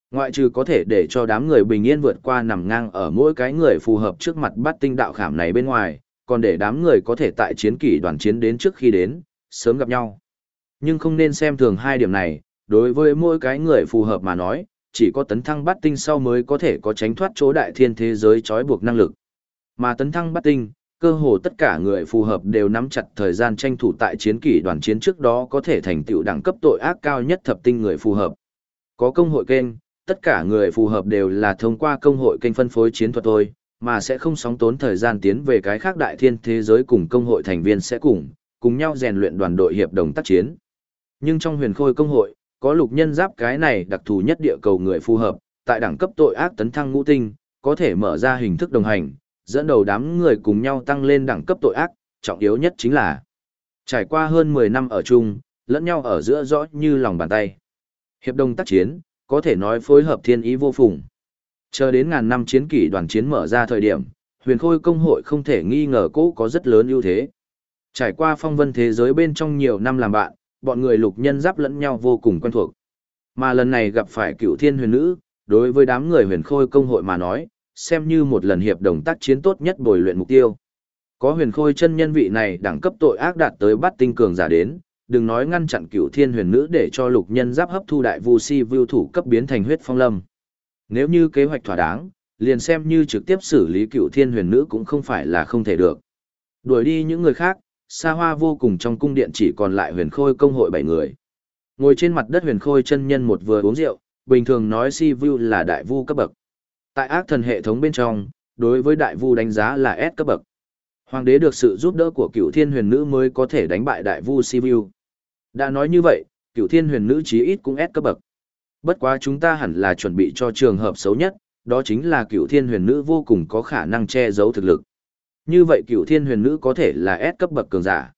Ngoại trừ có thể để cho đám người bình yên vượt qua nằm ngang ở mỗi cái người phù hợp trước mặt bát tinh đạo khảm này bên ngoài, còn để đám người có thể tại chiến kỷ đoàn chiến đến trước khi đến, sớm gặp nhau. Nhưng không nên xem thường hai điểm này, đối với mỗi cái người phù hợp mà nói, chỉ có tấn thăng bát tinh sau mới có thể có tránh thoát chỗ đại thiên thế giới trói buộc năng lực. Mà tấn thăng bát tinh, cơ hồ tất cả người phù hợp đều nắm chặt thời gian tranh thủ tại chiến kỷ đoàn chiến trước đó có thể thành tựu đẳng cấp tội ác cao nhất thập tinh người phù hợp. Có công hội kênh, tất cả người phù hợp đều là thông qua công hội kênh phân phối chiến thuật thôi, mà sẽ không sóng tốn thời gian tiến về cái khác đại thiên thế giới cùng công hội thành viên sẽ cùng nhau rèn luyện đoàn đội hiệp đồng tác chiến. Nhưng trong huyền khôi công hội, có lục nhân giáp cái này đặc thù nhất địa cầu người phù hợp, tại đẳng cấp tội ác tấn thăng ngũ tinh, có thể mở ra hình thức đồng hành, dẫn đầu đám người cùng nhau tăng lên đẳng cấp tội ác, trọng yếu nhất chính là trải qua hơn 10 năm ở chung, lẫn nhau ở giữa rõ như lòng bàn tay. Hiệp đồng tác chiến, có thể nói phối hợp thiên ý vô phùng. Chờ đến ngàn năm chiến kỷ đoàn chiến mở ra thời điểm, huyền khôi công hội không thể nghi ngờ cố có rất lớn ưu thế. Trải qua phong vân thế giới bên trong nhiều năm làm bạn, bọn người lục nhân giáp lẫn nhau vô cùng quen thuộc. Mà lần này gặp phải cựu thiên huyền nữ, đối với đám người huyền khôi công hội mà nói, xem như một lần hiệp đồng tác chiến tốt nhất bồi luyện mục tiêu. Có huyền khôi chân nhân vị này đẳng cấp tội ác đạt tới bát tinh cường giả đến, đừng nói ngăn chặn cựu thiên huyền nữ để cho lục nhân giáp hấp thu đại vu si vưu thủ cấp biến thành huyết phong lâm. Nếu như kế hoạch thỏa đáng, liền xem như trực tiếp xử lý cựu thiên huyền nữ cũng không phải là không thể được. Đuổi đi những người khác, xa hoa vô cùng trong cung điện chỉ còn lại huyền khôi công hội 7 người. Ngồi trên mặt đất huyền khôi chân nhân một vừa uống rượu, bình thường nói si vưu là đại vu cấp bậc. Tại ác thần hệ thống bên trong, đối với đại vu đánh giá là S cấp bậc. Hoàng đế được sự giúp đỡ của cựu thiên huyền nữ mới có thể đánh bại đại vu si vưu. Đã nói như vậy, cựu thiên huyền nữ chí ít cũng S cấp bậc. Bất quá chúng ta hẳn là chuẩn bị cho trường hợp xấu nhất, đó chính là cựu thiên huyền nữ vô cùng có khả năng che giấu thực lực. Như vậy cựu thiên huyền nữ có thể là S cấp bậc cường giả.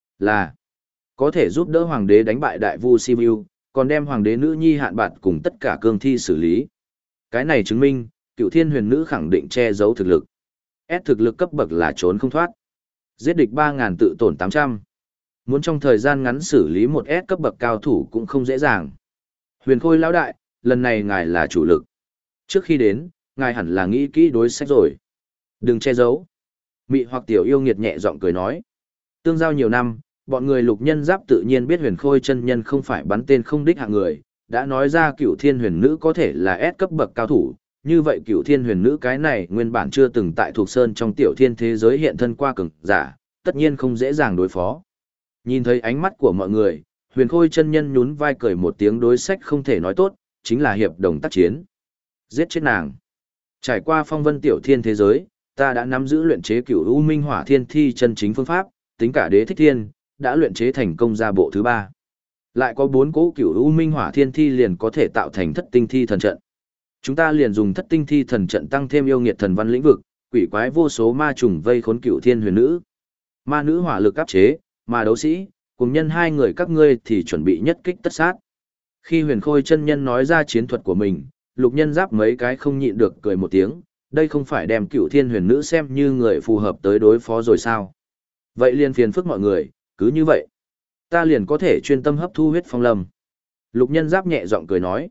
Là có thể giúp đỡ hoàng đế đánh bại đại vu Sibiu, còn đem hoàng đế nữ nhi hạn bạt cùng tất cả cương thi xử lý. Cái này chứng minh, cựu thiên huyền nữ khẳng định che giấu thực lực. S thực lực cấp bậc là trốn không thoát. Giết địch 3.000 tự tổn 800. Muốn trong thời gian ngắn xử lý một S cấp bậc cao thủ cũng không dễ dàng. Huyền Khôi lão đại, lần này ngài là chủ lực. Trước khi đến, ngài hẳn là nghĩ kỹ đối sách rồi. Đừng che giấu. Mị hoặc tiểu yêu nghiệt nhẹ giọng cười nói. Tương giao nhiều năm, bọn người lục nhân giáp tự nhiên biết Huyền Khôi chân nhân không phải bắn tên không đích hạng người, đã nói ra cựu thiên huyền nữ có thể là S cấp bậc cao thủ. Như vậy cựu thiên huyền nữ cái này nguyên bản chưa từng tại thuộc sơn trong tiểu thiên thế giới hiện thân qua cường giả, tất nhiên không dễ dàng đối phó. Nhìn thấy ánh mắt của mọi người, Huyền Khôi chân nhân nhún vai cười một tiếng đối sách không thể nói tốt, chính là hiệp đồng tác chiến. Giết chết nàng. Trải qua phong vân tiểu thiên thế giới, ta đã nắm giữ luyện chế cửu u minh hỏa thiên thi chân chính phương pháp, tính cả đế thích thiên, đã luyện chế thành công ra bộ thứ 3. Lại có 4 cỗ cửu u minh hỏa thiên thi liền có thể tạo thành thất tinh thi thần trận. Chúng ta liền dùng thất tinh thi thần trận tăng thêm yêu nghiệt thần văn lĩnh vực, quỷ quái vô số ma trùng vây khốn cửu thiên huyền nữ. Ma nữ hỏa lực áp chế, mà đấu sĩ, cùng nhân hai người các ngươi thì chuẩn bị nhất kích tất sát. Khi Huyền Khôi chân nhân nói ra chiến thuật của mình, lục nhân giáp mấy cái không nhịn được cười một tiếng, đây không phải đem cựu thiên huyền nữ xem như người phù hợp tới đối phó rồi sao. Vậy liền phiền phức mọi người, cứ như vậy. Ta liền có thể chuyên tâm hấp thu huyết phong lâm. Lục nhân giáp nhẹ giọng cười nói.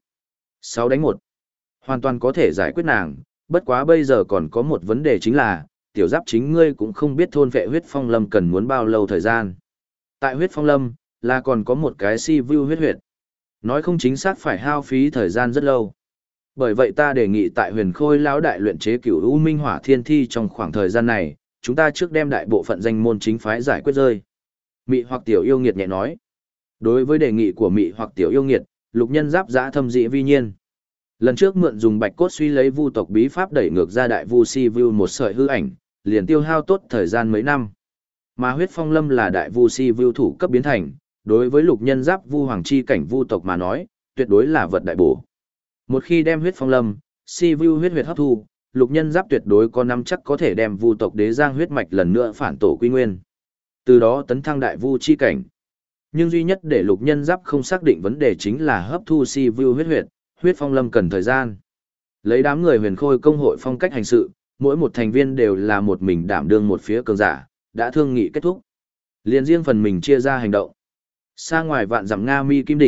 6 đánh 1. Hoàn toàn có thể giải quyết nàng, bất quá bây giờ còn có một vấn đề chính là, tiểu giáp chính ngươi cũng không biết thôn vệ huyết phong lâm cần muốn bao lâu thời gian. Tại huyết phong lâm, là còn có một cái si view huyết huyệt. Nói không chính xác phải hao phí thời gian rất lâu. Bởi vậy ta đề nghị tại Huyền Khôi lão đại luyện chế cửu u minh hỏa thiên thi trong khoảng thời gian này, chúng ta trước đem đại bộ phận danh môn chính phái giải quyết rơi. Mị hoặc tiểu yêu nghiệt nhẹ nói. Đối với đề nghị của Mị hoặc tiểu yêu nghiệt, lục nhân giáp giã thâm dị vi nhiên. Lần trước mượn dùng bạch cốt suy lấy vu tộc bí pháp đẩy ngược ra đại vu si view một sợi hư ảnh, liền tiêu hao tốt thời gian mấy năm. Mà huyết phong lâm là đại vu si view thủ cấp biến thành, đối với lục nhân giáp vu hoàng chi cảnh vu tộc mà nói, tuyệt đối là vật đại bổ. Một khi đem huyết phong lâm, si view huyết huyệt hấp thu, lục nhân giáp tuyệt đối có nắm chắc có thể đem vu tộc đế giang huyết mạch lần nữa phản tổ quy nguyên. Từ đó tấn thăng đại vu chi cảnh. Nhưng duy nhất để lục nhân giáp không xác định vấn đề chính là hấp thu si view huyết phong lâm cần thời gian. Lấy đám người Huyền Khôi công hội phong cách hành sự, mỗi một thành viên đều là một mình đảm đương một phía cường giả, đã thương nghị kết thúc. Liền riêng phần mình chia ra hành động. Xa ngoài vạn dặm Nga Mi Kim Đỉnh,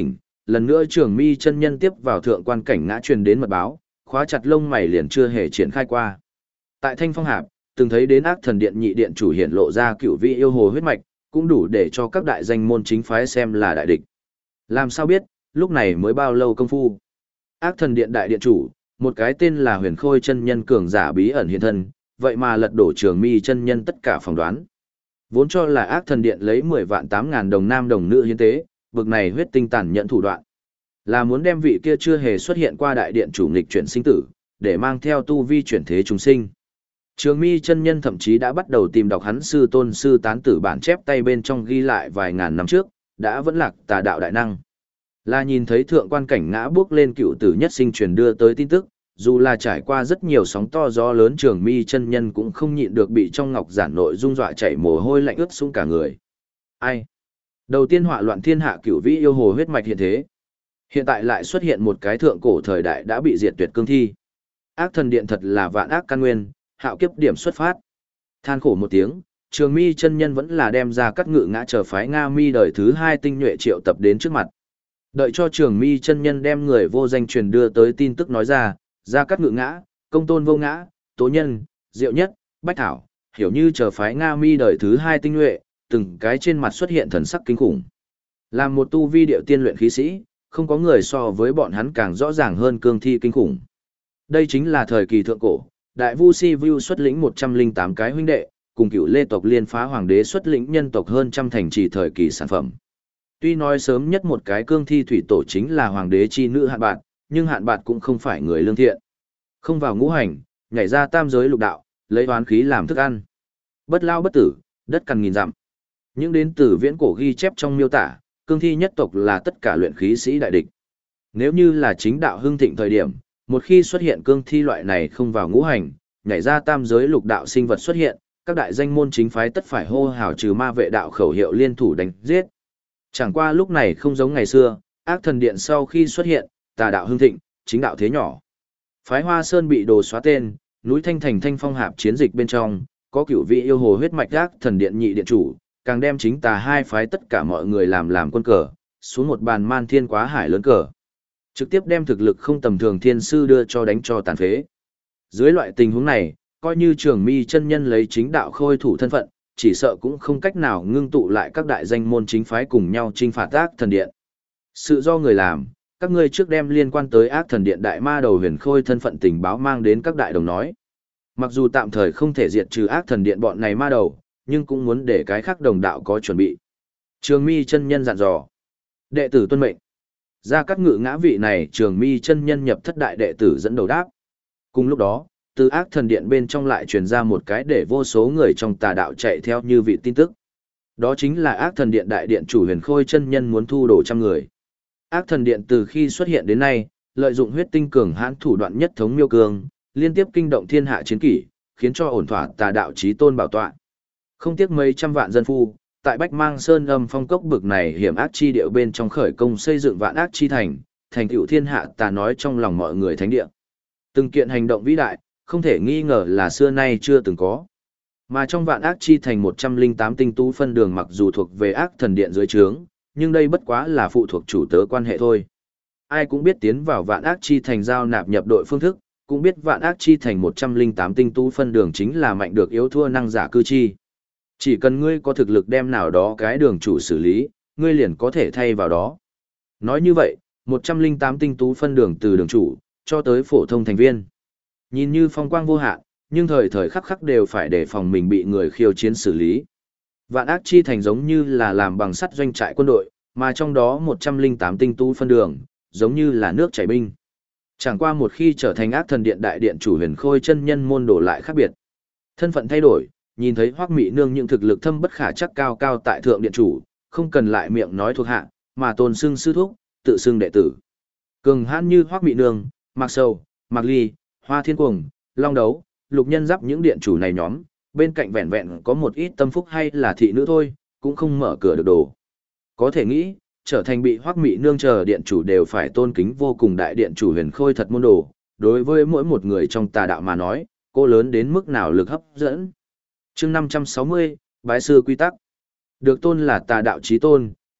lần nữa Trường Mi chân nhân tiếp vào thượng quan cảnh ngã truyền đến mật báo, khóa chặt lông mày liền chưa hề triển khai qua. Tại Thanh Phong Hạp, từng thấy đến Ác Thần Điện nhị điện chủ hiện lộ ra cựu vị yêu hồ huyết mạch, cũng đủ để cho các đại danh môn chính phái xem là đại địch. Làm sao biết, lúc này mới bao lâu công phu. Ác Thần Điện đại điện chủ, một cái tên là Huyền Khôi chân nhân cường giả bí ẩn hiện thân, vậy mà lật đổ Trường Mi chân nhân tất cả phỏng đoán. Vốn cho là Ác Thần Điện lấy 10 vạn 8.000 đồng nam đồng nữ hiến tế, bực này huyết tinh tàn nhận thủ đoạn. Là muốn đem vị kia chưa hề xuất hiện qua đại điện chủ nghịch chuyển sinh tử, để mang theo tu vi chuyển thế chúng sinh. Trường Mi chân nhân thậm chí đã bắt đầu tìm đọc hắn sư tôn sư tán tử bản chép tay bên trong ghi lại vài ngàn năm trước, đã vẫn lạc tà đạo đại năng. Là nhìn thấy thượng quan cảnh ngã bước lên cựu tử nhất sinh truyền đưa tới tin tức, dù là trải qua rất nhiều sóng to gió lớn Trường Mi chân nhân cũng không nhịn được bị trong ngọc giản nội dung dọa chảy mồ hôi lạnh ướt sũng cả người. Ai? Đầu tiên họa loạn thiên hạ cửu vĩ yêu hồ huyết mạch hiện thế. Hiện tại lại xuất hiện một cái thượng cổ thời đại đã bị diệt tuyệt cương thi. Ác Thần Điện thật là vạn ác căn nguyên, hạo kiếp điểm xuất phát. Than khổ một tiếng, Trường Mi chân nhân vẫn là đem ra cắt ngự ngã chờ phái Nga Mi đời thứ 2 tinh nhuệ triệu tập đến trước mặt. Đợi cho Trường Mi chân nhân đem người vô danh truyền đưa tới tin tức nói ra cắt ngự ngã, công tôn vô ngã, tố nhân, diệu nhất, bách thảo, hiểu như chờ phái Nga Mi đời thứ 2 tinh nhuệ, từng cái trên mặt xuất hiện thần sắc kinh khủng. Làm một tu vi điệu tiên luyện khí sĩ, không có người so với bọn hắn càng rõ ràng hơn cương thi kinh khủng. Đây chính là thời kỳ thượng cổ, Đại Vu Si Vu xuất lĩnh 108 cái huynh đệ, cùng cựu Lê tộc liên phá hoàng đế xuất lĩnh nhân tộc hơn trăm thành trì thời kỳ sản phẩm. Tuy nói sớm nhất một cái cương thi thủy tổ chính là hoàng đế chi nữ Hạn Bạt, nhưng Hạn Bạt cũng không phải người lương thiện. Không vào ngũ hành, nhảy ra tam giới lục đạo, lấy oán khí làm thức ăn. Bất lao bất tử, đất cằn nghìn dặm. Những đến từ viễn cổ ghi chép trong miêu tả, cương thi nhất tộc là tất cả luyện khí sĩ đại địch. Nếu như là chính đạo hưng thịnh thời điểm, một khi xuất hiện cương thi loại này không vào ngũ hành, nhảy ra tam giới lục đạo sinh vật xuất hiện, các đại danh môn chính phái tất phải hô hào trừ ma vệ đạo khẩu hiệu liên thủ đánh giết. Chẳng qua lúc này không giống ngày xưa, Ác Thần Điện sau khi xuất hiện, tà đạo hưng thịnh, chính đạo thế nhỏ. Phái Hoa Sơn bị đồ xóa tên, núi Thanh Thành Thanh Phong Hạp chiến dịch bên trong, có cửu vị yêu hồ huyết mạch Ác Thần Điện nhị điện chủ, càng đem chính tà hai phái tất cả mọi người làm quân cờ, xuống một bàn man thiên quá hải lớn cờ. Trực tiếp đem thực lực không tầm thường thiên sư đưa cho đánh cho tàn phế. Dưới loại tình huống này, coi như Trường Mi chân nhân lấy chính đạo khôi thủ thân phận, chỉ sợ cũng không cách nào ngưng tụ lại các đại danh môn chính phái cùng nhau chinh phạt Ác Thần Điện. Sự do người làm, các ngươi trước đem liên quan tới Ác Thần Điện đại ma đầu Huyền Khôi thân phận tình báo mang đến các đại đồng nói. Mặc dù tạm thời không thể diệt trừ Ác Thần Điện bọn này ma đầu, nhưng cũng muốn để cái khác đồng đạo có chuẩn bị. Trường Mi chân nhân dặn dò. Đệ tử tuân mệnh. Ra các ngự ngã vị này Trường Mi chân nhân nhập thất đại đệ tử dẫn đầu đáp. Cùng lúc đó, từ Ác Thần Điện bên trong lại truyền ra một cái để vô số người trong tà đạo chạy theo như vị tin tức. Đó chính là Ác Thần Điện đại điện chủ Huyền Khôi chân nhân muốn thu đồ trăm người. Ác Thần Điện từ khi xuất hiện đến nay, lợi dụng huyết tinh cường hãn thủ đoạn nhất thống miêu cương, liên tiếp kinh động thiên hạ chiến kỷ, khiến cho ổn thỏa tà đạo chí tôn bảo tọa. Không tiếc mấy trăm vạn dân phu, tại Bách Mang Sơn âm phong cốc bực này hiểm ác chi địa bên trong khởi công xây dựng vạn ác chi thành, thành tựu thiên hạ tà nói trong lòng mọi người thánh địa. Từng kiện hành động vĩ đại, không thể nghi ngờ là xưa nay chưa từng có. Mà trong vạn ác chi thành 108 tinh tú phân đường mặc dù thuộc về Ác Thần Điện dưới trướng, nhưng đây bất quá là phụ thuộc chủ tớ quan hệ thôi. Ai cũng biết tiến vào vạn ác chi thành giao nạp nhập đội phương thức, cũng biết vạn ác chi thành 108 tinh tú phân đường chính là mạnh được yếu thua năng giả cư chi. Chỉ cần ngươi có thực lực đem nào đó cái đường chủ xử lý, ngươi liền có thể thay vào đó. Nói như vậy, 108 tinh tú phân đường từ đường chủ, cho tới phổ thông thành viên. Nhìn như phong quang vô hạn, nhưng thời thời khắc khắc đều phải đề phòng mình bị người khiêu chiến xử lý. Vạn ác chi thành giống như là làm bằng sắt doanh trại quân đội, mà trong đó 108 tinh tú phân đường, giống như là nước chảy binh. Chẳng qua một khi trở thành Ác Thần Điện đại điện chủ Huyền Khôi chân nhân môn đổ lại khác biệt. Thân phận thay đổi, nhìn thấy Hoắc Mị Nương những thực lực thâm bất khả chắc cao cao tại thượng điện chủ, không cần lại miệng nói thuộc hạ, mà tôn xưng sư thúc, tự xưng đệ tử. Cường hãn như Hoắc Mị Nương, Mạc Sầu, Mạc Ly, Hoa Thiên Cuồng, Long Đấu, Lục Nhân Giáp những điện chủ này nhóm, bên cạnh vẹn vẹn có một ít tâm phúc hay là thị nữ thôi, cũng không mở cửa được đồ. Có thể nghĩ, trở thành bị Hoắc Mị Nương chờ điện chủ đều phải tôn kính vô cùng đại điện chủ Huyền Khôi thật môn đồ, đối với mỗi một người trong tà đạo mà nói, cô lớn đến mức nào lực hấp dẫn. Chương 560, Bái sư quy tắc. Được tôn là tà đạo chí tôn,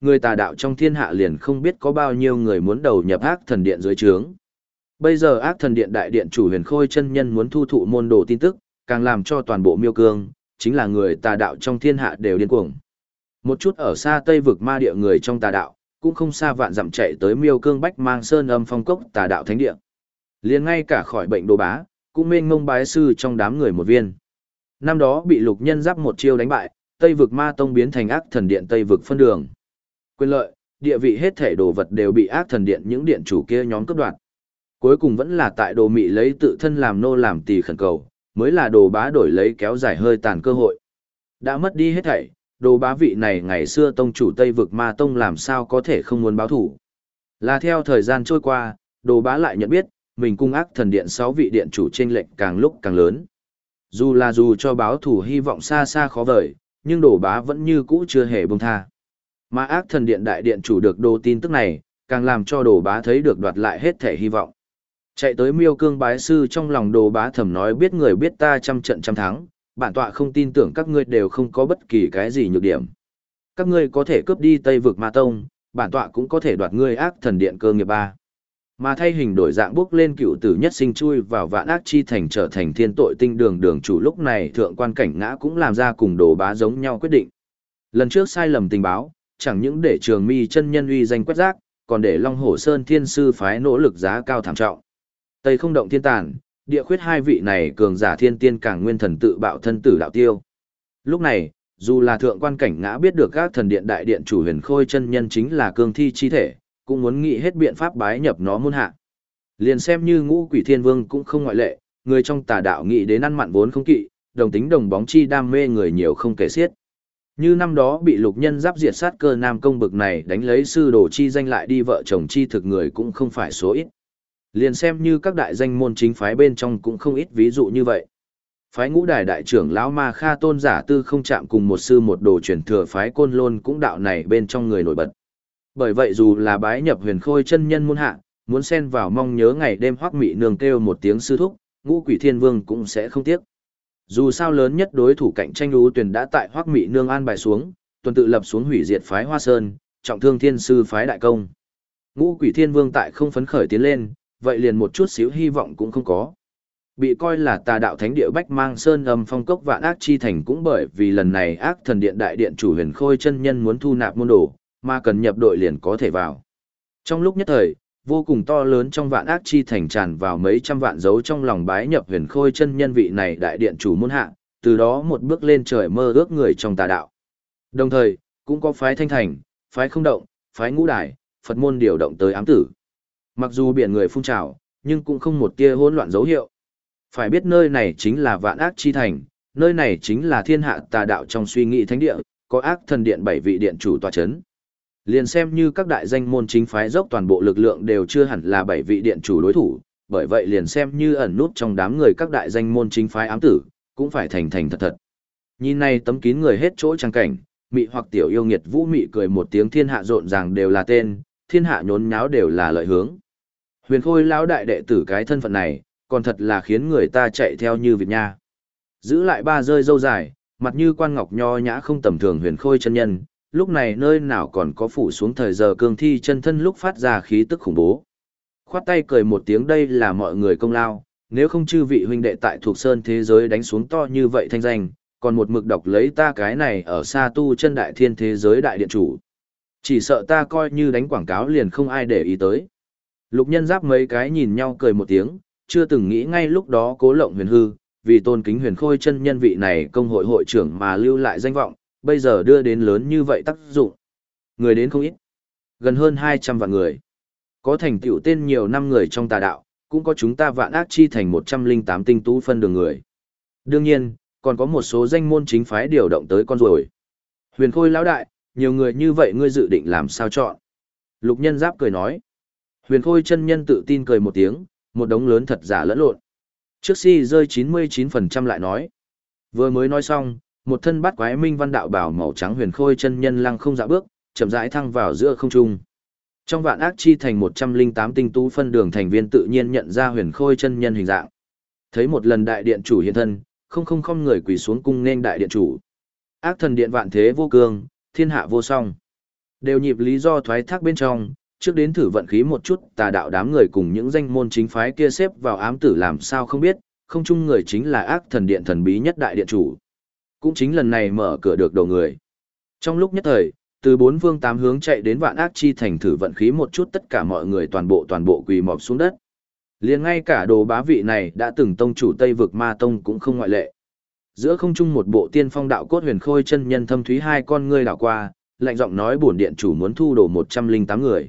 người tà đạo trong thiên hạ liền không biết có bao nhiêu người muốn đầu nhập ác thần điện dưới trướng. Bây giờ ác thần điện đại điện chủ Huyền Khôi chân nhân muốn thu thụ môn đồ tin tức, càng làm cho toàn bộ Miêu Cương, chính là người tà đạo trong thiên hạ đều điên cuồng. Một chút ở xa Tây vực ma địa người trong tà đạo, cũng không xa vạn dặm chạy tới Miêu Cương Bách Mang Sơn Âm Phong Cốc tà đạo thánh địa. Liền ngay cả khỏi bệnh Đồ Bá, cũng mênh mông bái sư trong đám người một viên. Năm đó bị Lục Nhân Giáp một chiêu đánh bại, Tây vực ma tông biến thành ác thần điện Tây vực phân đường. Quyền lợi, địa vị hết thể đồ vật đều bị ác thần điện những điện chủ kia nhóm cướp đoạt. Cuối cùng vẫn là tại Đồ Mị lấy tự thân làm nô làm tỳ khẩn cầu, mới là Đồ Bá đổi lấy kéo dài hơi tàn cơ hội. Đã mất đi hết thảy, Đồ Bá vị này ngày xưa tông chủ Tây vực ma tông làm sao có thể không muốn báo thủ. Là theo thời gian trôi qua, Đồ Bá lại nhận biết, mình cung ác thần điện 6 vị điện chủ chênh lệch càng lúc càng lớn. Dù cho báo thủ hy vọng xa xa khó vời, nhưng Đồ Bá vẫn như cũ chưa hề buông tha. Mà ác thần điện đại điện chủ được đồ tin tức này, càng làm cho Đồ Bá thấy được đoạt lại hết thể hy vọng. Chạy tới Miêu Cương bái sư, trong lòng Đồ Bá thầm nói biết người biết ta trăm trận trăm thắng, bản tọa không tin tưởng các ngươi đều không có bất kỳ cái gì nhược điểm. Các ngươi có thể cướp đi Tây vực ma tông, bản tọa cũng có thể đoạt ngươi ác thần điện cơ nghiệp ba. Mà thay hình đổi dạng bước lên cựu tử nhất sinh chui vào vạn ác chi thành trở thành thiên tội tinh đường đường chủ, lúc này thượng quan cảnh ngã cũng làm ra cùng Đồ Bá giống nhau quyết định. Lần trước sai lầm tình báo, chẳng những để Trường Mi chân nhân uy danh quét rác, còn để Long Hổ Sơn Thiên sư phái nỗ lực giá cao thảm trọng. Tây Không Động Thiên Tàn, Địa Khuyết hai vị này cường giả thiên tiên càng nguyên thần tự bạo thân tử đạo tiêu. Lúc này, dù là thượng quan cảnh ngã biết được các thần điện đại điện chủ Huyền Khôi chân nhân chính là cương thi chi thể, cũng muốn nghĩ hết biện pháp bái nhập nó môn hạ. Liền xem như Ngũ Quỷ Thiên Vương cũng không ngoại lệ, người trong tà đạo nghĩ đến ăn mặn vốn không kỵ, đồng tính đồng bóng chi đam mê người nhiều không kể xiết. Như năm đó bị Lục Nhân Giáp diệt sát Cơ Nam công bực này đánh lấy sư đồ chi danh lại đi vợ chồng chi thực người cũng không phải số ít. Liền xem như các đại danh môn chính phái bên trong cũng không ít ví dụ như vậy. Phái Ngũ Đài đại trưởng lão Ma Kha Tôn giả tư không chạm cùng một sư một đồ truyền thừa phái Côn Lôn cũng đạo này bên trong người nổi bật. Bởi vậy dù là bái nhập Huyền Khôi chân nhân môn hạ, muốn xen vào mong nhớ ngày đêm Hoắc Mị nương kêu một tiếng sư thúc, Ngũ Quỷ Thiên Vương cũng sẽ không tiếc. Dù sao lớn nhất đối thủ cạnh tranh Ú Tuyền đã tại Hoắc Mị nương an bài xuống, tuần tự lập xuống hủy diệt phái Hoa Sơn, trọng thương Thiên sư phái Đại Công. Ngũ Quỷ Thiên Vương tại không phấn khởi tiến lên, vậy liền một chút xíu hy vọng cũng không có. Bị coi là tà đạo thánh địa Bách Mang Sơn Âm Phong Cốc vạn ác chi thành cũng bởi vì lần này ác thần điện đại điện chủ Huyền Khôi chân nhân muốn thu nạp môn đồ, mà cần nhập đội liền có thể vào. Trong lúc nhất thời, vô cùng to lớn trong vạn ác chi thành tràn vào mấy trăm vạn dấu trong lòng bái nhập Huyền Khôi chân nhân vị này đại điện chủ môn hạ, từ đó một bước lên trời mơ ước người trong tà đạo. Đồng thời, cũng có phái Thanh Thành, phái Không Động, phái Ngũ Đài, Phật môn điều động tới ám tử. Mặc dù biển người phun trào, nhưng cũng không một tia hỗn loạn dấu hiệu. Phải biết nơi này chính là vạn ác chi thành, nơi này chính là thiên hạ tà đạo trong suy nghĩ thánh địa, có ác thần điện 7 vị điện chủ tọa chấn. Liền xem như các đại danh môn chính phái dốc toàn bộ lực lượng đều chưa hẳn là 7 vị điện chủ đối thủ, bởi vậy liền xem như ẩn nút trong đám người các đại danh môn chính phái ám tử, cũng phải thành thành thật thật. Nhìn này tấm kín người hết chỗ trang cảnh, mị hoặc tiểu yêu nghiệt Vũ Mị cười một tiếng, thiên hạ rộn ràng đều là tên, thiên hạ nhốn nháo đều là lợi hướng. Huyền Khôi lão đại đệ tử cái thân phận này, còn thật là khiến người ta chạy theo như vịt nha. Giữ lại ba rơi râu dài, mặt như quan ngọc nho nhã không tầm thường Huyền Khôi chân nhân, lúc này nơi nào còn có phủ xuống thời giờ cương thi chân thân lúc phát ra khí tức khủng bố. Khoát tay cười một tiếng, đây là mọi người công lao, nếu không chư vị huynh đệ tại thuộc sơn thế giới đánh xuống to như vậy thanh danh, còn một mực đọc lấy ta cái này ở xa tu chân đại thiên thế giới đại điện chủ. Chỉ sợ ta coi như đánh quảng cáo liền không ai để ý tới. Lục Nhân Giáp mấy cái nhìn nhau cười một tiếng, chưa từng nghĩ ngay lúc đó Cố Lộng Huyền hư, vì tôn kính Huyền Khôi chân nhân vị này công hội hội trưởng mà lưu lại danh vọng, bây giờ đưa đến lớn như vậy tác dụng. Người đến không ít, gần hơn 200 vạn người. Có thành tựu tên nhiều năm người trong tà đạo, cũng có chúng ta vạn ác chi thành 108 tinh tú phân đường người. Đương nhiên, còn có một số danh môn chính phái điều động tới con rồi. Huyền Khôi lão đại, nhiều người như vậy ngươi dự định làm sao chọn? Lục Nhân Giáp cười nói. Huyền Khôi chân nhân tự tin cười một tiếng, một đống lớn thật giả lẫn lộn. Trước si rơi 99% lại nói. Vừa mới nói xong, một thân bát quái minh văn đạo bào màu trắng Huyền Khôi chân nhân lăng không dạ bước, chậm rãi thăng vào giữa không trung. Trong vạn ác chi thành 108 tinh tú phân đường thành viên tự nhiên nhận ra Huyền Khôi chân nhân hình dạng. Thấy một lần đại điện chủ hiện thân, không người quỳ xuống cung nên đại điện chủ. Ác thần điện vạn thế vô cương, thiên hạ vô song. Đều nhịp lý do thoái thác bên trong, trước đến thử vận khí một chút, tà đạo đám người cùng những danh môn chính phái kia xếp vào ám tử làm sao không biết, không chung người chính là ác thần điện thần bí nhất đại điện chủ. Cũng chính lần này mở cửa được đầu người. Trong lúc nhất thời, từ bốn phương tám hướng chạy đến Vạn Ác Chi thành thử vận khí một chút, tất cả mọi người toàn bộ quỳ mọp xuống đất. Liền ngay cả Đồ Bá vị này đã từng tông chủ Tây vực Ma tông cũng không ngoại lệ. Giữa không trung một bộ tiên phong đạo cốt huyền khôi chân nhân thâm thúy hai con ngươi đảo qua, lạnh giọng nói bổn điện chủ muốn thu đồ 108 người.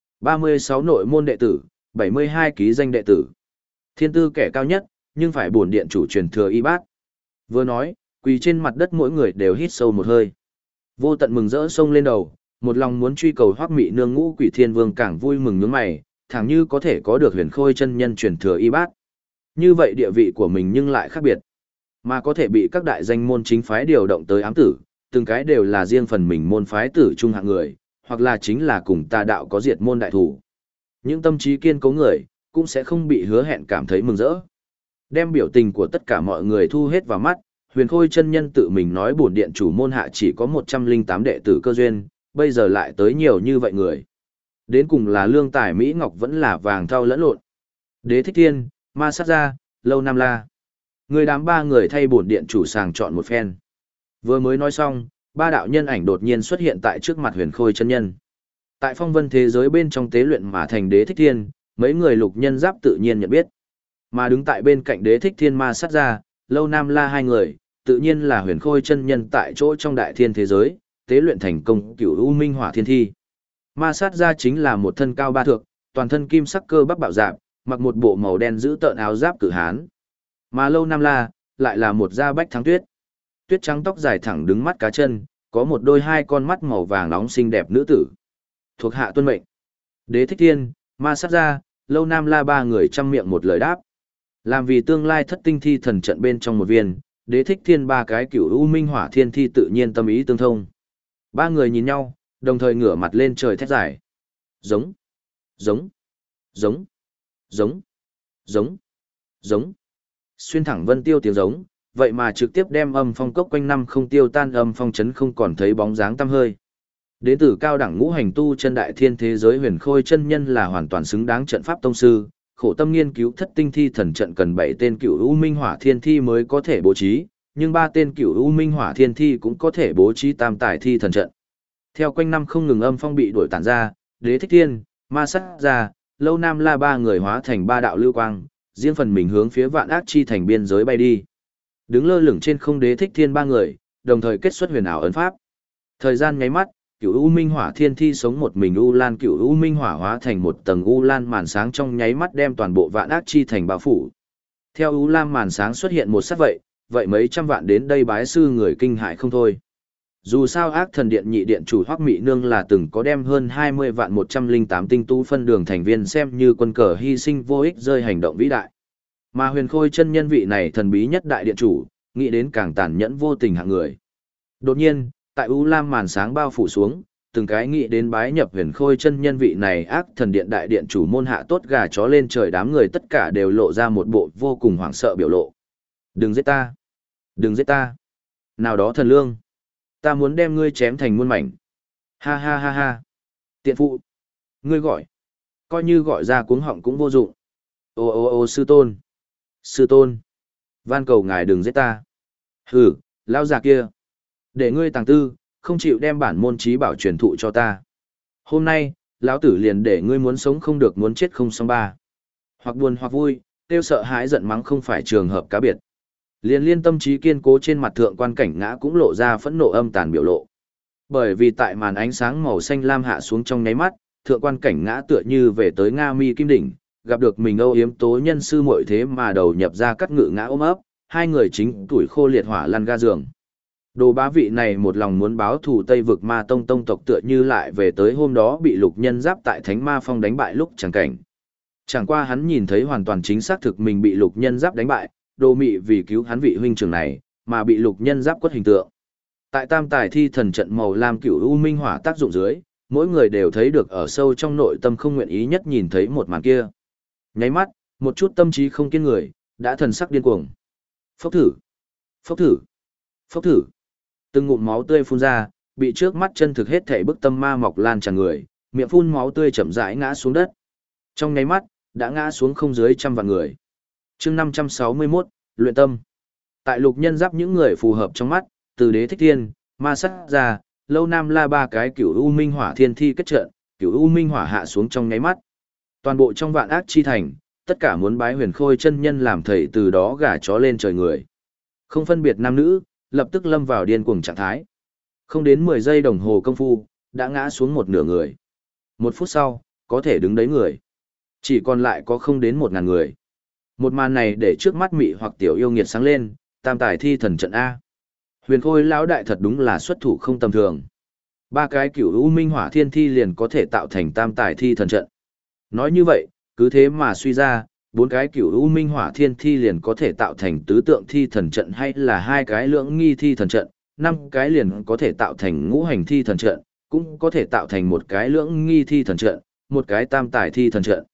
36 nội môn đệ tử, 72 ký danh đệ tử. Thiên tư kẻ cao nhất, nhưng phải bổn điện chủ truyền thừa y bát. Vừa nói, quỳ trên mặt đất mỗi người đều hít sâu một hơi. Vô tận mừng rỡ sông lên đầu, một lòng muốn truy cầu Hoắc Mị Nương Ngũ Quỷ Thiên Vương càng vui mừng nhướng mày, thẳng như có thể có được huyền khôi chân nhân truyền thừa y bát. Như vậy địa vị của mình nhưng lại khác biệt, mà có thể bị các đại danh môn chính phái điều động tới ám tử, từng cái đều là riêng phần mình môn phái tử trung hạng người, hoặc là chính là cùng tà đạo có diệt môn đại thủ. Những tâm trí kiên cố người, cũng sẽ không bị hứa hẹn cảm thấy mừng rỡ. Đem biểu tình của tất cả mọi người thu hết vào mắt, huyền khôi chân nhân tự mình nói bổn điện chủ môn hạ chỉ có 108 đệ tử cơ duyên, bây giờ lại tới nhiều như vậy người. Đến cùng là lương tài Mỹ Ngọc vẫn là vàng thau lẫn lộn. Đế Thích Thiên, Ma Sát Gia, Lâu Nam La. Người đám ba người thay bổn điện chủ sàng chọn một phen. Vừa mới nói xong, ba đạo nhân ảnh đột nhiên xuất hiện tại trước mặt huyền khôi chân nhân. Tại phong vân thế giới bên trong tế luyện mà thành Đế Thích Thiên, mấy người lục nhân giáp tự nhiên nhận biết. Mà đứng tại bên cạnh Đế Thích Thiên Ma Sát Gia, Lâu Nam La hai người, tự nhiên là huyền khôi chân nhân tại chỗ trong đại thiên thế giới, tế luyện thành công cửu u minh hỏa thiên thi. Ma Sát Gia chính là một thân cao ba thước, toàn thân kim sắc cơ bắp bạo dạn, mặc một bộ màu đen giữ tợn áo giáp cử hán. Mà Lâu Nam La, lại là một da bách thắng tuyết. Tuyết trắng tóc dài thẳng đứng mắt cá chân, có một đôi hai con mắt màu vàng nóng xinh đẹp nữ tử. Thuộc hạ tuân mệnh. Đế Thích Thiên, Ma Sát Gia, Lâu Nam La ba người chăm miệng một lời đáp. Làm vì tương lai thất tinh thi thần trận bên trong một viên, Đế Thích Thiên ba cái cửu u minh hỏa thiên thi tự nhiên tâm ý tương thông. Ba người nhìn nhau, đồng thời ngửa mặt lên trời thét giải. Giống, giống, giống, giống, giống, giống. Xuyên thẳng vân tiêu tiếng giống, vậy mà trực tiếp đem âm phong cốc quanh năm không tiêu tan âm phong chấn không còn thấy bóng dáng tăm hơi. Đến từ cao đẳng ngũ hành tu chân đại thiên thế giới huyền khôi chân nhân là hoàn toàn xứng đáng trận pháp tông sư, khổ tâm nghiên cứu thất tinh thi thần trận cần 7 tên cửu u minh hỏa thiên thi mới có thể bố trí, nhưng 3 tên cửu u minh hỏa thiên thi cũng có thể bố trí tam tài thi thần trận. Theo quanh năm không ngừng âm phong bị đuổi tản ra, Đế Thích Thiên, Ma Sát Gia, Lâu Nam La ba người hóa thành ba đạo lưu quang, riêng phần mình hướng phía Vạn Ác Chi thành biên giới bay đi. Đứng lơ lửng trên không Đế Thích Thiên ba người, đồng thời kết xuất huyền ảo ấn pháp. Thời gian nháy mắt, cửu u minh hỏa thiên thi sống một mình u lan cửu u minh hỏa hóa thành một tầng u lan màn sáng trong nháy mắt đem toàn bộ Vạn Ác Chi thành bao phủ. Theo u lam màn sáng xuất hiện một sát vậy mấy trăm vạn đến đây bái sư người kinh hại không thôi. Dù sao ác thần điện nhị điện chủ Hoắc Mị Nương là từng có đem hơn 20 vạn 108 tinh tu phân đường thành viên xem như quân cờ hy sinh vô ích rơi hành động vĩ đại. Mà huyền khôi chân nhân vị này thần bí nhất đại điện chủ, nghĩ đến càng tàn nhẫn vô tình hạng người. Đột nhiên, tại U Lam màn sáng bao phủ xuống, từng cái nghĩ đến bái nhập huyền khôi chân nhân vị này ác thần điện đại điện chủ môn hạ tốt gà chó lên trời đám người tất cả đều lộ ra một bộ vô cùng hoảng sợ biểu lộ. Đừng giết ta! Đừng giết ta! Nào đó thần lương! Ta muốn đem ngươi chém thành muôn mảnh! Ha ha ha ha! Tiện phụ! Ngươi gọi! Coi như gọi ra cuống họng cũng vô dụng! Ô ô ô sư tôn! Sư tôn! Van cầu ngài đừng giết ta! Hừ, lão già kia! Để ngươi tàng tư, không chịu đem bản môn trí bảo truyền thụ cho ta. Hôm nay, lão tử liền để ngươi muốn sống không được muốn chết không xong ba. Hoặc buồn hoặc vui, tiêu sợ hãi giận mắng không phải trường hợp cá biệt. Liên tâm trí kiên cố trên mặt thượng quan cảnh ngã cũng lộ ra phẫn nộ âm tàn biểu lộ. Bởi vì tại màn ánh sáng màu xanh lam hạ xuống trong nháy mắt, thượng quan cảnh ngã tựa như về tới Nga Mi Kim Đỉnh, gặp được mình âu yếm tố nhân sư muội thế mà đầu nhập ra cắt ngự ngã ôm ấp, hai người chính tuổi khô liệt hỏa lăn ga giường. Đồ Bá vị này một lòng muốn báo thù Tây vực ma tông tông tộc tựa như lại về tới hôm đó bị lục nhân giáp tại Thánh Ma Phong đánh bại lúc chẳng cảnh. Chẳng qua hắn nhìn thấy hoàn toàn chính xác thực mình bị lục nhân giáp đánh bại, Đồ Mị vì cứu hắn vị huynh trưởng này, mà bị lục nhân giáp quất hình tượng. Tại tam tài thi thần trận màu lam cửu u minh hỏa tác dụng dưới, mỗi người đều thấy được ở sâu trong nội tâm không nguyện ý nhất nhìn thấy một màn kia. Nháy mắt, một chút tâm trí không kiên người, đã thần sắc điên cuồng. Phốc thử, phốc thử, phốc thử. Từng ngụm máu tươi phun ra, bị trước mắt chân thực hết thảy bức tâm ma mọc lan tràn người, miệng phun máu tươi chậm rãi ngã xuống đất. Trong nháy mắt, đã ngã xuống không dưới 100 vạn người. Chương 561, luyện tâm. Tại Lục Nhân Giáp những người phù hợp trong mắt, từ Đế Thích Thiên, Ma Sắt ra, Lâu Nam La ba cái Cửu U Minh Hỏa Thiên Thi kết trận, Cửu U Minh Hỏa hạ xuống trong nháy mắt. Toàn bộ trong Vạn Ác chi thành, tất cả muốn bái Huyền Khôi chân nhân làm thầy, từ đó gả chó lên trời người. Không phân biệt nam nữ, lập tức lâm vào điên cuồng trạng thái. Không đến 10 giây đồng hồ công phu, đã ngã xuống một nửa người. 1 phút sau, có thể đứng đấy người. Chỉ còn lại có không đến 1.000 người. Một màn này để trước mắt Mị Hoặc tiểu yêu nghiệt sáng lên, tam tài thi thần trận A. Huyền Khôi lão đại thật đúng là xuất thủ không tầm thường. 3 cái Cửu U Minh Hỏa Thiên Thi liền có thể tạo thành tam tài thi thần trận. Nói như vậy, cứ thế mà suy ra, 4 cái Cửu U Minh Hỏa Thiên Thi liền có thể tạo thành tứ tượng thi thần trận, hay là 2 cái lưỡng nghi thi thần trận, 5 cái liền có thể tạo thành ngũ hành thi thần trận, cũng có thể tạo thành 1 cái lưỡng nghi thi thần trận, 1 cái tam tài thi thần trận.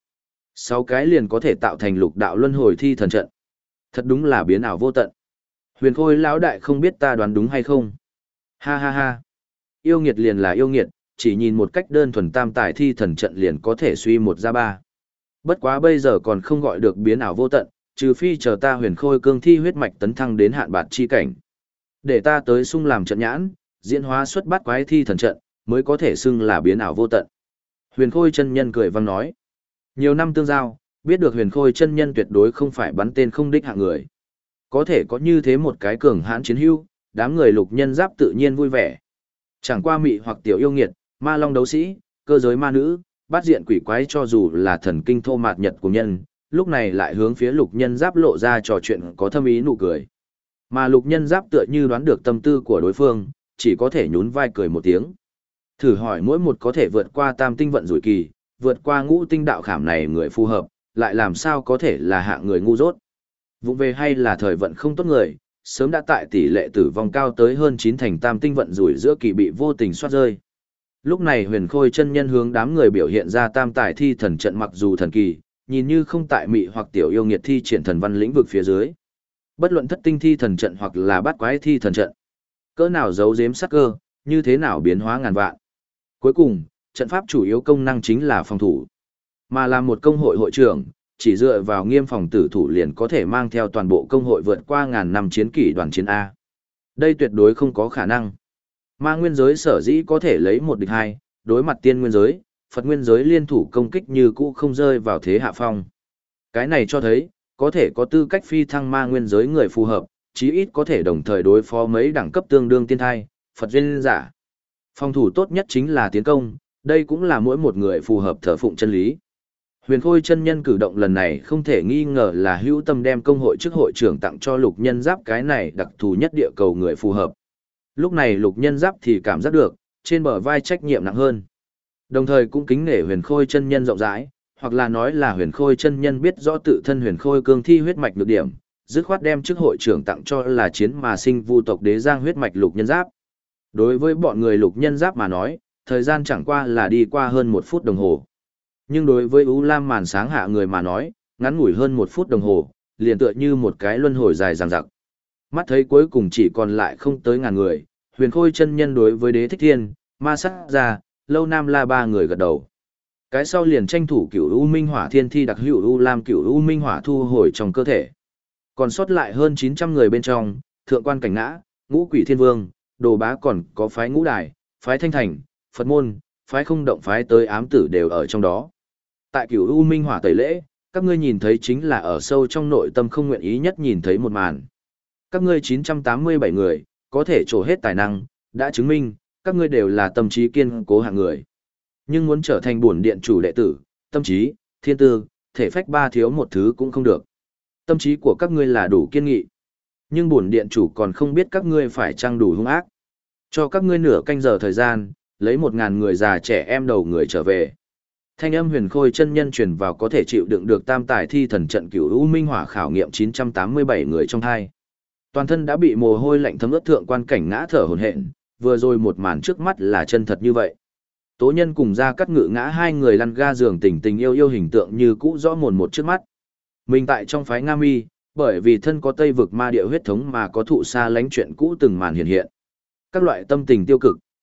6 cái liền có thể tạo thành lục đạo luân hồi thi thần trận. Thật đúng là biến ảo vô tận. Huyền Khôi lão đại không biết ta đoán đúng hay không. Ha ha ha. Yêu nghiệt liền là yêu nghiệt, chỉ nhìn một cách đơn thuần tam tài thi thần trận liền có thể suy 1 ra 3. Bất quá bây giờ còn không gọi được biến ảo vô tận, trừ phi chờ ta Huyền Khôi cương thi huyết mạch tấn thăng đến hạn bạt chi cảnh. Để ta tới sung làm trận nhãn, diễn hóa xuất bát quái thi thần trận, mới có thể xưng là biến ảo vô tận. Huyền Khôi chân nhân cười vang nói. Nhiều năm tương giao, biết được Huyền Khôi chân nhân tuyệt đối không phải bắn tên không đích hạng người. Có thể có như thế một cái cường hãn chiến hữu, đám người Lục Nhân Giáp tự nhiên vui vẻ. Chẳng qua Mị Hoặc tiểu yêu nghiệt, ma long đấu sĩ, cơ giới ma nữ, bát diện quỷ quái cho dù là thần kinh thô mạt nhật của nhân, lúc này lại hướng phía Lục Nhân Giáp lộ ra trò chuyện có thâm ý nụ cười. Mà Lục Nhân Giáp tựa như đoán được tâm tư của đối phương, chỉ có thể nhún vai cười một tiếng. Thử hỏi mỗi một có thể vượt qua tam tinh vận rủi kỳ, vượt qua ngũ tinh đạo khảm này người phù hợp, lại làm sao có thể là hạng người ngu dốt. Vụ về hay là thời vận không tốt người, sớm đã tại tỷ lệ tử vong cao tới hơn 9 thành tam tinh vận rủi giữa kỳ bị vô tình soát rơi. Lúc này Huyền Khôi chân nhân hướng đám người biểu hiện ra tam tài thi thần trận, mặc dù thần kỳ, nhìn như không tại Mị Hoặc tiểu yêu nghiệt thi triển thần văn lĩnh vực phía dưới. Bất luận thất tinh thi thần trận hoặc là bát quái thi thần trận, cỡ nào giấu giếm sắc cơ, như thế nào biến hóa ngàn vạn. Cuối cùng, trận pháp chủ yếu công năng chính là phòng thủ. Mà là một công hội hội trưởng, chỉ dựa vào nghiêm phòng tử thủ liền có thể mang theo toàn bộ công hội vượt qua ngàn năm chiến kỷ đoàn chiến A. Đây tuyệt đối không có khả năng. Ma nguyên giới sở dĩ có thể lấy 1 địch 2, đối mặt tiên nguyên giới, Phật nguyên giới liên thủ công kích như cũ không rơi vào thế hạ phong. Cái này cho thấy, có thể có tư cách phi thăng ma nguyên giới người phù hợp, chí ít có thể đồng thời đối phó mấy đẳng cấp tương đương tiên thai, Phật duyên giả. Phòng thủ tốt nhất chính là tiến công, đây cũng là mỗi một người phù hợp thờ phụng chân lý. Huyền Khôi chân nhân cử động lần này không thể nghi ngờ là hữu tâm đem công hội chức hội trưởng tặng cho Lục Nhân Giáp cái này đặc thù nhất địa cầu người phù hợp. Lúc này Lục Nhân Giáp thì cảm giác được, trên bờ vai trách nhiệm nặng hơn. Đồng thời cũng kính nể Huyền Khôi chân nhân rộng rãi, hoặc là nói là Huyền Khôi chân nhân biết rõ tự thân Huyền Khôi cương thi huyết mạch nhược điểm, dứt khoát đem chức hội trưởng tặng cho là chiến mà sinh vu tộc đế giang huyết mạch Lục Nhân Giáp. Đối với bọn người Lục Nhân Giáp mà nói, thời gian chẳng qua là đi qua hơn 1 phút đồng hồ. Nhưng đối với U Lam màn sáng hạ người mà nói, ngắn ngủi hơn 1 phút đồng hồ, liền tựa như một cái luân hồi dài dằng dặc. Mắt thấy cuối cùng chỉ còn lại không tới ngàn người, Huyền Khôi chân nhân đối với Đế Thích Thiên, Ma Sắt ra, Lâu Nam La 3 người gật đầu. Cái sau liền tranh thủ Cửu U Minh Hỏa Thiên Thi đặc hữu U Lam Cửu U Minh Hỏa thu hồi trong cơ thể. Còn sót lại hơn 900 người bên trong, Thượng Quan Cảnh Ngã, Ngũ Quỷ Thiên Vương, Đồ Bá còn có phái Ngũ Đài, phái Thanh Thành, Phật môn, phái Không Động phái tới ám tử đều ở trong đó. Tại Cửu U Minh Hỏa tẩy lễ, các ngươi nhìn thấy chính là ở sâu trong nội tâm không nguyện ý nhất nhìn thấy một màn. Các ngươi 987 người, có thể trổ hết tài năng, đã chứng minh, các ngươi đều là tâm trí kiên cố hạng người. Nhưng muốn trở thành bổn điện chủ đệ tử, tâm trí, thiên tư, thể phách 3 thiếu một thứ cũng không được. Tâm trí của các ngươi là đủ kiên nghị. Nhưng bổn điện chủ còn không biết các ngươi phải chăng đủ hung ác. Cho các ngươi nửa canh giờ thời gian, lấy 1000 người già trẻ em đầu người trở về. Thanh âm Huyền Khôi chân nhân truyền vào có thể chịu đựng được tam tài thi thần trận Cửu U Minh Hỏa khảo nghiệm 987 người trong hai. Toàn thân đã bị mồ hôi lạnh thấm ướt Thượng Quan Cảnh Ngã thở hổn hển, vừa rồi một màn trước mắt là chân thật như vậy. Tố Nhân cùng Gia Cát Ngự Ngã hai người lăn ga giường tình tình yêu yêu hình tượng như cũ rõ mồn một trước mắt. Mình tại trong phái Nga Mi, bởi vì thân có Tây vực ma địa huyết thống mà có thụ xa lánh chuyện cũ từng màn hiện hiện. Các loại tâm tình tiêu cực,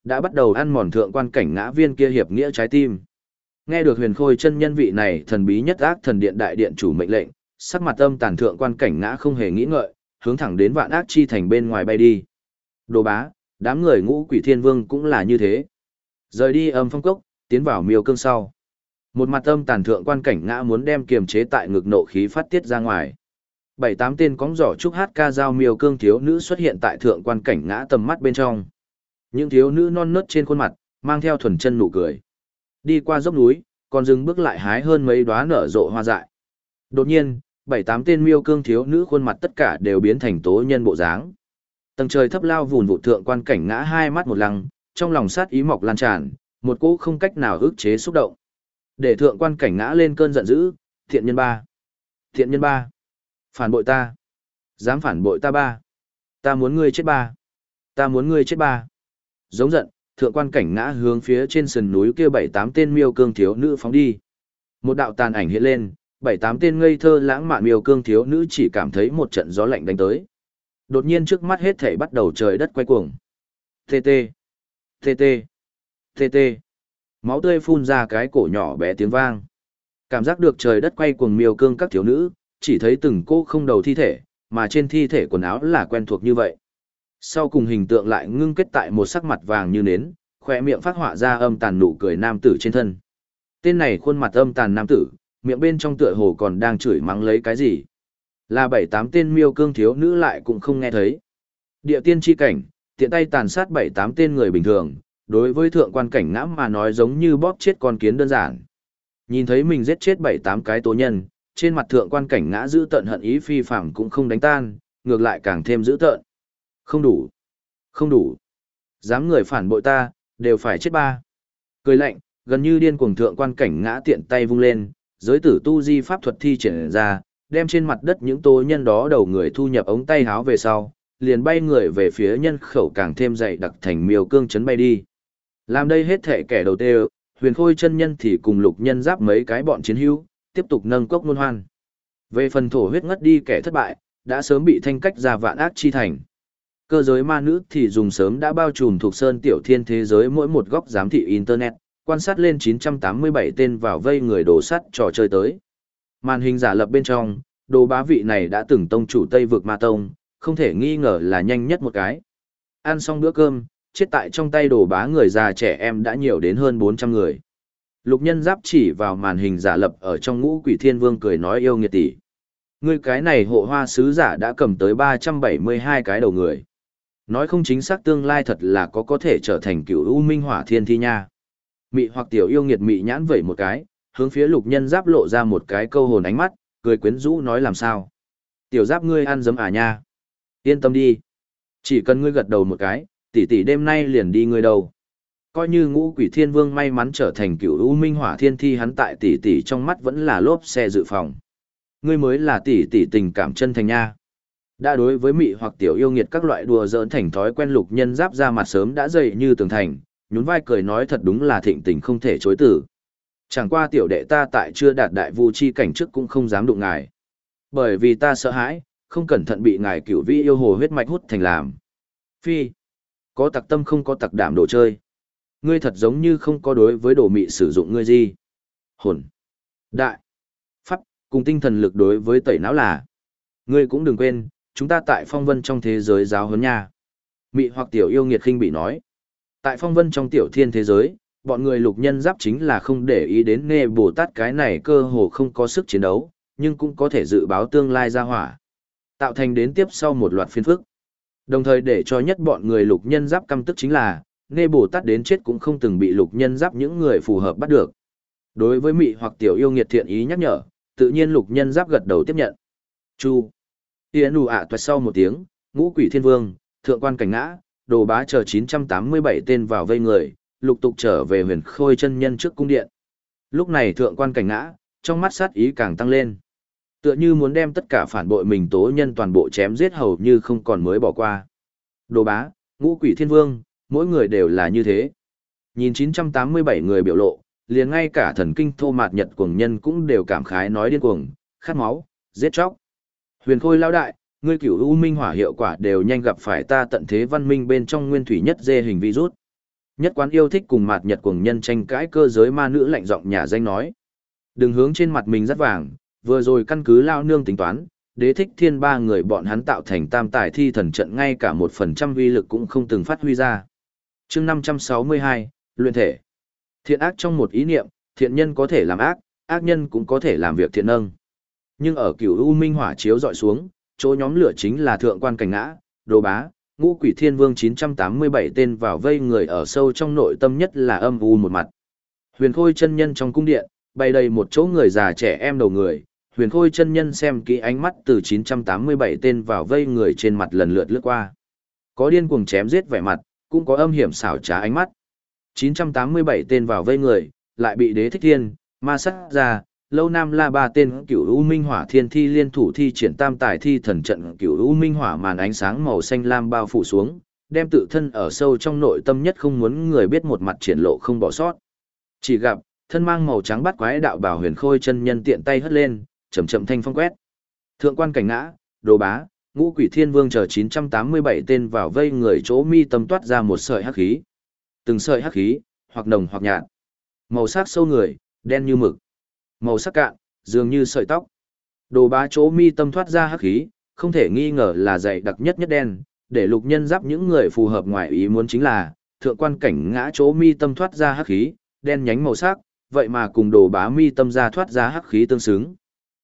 đã bắt đầu ăn mòn thượng quan cảnh ngã viên kia hiệp nghĩa trái tim. Nghe được Huyền Khôi chân nhân vị này thần bí nhất ác thần điện đại điện chủ mệnh lệnh, sắc mặt âm tàn thượng quan cảnh ngã không hề nghĩ ngợi, hướng thẳng đến Vạn Ác Chi Thành bên ngoài bay đi. Đồ bá, đám người Ngũ Quỷ Thiên Vương cũng là như thế. Rời đi Âm Phong Cốc, tiến vào Miêu Cương sau. Một mặt âm tàn thượng quan cảnh ngã muốn đem kiềm chế tại ngực nộ khí phát tiết ra ngoài. 7-8 tên cóng giỏ trúc hát ca dao Miêu Cương thiếu nữ xuất hiện tại thượng quan cảnh ngã tầm mắt bên trong. Những thiếu nữ non nớt trên khuôn mặt, mang theo thuần chân nụ cười. Đi qua dốc núi, còn dừng bước lại hái hơn mấy đóa nở rộ hoa dại. Đột nhiên, 7-8 tên Miêu Cương thiếu nữ khuôn mặt tất cả đều biến thành tố nhân bộ dáng. Tầng trời thấp lao vùn vụt thượng quan cảnh ngã hai mắt một lăng, trong lòng sát ý mọc lan tràn, một cỗ không cách nào ức chế xúc động. Để thượng quan cảnh ngã lên cơn giận dữ, thiện nhân ba. Thiện nhân ba. Phản bội ta. Dám phản bội ta ba. Ta muốn ngươi chết ba. Ta muốn ngươi chết ba. Giống giận, thượng quan cảnh ngã hướng phía trên sườn núi kia 7-8 tên Miêu Cương thiếu nữ phóng đi. Một đạo tàn ảnh hiện lên, 7-8 tên ngây thơ lãng mạn Miêu Cương thiếu nữ chỉ cảm thấy một trận gió lạnh đánh tới. Đột nhiên trước mắt hết thảy bắt đầu trời đất quay cuồng. TT, TT, TT. Máu tươi phun ra cái cổ nhỏ bé tiếng vang. Cảm giác được trời đất quay cuồng Miêu Cương các thiếu nữ, chỉ thấy từng cô không đầu thi thể, mà trên thi thể quần áo là quen thuộc như vậy. Sau cùng hình tượng lại ngưng kết tại một sắc mặt vàng như nến, khỏe miệng phát họa ra âm tàn nụ cười nam tử trên thân. Tên này khuôn mặt âm tàn nam tử, miệng bên trong tựa hồ còn đang chửi mắng lấy cái gì. Là 7-8 tên Miêu Cương thiếu nữ lại cũng không nghe thấy. Địa tiên chi cảnh, tiện tay tàn sát 7-8 tên người bình thường, đối với thượng quan cảnh ngã mà nói giống như bóp chết con kiến đơn giản. Nhìn thấy mình giết chết 7-8 cái tố nhân, trên mặt thượng quan cảnh ngã giữ tận hận ý phi phàm cũng không đánh tan, ngược lại càng thêm giữ tợn. Không đủ. Không đủ. Dám người phản bội ta, đều phải chết ba. Cười lạnh, gần như điên cuồng thượng quan cảnh ngã tiện tay vung lên, giới tử tu di pháp thuật thi triển ra, đem trên mặt đất những tố nhân đó đầu người thu nhập ống tay háo về sau, liền bay người về phía nhân khẩu càng thêm dày đặc thành Miêu Cương chấn bay đi. Làm đây hết thể kẻ đầu tiên, Huyền Khôi chân nhân thì cùng Lục Nhân Giáp mấy cái bọn chiến hữu, tiếp tục nâng cốc luân hoan. Về phần thổ huyết ngất đi kẻ thất bại, đã sớm bị thanh cách ra Vạn Ác Chi Thành. Cơ giới ma nữ thì dùng sớm đã bao trùm thuộc sơn tiểu thiên thế giới mỗi một góc giám thị internet, quan sát lên 987 tên vào vây người đổ sắt trò chơi tới. Màn hình giả lập bên trong, Đồ Bá vị này đã từng tông chủ Tây vực Ma Tông, không thể nghi ngờ là nhanh nhất một cái. Ăn xong bữa cơm, chết tại trong tay Đồ Bá người già trẻ em đã nhiều đến hơn 400 người. Lục Nhân Giáp chỉ vào màn hình giả lập ở trong Ngũ Quỷ Thiên Vương cười nói yêu nghiệt tỷ. Ngươi cái này hộ hoa sứ giả đã cầm tới 372 cái đầu người. Nói không chính xác tương lai thật là có thể trở thành cựu U Minh Hỏa Thiên Thi nha. Mị hoặc tiểu yêu nghiệt mị nhãn vẩy một cái, hướng phía Lục Nhân Giáp lộ ra một cái câu hồn ánh mắt, cười quyến rũ nói làm sao. Tiểu Giáp ngươi ăn dấm à nha. Yên tâm đi. Chỉ cần ngươi gật đầu một cái, tỷ tỷ đêm nay liền đi ngươi đâu. Coi như Ngũ Quỷ Thiên Vương may mắn trở thành cựu U Minh Hỏa Thiên Thi hắn tại tỷ tỷ trong mắt vẫn là lốp xe dự phòng. Ngươi mới là tỷ tỷ tình cảm chân thành nha. Đã đối với mị hoặc tiểu yêu nghiệt các loại đùa giỡn thành thói quen Lục Nhân Giáp ra mặt sớm đã dày như tường thành, nhún vai cười nói thật đúng là thịnh tình không thể chối từ. Chẳng qua tiểu đệ ta tại chưa đạt đại vu chi cảnh trước cũng không dám đụng ngài. Bởi vì ta sợ hãi, không cẩn thận bị ngài cửu vĩ yêu hồ huyết mạch hút thành làm. Phi, có tặc tâm không có tặc đảm đồ chơi. Ngươi thật giống như không có đối với đồ mị sử dụng ngươi gì. Hồn, đại, pháp, cùng tinh thần lực đối với tẩy não là. Ngươi cũng đừng quên, chúng ta tại phong vân trong thế giới giáo huấn nha. Mị hoặc tiểu yêu nghiệt khinh bị nói. Tại phong vân trong tiểu thiên thế giới, bọn người Lục Nhân Giáp chính là không để ý đến Nê Bồ Tát cái này cơ hồ không có sức chiến đấu, nhưng cũng có thể dự báo tương lai ra hỏa. Tạo thành đến tiếp sau một loạt phiên phức. Đồng thời để cho nhất bọn người Lục Nhân Giáp căm tức chính là, Nê Bồ Tát đến chết cũng không từng bị Lục Nhân Giáp những người phù hợp bắt được. Đối với mị hoặc tiểu yêu nghiệt thiện ý nhắc nhở, tự nhiên Lục Nhân Giáp gật đầu tiếp nhận. Chu. Yến ù ạ toạt sau một tiếng, Ngũ Quỷ Thiên Vương, Thượng Quan Cảnh Ngã, Đồ Bá chờ 987 tên vào vây người, lục tục trở về Huyền Khôi chân nhân trước cung điện. Lúc này Thượng Quan Cảnh Ngã, trong mắt sát ý càng tăng lên. Tựa như muốn đem tất cả phản bội mình tố nhân toàn bộ chém giết hầu như không còn mới bỏ qua. Đồ Bá, Ngũ Quỷ Thiên Vương, mỗi người đều là như thế. Nhìn 987 người biểu lộ, liền ngay cả thần kinh thô mạt nhật cuồng nhân cũng đều cảm khái nói điên cuồng, khát máu, giết chóc. Huyền Khôi lão đại, ngươi cửu U Minh Hỏa hiệu quả đều nhanh gặp phải ta tận thế văn minh bên trong nguyên thủy nhất dê hình virus. Nhất quán yêu thích cùng mạt nhật cuồng nhân tranh cãi cơ giới ma nữ lạnh giọng nhà danh nói. Đừng hướng trên mặt mình dắt vàng, vừa rồi căn cứ lao nương tính toán, đế thích thiên ba người bọn hắn tạo thành tam tài thi thần trận ngay cả 1% uy lực cũng không từng phát huy ra. chương 562, luyện thể. Thiện ác trong một ý niệm, thiện nhân có thể làm ác, ác nhân cũng có thể làm việc thiện nâng. Nhưng ở cửu u minh hỏa chiếu dọi xuống, chỗ nhóm lửa chính là thượng quan cảnh ngã, đồ bá, ngũ quỷ thiên vương 987 tên vào vây người ở sâu trong nội tâm nhất là âm u một mặt. Huyền Khôi chân nhân trong cung điện, bày đầy một chỗ người già trẻ em đầu người, Huyền Khôi chân nhân xem kỹ ánh mắt từ 987 tên vào vây người trên mặt lần lượt lướt qua. Có điên cuồng chém giết vẻ mặt, cũng có âm hiểm xảo trá ánh mắt. 987 tên vào vây người, lại bị đế thích thiên, ma sát ra, lâu nam la ba tên cửu u minh hỏa thiên thi liên thủ thi triển tam tài thi thần trận cửu u minh hỏa màn ánh sáng màu xanh lam bao phủ xuống, đem tự thân ở sâu trong nội tâm nhất không muốn người biết một mặt triển lộ không bỏ sót. Chỉ gặp, thân mang màu trắng bắt quái đạo bào Huyền Khôi chân nhân tiện tay hất lên, chậm chậm thanh phong quét. Thượng quan cảnh ngã, đồ bá, ngũ quỷ thiên vương chờ 987 tên vào vây người chỗ mi tâm toát ra một sợi hắc khí. Từng sợi hắc khí, hoặc nồng hoặc nhạt. Màu sắc sâu người, đen như mực. Màu sắc cạn, dường như sợi tóc. Đồ bá chỗ mi tâm thoát ra hắc khí, không thể nghi ngờ là dày đặc nhất nhất đen, để lục nhân giáp những người phù hợp ngoài ý muốn chính là, thượng quan cảnh ngã chỗ mi tâm thoát ra hắc khí, đen nhánh màu sắc, vậy mà cùng đồ bá mi tâm ra thoát ra hắc khí tương xứng.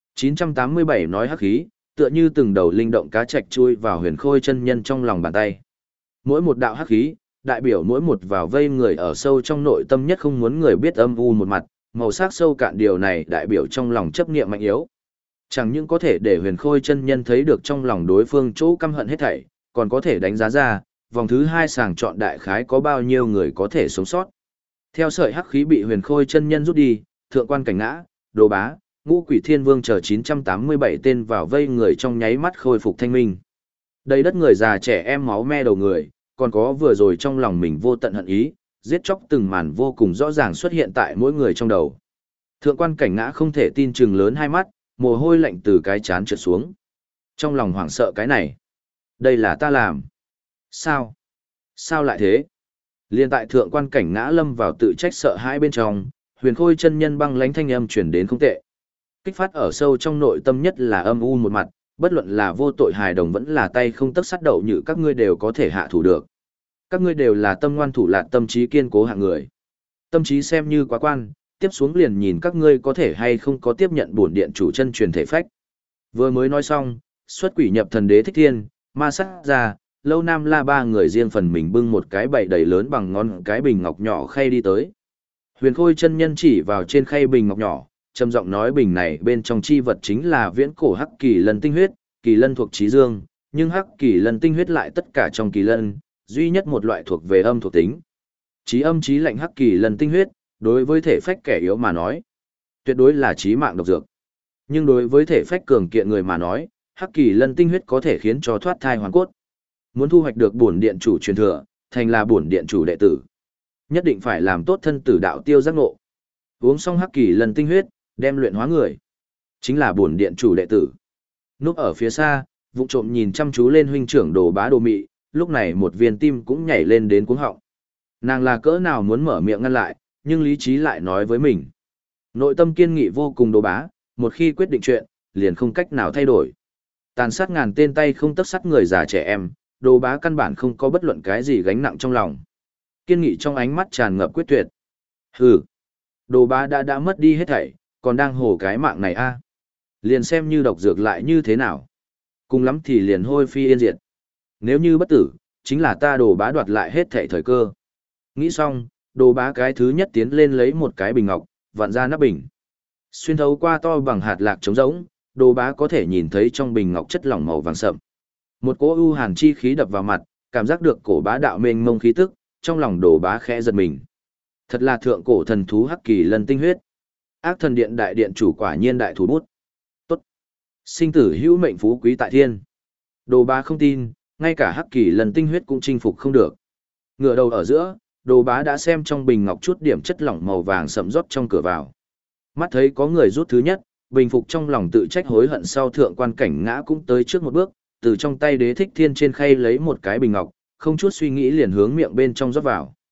987 nói hắc khí, tựa như từng đầu linh động cá trạch chui vào Huyền Khôi chân nhân trong lòng bàn tay. Mỗi một đạo hắc khí, đại biểu mỗi một vào vây người ở sâu trong nội tâm nhất không muốn người biết âm u một mặt, màu sắc sâu cạn điều này đại biểu trong lòng chấp niệm mạnh yếu. Chẳng những có thể để Huyền Khôi chân nhân thấy được trong lòng đối phương chỗ căm hận hết thảy, còn có thể đánh giá ra, vòng thứ 2 sàng chọn đại khái có bao nhiêu người có thể sống sót. Theo sợi hắc khí bị Huyền Khôi chân nhân rút đi, thượng quan cảnh ngã, đồ bá, ngũ quỷ thiên vương chờ 987 tên vào vây người trong nháy mắt khôi phục thanh minh. Đầy đất người già trẻ em máu me đầu người, còn có vừa rồi trong lòng mình vô tận hận ý, giết chóc từng màn vô cùng rõ ràng xuất hiện tại mỗi người trong đầu. Thượng quan cảnh ngã không thể tin chừng lớn hai mắt, mồ hôi lạnh từ cái chán trượt xuống. Trong lòng hoảng sợ cái này. Đây là ta làm. Sao? Sao lại thế? Liên tại thượng quan cảnh ngã lâm vào tự trách sợ hãi bên trong, Huyền Khôi chân nhân băng lãnh thanh âm truyền đến không tệ. Kích phát ở sâu trong nội tâm nhất là âm u một mặt, bất luận là vô tội hài đồng vẫn là tay không tấc sắt đậu như các ngươi đều có thể hạ thủ được. Các ngươi đều là tâm ngoan thủ lạn tâm trí kiên cố hạng người. Tâm trí xem như quá quan, tiếp xuống liền nhìn các ngươi có thể hay không có tiếp nhận bổn điện chủ chân truyền thể phách. Vừa mới nói xong, xuất quỷ nhập thần đế thích thiên, ma sát ra, lâu nam la ba người riêng phần mình bưng một cái bậy đầy lớn bằng ngón cái bình ngọc nhỏ khay đi tới. Huyền Khôi chân nhân chỉ vào trên khay bình ngọc nhỏ, trầm giọng nói bình này bên trong chi vật chính là viễn cổ hắc kỳ lân tinh huyết, kỳ lân thuộc trí dương, nhưng hắc kỳ lân tinh huyết lại tất cả trong kỳ lân, duy nhất một loại thuộc về âm thuộc tính. Chí âm chí lạnh hắc kỳ lân tinh huyết, đối với thể phách kẻ yếu mà nói, tuyệt đối là chí mạng độc dược. Nhưng đối với thể phách cường kiện người mà nói, hắc kỳ lân tinh huyết có thể khiến cho thoát thai hoàn cốt. Muốn thu hoạch được bổn điện chủ truyền thừa, thành là bổn điện chủ đệ tử, nhất định phải làm tốt thân tử đạo tiêu giác ngộ. Uống xong hắc kỳ lân tinh huyết, đem luyện hóa người, chính là bổn điện chủ đệ tử. Núp ở phía xa, vụng trộm nhìn chăm chú lên huynh trưởng Đồ Bá Đồ Mị, lúc này một viên tim cũng nhảy lên đến cuống họng. Nàng là cỡ nào muốn mở miệng ngăn lại, nhưng lý trí lại nói với mình. Nội tâm kiên nghị vô cùng Đồ Bá, một khi quyết định chuyện, liền không cách nào thay đổi. Tàn sát ngàn tên tay không tấc sắt người già trẻ em, Đồ Bá căn bản không có bất luận cái gì gánh nặng trong lòng. Kiên nghị trong ánh mắt tràn ngập quyết tuyệt. Hừ, Đồ Bá đã mất đi hết thảy, còn đang hổ cái mạng này a? Liền xem như độc dược lại như thế nào? Cùng lắm thì liền hôi phi yên diệt. Nếu như bất tử, chính là ta Đồ Bá đoạt lại hết thảy thời cơ. Nghĩ xong, Đồ Bá cái thứ nhất tiến lên lấy một cái bình ngọc, vặn ra nắp bình. Xuyên thấu qua to bằng hạt lạc trống rỗng, Đồ Bá có thể nhìn thấy trong bình ngọc chất lỏng màu vàng sậm. Một cỗ u hàn chi khí đập vào mặt, cảm giác được cổ bá đạo mênh mông khí tức, trong lòng Đồ Bá khẽ giật mình. Thật là thượng cổ thần thú hắc kỳ lân tinh huyết. Ác thần điện đại điện chủ quả nhiên đại thủ bút. Tốt. Sinh tử hữu mệnh phú quý tại thiên. Đồ Bá không tin, ngay cả hắc kỳ lân tinh huyết cũng chinh phục không được. Ngửa đầu ở giữa, Đồ Bá đã xem trong bình ngọc chút điểm chất lỏng màu vàng sậm rót trong cửa vào. Mắt thấy có người rút thứ nhất, bình phục trong lòng tự trách hối hận sau thượng quan cảnh ngã cũng tới trước một bước, từ trong tay đế thích thiên trên khay lấy một cái bình ngọc, không chút suy nghĩ liền hướng miệng bên trong rót vào.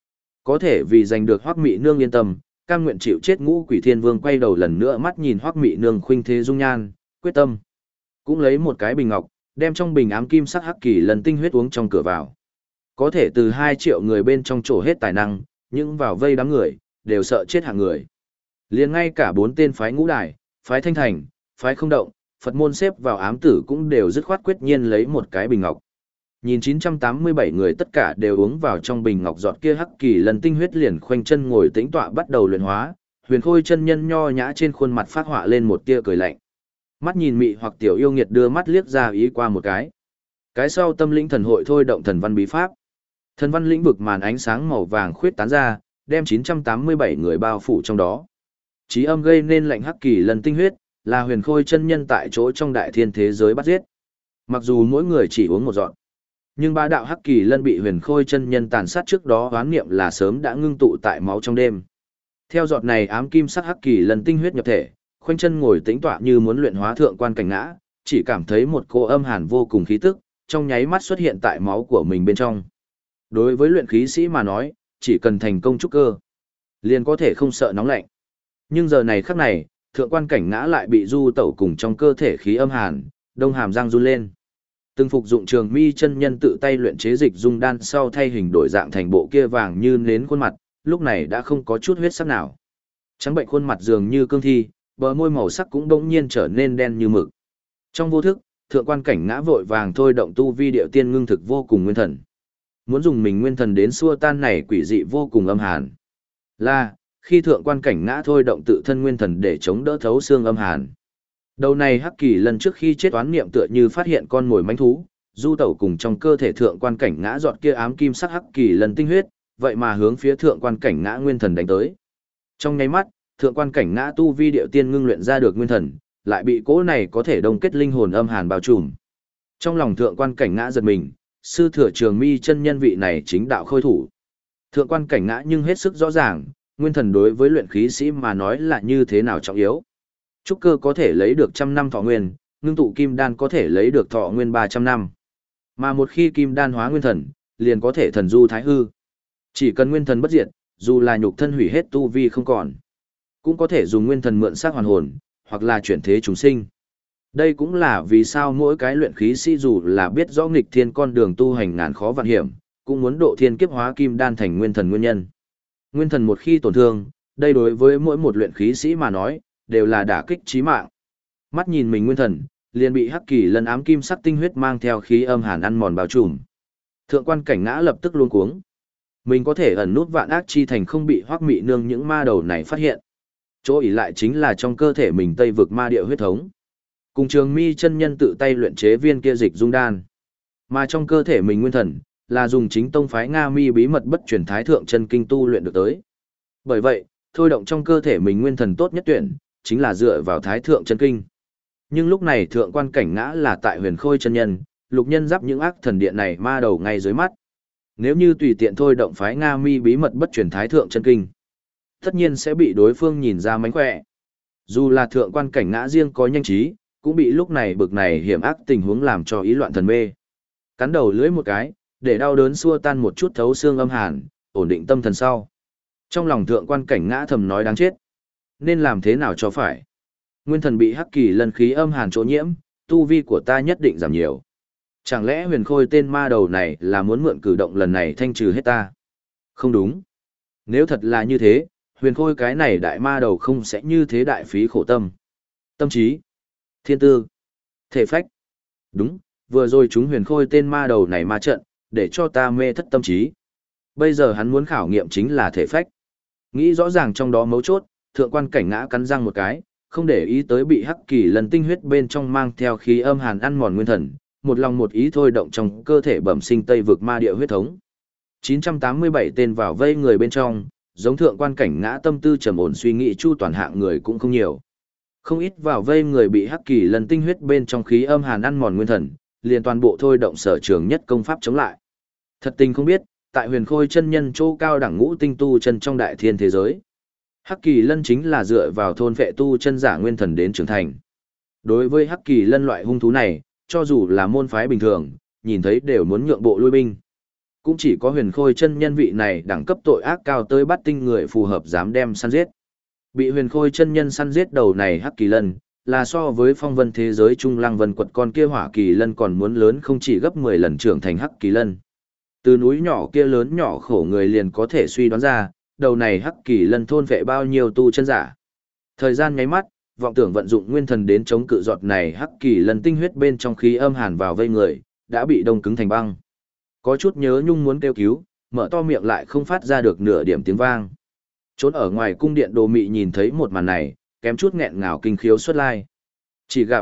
Có thể vì giành được Hoắc Mị Nương yên tâm, cam nguyện chịu chết Ngũ Quỷ Thiên Vương quay đầu lần nữa mắt nhìn Hoắc Mị Nương khuynh thế dung nhan, quyết tâm. Cũng lấy một cái bình ngọc, đem trong bình ám kim sắc hắc kỳ lần tinh huyết uống trong cửa vào. Có thể từ 2 triệu người bên trong trổ hết tài năng, nhưng vào vây đám người, đều sợ chết hạng người. Liền ngay cả 4 tên phái ngũ đài, phái thanh thành, phái không động, Phật môn xếp vào ám tử cũng đều dứt khoát quyết nhiên lấy một cái bình ngọc. Nhìn 987 người tất cả đều uống vào trong bình ngọc giọt kia hắc kỳ lần tinh huyết, liền khoanh chân ngồi tĩnh tọa bắt đầu luyện hóa, Huyền Khôi chân nhân nho nhã trên khuôn mặt phát họa lên một tia cười lạnh. Mắt nhìn mị hoặc tiểu yêu nghiệt đưa mắt liếc ra ý qua một cái. Cái sau tâm linh thần hội thôi động thần văn bí pháp. Thần văn lĩnh vực màn ánh sáng màu vàng khuyết tán ra, đem 987 người bao phủ trong đó. Chí âm gây nên lạnh hắc kỳ lần tinh huyết, là Huyền Khôi chân nhân tại chỗ trong đại thiên thế giới bắt giết. Mặc dù mỗi người chỉ uống một giọt, nhưng ba đạo hắc kỳ lân bị Huyền Khôi chân nhân tàn sát trước đó oán niệm là sớm đã ngưng tụ tại máu trong đêm. Theo giọt này ám kim sắc hắc kỳ lân tinh huyết nhập thể, khoanh chân ngồi tĩnh tọa như muốn luyện hóa thượng quan cảnh ngã, chỉ cảm thấy một cô âm hàn vô cùng khí tức, trong nháy mắt xuất hiện tại máu của mình bên trong. Đối với luyện khí sĩ mà nói, chỉ cần thành công trúc cơ, liền có thể không sợ nóng lạnh. Nhưng giờ này khắc này, thượng quan cảnh ngã lại bị du tẩu cùng trong cơ thể khí âm hàn, đông hàm răng run lên. Từng phục dụng Trường Mi chân nhân tự tay luyện chế dịch dung đan sau thay hình đổi dạng thành bộ kia vàng như nến khuôn mặt, lúc này đã không có chút huyết sắc nào. Trắng bệnh khuôn mặt dường như cương thi, bờ môi màu sắc cũng bỗng nhiên trở nên đen như mực. Trong vô thức, thượng quan cảnh ngã vội vàng thôi động tu vi điệu tiên ngưng thực vô cùng nguyên thần. Muốn dùng mình nguyên thần đến xua tan này quỷ dị vô cùng âm hàn. Là, khi thượng quan cảnh ngã thôi động tự thân nguyên thần để chống đỡ thấu xương âm hàn. Đầu này hắc kỳ lần trước khi chết oán niệm tựa như phát hiện con mồi manh thú, du tẩu cùng trong cơ thể thượng quan cảnh ngã giọt kia ám kim sắc hắc kỳ lần tinh huyết, vậy mà hướng phía thượng quan cảnh ngã nguyên thần đánh tới. Trong nháy mắt, thượng quan cảnh ngã tu vi điệu tiên ngưng luyện ra được nguyên thần, lại bị cỗ này có thể đông kết linh hồn âm hàn bao trùm. Trong lòng thượng quan cảnh ngã giật mình, sư thừa Trường Mi chân nhân vị này chính đạo khôi thủ. Thượng quan cảnh ngã nhưng hết sức rõ ràng, nguyên thần đối với luyện khí sĩ mà nói là như thế nào trọng yếu. Trúc cơ có thể lấy được 100 năm thọ nguyên, ngưng tụ kim đan có thể lấy được thọ nguyên 300 năm. Mà một khi kim đan hóa nguyên thần, liền có thể thần du thái hư. Chỉ cần nguyên thần bất diệt, dù là nhục thân hủy hết tu vi không còn, cũng có thể dùng nguyên thần mượn xác hoàn hồn, hoặc là chuyển thế chúng sinh. Đây cũng là vì sao mỗi cái luyện khí sĩ dù là biết rõ nghịch thiên con đường tu hành ngàn khó vạn hiểm, cũng muốn độ thiên kiếp hóa kim đan thành nguyên thần nguyên nhân. Nguyên thần một khi tổn thương, đây đối với mỗi một luyện khí sĩ mà nói, đều là đả kích chí mạng. Mắt nhìn mình nguyên thần, liền bị hắc kỳ lân ám kim sắc tinh huyết mang theo khí âm hàn ăn mòn bao trùm. Thượng quan cảnh ngã lập tức luống cuống. Mình có thể ẩn nút vạn ác chi thành không bị Hoắc Mị Nương những ma đầu này phát hiện. Chỗ ỷ lại chính là trong cơ thể mình Tây vực ma địa huyết thống. Cùng Trường Mi chân nhân tự tay luyện chế viên kia dịch dung đan. Mà trong cơ thể mình nguyên thần, là dùng chính tông phái Nga Mi bí mật bất truyền thái thượng chân kinh tu luyện được tới. Bởi vậy, thôi động trong cơ thể mình nguyên thần tốt nhất tuyển, chính là dựa vào thái thượng chân kinh. Nhưng lúc này thượng quan cảnh ngã là tại Huyền Khôi chân nhân, lục nhân giáp những ác thần điện này ma đầu ngay dưới mắt. Nếu như tùy tiện thôi động phái Nga Mi bí mật bất truyền thái thượng chân kinh, tất nhiên sẽ bị đối phương nhìn ra mánh khỏe. Dù là thượng quan cảnh ngã riêng có nhanh trí, cũng bị lúc này bực này hiểm ác tình huống làm cho ý loạn thần mê. Cắn đầu lưỡi một cái, để đau đớn xua tan một chút thấu xương âm hàn, ổn định tâm thần sau. Trong lòng thượng quan cảnh ngã thầm nói đáng chết. Nên làm thế nào cho phải? Nguyên thần bị hắc kỳ lân khí âm hàn chỗ nhiễm, tu vi của ta nhất định giảm nhiều. Chẳng lẽ Huyền Khôi tên ma đầu này là muốn mượn cử động lần này thanh trừ hết ta? Không đúng. Nếu thật là như thế, Huyền Khôi cái này đại ma đầu không sẽ như thế đại phí khổ tâm. Tâm trí, thiên tư, thể phách. Đúng, vừa rồi chúng Huyền Khôi tên ma đầu này ma trận, để cho ta mê thất tâm trí. Bây giờ hắn muốn khảo nghiệm chính là thể phách. Nghĩ rõ ràng trong đó mấu chốt, thượng quan cảnh ngã cắn răng một cái, không để ý tới bị hắc kỳ lần tinh huyết bên trong mang theo khí âm hàn ăn mòn nguyên thần, một lòng một ý thôi động trong cơ thể bẩm sinh Tây vực ma địa huyết thống. 987 tên vào vây người bên trong, giống thượng quan cảnh ngã tâm tư trầm ổn suy nghĩ chu toàn hạng người cũng không nhiều. Không ít vào vây người bị hắc kỳ lần tinh huyết bên trong khí âm hàn ăn mòn nguyên thần, liền toàn bộ thôi động sở trường nhất công pháp chống lại. Thật tình không biết, tại Huyền Khôi chân nhân chỗ cao đẳng ngũ tinh tu chân trong đại thiên thế giới, hắc kỳ lân chính là dựa vào thôn vệ tu chân giả nguyên thần đến trưởng thành. Đối với hắc kỳ lân loại hung thú này, cho dù là môn phái bình thường, nhìn thấy đều muốn nhượng bộ lui binh. Cũng chỉ có Huyền Khôi chân nhân vị này đẳng cấp tội ác cao tới bắt tinh người phù hợp dám đem săn giết. Bị Huyền Khôi chân nhân săn giết đầu này Hắc Kỳ Lân, là so với phong vân thế giới trung lăng vân quật con kia Hỏa Kỳ Lân còn muốn lớn không chỉ gấp 10 lần trưởng thành Hắc Kỳ Lân. Từ núi nhỏ kia lớn nhỏ khổ người liền có thể suy đoán ra, đầu này Hắc Kỳ Lân thôn vệ bao nhiêu tu chân giả. Thời gian nháy mắt, vọng tưởng vận dụng nguyên thần đến chống cự giọt này Hắc Kỳ Lân tinh huyết bên trong khí âm hàn vào vây người, đã bị đông cứng thành băng. Có chút nhớ nhung muốn kêu cứu, mở to miệng lại không phát ra được nửa điểm tiếng vang. Trốn ở ngoài cung điện Đồ Mị nhìn thấy một màn này, kém chút nghẹn ngào kinh khiếu xuất lai. Chỉ gặp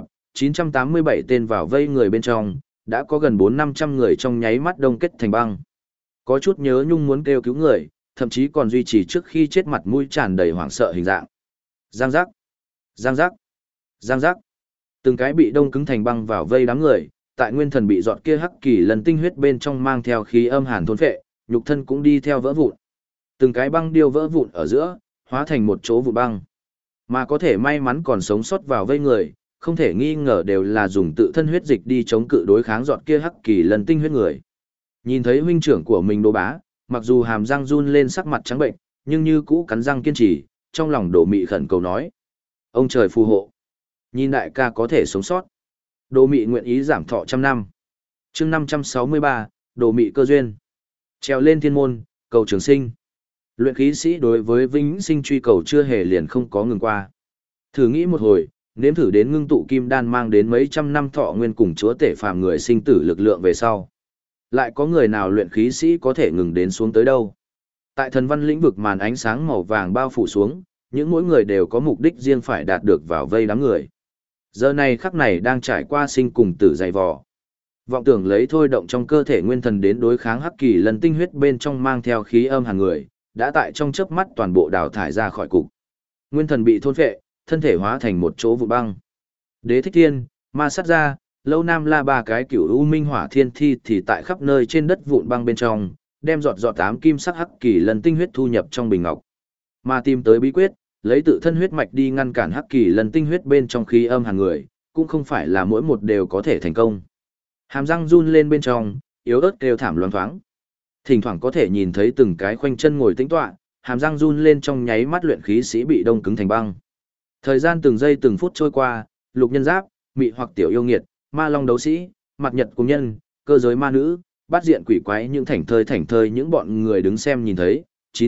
987 tên vào vây người bên trong, đã có gần 400-500 người trong nháy mắt đông kết thành băng. Có chút nhớ nhung muốn kêu cứu người, thậm chí còn duy trì trước khi chết mặt mũi tràn đầy hoảng sợ hình dạng. Giang giác, giang giác, giang giác. Từng cái bị đông cứng thành băng vào vây đám người, tại nguyên thần bị giọt kia Hắc Kỳ Lân tinh huyết bên trong mang theo khí âm hàn thôn phệ, nhục thân cũng đi theo vỡ vụn. Từng cái băng điêu vỡ vụn ở giữa, hóa thành một chỗ vụ băng. Mà có thể may mắn còn sống sót vào vây người, không thể nghi ngờ đều là dùng tự thân huyết dịch đi chống cự đối kháng giọt kia Hắc Kỳ Lân tinh huyết người. Nhìn thấy huynh trưởng của mình Đồ Bá, mặc dù hàm răng run lên sắc mặt trắng bệnh, nhưng như cũ cắn răng kiên trì, trong lòng Đồ Mị khẩn cầu nói: "Ông trời phù hộ, nhìn đại ca có thể sống sót." Đồ Mị nguyện ý giảm thọ 100 năm. Chương 563, Đồ Mị cơ duyên. Trèo lên thiên môn, cầu trường sinh. Luyện khí sĩ đối với vĩnh sinh truy cầu chưa hề liền không có ngừng qua. Thử nghĩ một hồi, nếm thử đến ngưng tụ kim đan mang đến mấy trăm năm thọ nguyên cùng chúa tể phàm người sinh tử lực lượng về sau. Lại có người nào luyện khí sĩ có thể ngừng đến xuống tới đâu. Tại thần văn lĩnh vực màn ánh sáng màu vàng bao phủ xuống, những mỗi người đều có mục đích riêng phải đạt được vào vây đám người. Giờ này khắc này đang trải qua sinh cùng tử dày vò. Vọng tưởng lấy thôi động trong cơ thể nguyên thần đến đối kháng Hắc Kỳ Lân tinh huyết bên trong mang theo khí âm hàng người, đã tại trong chớp mắt toàn bộ đào thải ra khỏi cục. Nguyên thần bị thôn phệ, thân thể hóa thành một chỗ vụ băng. Đế Thích Thiên, Ma Sát Gia, Lâu Nam La ba cái cửu u minh hỏa thiên thi thì tại khắp nơi trên đất vụn băng bên trong, đem giọt giọt tám kim sắc Hắc Kỳ Lân tinh huyết thu nhập trong bình ngọc. Mà tìm tới bí quyết, lấy tự thân huyết mạch đi ngăn cản Hắc Kỳ Lân tinh huyết bên trong khí âm hàng người, cũng không phải là mỗi một đều có thể thành công. Hàm răng run lên bên trong, yếu ớt kêu thảm loáng thoáng. Thỉnh thoảng có thể nhìn thấy từng cái khoanh chân ngồi tĩnh tọa, hàm răng run lên trong nháy mắt luyện khí sĩ bị đông cứng thành băng. Thời gian từng giây từng phút trôi qua, Lục Nhân Giáp, Mị Hoặc Tiểu Yêu Nghiệt, Ma Long Đấu Sĩ, Mặt Nhật Cùng Nhân, Cơ Giới Ma Nữ, Bát Diện Quỷ Quái những thảnh thơi những bọn người đứng xem nhìn thấy,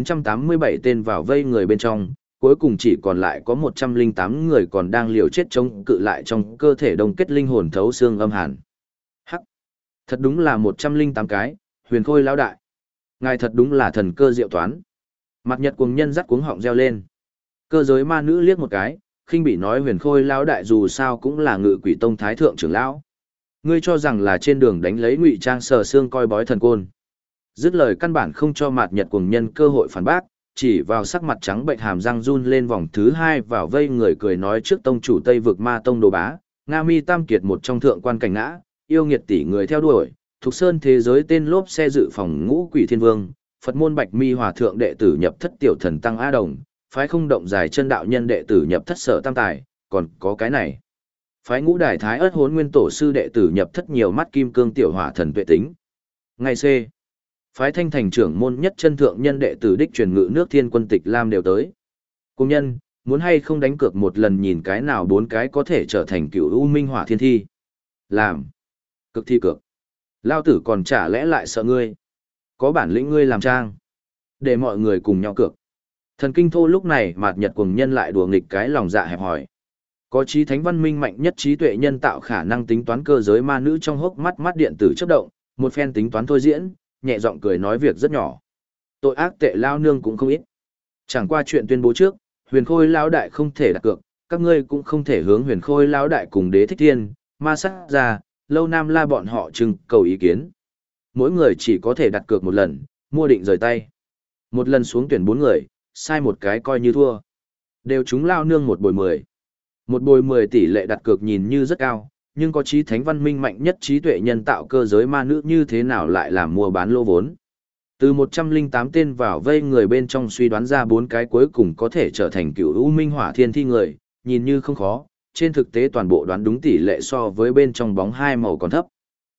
987 tên vào vây người bên trong, cuối cùng chỉ còn lại có 108 người còn đang liều chết chống cự lại trong cơ thể đông kết linh hồn thấu xương âm hàn. Hắc, thật đúng là 108 cái, Huyền Khôi lão đại. Ngài thật đúng là thần cơ diệu toán. Mặt Nhật Cuồng Nhân dắt cuống họng reo lên. Cơ Giới Ma Nữ liếc một cái, khinh bỉ nói Huyền Khôi lão đại dù sao cũng là Ngự Quỷ Tông thái thượng trưởng lão. Ngươi cho rằng là trên đường đánh lấy ngụy trang sờ xương coi bói thần côn. Dứt lời căn bản không cho Mạt Nhật Cuồng Nhân cơ hội phản bác, chỉ vào sắc mặt trắng bệnh hàm răng run lên vòng thứ hai vào vây người cười nói trước tông chủ Tây vực Ma Tông Đồ Bá, Nga Mi Tam Kiệt một trong thượng quan cảnh ngã, yêu nghiệt tỷ người theo đuổi, Thục Sơn thế giới tên lốp xe dự phòng Ngũ Quỷ Thiên Vương, Phật môn Bạch Mi Hòa thượng đệ tử nhập thất tiểu thần tăng A Đồng, phái không động dài chân đạo nhân đệ tử nhập thất Sở Tam Tài, còn có cái này. Phái Ngũ Đài Thái Ất Hốn Nguyên tổ sư đệ tử nhập thất nhiều mắt kim cương tiểu hỏa thần tuệ tính. Ngày C. Phái Thanh Thành trưởng môn nhất chân thượng nhân đệ tử đích truyền ngự nước Thiên Quân Tịch Lam đều tới. Cùng nhân, muốn hay không đánh cược một lần nhìn cái nào bốn cái có thể trở thành cựu u minh hỏa thiên thi. Làm. Cực thi cược. Lao tử còn chả lẽ lại sợ ngươi. Có bản lĩnh ngươi làm trang. Để mọi người cùng nhau cược. Thần Kinh Thô lúc này Mạt Nhật Cuồng Nhân lại đùa nghịch cái lòng dạ hẹp hỏi. Có trí thánh văn minh mạnh nhất trí tuệ nhân tạo khả năng tính toán cơ giới ma nữ trong hốc mắt mắt điện tử chớp động, một phen tính toán thôi diễn, nhẹ giọng cười nói việc rất nhỏ. Tội ác tệ lao nương cũng không ít. Chẳng qua chuyện tuyên bố trước, Huyền Khôi lão đại không thể đặt cược, các ngươi cũng không thể hướng Huyền Khôi lão đại cùng Đế Thích Thiên, Ma Sát Gia, Lâu Nam La bọn họ trưng cầu ý kiến. Mỗi người chỉ có thể đặt cược một lần, mua định rời tay. Một lần xuống tuyển 4 người, sai một cái coi như thua. Đều chúng lao nương một bồi 10. Một bồi 10 tỷ lệ đặt cược nhìn như rất cao, nhưng có trí thánh văn minh mạnh nhất trí tuệ nhân tạo cơ giới ma nữ như thế nào lại làm mua bán lô vốn. Từ 108 tên vào vây người bên trong suy đoán ra 4 cái cuối cùng có thể trở thành cựu u minh hỏa thiên thi người, nhìn như không khó, trên thực tế toàn bộ đoán đúng tỷ lệ so với bên trong bóng hai màu còn thấp.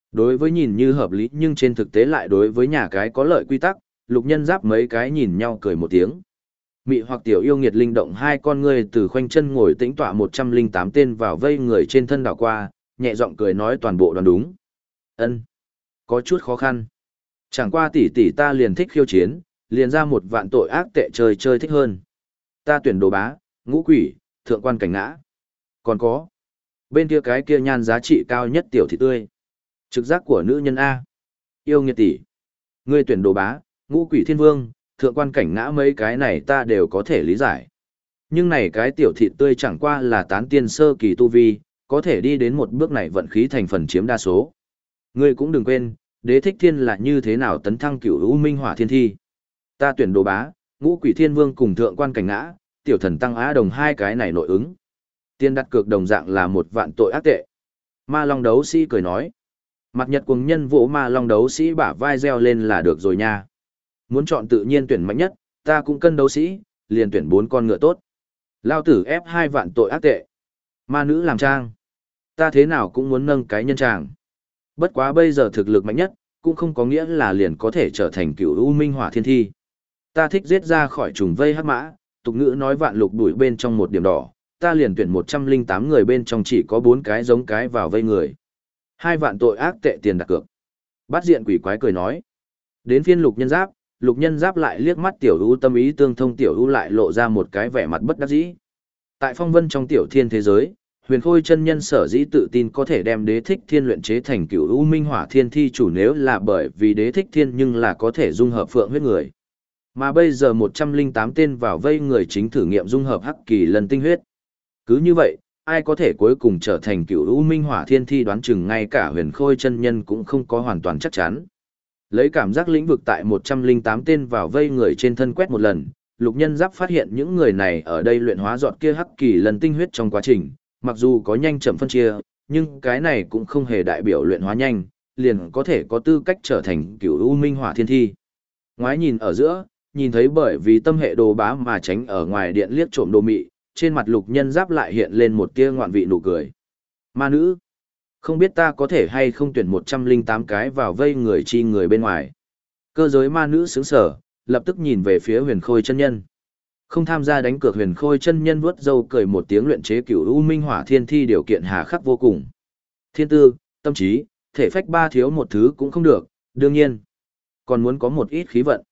Đối với nhìn như hợp lý nhưng trên thực tế lại đối với nhà cái có lợi quy tắc, Lục Nhân Giáp mấy cái nhìn nhau cười một tiếng. Mị hoặc tiểu yêu nghiệt linh động hai con ngươi từ khoanh chân ngồi tĩnh tọa 108 tên vào vây người trên thân đảo qua, nhẹ giọng cười nói toàn bộ đoán đúng. Ân, có chút khó khăn. Chẳng qua tỷ tỷ ta liền thích khiêu chiến, liền ra một vạn tội ác tệ chơi chơi thích hơn. Ta tuyển đồ bá, ngũ quỷ, thượng quan cảnh ngã. Còn có, bên kia cái kia nhan giá trị cao nhất tiểu thị tươi. Trực giác của nữ nhân A. Yêu nghiệt tỷ. Ngươi tuyển đồ bá, ngũ quỷ thiên vương, thượng quan cảnh ngã mấy cái này ta đều có thể lý giải. Nhưng này cái tiểu thị tươi chẳng qua là tán tiên sơ kỳ tu vi, có thể đi đến một bước này vận khí thành phần chiếm đa số. Ngươi cũng đừng quên, đế thích thiên là như thế nào tấn thăng cửu u minh hỏa thiên thi. Ta tuyển đồ bá, ngũ quỷ thiên vương cùng thượng quan cảnh ngã, tiểu thần tăng á đồng hai cái này nội ứng. Tiên đặt cược đồng dạng là một vạn tội ác tệ. Ma Long đấu sĩ cười nói. Mặt nhật cuồng nhân vỗ Ma Long đấu sĩ bả vai reo lên là được rồi nha. Muốn chọn tự nhiên tuyển mạnh nhất, ta cũng cân đấu sĩ, liền tuyển 4 con ngựa tốt. Lao tử ép 2 vạn tội ác tệ. Ma nữ làm trang. Ta thế nào cũng muốn nâng cái nhân tràng. Bất quá bây giờ thực lực mạnh nhất, cũng không có nghĩa là liền có thể trở thành cựu u minh hỏa thiên thi. Ta thích giết ra khỏi trùng vây hắc mã, tục ngữ nói vạn lục đuổi bên trong một điểm đỏ, ta liền tuyển 108 người bên trong chỉ có 4 cái giống cái vào vây người. 2 vạn tội ác tệ tiền đặt cược. Bát diện quỷ quái cười nói. Đến phiên lục nhân giáp lại liếc mắt tiểu u tâm ý tương thông tiểu u lại lộ ra một cái vẻ mặt bất đắc dĩ. Tại phong vân trong tiểu thiên thế giới, huyền khôi chân nhân sở dĩ tự tin có thể đem đế thích thiên luyện chế thành cựu u minh hỏa thiên thi chủ nếu là bởi vì đế thích thiên nhưng là có thể dung hợp phượng huyết người. Mà bây giờ 108 tên vào vây người chính thử nghiệm dung hợp hắc kỳ lần tinh huyết. Cứ như vậy, ai có thể cuối cùng trở thành cựu u minh hỏa thiên thi đoán chừng ngay cả huyền khôi chân nhân cũng không có hoàn toàn chắc chắn. Lấy cảm giác lĩnh vực tại 108 tên vào vây người trên thân quét một lần, lục nhân giáp phát hiện những người này ở đây luyện hóa giọt kia hắc kỳ lần tinh huyết trong quá trình, mặc dù có nhanh chậm phân chia, nhưng cái này cũng không hề đại biểu luyện hóa nhanh, liền có thể có tư cách trở thành cựu u minh hỏa thiên thi. Ngoái nhìn ở giữa, nhìn thấy bởi vì tâm hệ đồ bá mà tránh ở ngoài điện liếc trộm đồ mị, trên mặt lục nhân giáp lại hiện lên một tia ngoạn vị nụ cười. Ma nữ, không biết ta có thể hay không tuyển 108 cái vào vây người chi người bên ngoài. Cơ giới ma nữ sướng sở, lập tức nhìn về phía huyền khôi chân nhân. Không tham gia đánh cược huyền khôi chân nhân vuốt râu cười một tiếng luyện chế cửu u minh hỏa thiên thi điều kiện hà khắc vô cùng. Thiên tư, tâm trí, thể phách ba thiếu một thứ cũng không được, đương nhiên. Còn muốn có một ít khí vận.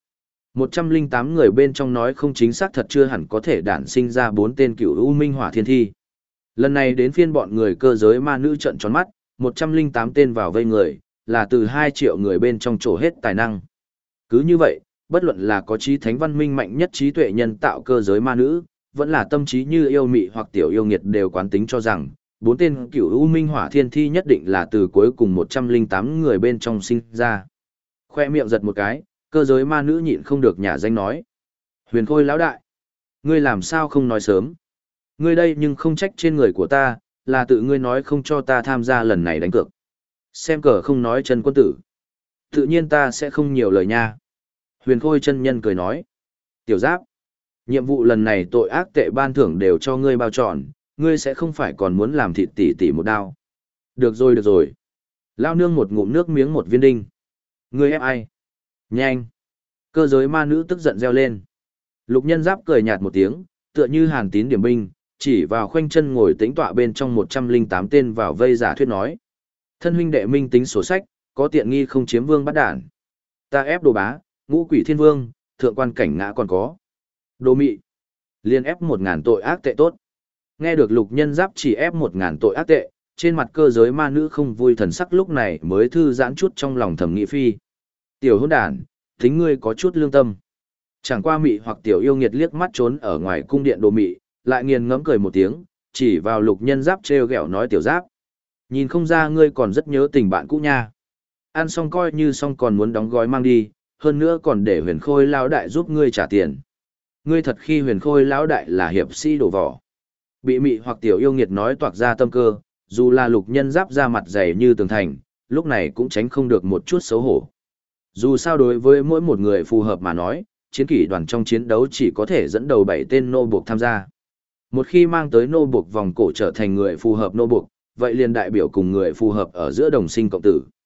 108 người bên trong nói không chính xác thật chưa hẳn có thể đản sinh ra 4 tên cửu u minh hỏa thiên thi. Lần này đến phiên bọn người cơ giới ma nữ trận tròn mắt, 108 tên vào vây người, là từ 2 triệu người bên trong trổ hết tài năng. Cứ như vậy, bất luận là có trí thánh văn minh mạnh nhất trí tuệ nhân tạo cơ giới ma nữ, vẫn là tâm trí như yêu mị hoặc tiểu yêu nghiệt đều quán tính cho rằng, 4 tên cửu u minh hỏa thiên thi nhất định là từ cuối cùng 108 người bên trong sinh ra. Khoe miệng giật một cái, cơ giới ma nữ nhịn không được nhả danh nói. Huyền khôi lão đại, ngươi làm sao không nói sớm? Ngươi đây nhưng không trách trên người của ta, là tự ngươi nói không cho ta tham gia lần này đánh cược. Xem cờ không nói chân quân tử. Tự nhiên ta sẽ không nhiều lời nha. Huyền khôi chân nhân cười nói. Tiểu giáp, nhiệm vụ lần này tội ác tệ ban thưởng đều cho ngươi bao trọn, ngươi sẽ không phải còn muốn làm thịt tỷ tỷ một đao. Được rồi được rồi. Lao nương một ngụm nước miếng một viên đinh. Ngươi ép ai? Nhanh. Cơ giới ma nữ tức giận reo lên. Lục nhân giáp cười nhạt một tiếng, tựa như hàn tín điểm binh, chỉ vào khoanh chân ngồi tĩnh tọa bên trong 108 tên vào vây giả thuyết nói. Thân huynh đệ minh tính sổ sách, có tiện nghi không chiếm vương bắt đản. Ta ép đồ bá, ngũ quỷ thiên vương, thượng quan cảnh ngã còn có. Đồ mị. Liên ép 1.000 tội ác tệ tốt. Nghe được lục nhân giáp chỉ ép 1.000 tội ác tệ, trên mặt cơ giới ma nữ không vui thần sắc lúc này mới thư giãn chút trong lòng thầm nghĩ phi. Tiểu hôn đản, tính ngươi có chút lương tâm. Chẳng qua mị hoặc tiểu yêu nghiệt liếc mắt trốn ở ngoài cung điện đồ mị, lại nghiền ngẫm cười một tiếng, chỉ vào lục nhân giáp treo gẹo nói tiểu giáp. Nhìn không ra ngươi còn rất nhớ tình bạn cũ nha. Ăn xong coi như xong còn muốn đóng gói mang đi, hơn nữa còn để huyền khôi lão đại giúp ngươi trả tiền. Ngươi thật khi huyền khôi lão đại là hiệp sĩ đổ vỏ. Bị mị hoặc tiểu yêu nghiệt nói toạc ra tâm cơ, dù là lục nhân giáp ra mặt dày như tường thành, lúc này cũng tránh không được một chút xấu hổ. Dù sao đối với mỗi một người phù hợp mà nói, chiến kỷ đoàn trong chiến đấu chỉ có thể dẫn đầu 7 tên nô buộc tham gia. Một khi mang tới nô buộc vòng cổ trở thành người phù hợp nô buộc, vậy liền đại biểu cùng người phù hợp ở giữa đồng sinh cộng tử.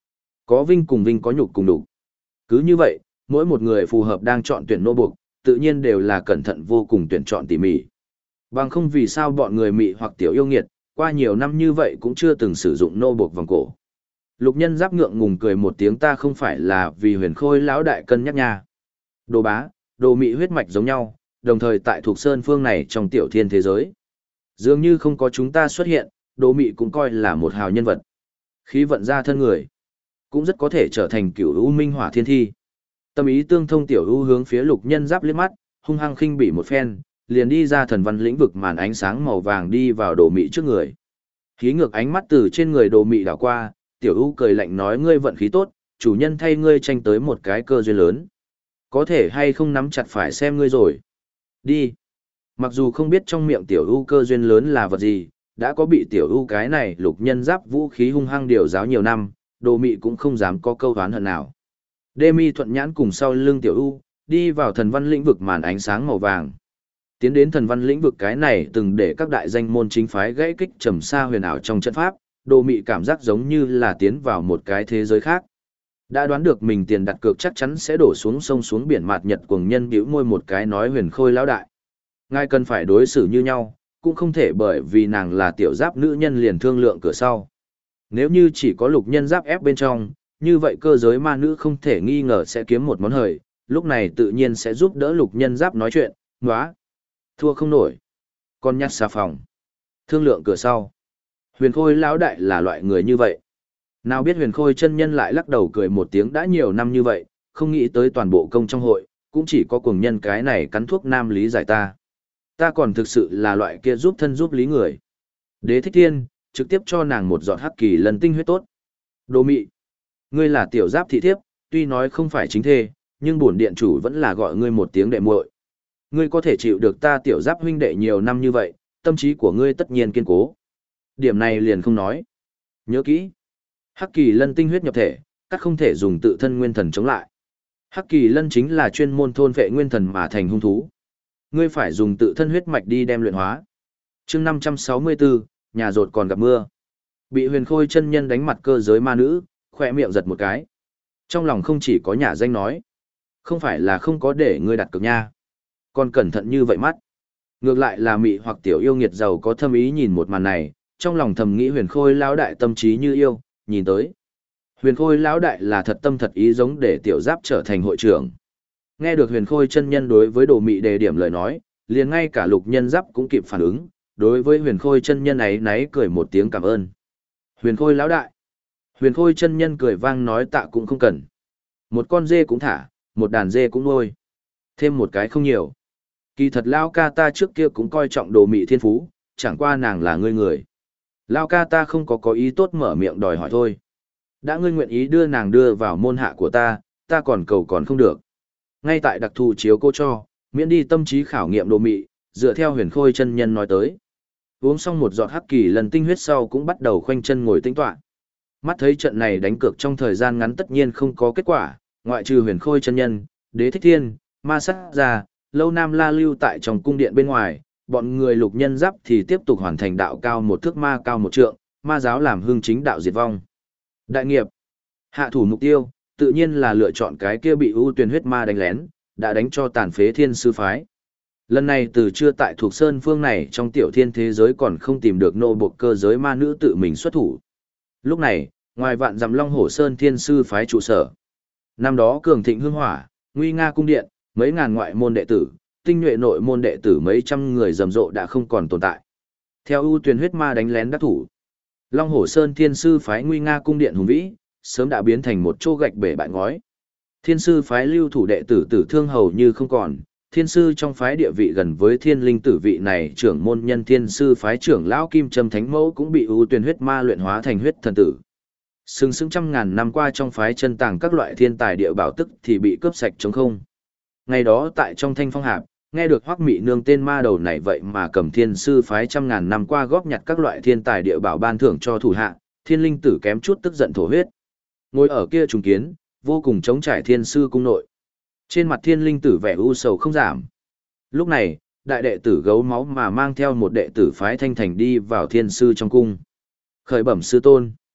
Có vinh cùng vinh, có nhục cùng đục. Cứ như vậy, mỗi một người phù hợp đang chọn tuyển nô buộc, tự nhiên đều là cẩn thận vô cùng tuyển chọn tỉ mỉ. Bằng không vì sao bọn người mị hoặc tiểu yêu nghiệt, qua nhiều năm như vậy cũng chưa từng sử dụng nô buộc vòng cổ. Lục Nhân Giáp ngượng ngùng cười một tiếng, ta không phải là vì Huyền Khôi lão đại cân nhắc nha. Đồ bá, đồ mị huyết mạch giống nhau, đồng thời tại thuộc sơn phương này trong tiểu thiên thế giới. Dường như không có chúng ta xuất hiện, đồ mị cũng coi là một hào nhân vật. Khí vận ra thân người, cũng rất có thể trở thành cửu u minh hỏa thiên thi. Tâm ý tương thông tiểu u hướng phía Lục Nhân Giáp liếc mắt, hung hăng khinh bỉ một phen, liền đi ra thần văn lĩnh vực màn ánh sáng màu vàng đi vào đồ mị trước người. Khí ngược ánh mắt từ trên người đồ mị đảo qua, tiểu u cười lạnh nói ngươi vận khí tốt, chủ nhân thay ngươi tranh tới một cái cơ duyên lớn. Có thể hay không nắm chặt phải xem ngươi rồi. Đi. Mặc dù không biết trong miệng tiểu u cơ duyên lớn là vật gì, đã có bị tiểu u cái này Lục Nhân Giáp vũ khí hung hăng điều giáo nhiều năm, đồ mị cũng không dám có câu oán hận nào. Đê mi thuận nhãn cùng sau lưng tiểu u, đi vào thần văn lĩnh vực màn ánh sáng màu vàng. Tiến đến thần văn lĩnh vực cái này từng để các đại danh môn chính phái gãy kích trầm xa huyền ảo trong trận pháp, đồ mị cảm giác giống như là tiến vào một cái thế giới khác. Đã đoán được mình tiền đặt cược chắc chắn sẽ đổ xuống sông xuống biển, mạt nhật cuồng nhân bĩu môi một cái nói Huyền Khôi lão đại. Ngài cần phải đối xử như nhau, cũng không thể bởi vì nàng là tiểu giáp nữ nhân liền thương lượng cửa sau. Nếu như chỉ có Lục Nhân Giáp ép bên trong, như vậy cơ giới ma nữ không thể nghi ngờ sẽ kiếm một món hời, lúc này tự nhiên sẽ giúp đỡ Lục Nhân Giáp nói chuyện, nóa. Thua không nổi. Con nhát xà phòng. Thương lượng cửa sau. Huyền Khôi lão đại là loại người như vậy. Nào biết Huyền Khôi chân nhân lại lắc đầu cười một tiếng, đã nhiều năm như vậy, không nghĩ tới toàn bộ công trong hội, cũng chỉ có cuồng nhân cái này cắn thuốc nam lý giải ta. Ta còn thực sự là loại kia giúp thân giúp lý người. Đế Thích Thiên, trực tiếp cho nàng một giọt hắc kỳ lần tinh huyết tốt. Đồ mị. Ngươi là tiểu giáp thị thiếp, tuy nói không phải chính thê, nhưng bổn điện chủ vẫn là gọi ngươi một tiếng đệ muội. Ngươi có thể chịu được ta tiểu giáp huynh đệ nhiều năm như vậy, tâm trí của ngươi tất nhiên kiên cố. Điểm này liền không nói. Nhớ kỹ. Hắc kỳ lân tinh huyết nhập thể, các không thể dùng tự thân nguyên thần chống lại. Hắc kỳ lân chính là chuyên môn thôn vệ nguyên thần mà thành hung thú. Ngươi phải dùng tự thân huyết mạch đi đem luyện hóa. Chương 564, nhà rột còn gặp mưa. Bị Huyền Khôi chân nhân đánh mặt cơ giới ma nữ, khỏe miệng giật một cái. Trong lòng không chỉ có nhà danh nói. Không phải là không có để ngươi đặt cược nha. Còn cẩn thận như vậy mắt. Ngược lại là mị hoặc tiểu yêu nghiệt giàu có thâm ý nhìn một màn này, trong lòng thầm nghĩ Huyền Khôi lão đại tâm trí như yêu, nhìn tới. Huyền Khôi lão đại là thật tâm thật ý giống để tiểu giáp trở thành hội trưởng. Nghe được Huyền Khôi chân nhân đối với đồ mị đề điểm lời nói, liền ngay cả Lục Nhân Giáp cũng kịp phản ứng, đối với Huyền Khôi chân nhân ấy náy cười một tiếng cảm ơn. Huyền Khôi lão đại. Huyền Khôi chân nhân cười vang nói tạ cũng không cần. Một con dê cũng thả, một đàn dê cũng nuôi. Thêm một cái không nhiều. Kỳ thật Lao ca ta trước kia cũng coi trọng đồ mị thiên phú, chẳng qua nàng là ngươi người. Lao ca ta không có ý tốt mở miệng đòi hỏi thôi. Đã ngươi nguyện ý đưa nàng đưa vào môn hạ của ta còn cầu còn không được. Ngay tại đặc thù chiếu cô cho, miễn đi tâm trí khảo nghiệm đồ mị, dựa theo Huyền Khôi chân nhân nói tới. Uống xong một giọt hắc kỳ lần tinh huyết sau cũng bắt đầu khoanh chân ngồi tĩnh tọa. Mắt thấy trận này đánh cược trong thời gian ngắn tất nhiên không có kết quả, ngoại trừ Huyền Khôi chân nhân, Đế Thích Thiên, Ma Sát Gia, Lâu Nam La lưu tại trong cung điện bên ngoài, bọn người Lục Nhân Giáp thì tiếp tục hoàn thành đạo cao một thước ma cao một trượng, ma giáo làm hương chính đạo diệt vong. Đại nghiệp. Hạ thủ mục tiêu, tự nhiên là lựa chọn cái kia bị ưu tuyển huyết ma đánh lén, đã đánh cho tàn phế thiên sư phái. Lần này từ chưa tại thuộc sơn phương này trong tiểu thiên thế giới còn không tìm được nô buộc cơ giới ma nữ tự mình xuất thủ. Lúc này, ngoài vạn dặm Long Hổ Sơn thiên sư phái trụ sở. Năm đó cường thịnh hương hỏa, nguy nga cung điện, mấy ngàn ngoại môn đệ tử, tinh nhuệ nội môn đệ tử mấy trăm người rầm rộ đã không còn tồn tại. Theo ưu tuyển huyết ma đánh lén đắc thủ, Long Hổ Sơn thiên sư phái nguy nga cung điện hùng vĩ, sớm đã biến thành một chỗ gạch bể bại ngói. Thiên sư phái lưu thủ đệ tử tử thương hầu như không còn, thiên sư trong phái địa vị gần với thiên linh tử vị này trưởng môn nhân thiên sư phái trưởng lão Kim Trâm Thánh Mẫu cũng bị ưu tuyển huyết ma luyện hóa thành huyết thần tử. Sừng sững trăm ngàn năm qua trong phái chân tàng các loại thiên tài địa bảo tức thì bị cướp sạch trống không. Ngày đó tại trong Thanh Phong Hạp, nghe được Hoắc Mị Nương tên ma đầu này vậy mà cầm thiên sư phái trăm ngàn năm qua góp nhặt các loại thiên tài địa bảo ban thưởng cho thủ hạ, thiên linh tử kém chút tức giận thổ huyết. Ngồi ở kia trùng kiến, vô cùng chống trải thiên sư cung nội. Trên mặt thiên linh tử vẻ u sầu không giảm. Lúc này, đại đệ tử gấu máu mà mang theo một đệ tử phái Thanh Thành đi vào thiên sư trong cung. Khởi bẩm sư tôn.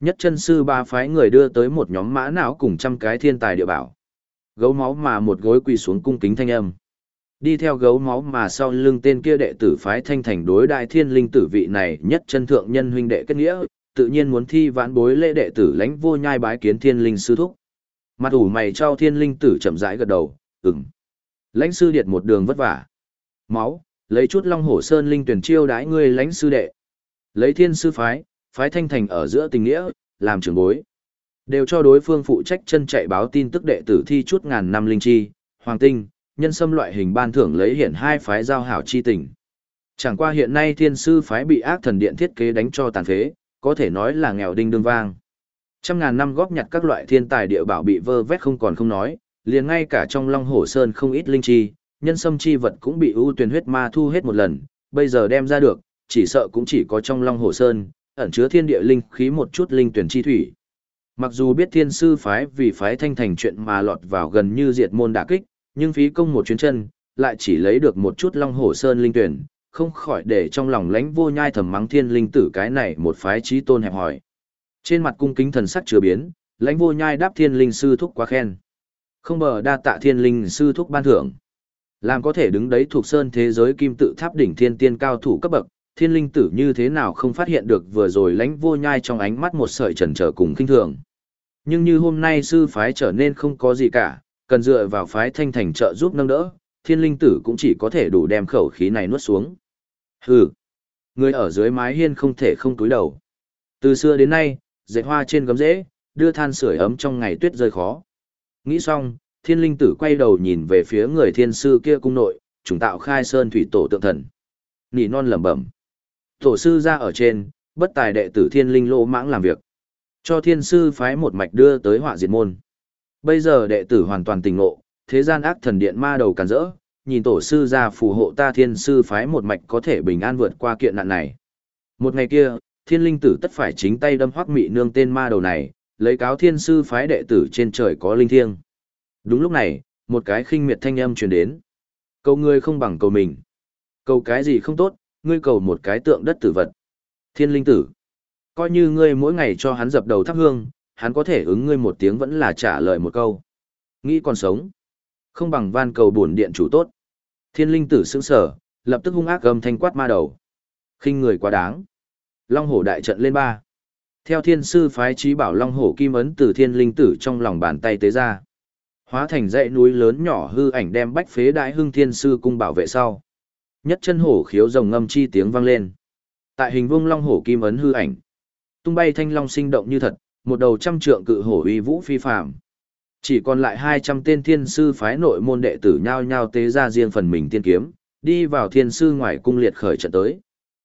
Nhất chân sư ba phái người đưa tới một nhóm mã não cùng trăm cái thiên tài địa bảo. Gấu máu mà một gối quỳ xuống cung kính thanh âm. Đi theo gấu máu mà sau lưng tên kia đệ tử phái thanh thành đối đại thiên linh tử vị này nhất chân thượng nhân huynh đệ kết nghĩa, tự nhiên muốn thi vãn bối lễ đệ tử lãnh vô nhai bái kiến thiên linh sư thúc. Mặt ủ mày trao thiên linh tử chậm rãi gật đầu, ừm. Lãnh sư điệt một đường vất vả. Máu, lấy chút long hổ sơn linh tuyển chiêu đãi ngươi lãnh sư đệ. Lấy thiên sư phái, phái thanh thành ở giữa tình nghĩa, làm trưởng bối. Đều cho đối phương phụ trách chân chạy báo tin tức đệ tử thi chút ngàn năm linh chi, hoàng tinh, nhân sâm loại hình ban thưởng lấy hiện hai phái giao hảo chi tình. Chẳng qua hiện nay thiên sư phái bị ác thần điện thiết kế đánh cho tàn phế, có thể nói là nghèo đinh đương vang. Trăm ngàn năm góp nhặt các loại thiên tài địa bảo bị vơ vét không còn không nói, liền ngay cả trong Long Hổ Sơn không ít linh chi, nhân sâm chi vật cũng bị ưu tuyển huyết ma thu hết một lần, bây giờ đem ra được, chỉ sợ cũng chỉ có trong Long Hổ Sơn, ẩn chứa thiên địa linh khí một chút linh tuyển chi thủy. Mặc dù biết thiên sư phái vì phái thanh thành chuyện mà lọt vào gần như diệt môn đả kích, nhưng phí công một chuyến chân, lại chỉ lấy được một chút Long Hổ Sơn linh tuyển, không khỏi để trong lòng lãnh vô nhai thầm mắng thiên linh tử cái này một phái trí tôn hẹp hỏi. Trên mặt cung kính thần sắc chưa biến, lãnh vô nhai đáp thiên linh sư thúc quá khen. Không bờ đa tạ thiên linh sư thúc ban thưởng. Làm có thể đứng đấy thuộc sơn thế giới kim tự tháp đỉnh thiên tiên cao thủ cấp bậc, thiên linh tử như thế nào không phát hiện được vừa rồi lãnh vô nhai trong ánh mắt một sợi chần chờ cùng kinh thường. Nhưng như hôm nay sư phái trở nên không có gì cả, cần dựa vào phái thanh thành trợ giúp nâng đỡ, thiên linh tử cũng chỉ có thể đủ đem khẩu khí này nuốt xuống. Hừ, người ở dưới mái hiên không thể không túi đầu. Từ xưa đến nay, dệt hoa trên gấm rễ, đưa than sưởi ấm trong ngày tuyết rơi khó. Nghĩ xong, thiên linh tử quay đầu nhìn về phía người thiên sư kia cung nội, trùng tạo khai sơn thủy tổ tượng thần. Nỉ non lẩm bẩm. Tổ sư ra ở trên, bất tài đệ tử thiên linh lỗ mãng làm việc. Cho thiên sư phái một mạch đưa tới họa diệt môn. Bây giờ đệ tử hoàn toàn tỉnh ngộ, thế gian ác thần điện ma đầu càn rỡ, nhìn tổ sư ra phù hộ ta thiên sư phái một mạch có thể bình an vượt qua kiện nạn này. Một ngày kia, thiên linh tử tất phải chính tay đâm hoắc mị nương tên ma đầu này, lấy cáo thiên sư phái đệ tử trên trời có linh thiêng. Đúng lúc này, một cái khinh miệt thanh âm truyền đến. Cầu ngươi không bằng cầu mình. Cầu cái gì không tốt, ngươi cầu một cái tượng đất tử vật. Thiên linh tử. Coi như ngươi mỗi ngày cho hắn dập đầu thắp hương, hắn có thể ứng ngươi một tiếng vẫn là trả lời một câu. Nghĩ còn sống. Không bằng van cầu bổn điện chủ tốt. Thiên linh tử sững sờ, lập tức hung ác gầm thanh quát ma đầu. Khinh người quá đáng. Long hổ đại trận lên ba. Theo thiên sư phái trí bảo long hổ kim ấn từ thiên linh tử trong lòng bàn tay tế ra. Hóa thành dãy núi lớn nhỏ hư ảnh đem bách phế đại hưng thiên sư cung bảo vệ sau. Nhất chân hổ khiếu rồng ngâm chi tiếng vang lên. Tại hình vuông long hổ kim ấn hư ảnh. Tung bay thanh long sinh động như thật, một đầu trăm trượng cự hổ uy vũ phi phàm. Chỉ còn lại 200 tên thiên sư phái nội môn đệ tử nhao nhao tế ra riêng phần mình tiên kiếm, đi vào thiên sư ngoài cung liệt khởi trận tới.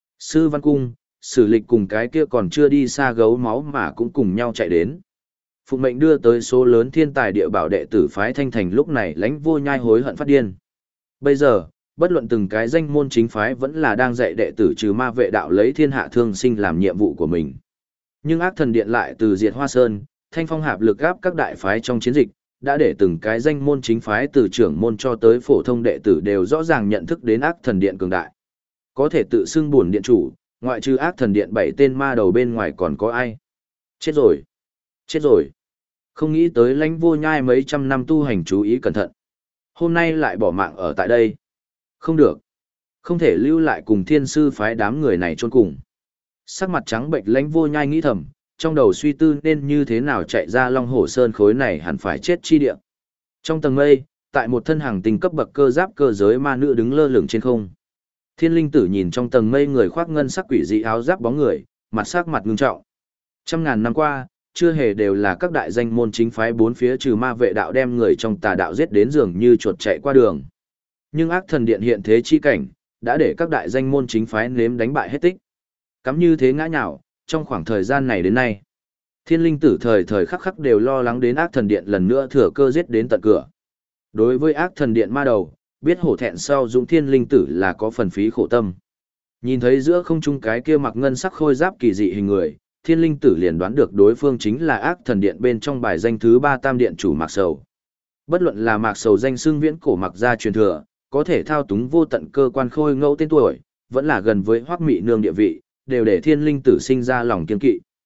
Sư văn cung, sử lịch cùng cái kia còn chưa đi xa gấu máu mà cũng cùng nhau chạy đến. Phụng mệnh đưa tới số lớn thiên tài địa bảo đệ tử phái thanh thành lúc này lãnh vô nhai hối hận phát điên. Bây giờ, bất luận từng cái danh môn chính phái vẫn là đang dạy đệ tử trừ ma vệ đạo lấy thiên hạ thương sinh làm nhiệm vụ của mình. Nhưng ác thần điện lại từ diệt hoa sơn, thanh phong hạp lực gáp các đại phái trong chiến dịch, đã để từng cái danh môn chính phái từ trưởng môn cho tới phổ thông đệ tử đều rõ ràng nhận thức đến ác thần điện cường đại. Có thể tự xưng bổn điện chủ, ngoại trừ ác thần điện 7 tên ma đầu bên ngoài còn có ai? Chết rồi! Chết rồi! Không nghĩ tới lãnh vô nhai mấy trăm năm tu hành chú ý cẩn thận. Hôm nay lại bỏ mạng ở tại đây. Không được. Không thể lưu lại cùng thiên sư phái đám người này chôn cùng. Sắc mặt trắng bệnh lãnh vô nhai nghĩ thầm, trong đầu suy tư nên như thế nào chạy ra Long Hổ Sơn khối này hẳn phải chết chi địa. Trong tầng mây, tại một thân hàng tinh cấp bậc cơ giáp cơ giới ma nữ đứng lơ lửng trên không. Thiên linh tử nhìn trong tầng mây người khoác ngân sắc quỷ dị áo giáp bóng người, mặt sắc mặt ngưng trọng. Trăm ngàn năm qua, chưa hề đều là các đại danh môn chính phái bốn phía trừ ma vệ đạo đem người trong tà đạo giết đến dường như chuột chạy qua đường. Nhưng ác thần điện hiện thế chi cảnh, đã để các đại danh môn chính phái nếm đánh bại hết tích. Cắm như thế ngã nhào, trong khoảng thời gian này đến nay. Thiên linh tử thời thời khắc khắc đều lo lắng đến ác thần điện lần nữa thừa cơ giết đến tận cửa. Đối với ác thần điện ma đầu, biết hổ thẹn sau dũng thiên linh tử là có phần phí khổ tâm. Nhìn thấy giữa không trung cái kia mặc ngân sắc khôi giáp kỳ dị hình người, thiên linh tử liền đoán được đối phương chính là ác thần điện bên trong bài danh thứ 3 tam điện chủ Mạc Sầu. Bất luận là Mạc Sầu danh xưng viễn cổ mặc gia truyền thừa, có thể thao túng vô tận cơ quan khôi ngẫu tên tuổi, vẫn là gần với Hoắc Mị Nương địa vị, đều để thiên linh tử sinh ra lòng kiên kỵ.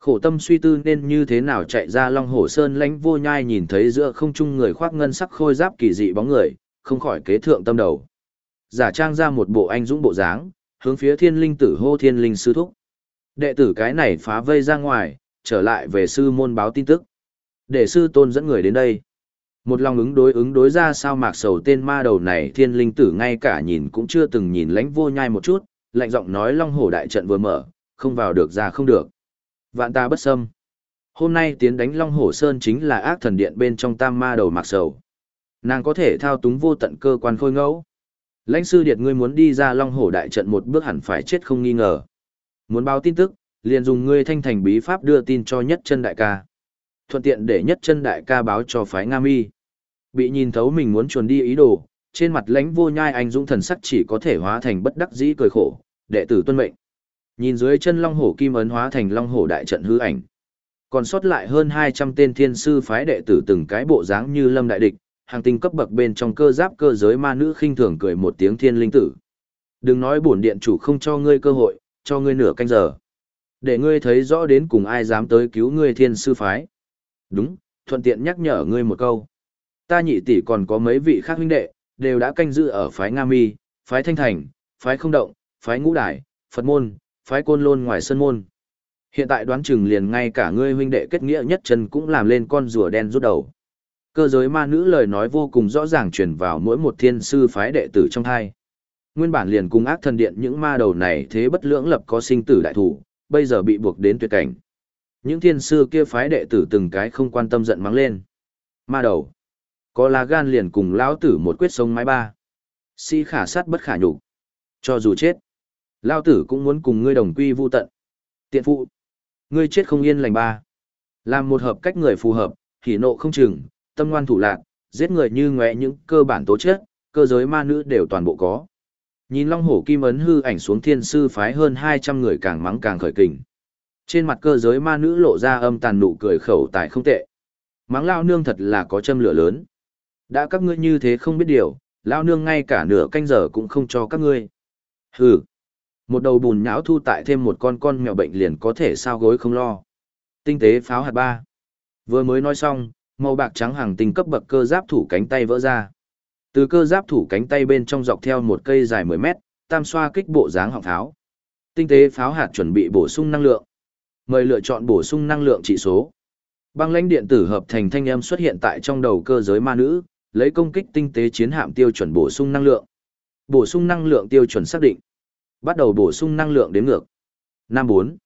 Khổ tâm suy tư nên như thế nào chạy ra Long Hổ Sơn, Lãnh Vô Nhai nhìn thấy giữa không trung người khoác ngân sắc khôi giáp kỳ dị bóng người, không khỏi kế thượng tâm đầu. Giả trang ra một bộ anh dũng bộ dáng, hướng phía Thiên Linh Tử hô Thiên Linh sư thúc. Đệ tử cái này phá vây ra ngoài, trở lại về sư môn báo tin tức. Để sư tôn dẫn người đến đây. Một lòng ứng đối ra sao Mạc Sầu tên ma đầu này Thiên Linh Tử ngay cả nhìn cũng chưa từng nhìn Lãnh Vô Nhai một chút, lạnh giọng nói Long Hổ đại trận vừa mở, không vào được ra không được. Vạn ta bất xâm. Hôm nay tiến đánh Long Hổ Sơn chính là ác thần điện bên trong tam ma đầu Mạc Sầu. Nàng có thể thao túng vô tận cơ quan khôi ngẫu. Lãnh sư điệt ngươi muốn đi ra Long Hổ đại trận một bước hẳn phải chết không nghi ngờ. Muốn báo tin tức, liền dùng ngươi thanh thành bí pháp đưa tin cho Nhất Chân đại ca. Thuận tiện để Nhất Chân đại ca báo cho phái Nga Mi. Bị nhìn thấu mình muốn chuồn đi ý đồ, trên mặt Lãnh Vô Nhai anh dũng thần sắc chỉ có thể hóa thành bất đắc dĩ cười khổ, đệ tử tuân mệnh. Nhìn dưới chân Long Hổ kim ấn hóa thành Long Hổ đại trận hư ảnh. Còn sót lại hơn 200 tên thiên sư phái đệ tử từng cái bộ dáng như lâm đại địch, hàng tinh cấp bậc bên trong cơ giáp cơ giới ma nữ khinh thường cười một tiếng Thiên Linh Tử. Đừng nói bổn điện chủ không cho ngươi cơ hội, cho ngươi nửa canh giờ. Để ngươi thấy rõ đến cùng ai dám tới cứu ngươi thiên sư phái. Đúng, thuận tiện nhắc nhở ngươi một câu. Ta nhị tỷ còn có mấy vị khác huynh đệ, đều đã canh giữ ở phái Nga Mi, phái Thanh Thành, phái Không Động, phái Ngũ Đài, Phật Môn, phái Côn Lôn ngoài sân môn. Hiện tại đoán chừng liền ngay cả ngươi huynh đệ kết nghĩa Nhất Chân cũng làm lên con rùa đen rút đầu. Cơ giới ma nữ lời nói vô cùng rõ ràng truyền vào mỗi một thiên sư phái đệ tử trong hai. Nguyên bản liền cùng ác thần điện những ma đầu này thế bất lưỡng lập có sinh tử đại thủ, bây giờ bị buộc đến tuyệt cảnh. Những thiên sư kia phái đệ tử từng cái không quan tâm giận mắng lên. Ma đầu, có lá gan liền cùng lão tử một quyết sống mái ba. Si khả sát bất khả nhục. Cho dù chết, lão tử cũng muốn cùng ngươi đồng quy vu tận. Tiện phụ, ngươi chết không yên lành ba. Làm một hợp cách người phù hợp, hỉ nộ không chừng, tâm ngoan thủ lạc, giết người như ngóe những cơ bản tố chất, cơ giới ma nữ đều toàn bộ có. Nhìn Long Hổ kim ấn hư ảnh xuống thiên sư phái hơn 200 người càng mắng càng khởi kình. Trên mặt cơ giới ma nữ lộ ra âm tàn nụ cười khẩu tài không tệ. Mắng lao nương thật là có châm lửa lớn. Đã các ngươi như thế không biết điều, lao nương ngay cả nửa canh giờ cũng không cho các ngươi. Hừ. Một đầu bùn nhão thu tại thêm một con mèo bệnh liền có thể sao gối không lo. Tinh tế pháo hạt ba. Vừa mới nói xong, màu bạc trắng hàng tinh cấp bậc cơ giáp thủ cánh tay vỡ ra. Từ cơ giáp thủ cánh tay bên trong dọc theo một cây dài 10 mét, tam xoa kích bộ dáng họng pháo. Tinh tế pháo hạt chuẩn bị bổ sung năng lượng. Mời lựa chọn bổ sung năng lượng trị số. Băng lãnh điện tử hợp thành thanh âm xuất hiện tại trong đầu cơ giới ma nữ, lấy công kích tinh tế chiến hạm tiêu chuẩn bổ sung năng lượng. Bổ sung năng lượng tiêu chuẩn xác định. Bắt đầu bổ sung năng lượng đếm ngược. 54,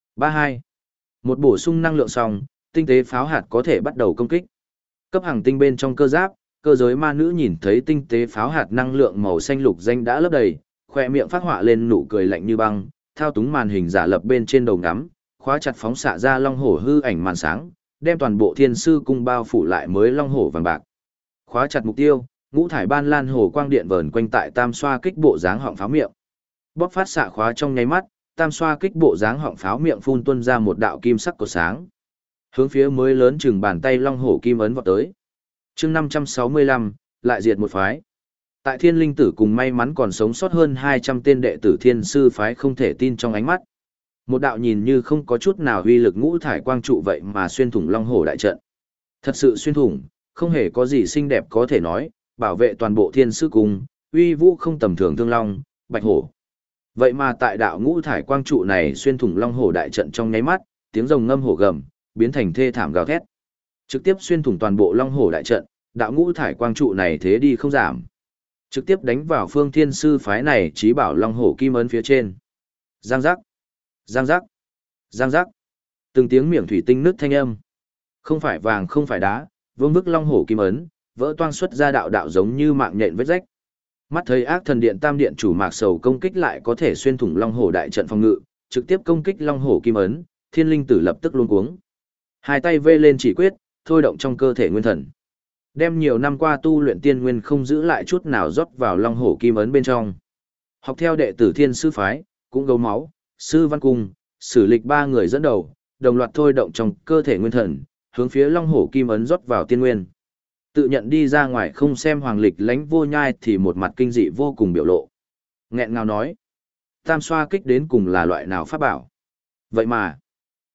32. Một bổ sung năng lượng xong, tinh tế pháo hạt có thể bắt đầu công kích. Cấp hàng tinh bên trong cơ giáp, cơ giới ma nữ nhìn thấy tinh tế pháo hạt năng lượng màu xanh lục danh đã lấp đầy, khoe miệng phát họa lên nụ cười lạnh như băng, thao túng màn hình giả lập bên trên đầu ngắm, khóa chặt phóng xạ ra long hổ hư ảnh màn sáng, đem toàn bộ thiên sư cung bao phủ lại mới long hổ vàng bạc. Khóa chặt mục tiêu, ngũ thải ban lan hồ quang điện vờn quanh tại tam xoa kích bộ dáng họng pháo miệng. Bóp phát xạ khóa trong nháy mắt, tam xoa kích bộ dáng họng pháo miệng phun tuôn ra một đạo kim sắc của sáng. Hướng phía mới lớn chừng bàn tay long hổ kim ấn vọt tới. Chương 565, lại diệt một phái. Tại Thiên Linh Tử cùng may mắn còn sống sót hơn 200 tên đệ tử thiên sư phái không thể tin trong ánh mắt. Một đạo nhìn như không có chút nào uy lực ngũ thải quang trụ vậy mà xuyên thủng long hổ đại trận. Thật sự xuyên thủng, không hề có gì xinh đẹp có thể nói, bảo vệ toàn bộ thiên sư cung, uy vũ không tầm thường thương long, bạch hổ. Vậy mà tại đạo ngũ thải quang trụ này xuyên thủng long hổ đại trận trong nháy mắt, tiếng rồng ngâm hổ gầm, biến thành thê thảm gào thét. Trực tiếp xuyên thủng toàn bộ long hổ đại trận, đạo ngũ thải quang trụ này thế đi không giảm. Trực tiếp đánh vào phương thiên sư phái này chí bảo long hổ kim ấn phía trên. Giang giác, giang giác, giang giác. Từng tiếng miệng thủy tinh nứt thanh âm. Không phải vàng không phải đá, vương bức long hổ kim ấn, vỡ toang xuất ra đạo đạo giống như mạng nhện vết rách. Mắt thấy ác thần điện tam điện chủ Mạc Sầu công kích lại có thể xuyên thủng long hổ đại trận phòng ngự, trực tiếp công kích long hổ kim ấn, Thiên Linh Tử lập tức luống cuống. Hai tay vê lên chỉ quyết, thôi động trong cơ thể nguyên thần. Đem nhiều năm qua tu luyện tiên nguyên không giữ lại chút nào rót vào long hổ kim ấn bên trong. Học theo đệ tử Thiên sư phái, cũng gấu máu, sư văn cung, sử lịch ba người dẫn đầu, đồng loạt thôi động trong cơ thể nguyên thần, hướng phía long hổ kim ấn rót vào tiên nguyên. Tự nhận đi ra ngoài không xem hoàng lịch Lãnh Vô Nhai thì một mặt kinh dị vô cùng biểu lộ. Nghẹn ngào nói, tam xoa kích đến cùng là loại nào pháp bảo. Vậy mà,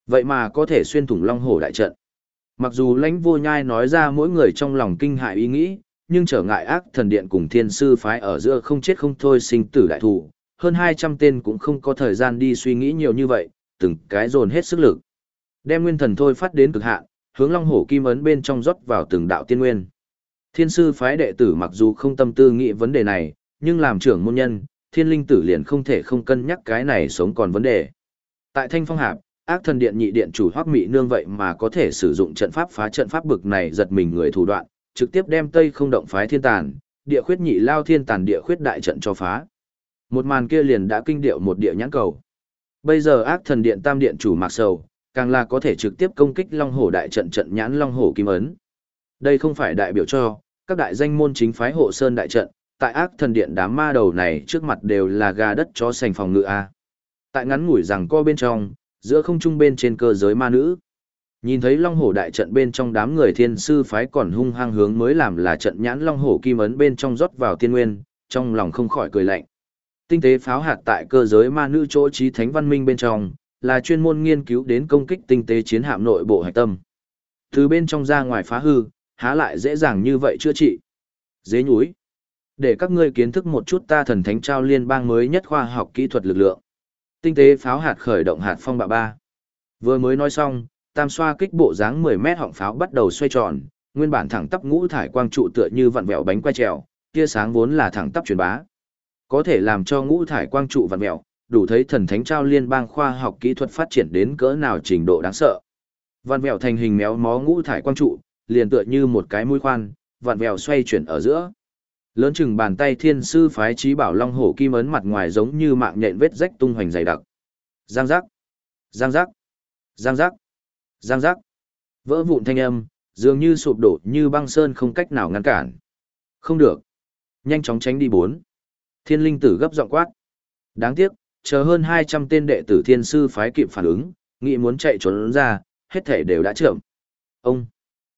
Vậy mà có thể xuyên thủng Long Hổ đại trận. Mặc dù Lãnh Vô Nhai nói ra mỗi người trong lòng kinh hại ý nghĩ, nhưng trở ngại Ác Thần Điện cùng Thiên Sư phái ở giữa không chết không thôi sinh tử đại thủ, hơn 200 tên cũng không có thời gian đi suy nghĩ nhiều như vậy, từng cái dồn hết sức lực. Đem nguyên thần thôi phát đến cực hạn, hướng Long Hổ kim ấn bên trong rót vào từng đạo tiên nguyên. Thiên Sư phái đệ tử mặc dù không tâm tư nghĩ vấn đề này, nhưng làm trưởng môn nhân, Thiên Linh Tử liền không thể không cân nhắc cái này sống còn vấn đề. Tại Thanh Phong Hạp, Ác Thần Điện nhị điện chủ Hoắc Mị Nương vậy mà có thể sử dụng trận pháp phá trận pháp bực này giật mình người thủ đoạn, trực tiếp đem Tây Không Động phái Thiên Tàn, Địa Khuyết Nhị Lao Thiên Tàn Địa Khuyết đại trận cho phá. Một màn kia liền đã kinh điệu một địa nhãn cầu. Bây giờ Ác Thần Điện tam điện chủ Mạc Sầu, càng là có thể trực tiếp công kích Long Hổ đại trận trận nhãn Long Hổ kim ấn. Đây không phải đại biểu cho các đại danh môn chính phái hộ sơn đại trận, tại Ác Thần Điện đám ma đầu này trước mặt đều là gà đất chó sành phòng ngự a. Tại ngắn ngủi rằng co bên trong, giữa không trung bên trên cơ giới ma nữ. Nhìn thấy Long Hổ đại trận bên trong đám người Thiên Sư phái còn hung hăng hướng mới làm là trận nhãn Long Hổ kim ấn bên trong rót vào tiên nguyên, trong lòng không khỏi cười lạnh. Tinh tế pháo hạt tại cơ giới ma nữ chỗ trí thánh văn minh bên trong, là chuyên môn nghiên cứu đến công kích tinh tế chiến hạm nội bộ hạch tâm. Từ bên trong ra ngoài phá hư, há lại dễ dàng như vậy chữa trị. Dế nhúi. Để các ngươi kiến thức một chút ta thần thánh trao liên bang mới nhất khoa học kỹ thuật lực lượng. Tinh tế pháo hạt khởi động hạt phong bạo 3. Vừa mới nói xong, tam xoa kích bộ dáng 10 mét họng pháo bắt đầu xoay tròn, nguyên bản thẳng tắp ngũ thải quang trụ tựa như vặn vẹo bánh quay trèo, tia sáng vốn là thẳng tắp truyền bá. Có thể làm cho ngũ thải quang trụ vặn vẹo, đủ thấy thần thánh trao liên bang khoa học kỹ thuật phát triển đến cỡ nào trình độ đáng sợ. Vặn vẹo thành hình méo mó ngũ thải quang trụ, liền tựa như một cái mũi khoan, vặn vẹo xoay chuyển ở giữa. Lớn chừng bàn tay Thiên Sư phái Chí Bảo Long Hổ kim ấn mặt ngoài giống như mạng nhện vết rách tung hoành dày đặc. Giang giác, giang giác, giang giác, giang giác. Vỡ vụn thanh âm, dường như sụp đổ như băng sơn không cách nào ngăn cản. Không được. Nhanh chóng tránh đi 4. Thiên Linh Tử gấp giọng quát. Đáng tiếc, chờ hơn 200 tên đệ tử Thiên Sư phái kịp phản ứng, nghĩ muốn chạy trốn ra, hết thể đều đã chậm. Ông,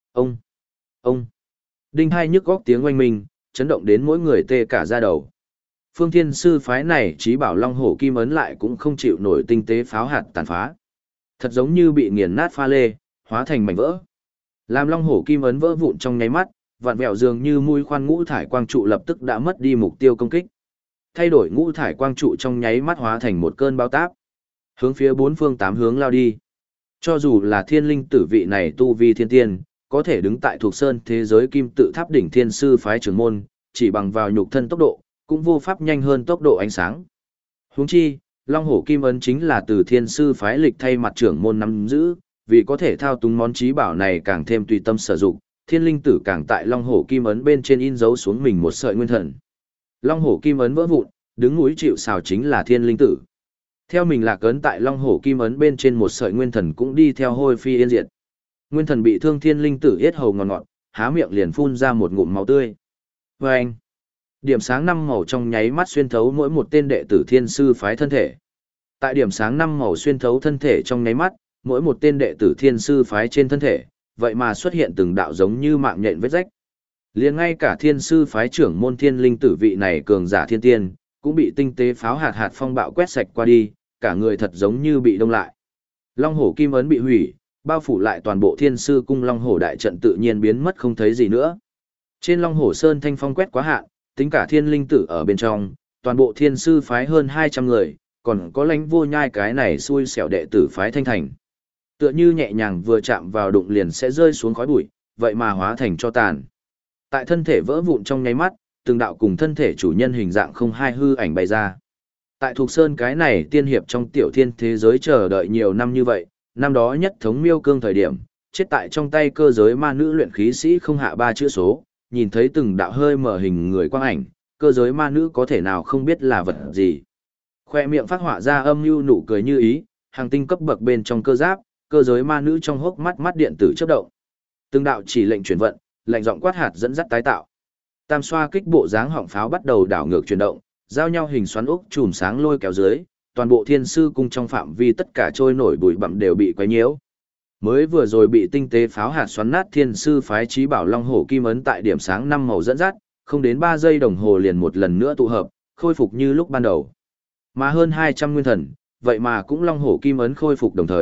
ông. Đinh hai nhức góc tiếng oanh minh, chấn động đến mỗi người tê cả da đầu. Phương Thiên Sư phái này Chí Bảo Long Hổ kim ấn lại cũng không chịu nổi tinh tế pháo hạt tàn phá. Thật giống như bị nghiền nát pha lê, hóa thành mảnh vỡ. Làm Long Hổ kim ấn vỡ vụn trong nháy mắt, vạn vẹo dường như mũi khoan ngũ thải quang trụ lập tức đã mất đi mục tiêu công kích. Thay đổi ngũ thải quang trụ trong nháy mắt hóa thành một cơn bão táp, hướng phía bốn phương tám hướng lao đi. Cho dù là Thiên Linh Tử vị này tu vi thiên tiên, có thể đứng tại thuộc sơn thế giới kim tự tháp đỉnh Thiên Sư phái trưởng môn, chỉ bằng vào nhục thân tốc độ, cũng vô pháp nhanh hơn tốc độ ánh sáng. Huống chi, Long Hổ kim ấn chính là từ Thiên Sư phái lịch thay mặt trưởng môn nắm giữ, vì có thể thao túng món chí bảo này càng thêm tùy tâm sử dụng, Thiên Linh Tử càng tại Long Hổ kim ấn bên trên in dấu xuống mình một sợi nguyên thần. Long Hổ kim ấn vỡ vụn, đứng núi chịu sào chính là Thiên Linh Tử. Theo mình lạc ấn tại Long Hổ kim ấn bên trên một sợi nguyên thần cũng đi theo hôi phi yên diệt. Nguyên thần bị thương Thiên Linh Tử yết hầu ngọt ngọt, há miệng liền phun ra một ngụm máu tươi. Vâng! Điểm sáng năm màu trong nháy mắt xuyên thấu mỗi một tên đệ tử Thiên Sư phái thân thể. Tại điểm sáng năm màu xuyên thấu thân thể trong nháy mắt, mỗi một tên đệ tử Thiên Sư phái trên thân thể, vậy mà xuất hiện từng đạo giống như mạng nhện vết rách. Liền ngay cả Thiên Sư phái trưởng môn Thiên Linh Tử vị này cường giả thiên tiên, cũng bị tinh tế pháo hạt phong bạo quét sạch qua đi, cả người thật giống như bị đông lại. Long Hổ kim ấn bị hủy, bao phủ lại toàn bộ Thiên Sư cung Long Hổ đại trận tự nhiên biến mất không thấy gì nữa. Trên Long Hổ Sơn thanh phong quét quá hạn, tính cả Thiên Linh Tử ở bên trong, toàn bộ Thiên Sư phái hơn 200 người, còn có Lãnh Vô Nhai cái này xui xẻo đệ tử phái Thanh Thành. Tựa như nhẹ nhàng vừa chạm vào đụng liền sẽ rơi xuống khói bụi, vậy mà hóa thành cho tàn. Tại thân thể vỡ vụn trong nháy mắt, từng đạo cùng thân thể chủ nhân hình dạng không hai hư ảnh bay ra. Tại Thục Sơn cái này tiên hiệp trong tiểu thiên thế giới chờ đợi nhiều năm như vậy, năm đó nhất thống miêu cương thời điểm, chết tại trong tay cơ giới ma nữ luyện khí sĩ không hạ 3 chữ số, nhìn thấy từng đạo hơi mở hình người quang ảnh, cơ giới ma nữ có thể nào không biết là vật gì. Khoe miệng phát họa ra âm mưu nụ cười như ý, hàng tinh cấp bậc bên trong cơ giáp, cơ giới ma nữ trong hốc mắt mắt điện tử chớp động. Từng đạo chỉ lệnh chuyển vận, lệnh giọng quát hạt dẫn dắt tái tạo. Tam xoa kích bộ dáng họng pháo bắt đầu đảo ngược chuyển động, giao nhau hình xoắn ốc chùm sáng lôi kéo dưới, toàn bộ Thiên Sư cung trong phạm vi tất cả trôi nổi bụi bặm đều bị quấy nhiễu. Mới vừa rồi bị tinh tế pháo hạt xoắn nát Thiên Sư phái Chí Bảo Long Hổ kim ấn tại điểm sáng 5 màu dẫn dắt, không đến 3 giây đồng hồ liền một lần nữa tụ hợp, khôi phục như lúc ban đầu. Mà hơn 200 nguyên thần, vậy mà cũng Long Hổ kim ấn khôi phục đồng thời,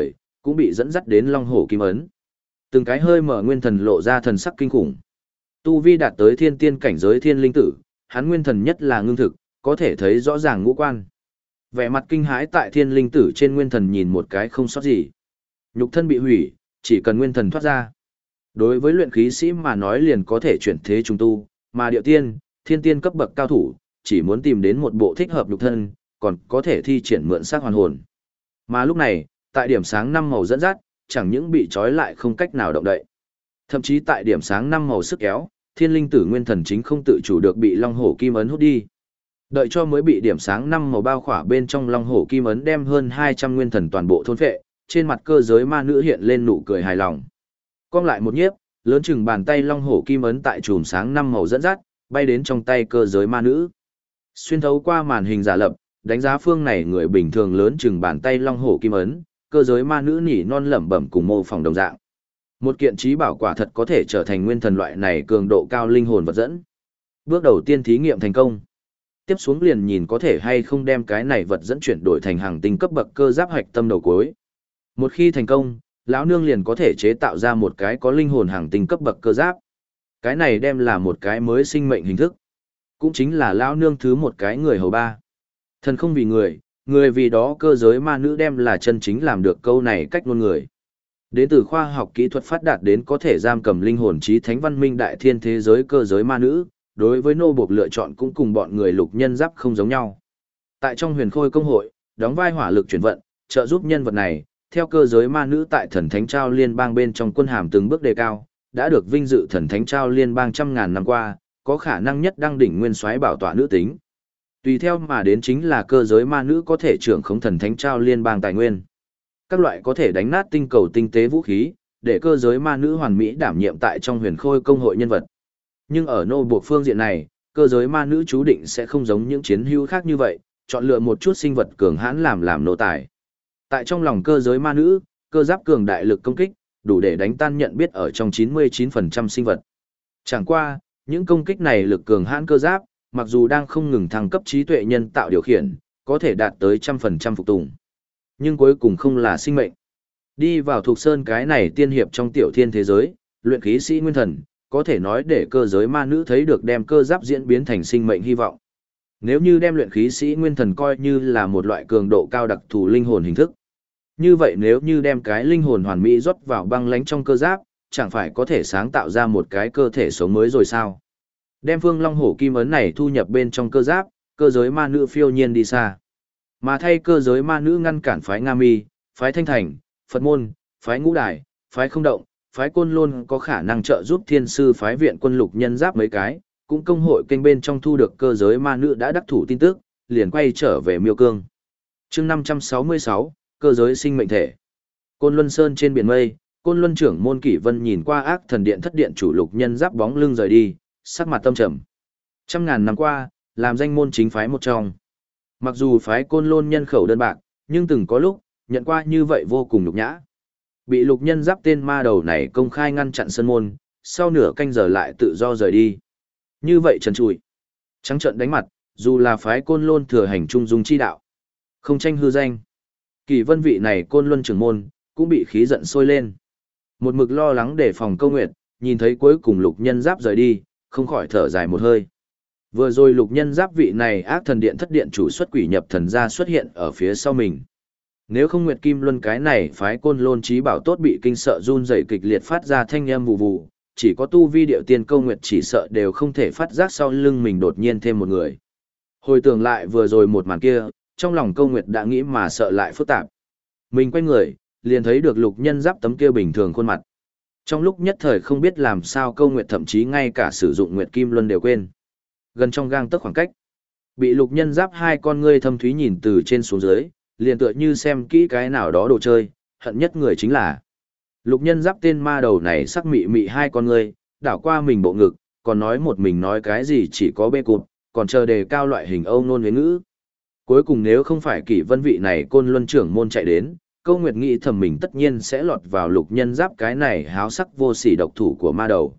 cũng bị dẫn dắt đến Long Hổ Kim Ấn. Từng cái hơi mở nguyên thần lộ ra thần sắc kinh khủng. Tu vi đạt tới thiên tiên cảnh giới thiên linh tử, hắn nguyên thần nhất là ngưng thực, có thể thấy rõ ràng ngũ quan. Vẻ mặt kinh hãi tại thiên linh tử trên nguyên thần nhìn một cái không sót gì. Nhục thân bị hủy, chỉ cần nguyên thần thoát ra. Đối với luyện khí sĩ mà nói liền có thể chuyển thế trùng tu, mà điệu tiên, thiên tiên cấp bậc cao thủ, chỉ muốn tìm đến một bộ thích hợp nhục thân, còn có thể thi triển mượn xác hoàn hồn. Mà lúc này, tại điểm sáng năm màu dẫn dắt, chẳng những bị trói lại không cách nào động đậy. Thậm chí tại điểm sáng năm màu sức kéo, thiên linh tử nguyên thần chính không tự chủ được bị long hổ kim ấn hút đi. Đợi cho mới bị điểm sáng năm màu bao khỏa bên trong long hổ kim ấn đem hơn 200 nguyên thần toàn bộ thôn phệ, trên mặt cơ giới ma nữ hiện lên nụ cười hài lòng. Cong lại một nhiếp, lớn chừng bàn tay long hổ kim ấn tại chùm sáng năm màu dẫn dắt, bay đến trong tay cơ giới ma nữ. Xuyên thấu qua màn hình giả lập, đánh giá phương này người bình thường lớn chừng bàn tay long hổ kim ấn, cơ giới ma nữ nỉ non lẩm bẩm cùng mô phỏng đồng dạng. Một kiện trí bảo quả thật có thể trở thành nguyên thần loại này cường độ cao linh hồn vật dẫn. Bước đầu tiên thí nghiệm thành công. Tiếp xuống liền nhìn có thể hay không đem cái này vật dẫn chuyển đổi thành hàng tinh cấp bậc cơ giáp hạch tâm đầu cuối. Một khi thành công, lão nương liền có thể chế tạo ra một cái có linh hồn hàng tinh cấp bậc cơ giáp. Cái này đem là một cái mới sinh mệnh hình thức. Cũng chính là lão nương thứ một cái người hầu ba. Thần không vì người, người vì đó cơ giới ma nữ đem là chân chính làm được câu này cách ngôn người. Đến từ khoa học kỹ thuật phát đạt đến có thể giam cầm linh hồn trí thánh văn minh đại thiên thế giới cơ giới ma nữ, đối với nô buộc lựa chọn cũng cùng bọn người lục nhân giáp không giống nhau. Tại trong huyền khôi công hội, đóng vai hỏa lực chuyển vận, trợ giúp nhân vật này, theo cơ giới ma nữ tại thần thánh trao liên bang bên trong quân hàm từng bước đề cao, đã được vinh dự thần thánh trao liên bang trăm ngàn năm qua, có khả năng nhất đăng đỉnh nguyên soái bảo tọa nữ tính. Tùy theo mà đến chính là cơ giới ma nữ có thể trưởng khống thần thánh trao liên bang tài nguyên. Các loại có thể đánh nát tinh cầu tinh tế vũ khí, để cơ giới ma nữ hoàn mỹ đảm nhiệm tại trong huyền khôi công hội nhân vật. Nhưng ở nô buộc phương diện này, cơ giới ma nữ chú định sẽ không giống những chiến hữu khác như vậy, chọn lựa một chút sinh vật cường hãn làm nô tài. Tại trong lòng cơ giới ma nữ, cơ giáp cường đại lực công kích, đủ để đánh tan nhận biết ở trong 99% sinh vật. Chẳng qua, những công kích này lực cường hãn cơ giáp, mặc dù đang không ngừng thăng cấp trí tuệ nhân tạo điều khiển, có thể đạt tới 100% phục tùng. Nhưng cuối cùng không là sinh mệnh. Đi vào thuộc sơn cái này tiên hiệp trong tiểu thiên thế giới, luyện khí sĩ nguyên thần, có thể nói để cơ giới ma nữ thấy được đem cơ giáp diễn biến thành sinh mệnh hy vọng. Nếu như đem luyện khí sĩ nguyên thần coi như là một loại cường độ cao đặc thù linh hồn hình thức. Như vậy nếu như đem cái linh hồn hoàn mỹ rót vào băng lánh trong cơ giáp, chẳng phải có thể sáng tạo ra một cái cơ thể sống mới rồi sao? Đem phương long hổ kim ấn này thu nhập bên trong cơ giáp, cơ giới ma nữ phiêu nhiên đi xa. Mà thay cơ giới ma nữ ngăn cản phái Nga Mi, phái Thanh Thành, Phật Môn, phái Ngũ Đài, phái Không Động, phái Côn Lôn có khả năng trợ giúp thiên sư phái viện quân lục nhân giáp mấy cái, cũng công hội kênh bên trong thu được cơ giới ma nữ đã đắc thủ tin tức, liền quay trở về Miêu Cương. Chương 566, cơ giới sinh mệnh thể. Côn Luân Sơn trên biển mây, Côn Luân trưởng môn Kỷ Vân nhìn qua ác thần điện thất điện chủ lục nhân giáp bóng lưng rời đi, sắc mặt tâm trầm. Trăm ngàn năm qua, làm danh môn chính phái một trong. Mặc dù phái Côn Lôn nhân khẩu đơn bạc, nhưng từng có lúc, nhận qua như vậy vô cùng nhục nhã. Bị lục nhân giáp tên ma đầu này công khai ngăn chặn sân môn, sau nửa canh giờ lại tự do rời đi. Như vậy trần trụi, trắng trợn đánh mặt, dù là phái Côn Lôn thừa hành trung dung chi đạo, không tranh hư danh. Kỳ Vân vị này Côn Luân trưởng môn, cũng bị khí giận sôi lên. Một mực lo lắng để phòng Câu Nguyệt, nhìn thấy cuối cùng lục nhân giáp rời đi, không khỏi thở dài một hơi. Vừa rồi lục nhân giáp vị này ác thần điện thất điện chủ xuất quỷ nhập thần ra xuất hiện ở phía sau mình. Nếu không Nguyệt Kim Luân cái này phái Côn Lôn trí bảo tốt bị kinh sợ run rẩy kịch liệt phát ra thanh âm vù vù, chỉ có tu vi điệu tiên Câu Nguyệt chỉ sợ đều không thể phát giác sau lưng mình đột nhiên thêm một người. Hồi tưởng lại vừa rồi một màn kia, trong lòng Câu Nguyệt đã nghĩ mà sợ lại phức tạp. Mình quay người, liền thấy được lục nhân giáp tấm kia bình thường khuôn mặt. Trong lúc nhất thời không biết làm sao Câu Nguyệt thậm chí ngay cả sử dụng Nguyệt Kim Luân đều quên. Gần trong gang tấc khoảng cách, bị lục nhân giáp hai con ngươi thâm thúy nhìn từ trên xuống dưới, liền tựa như xem kỹ cái nào đó đồ chơi, hận nhất người chính là lục nhân giáp tên ma đầu này sắc mị mị hai con ngươi, đảo qua mình bộ ngực, còn nói một mình nói cái gì chỉ có bê cụt, còn chờ đề cao loại hình âu nôn huế ngữ. Cuối cùng nếu không phải Kỷ Vân vị này Côn Luân trưởng môn chạy đến, Câu Nguyệt nghĩ thầm mình tất nhiên sẽ lọt vào lục nhân giáp cái này háo sắc vô sỉ độc thủ của ma đầu.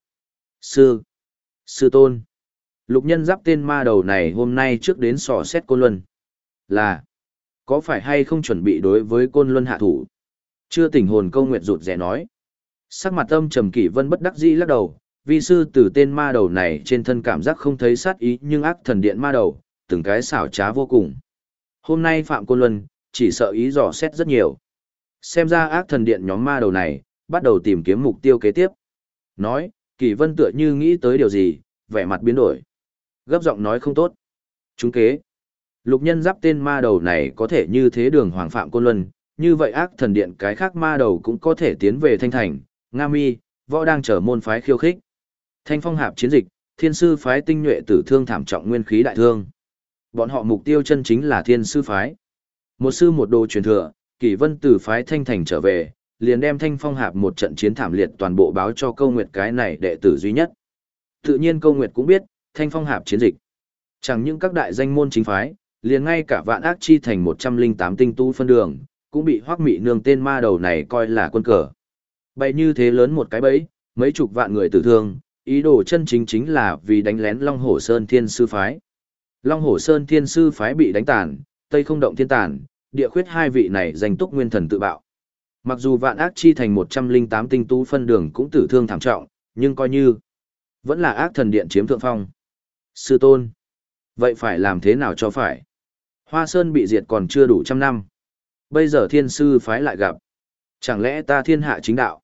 Sư tôn. Lục nhân giáp tên ma đầu này hôm nay trước đến sò xét Côn Luân. Là, có phải hay không chuẩn bị đối với Côn Luân hạ thủ? Chưa tỉnh hồn Câu Nguyệt rụt rè nói. Sắc mặt âm trầm Kỷ Vân bất đắc dĩ lắc đầu, vi sư từ tên ma đầu này trên thân cảm giác không thấy sát ý nhưng ác thần điện ma đầu, từng cái xảo trá vô cùng. Hôm nay Phạm Côn Luân, chỉ sợ ý dò xét rất nhiều. Xem ra ác thần điện nhóm ma đầu này, bắt đầu tìm kiếm mục tiêu kế tiếp. Nói, Kỷ Vân tựa như nghĩ tới điều gì, vẻ mặt biến đổi. Gấp giọng nói không tốt. Chúng kế. Lục Nhân Giáp tên ma đầu này có thể như thế đường Hoàng Phạm Côn Luân, như vậy ác thần điện cái khác ma đầu cũng có thể tiến về Thanh Thành, Nga Mi, võ đang trở môn phái khiêu khích. Thanh Phong Hạp chiến dịch, Thiên sư phái tinh nhuệ tử thương thảm trọng nguyên khí đại thương. Bọn họ mục tiêu chân chính là Thiên sư phái. Một sư một đồ truyền thừa, Kỷ Vân từ phái Thanh Thành trở về, liền đem Thanh Phong Hạp một trận chiến thảm liệt toàn bộ báo cho Câu Nguyệt cái này đệ tử duy nhất. Tự nhiên Câu Nguyệt cũng biết, Thanh Phong Hạp chiến dịch. Chẳng những các đại danh môn chính phái, liền ngay cả Vạn Ác Chi Thành 108 tinh tu phân đường, cũng bị Hoắc Mị Nương tên ma đầu này coi là quân cờ. Bày như thế lớn một cái bẫy, mấy chục vạn người tử thương, ý đồ chân chính chính là vì đánh lén Long Hổ Sơn Thiên sư phái. Long Hổ Sơn Thiên sư phái bị đánh tàn, Tây Không Động Thiên tàn, địa khuyết hai vị này danh túc nguyên thần tự bạo. Mặc dù Vạn Ác Chi Thành 108 tinh tú phân đường cũng tử thương thảm trọng, nhưng coi như vẫn là ác thần điện chiếm thượng phong. Sư tôn, vậy phải làm thế nào cho phải? Hoa Sơn bị diệt còn chưa đủ trăm năm. Bây giờ Thiên sư phái lại gặp. Chẳng lẽ ta thiên hạ chính đạo?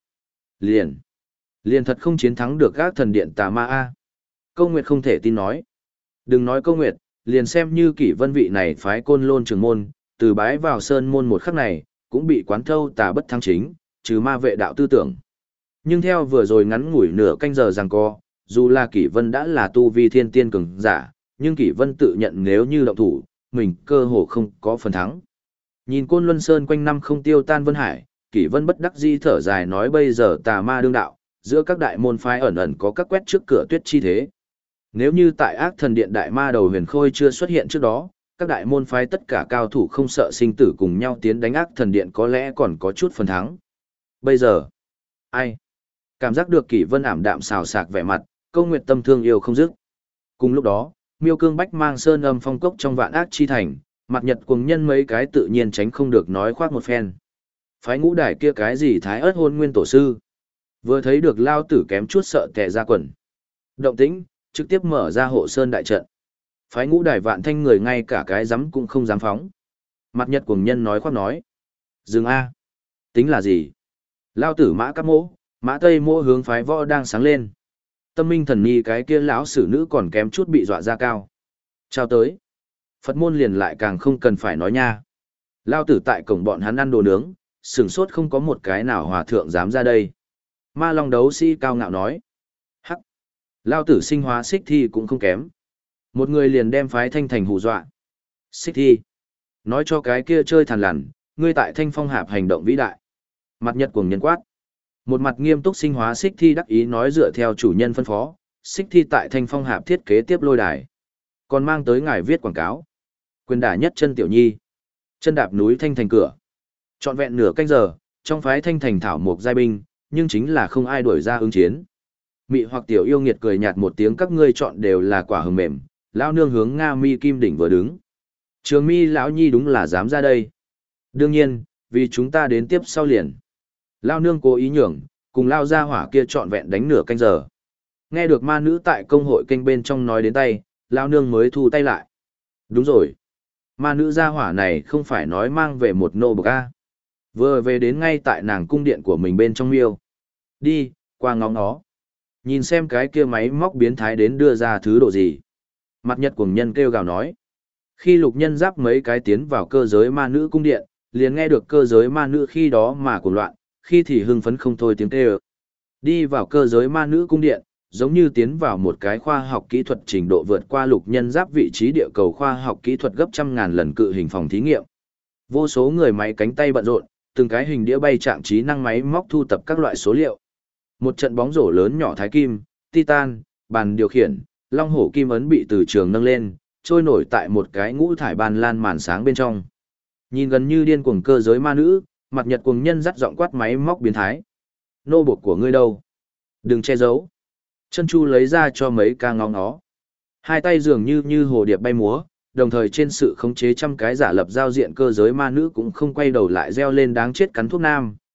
Liền thật không chiến thắng được ác thần điện tà ma a? Câu Nguyệt không thể tin nói. Đừng nói Câu Nguyệt, liền xem như Kỷ Vân vị này phái Côn Lôn trưởng môn, từ bái vào sơn môn một khắc này, cũng bị quán thâu tà bất thắng chính, trừ ma vệ đạo tư tưởng. Nhưng theo vừa rồi ngắn ngủi nửa canh giờ giằng co, dù là Kỷ Vân đã là tu vi thiên tiên cường giả, nhưng Kỷ Vân tự nhận nếu như động thủ, mình cơ hồ không có phần thắng. Nhìn Côn Luân Sơn quanh năm không tiêu tan Vân Hải, Kỷ Vân bất đắc dĩ thở dài nói bây giờ tà ma đương đạo, giữa các đại môn phái ẩn ẩn có các quét trước cửa tuyết chi thế. Nếu như tại ác thần điện đại ma đầu huyền khôi chưa xuất hiện trước đó, các đại môn phái tất cả cao thủ không sợ sinh tử cùng nhau tiến đánh ác thần điện có lẽ còn có chút phần thắng. Bây giờ, ai? Cảm giác được Kỷ Vân ảm đạm xào xạc vẻ mặt, Câu Nguyệt tâm thương yêu không dứt. Cùng lúc đó, Miêu Cương Bách mang sơn âm phong cốc trong Vạn Ác Chi Thành, mặt nhật cuồng nhân mấy cái tự nhiên tránh không được nói khoác một phen. Phái Ngũ Đài kia cái gì thái ớt hôn nguyên tổ sư. Vừa thấy được lao tử kém chút sợ tè ra quần. Động tĩnh, trực tiếp mở ra hộ sơn đại trận. Phái Ngũ Đài Vạn Thanh người ngay cả cái dám cũng không dám phóng. Mặt nhật cuồng nhân nói khoác nói. Dừng A. Tính là gì? Lao tử mã các mỗ, mã tây mỗ hướng phái võ đang sáng lên. Tâm minh thần nhi cái kia lão sử nữ còn kém chút bị dọa ra cao. Chào tới. Phật môn liền lại càng không cần phải nói nha. Lao tử tại cổng bọn hắn ăn đồ nướng, sửng sốt không có một cái nào hòa thượng dám ra đây. Ma Long đấu sĩ cao ngạo nói. Hắc. Lao tử sinh hóa xích thi cũng không kém. Một người liền đem phái Thanh Thành hù dọa. Xích thi. Nói cho cái kia chơi thằn lằn, ngươi tại Thanh Phong Hạp hành động vĩ đại. Mặt nhật cuồng nhân quát. Một mặt nghiêm túc sinh hóa xích thi đắc ý nói dựa theo chủ nhân phân phó, xích thi tại Thanh Phong Hạp thiết kế tiếp lôi đài. Còn mang tới ngài viết quảng cáo. Quyền đả nhất chân tiểu nhi. Chân đạp núi Thanh Thành cửa. Trọn vẹn nửa canh giờ, trong phái Thanh Thành thảo mục giai binh, nhưng chính là không ai đuổi ra ứng chiến. Mị hoặc tiểu yêu nghiệt cười nhạt một tiếng các ngươi chọn đều là quả hừng mềm, lão nương hướng Nga Mi Kim đỉnh vừa đứng. Trường Mi lão nhi đúng là dám ra đây. Đương nhiên, vì chúng ta đến tiếp sau liền. Lão nương cố ý nhường, cùng lao ra hỏa kia trọn vẹn đánh nửa canh giờ. Nghe được ma nữ tại công hội kênh bên trong nói đến tay, lão nương mới thu tay lại. Đúng rồi. Ma nữ gia hỏa này không phải nói mang về một nô bộc a. Vừa về đến ngay tại nàng cung điện của mình bên trong miêu. Đi, qua ngóng nó. Nhìn xem cái kia máy móc biến thái đến đưa ra thứ độ gì. Mặt nhật cuồng nhân kêu gào nói. Khi Lục Nhân Giáp mấy cái tiến vào cơ giới ma nữ cung điện, liền nghe được cơ giới ma nữ khi đó mà cuồng loạn, khi thì hưng phấn không thôi tiếng kêu. Đi vào cơ giới ma nữ cung điện, giống như tiến vào một cái khoa học kỹ thuật trình độ vượt qua Lục Nhân Giáp vị trí địa cầu khoa học kỹ thuật gấp trăm ngàn lần cự hình phòng thí nghiệm. Vô số người máy cánh tay bận rộn, từng cái hình đĩa bay trạng trí năng máy móc thu tập các loại số liệu. Một trận bóng rổ lớn nhỏ thái kim, titan, bàn điều khiển, long hổ kim ấn bị từ trường nâng lên, trôi nổi tại một cái ngũ thải ban lan màn sáng bên trong. Nhìn gần như điên cuồng cơ giới ma nữ, mặt nhật cuồng nhân dắt giọng quát máy móc biến thái. Nô buộc của ngươi đâu? Đừng che giấu. Chân chu lấy ra cho mấy ca ngóng nó. Hai tay dường như hồ điệp bay múa, đồng thời trên sự khống chế trăm cái giả lập giao diện cơ giới ma nữ cũng không quay đầu lại reo lên đáng chết cắn thuốc nam,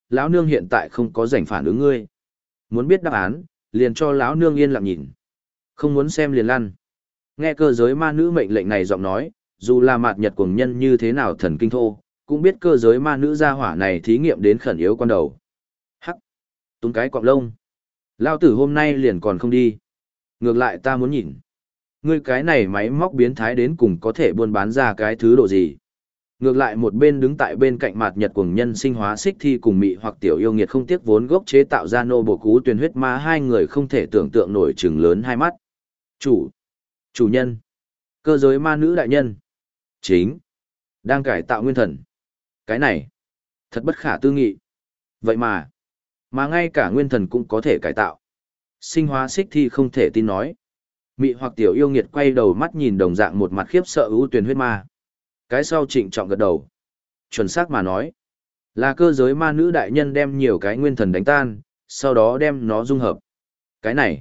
lão nương hiện tại không có rảnh phản ứng ngươi. Muốn biết đáp án, liền cho lão nương yên lặng nhìn. Không muốn xem liền lăn. Nghe cơ giới ma nữ mệnh lệnh này giọng nói, dù là mạt nhật cuồng nhân như thế nào thần kinh thô, cũng biết cơ giới ma nữ gia hỏa này thí nghiệm đến khẩn yếu con đầu. Hắc! Tung cái cọng lông. Lao tử hôm nay liền còn không đi. Ngược lại ta muốn nhìn. Ngươi cái này máy móc biến thái đến cùng có thể buôn bán ra cái thứ độ gì. Ngược lại một bên đứng tại bên cạnh mạt nhật cuồng nhân sinh hóa xích thi cùng mị hoặc tiểu yêu nghiệt không tiếc vốn gốc chế tạo ra nô bộ cú tuyển huyết ma, hai người không thể tưởng tượng nổi trừng lớn hai mắt. Chủ nhân, cơ giới ma nữ đại nhân, chính, đang cải tạo nguyên thần. Cái này, thật bất khả tư nghị. Vậy mà ngay cả nguyên thần cũng có thể cải tạo. Sinh hóa xích thi không thể tin nói. Mị hoặc tiểu yêu nghiệt quay đầu mắt nhìn đồng dạng một mặt khiếp sợ ưu tuyển huyết ma. Cái sau trịnh trọng gật đầu. Chuẩn xác mà nói, là cơ giới ma nữ đại nhân đem nhiều cái nguyên thần đánh tan, sau đó đem nó dung hợp. Cái này,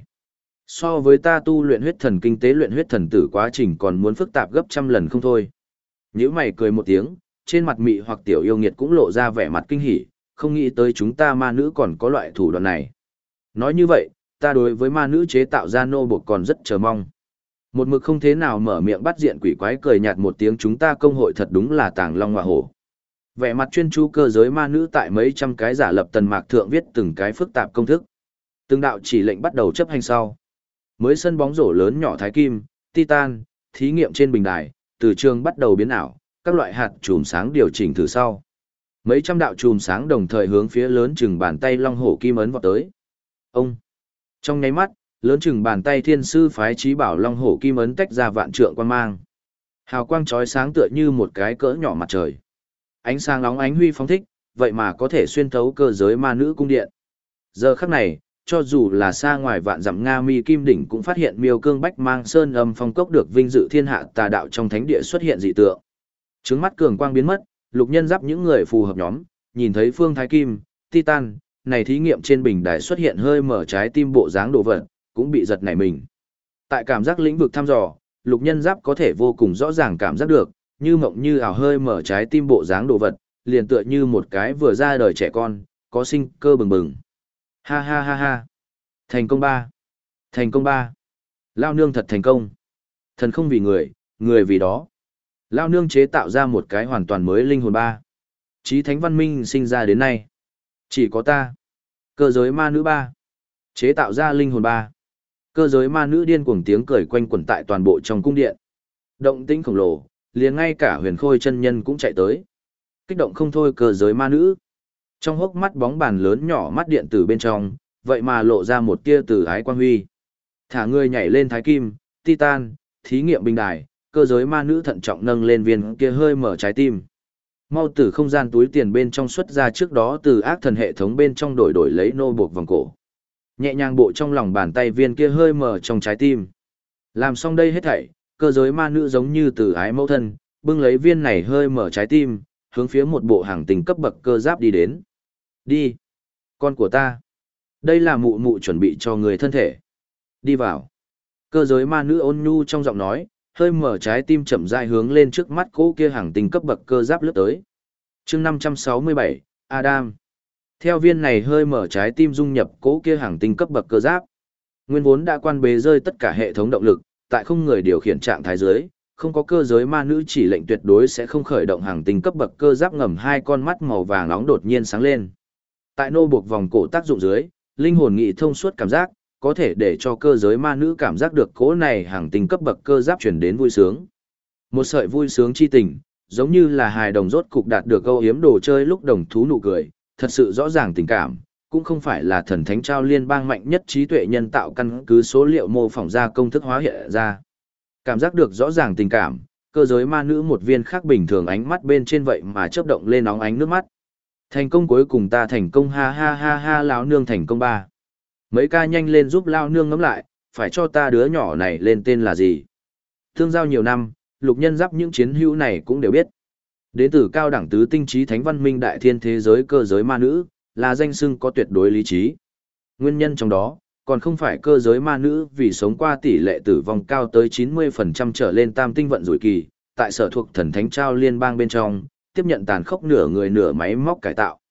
so với ta tu luyện huyết thần kinh tế luyện huyết thần tử quá trình còn muốn phức tạp gấp trăm lần không thôi. Nhữ mày cười một tiếng, trên mặt mị hoặc tiểu yêu nghiệt cũng lộ ra vẻ mặt kinh hỉ, không nghĩ tới chúng ta ma nữ còn có loại thủ đoạn này. Nói như vậy, ta đối với ma nữ chế tạo ra nô buộc còn rất chờ mong. Một mực không thế nào mở miệng bắt diện quỷ quái cười nhạt một tiếng, chúng ta công hội thật đúng là tàng long hoa hổ. Vẻ mặt chuyên chú cơ giới ma nữ tại mấy trăm cái giả lập tần mạc thượng viết từng cái phức tạp công thức. Từng đạo chỉ lệnh bắt đầu chấp hành sau. Mới sân bóng rổ lớn nhỏ thái kim, titan, thí nghiệm trên bình đài, từ trường bắt đầu biến ảo, các loại hạt chùm sáng điều chỉnh thử sau. Mấy trăm đạo chùm sáng đồng thời hướng phía lớn chừng bàn tay long hổ kim ấn vọt tới. Ông! Trong nháy mắt, lớn chừng bàn tay thiên sư phái trí bảo long hổ kim ấn tách ra vạn trượng quang mang. Hào quang chói sáng tựa như một cái cỡ nhỏ mặt trời. Ánh sáng nóng ánh huy phóng thích, vậy mà có thể xuyên thấu cơ giới ma nữ cung điện. Giờ khắc này, cho dù là xa ngoài vạn dặm Nga Mi Kim Đỉnh cũng phát hiện Miêu Cương Bách Mang Sơn Âm Phong Cốc được vinh dự thiên hạ tà đạo trong thánh địa xuất hiện dị tượng. Trứng mắt cường quang biến mất, Lục Nhân Giáp những người phù hợp nhóm, nhìn thấy Phương Thái Kim, Titan, này thí nghiệm trên bình đài xuất hiện hơi mở trái tim bộ dáng đồ vật, cũng bị giật nảy mình. Tại cảm giác lĩnh vực thăm dò, Lục Nhân Giáp có thể vô cùng rõ ràng cảm giác được, như mộng như ảo hơi mở trái tim bộ dáng đồ vật, liền tựa như một cái vừa ra đời trẻ con, có sinh cơ bừng bừng. Ha ha ha ha. Thành công ba. Thành công ba. Lao nương thật thành công. Thần không vì người, người vì đó. Lao nương chế tạo ra một cái hoàn toàn mới linh hồn ba. Chí thánh văn minh sinh ra đến nay. Chỉ có ta. Cơ giới ma nữ ba. Chế tạo ra linh hồn ba. Cơ giới ma nữ điên cuồng tiếng cười quanh quẩn tại toàn bộ trong cung điện. Động tĩnh khổng lồ, liền ngay cả huyền khôi chân nhân cũng chạy tới. Kích động không thôi cơ giới ma nữ. Trong hốc mắt bóng bàn lớn nhỏ mắt điện tử bên trong, vậy mà lộ ra một tia từ ái quang huy. Thả người nhảy lên thái kim, titan, thí nghiệm bình đài, cơ giới ma nữ thận trọng nâng lên viên kia hơi mở trái tim. Mau từ không gian túi tiền bên trong xuất ra trước đó từ ác thần hệ thống bên trong đổi lấy nô buộc vòng cổ. Nhẹ nhàng bộ trong lòng bàn tay viên kia hơi mở trong trái tim. Làm xong đây hết thảy, cơ giới ma nữ giống như từ ái mẫu thân, bưng lấy viên này hơi mở trái tim, hướng phía một bộ hàng tình cấp bậc cơ giáp đi đến. Đi, con của ta. Đây là mụ mụ chuẩn bị cho người thân thể. Đi vào. Cơ giới ma nữ ôn nhu trong giọng nói, hơi mở trái tim chậm rãi hướng lên trước mắt cỗ kia hàng tình cấp bậc cơ giáp lướt tới. Chương 567, Adam. Theo viên này hơi mở trái tim dung nhập cỗ kia hàng tinh cấp bậc cơ giáp. Nguyên vốn đã quan bế rơi tất cả hệ thống động lực, tại không người điều khiển trạng thái dưới, không có cơ giới ma nữ chỉ lệnh tuyệt đối sẽ không khởi động hàng tinh cấp bậc cơ giáp ngầm, hai con mắt màu vàng nóng đột nhiên sáng lên. Tại nô buộc vòng cổ tác dụng dưới, linh hồn nghị thông suốt cảm giác, có thể để cho cơ giới ma nữ cảm giác được cỗ này hàng tinh cấp bậc cơ giáp truyền đến vui sướng. Một sợi vui sướng chi tình, giống như là hài đồng rốt cục đạt được âu yếm đồ chơi lúc đồng thú nụ cười, thật sự rõ ràng tình cảm, cũng không phải là thần thánh trao liên bang mạnh nhất trí tuệ nhân tạo căn cứ số liệu mô phỏng ra công thức hóa hiện ra. Cảm giác được rõ ràng tình cảm, cơ giới ma nữ một viên khác bình thường ánh mắt bên trên vậy mà chớp động lên óng ánh nước mắt. Thành công, cuối cùng ta thành công, ha ha ha ha, lão nương thành công ba. Mấy ca nhanh lên giúp lão nương ngẫm lại, phải cho ta đứa nhỏ này lên tên là gì. Thương giao nhiều năm, Lục Nhân Giáp những chiến hữu này cũng đều biết. Đến từ cao đẳng tứ tinh trí thánh văn minh đại thiên thế giới cơ giới ma nữ, là danh xưng có tuyệt đối lý trí. Nguyên nhân trong đó, còn không phải cơ giới ma nữ vì sống qua tỷ lệ tử vong cao tới 90% trở lên tam tinh vận rủi kỳ, tại sở thuộc thần thánh trao liên bang bên trong, tiếp nhận tàn khốc nửa người nửa máy móc cải tạo.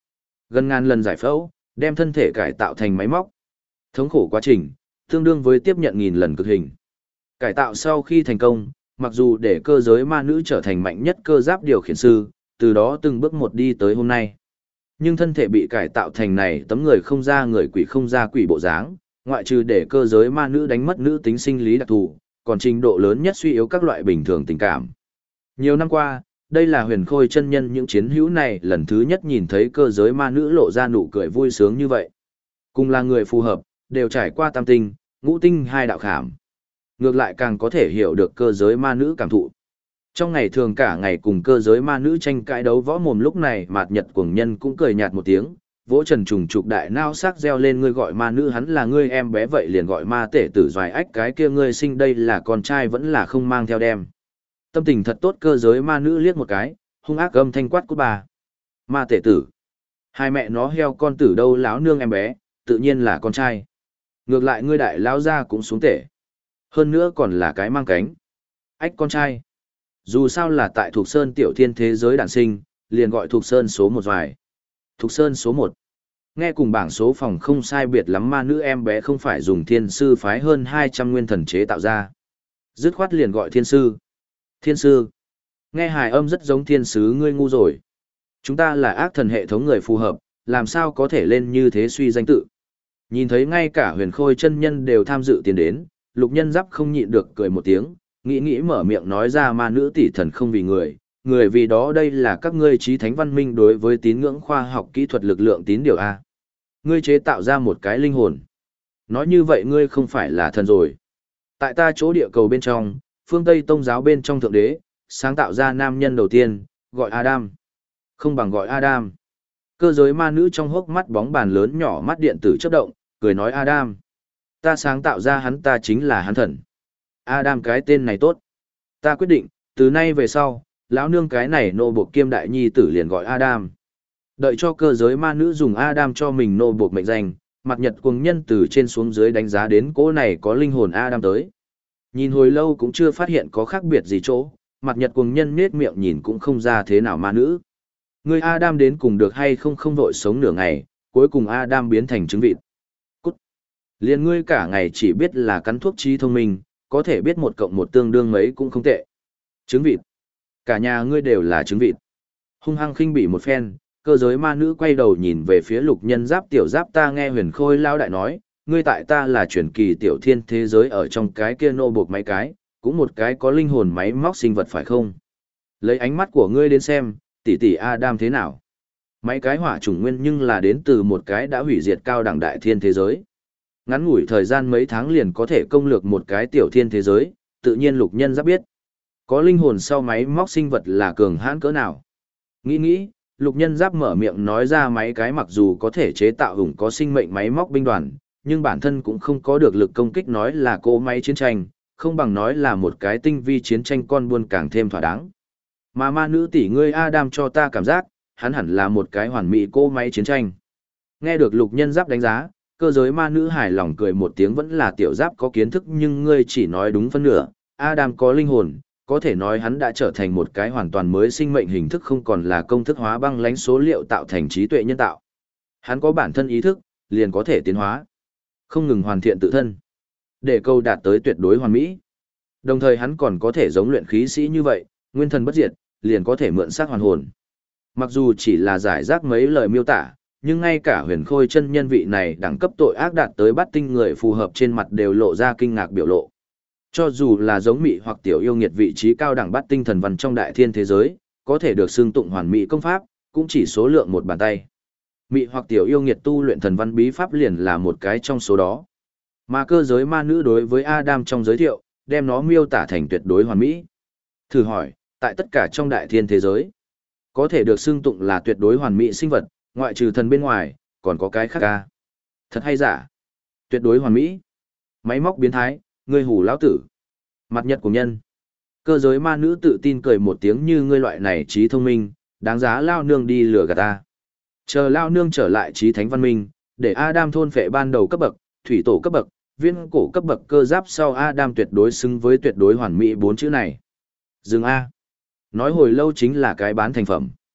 Gần ngàn lần giải phẫu, đem thân thể cải tạo thành máy móc. Thống khổ quá trình, tương đương với tiếp nhận nghìn lần cực hình. Cải tạo sau khi thành công, mặc dù để cơ giới ma nữ trở thành mạnh nhất cơ giáp điều khiển sư, từ đó từng bước một đi tới hôm nay. Nhưng thân thể bị cải tạo thành này tấm người không ra người quỷ không ra quỷ bộ dáng, ngoại trừ để cơ giới ma nữ đánh mất nữ tính sinh lý đặc thù, còn trình độ lớn nhất suy yếu các loại bình thường tình cảm. Nhiều năm qua, đây là Huyền Khôi chân nhân những chiến hữu này lần thứ nhất nhìn thấy cơ giới ma nữ lộ ra nụ cười vui sướng như vậy. Cùng là người phù hợp, đều trải qua tam tinh, ngũ tinh hai đạo khảm. Ngược lại càng có thể hiểu được cơ giới ma nữ cảm thụ. Trong ngày thường cả ngày cùng cơ giới ma nữ tranh cãi đấu võ mồm lúc này Mạt Nhật Cuồng Nhân cũng cười nhạt một tiếng, vỗ trần trùng trục đại nao sắc reo lên ngươi gọi ma nữ hắn là ngươi em bé vậy liền gọi ma tể tử doài ách cái kia ngươi sinh đây là con trai vẫn là không mang theo đem. Tâm tình thật tốt cơ giới ma nữ liếc một cái, hung ác âm thanh quát của bà. Ma tể tử. Hai mẹ nó heo con tử đâu láo nương em bé, tự nhiên là con trai. Ngược lại ngươi đại lão ra cũng xuống tể. Hơn nữa còn là cái mang cánh. Ách con trai. Dù sao là tại Thục Sơn tiểu thiên thế giới đản sinh, liền gọi Thục Sơn số 1 doài. Thục Sơn số 1. Nghe cùng bảng số phòng không sai biệt lắm ma nữ em bé không phải dùng thiên sư phái hơn 200 nguyên thần chế tạo ra. Dứt khoát liền gọi thiên sư. Thiên sư. Nghe hài âm rất giống thiên sứ ngươi ngu rồi. Chúng ta là ác thần hệ thống người phù hợp, làm sao có thể lên như thế suy danh tự. Nhìn thấy ngay cả Huyền Khôi chân nhân đều tham dự tiến đến, Lục Nhân Giáp không nhịn được cười một tiếng, nghĩ mở miệng nói ra ma nữ tỷ thần không vì người, người vì đó đây là các ngươi trí thánh văn minh đối với tín ngưỡng khoa học kỹ thuật lực lượng tín điều A. Ngươi chế tạo ra một cái linh hồn. Nói như vậy ngươi không phải là thần rồi. Tại ta chỗ địa cầu bên trong, phương Tây Tông giáo bên trong thượng đế, sáng tạo ra nam nhân đầu tiên, gọi Adam. Không bằng gọi Adam. Cơ giới ma nữ trong hốc mắt bóng bàn lớn nhỏ mắt điện tử chớp động, cười nói Adam. Ta sáng tạo ra hắn ta chính là hắn thần. Adam cái tên này tốt. Ta quyết định, từ nay về sau, lão nương cái này nô buộc kiêm đại nhi tử liền gọi Adam. Đợi cho cơ giới ma nữ dùng Adam cho mình nô buộc mệnh danh, Mặt Nhật Cuồng Nhân từ trên xuống dưới đánh giá đến cỗ này có linh hồn Adam tới. Nhìn hồi lâu cũng chưa phát hiện có khác biệt gì chỗ, Mặt Nhật Cuồng Nhân nết miệng nhìn cũng không ra thế nào ma nữ. Người Adam đến cùng được hay không không vội sống nửa ngày, cuối cùng Adam biến thành trứng vịt. Cút. Liên ngươi cả ngày chỉ biết là cắn thuốc trí thông minh, có thể biết 1 cộng 1 tương đương mấy cũng không tệ. Trứng vịt. Cả nhà ngươi đều là trứng vịt. Hung hăng khinh bỉ một phen, cơ giới ma nữ quay đầu nhìn về phía Lục Nhân Giáp tiểu giáp ta nghe Huyền Khôi lao đại nói, ngươi tại ta là truyền kỳ tiểu thiên thế giới ở trong cái kia nô buộc mấy cái, cũng một cái có linh hồn máy móc sinh vật phải không? Lấy ánh mắt của ngươi đến xem, tỷ Adam thế nào? Mấy cái hỏa chủng nguyên nhưng là đến từ một cái đã hủy diệt cao đẳng đại thiên thế giới. Ngắn ngủi thời gian mấy tháng liền có thể công lược một cái tiểu thiên thế giới, tự nhiên Lục Nhân Giáp biết. Có linh hồn sau máy móc sinh vật là cường hãn cỡ nào? Nghĩ, Lục Nhân Giáp mở miệng nói ra mấy cái mặc dù có thể chế tạo hùng có sinh mệnh máy móc binh đoàn, nhưng bản thân cũng không có được lực công kích nói là cỗ máy chiến tranh, không bằng nói là một cái tinh vi chiến tranh con buôn càng thêm thỏa đáng. Mà ma nữ tỷ ngươi Adam cho ta cảm giác, hắn hẳn là một cái hoàn mỹ cỗ máy chiến tranh. Nghe được Lục Nhân Giáp đánh giá, cơ giới ma nữ hài lòng cười một tiếng vẫn là tiểu giáp có kiến thức nhưng ngươi chỉ nói đúng phân nửa, Adam có linh hồn, có thể nói hắn đã trở thành một cái hoàn toàn mới sinh mệnh hình thức không còn là công thức hóa băng lãnh số liệu tạo thành trí tuệ nhân tạo. Hắn có bản thân ý thức, liền có thể tiến hóa, không ngừng hoàn thiện tự thân, để câu đạt tới tuyệt đối hoàn mỹ. Đồng thời hắn còn có thể giống luyện khí sĩ như vậy, nguyên thần bất diệt, liền có thể mượn xác hoàn hồn. Mặc dù chỉ là giải rác mấy lời miêu tả, nhưng ngay cả Huyền Khôi chân nhân vị này đẳng cấp tội ác đạt tới bát tinh người phù hợp trên mặt đều lộ ra kinh ngạc biểu lộ. Cho dù là giống mị hoặc tiểu yêu nghiệt vị trí cao đẳng bát tinh thần văn trong đại thiên thế giới, có thể được xưng tụng hoàn mỹ công pháp, cũng chỉ số lượng một bàn tay. Mị hoặc tiểu yêu nghiệt tu luyện thần văn bí pháp liền là một cái trong số đó. Mà cơ giới ma nữ đối với Adam trong giới thiệu, đem nó miêu tả thành tuyệt đối hoàn mỹ. Thử hỏi, tại tất cả trong đại thiên thế giới, có thể được xưng tụng là tuyệt đối hoàn mỹ sinh vật, ngoại trừ thần bên ngoài, còn có cái khác ca. Thật hay giả? Tuyệt đối hoàn mỹ. Máy móc biến thái, ngươi hủ lão tử. Mặt Nhật Cuồng Nhân. Cơ giới ma nữ tự tin cười một tiếng như ngươi loại này trí thông minh, đáng giá lao nương đi lừa gạt ta. Chờ lao nương trở lại trí thánh văn minh, để Adam thôn phệ ban đầu cấp bậc, thủy tổ cấp bậc, viên cổ cấp bậc cơ giáp sau Adam tuyệt đối xứng với tuyệt đối hoàn mỹ 4 chữ này. Dừng A. Nói hồi lâu chính là cái bán thành phẩm.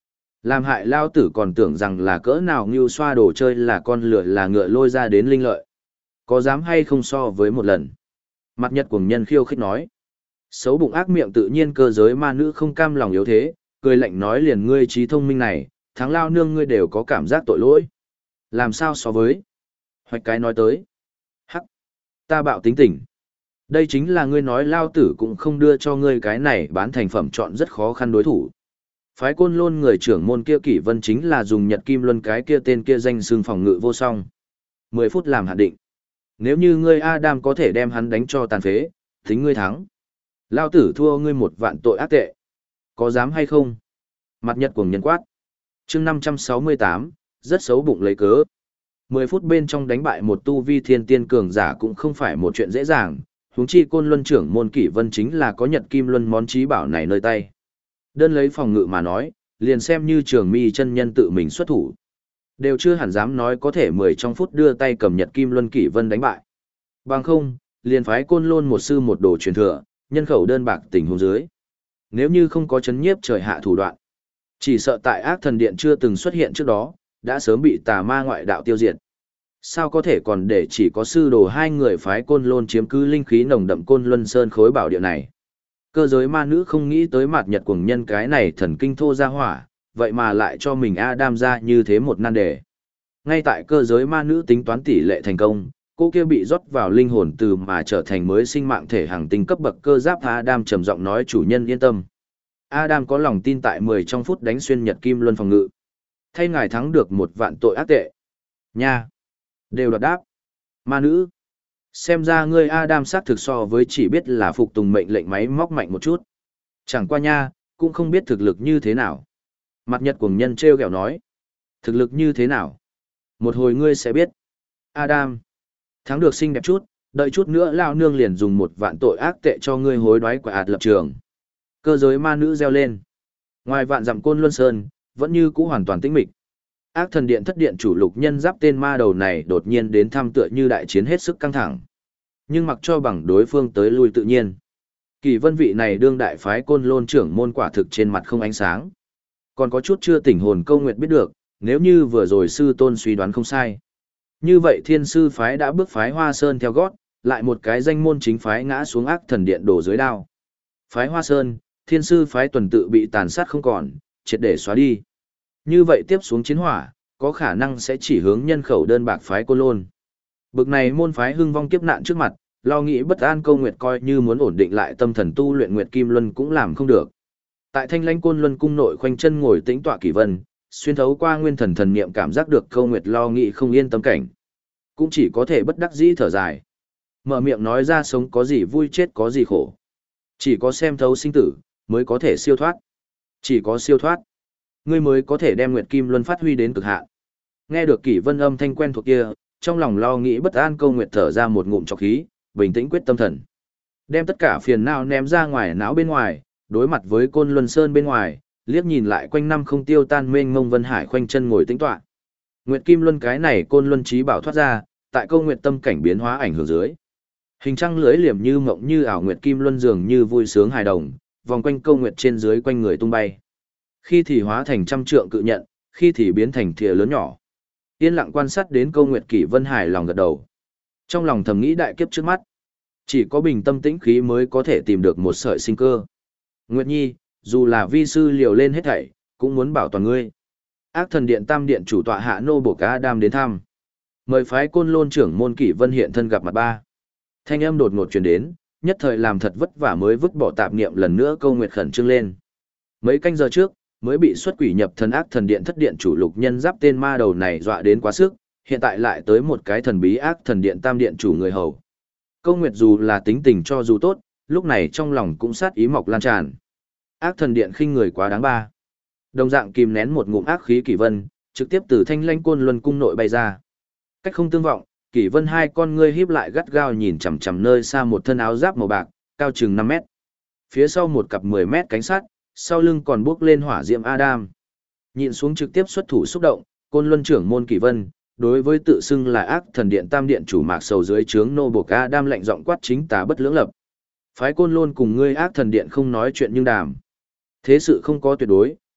Làm hại lao tử còn tưởng rằng là cỡ nào ngưu xoa đồ chơi là con lửa là ngựa lôi ra đến linh lợi. Có dám hay không so với một lần? Mặt nhật cuồng nhân khiêu khích nói. Xấu bụng ác miệng tự nhiên cơ giới ma nữ không cam lòng yếu thế, cười lạnh nói liền ngươi trí thông minh này, thắng lao nương ngươi đều có cảm giác tội lỗi. Làm sao so với? Hoạch cái nói tới. Hắc, ta bạo tính tình. Đây chính là ngươi nói lao tử cũng không đưa cho ngươi cái này bán thành phẩm chọn rất khó khăn đối thủ. Phái Côn Lôn người trưởng môn kia Kỷ Vân chính là dùng Nhật Kim Luân cái kia tên kia danh xưng phòng ngự vô song. 10 phút làm hạn định. Nếu như ngươi Adam có thể đem hắn đánh cho tàn phế, tính ngươi thắng. Lao tử thua ngươi 1 vạn tội ác tệ. Có dám hay không? Mặt nhật cuồng nhân quát. Chương 568, rất xấu bụng lấy cớ. 10 phút bên trong đánh bại một tu vi thiên tiên cường giả cũng không phải một chuyện dễ dàng, huống chi Côn Luân trưởng môn Kỷ Vân chính là có Nhật Kim Luân món chí bảo này nơi tay. Đơn lấy phòng ngự mà nói, liền xem như Trường Mi chân nhân tự mình xuất thủ, đều chưa hẳn dám nói có thể 10 trong phút đưa tay cầm Nhật Kim Luân Kỷ Vân đánh bại. Bằng không, liền phái Côn Lôn một sư một đồ truyền thừa, nhân khẩu đơn bạc tình huống dưới. Nếu như không có chấn nhiếp trời hạ thủ đoạn, chỉ sợ tại Ác Thần Điện chưa từng xuất hiện trước đó, đã sớm bị tà ma ngoại đạo tiêu diệt. Sao có thể còn để chỉ có sư đồ 2 người phái Côn Lôn chiếm cứ linh khí nồng đậm Côn Luân Sơn khối bảo địa này? Cơ giới ma nữ không nghĩ tới mặt nhật cuồng nhân cái này thần kinh thô ra hỏa, vậy mà lại cho mình Adam ra như thế một nan đề. Ngay tại cơ giới ma nữ tính toán tỷ lệ thành công, cô kia bị rót vào linh hồn từ mà trở thành mới sinh mạng thể hàng tinh cấp bậc cơ giáp Adam trầm giọng nói chủ nhân yên tâm. Adam có lòng tin tại 10 trong phút đánh xuyên Nhật Kim Luân phòng ngự. Thay ngài thắng được 1 vạn tội ác tệ. Nha! Đều đoạt đáp. Ma nữ! Xem ra ngươi Adam xác thực so với chỉ biết là phục tùng mệnh lệnh máy móc mạnh một chút. Chẳng qua nha, cũng không biết thực lực như thế nào. Mặt nhật cuồng nhân treo kẹo nói. Thực lực như thế nào? Một hồi ngươi sẽ biết. Adam! Thắng được xinh đẹp chút, đợi chút nữa lao nương liền dùng 1 vạn tội ác tệ cho ngươi hối đoái quả ạt lập trường. Cơ giới ma nữ reo lên. Ngoài vạn dặm Côn Luân Sơn, vẫn như cũ hoàn toàn tĩnh mịch. Ác Thần Điện thất điện chủ Lục Nhân Giáp tên ma đầu này đột nhiên đến thăm tựa như đại chiến hết sức căng thẳng. Nhưng mặc cho bằng đối phương tới lui tự nhiên. Kỳ Vân vị này đương đại phái Côn Lôn trưởng môn quả thực trên mặt không ánh sáng. Còn có chút chưa tỉnh hồn câu nguyệt biết được, nếu như vừa rồi sư tôn suy đoán không sai. Như vậy thiên sư phái đã bước phái Hoa Sơn theo gót, lại một cái danh môn chính phái ngã xuống Ác Thần Điện đổ dưới đao. Phái Hoa Sơn, thiên sư phái tuần tự bị tàn sát không còn, triệt để xóa đi. Như vậy tiếp xuống chiến hỏa, có khả năng sẽ chỉ hướng nhân khẩu đơn bạc phái Côn Lôn. Bực này môn phái hưng vong kiếp nạn trước mặt, lo nghĩ bất an câu nguyệt coi như muốn ổn định lại tâm thần tu luyện Nguyệt Kim Luân cũng làm không được. Tại Thanh Lãnh Côn Luân cung nội khoanh chân ngồi tĩnh tọa Kỷ Vân, xuyên thấu qua nguyên thần thần niệm cảm giác được câu nguyệt lo nghĩ không yên tâm cảnh. Cũng chỉ có thể bất đắc dĩ thở dài. Mở miệng nói ra sống có gì vui chết có gì khổ. Chỉ có xem thấu sinh tử, mới có thể siêu thoát. Chỉ có siêu thoát, ngươi mới có thể đem Nguyệt Kim Luân phát huy đến cực hạn. Nghe được Kỷ Vân âm thanh quen thuộc kia, trong lòng lo nghĩ bất an câu nguyệt thở ra một ngụm trọc khí, bình tĩnh quyết tâm thần. Đem tất cả phiền não ném ra ngoài não bên ngoài, đối mặt với Côn Luân Sơn bên ngoài, liếc nhìn lại quanh năm không tiêu tan mênh mông vân hải khoanh chân ngồi tĩnh tọa. Nguyệt Kim Luân cái này Côn Luân chí bảo thoát ra, tại câu nguyệt tâm cảnh biến hóa ảnh hưởng dưới. Hình trăng lưới liềm như mộng như ảo Nguyệt Kim Luân dường như vui sướng hài đồng, vòng quanh câu nguyệt trên dưới quanh người tung bay. Khi thì hóa thành trăm trượng cự nhận, khi thì biến thành thìa lớn nhỏ. Yên lặng quan sát đến câu nguyệt Kỷ Vân hài lòng gật đầu. Trong lòng thầm nghĩ đại kiếp trước mắt. Chỉ có bình tâm tĩnh khí mới có thể tìm được một sợi sinh cơ. Nguyệt Nhi, dù là vi sư liều lên hết thảy, cũng muốn bảo toàn ngươi. Ác Thần Điện Tam Điện chủ tọa hạ nô bổ cá đam đến thăm. Mời phái Côn Lôn trưởng môn Kỷ Vân hiện thân gặp mặt ba. Thanh âm đột ngột truyền đến, nhất thời làm thật vất vả mới vứt bỏ tạp niệm lần nữa câu nguyệt khẩn trương lên. Mấy canh giờ trước, mới bị xuất quỷ nhập thần Ác Thần Điện thất điện chủ Lục Nhân Giáp tên ma đầu này dọa đến quá sức, hiện tại lại tới một cái thần bí Ác Thần Điện Tam Điện chủ người hầu. Câu nguyệt dù là tính tình cho dù tốt, lúc này trong lòng cũng sát ý mọc lan tràn. Ác Thần Điện khinh người quá đáng ba. Đồng dạng kìm nén một ngụm ác khí Kỷ Vân, trực tiếp từ Thanh Lãnh Côn Luân cung nội bay ra. Cách không tương vọng, Kỷ Vân hai con ngươi híp lại gắt gao nhìn chằm chằm nơi xa một thân áo giáp màu bạc, cao chừng 5 mét. Phía sau một cặp 10 mét cánh sắt, sau lưng còn bước lên hỏa diệm Adam. Nhìn xuống trực tiếp xuất thủ xúc động, Côn Luân trưởng môn Kỷ Vân, đối với tự xưng là Ác Thần Điện Tam Điện chủ Mạc Sầu dưới trướng nô buộc Adam lạnh giọng quát chính tà bất lưỡng lập. Phái Côn Luân cùng ngươi Ác Thần Điện không nói chuyện nhưng đàm. Thế sự không có tuyệt đối,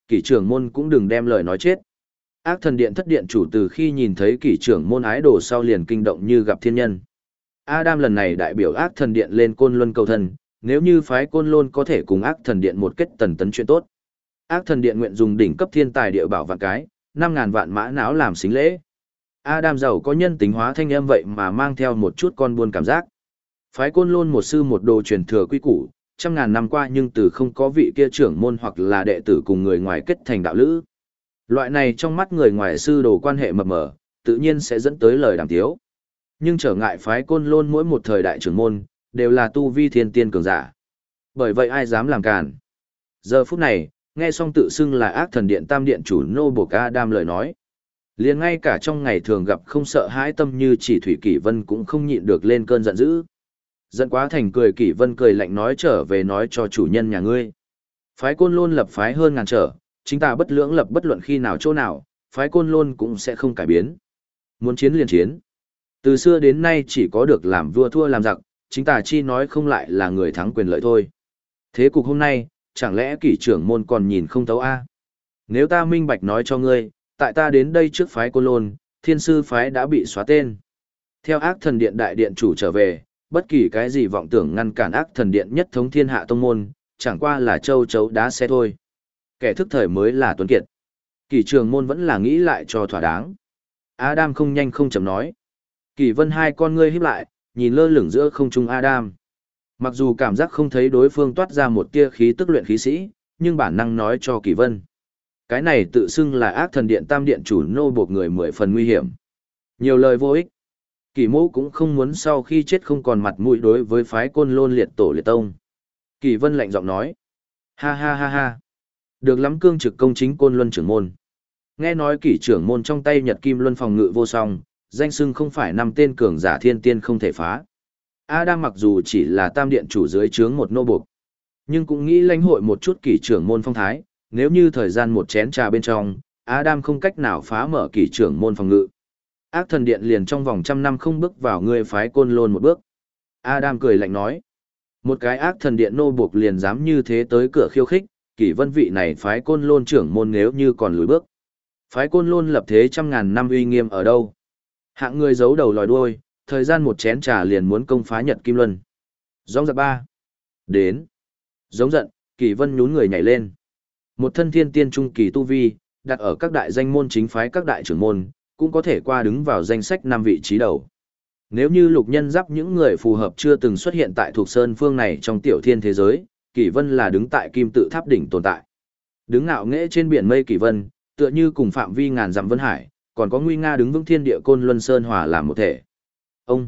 kỷ trưởng môn cũng đừng đem lời nói chết. Ác thần điện thất điện chủ từ khi nhìn thấy kỷ trưởng môn ái đồ sau liền kinh động như gặp thiên nhân. Adam lần này đại biểu ác thần điện lên Côn Luân cầu thần, nếu như phái Côn Lôn có thể cùng ác thần điện một kết tần tấn chuyện tốt. Ác thần điện nguyện dùng đỉnh cấp thiên tài địa bảo vạn cái, 5.000 vạn mã não làm xính lễ. Adam giàu có nhân tính hóa thanh âm vậy mà mang theo một chút con buôn cảm giác. Phái Côn Lôn một sư một đồ truyền thừa quy củ, trăm ngàn năm qua nhưng từ không có vị kia trưởng môn hoặc là đệ tử cùng người ngoài kết thành đạo lữ. Loại này trong mắt người ngoài sư đồ quan hệ mập mờ, tự nhiên sẽ dẫn tới lời đàm tiếu. Nhưng trở ngại phái Côn Lôn mỗi một thời đại trưởng môn, đều là tu vi thiên tiên cường giả. Bởi vậy ai dám làm cản. Giờ phút này, nghe xong tự xưng là ác thần điện tam điện chủ nô buộc Adam lời nói. Liền ngay cả trong ngày thường gặp không sợ hãi tâm như chỉ Thủy Kỷ Vân cũng không nhịn được lên cơn giận dữ. Giận quá thành cười, Kỷ Vân cười lạnh nói trở về nói cho chủ nhân nhà ngươi. Phái Côn Lôn lập phái hơn ngàn trở, chính ta bất lưỡng lập bất luận khi nào chỗ nào, phái Côn Lôn cũng sẽ không cải biến. Muốn chiến liền chiến. Từ xưa đến nay chỉ có được làm vua thua làm giặc, chính ta chi nói không lại là người thắng quyền lợi thôi. Thế cục hôm nay, chẳng lẽ Kỷ trưởng môn còn nhìn không thấu a? Nếu ta minh bạch nói cho ngươi, tại ta đến đây trước phái Côn Lôn, Thiên sư phái đã bị xóa tên. Theo ác thần điện đại điện chủ trở về, bất kỳ cái gì vọng tưởng ngăn cản ác thần điện nhất thống thiên hạ tông môn, chẳng qua là châu chấu đá xe thôi. Kẻ thức thời mới là tuấn kiệt. Kỷ trường môn vẫn là nghĩ lại cho thỏa đáng. Adam không nhanh không chậm nói. Kỷ Vân hai con ngươi híp lại, nhìn lơ lửng giữa không trung Adam. Mặc dù cảm giác không thấy đối phương toát ra một tia khí tức luyện khí sĩ, nhưng bản năng nói cho Kỷ Vân. Cái này tự xưng là ác thần điện tam điện chủ nô buộc người 10 phần nguy hiểm. Nhiều lời vô ích. Kỷ mẫu cũng không muốn sau khi chết không còn mặt mũi đối với phái Côn Lôn liệt tổ liệt tông. Kỷ Vân lạnh giọng nói. Ha ha ha ha. Được lắm cương trực công chính Côn Luân trưởng môn. Nghe nói Kỷ trưởng môn trong tay Nhật Kim Luân phòng ngự vô song, danh xưng không phải 5 tên cường giả thiên tiên không thể phá. Adam mặc dù chỉ là tam điện chủ dưới trướng một nô buộc, nhưng cũng nghĩ lãnh hội một chút Kỷ trưởng môn phong thái, nếu như thời gian một chén trà bên trong, Adam không cách nào phá mở Kỷ trưởng môn phòng ngự. Ác thần điện liền trong vòng 100 năm không bước vào ngươi phái Côn Lôn một bước. Adam cười lạnh nói. Một cái ác thần điện nô buộc liền dám như thế tới cửa khiêu khích, Kỷ Vân vị này phái Côn Lôn trưởng môn nếu như còn lùi bước. Phái Côn Lôn lập thế 100.000 năm uy nghiêm ở đâu? Hạng người giấu đầu lòi đuôi, thời gian một chén trà liền muốn công phá Nhật Kim Luân. Giống giặc ba. Đến. Giống giận, Kỷ Vân nhún người nhảy lên. Một thân thiên tiên trung kỳ tu vi, đặt ở các đại danh môn chính phái các đại trưởng môn, cũng có thể qua đứng vào danh sách 5 vị trí đầu. Nếu như Lục Nhân Giáp những người phù hợp chưa từng xuất hiện tại thuộc sơn phương này trong tiểu thiên thế giới, Kỷ Vân là đứng tại kim tự tháp đỉnh tồn tại. Đứng ngạo nghễ trên biển mây Kỷ Vân, tựa như cùng phạm vi ngàn dặm vân hải, còn có nguy nga đứng vững thiên địa Côn Luân Sơn hòa làm một thể. Ông,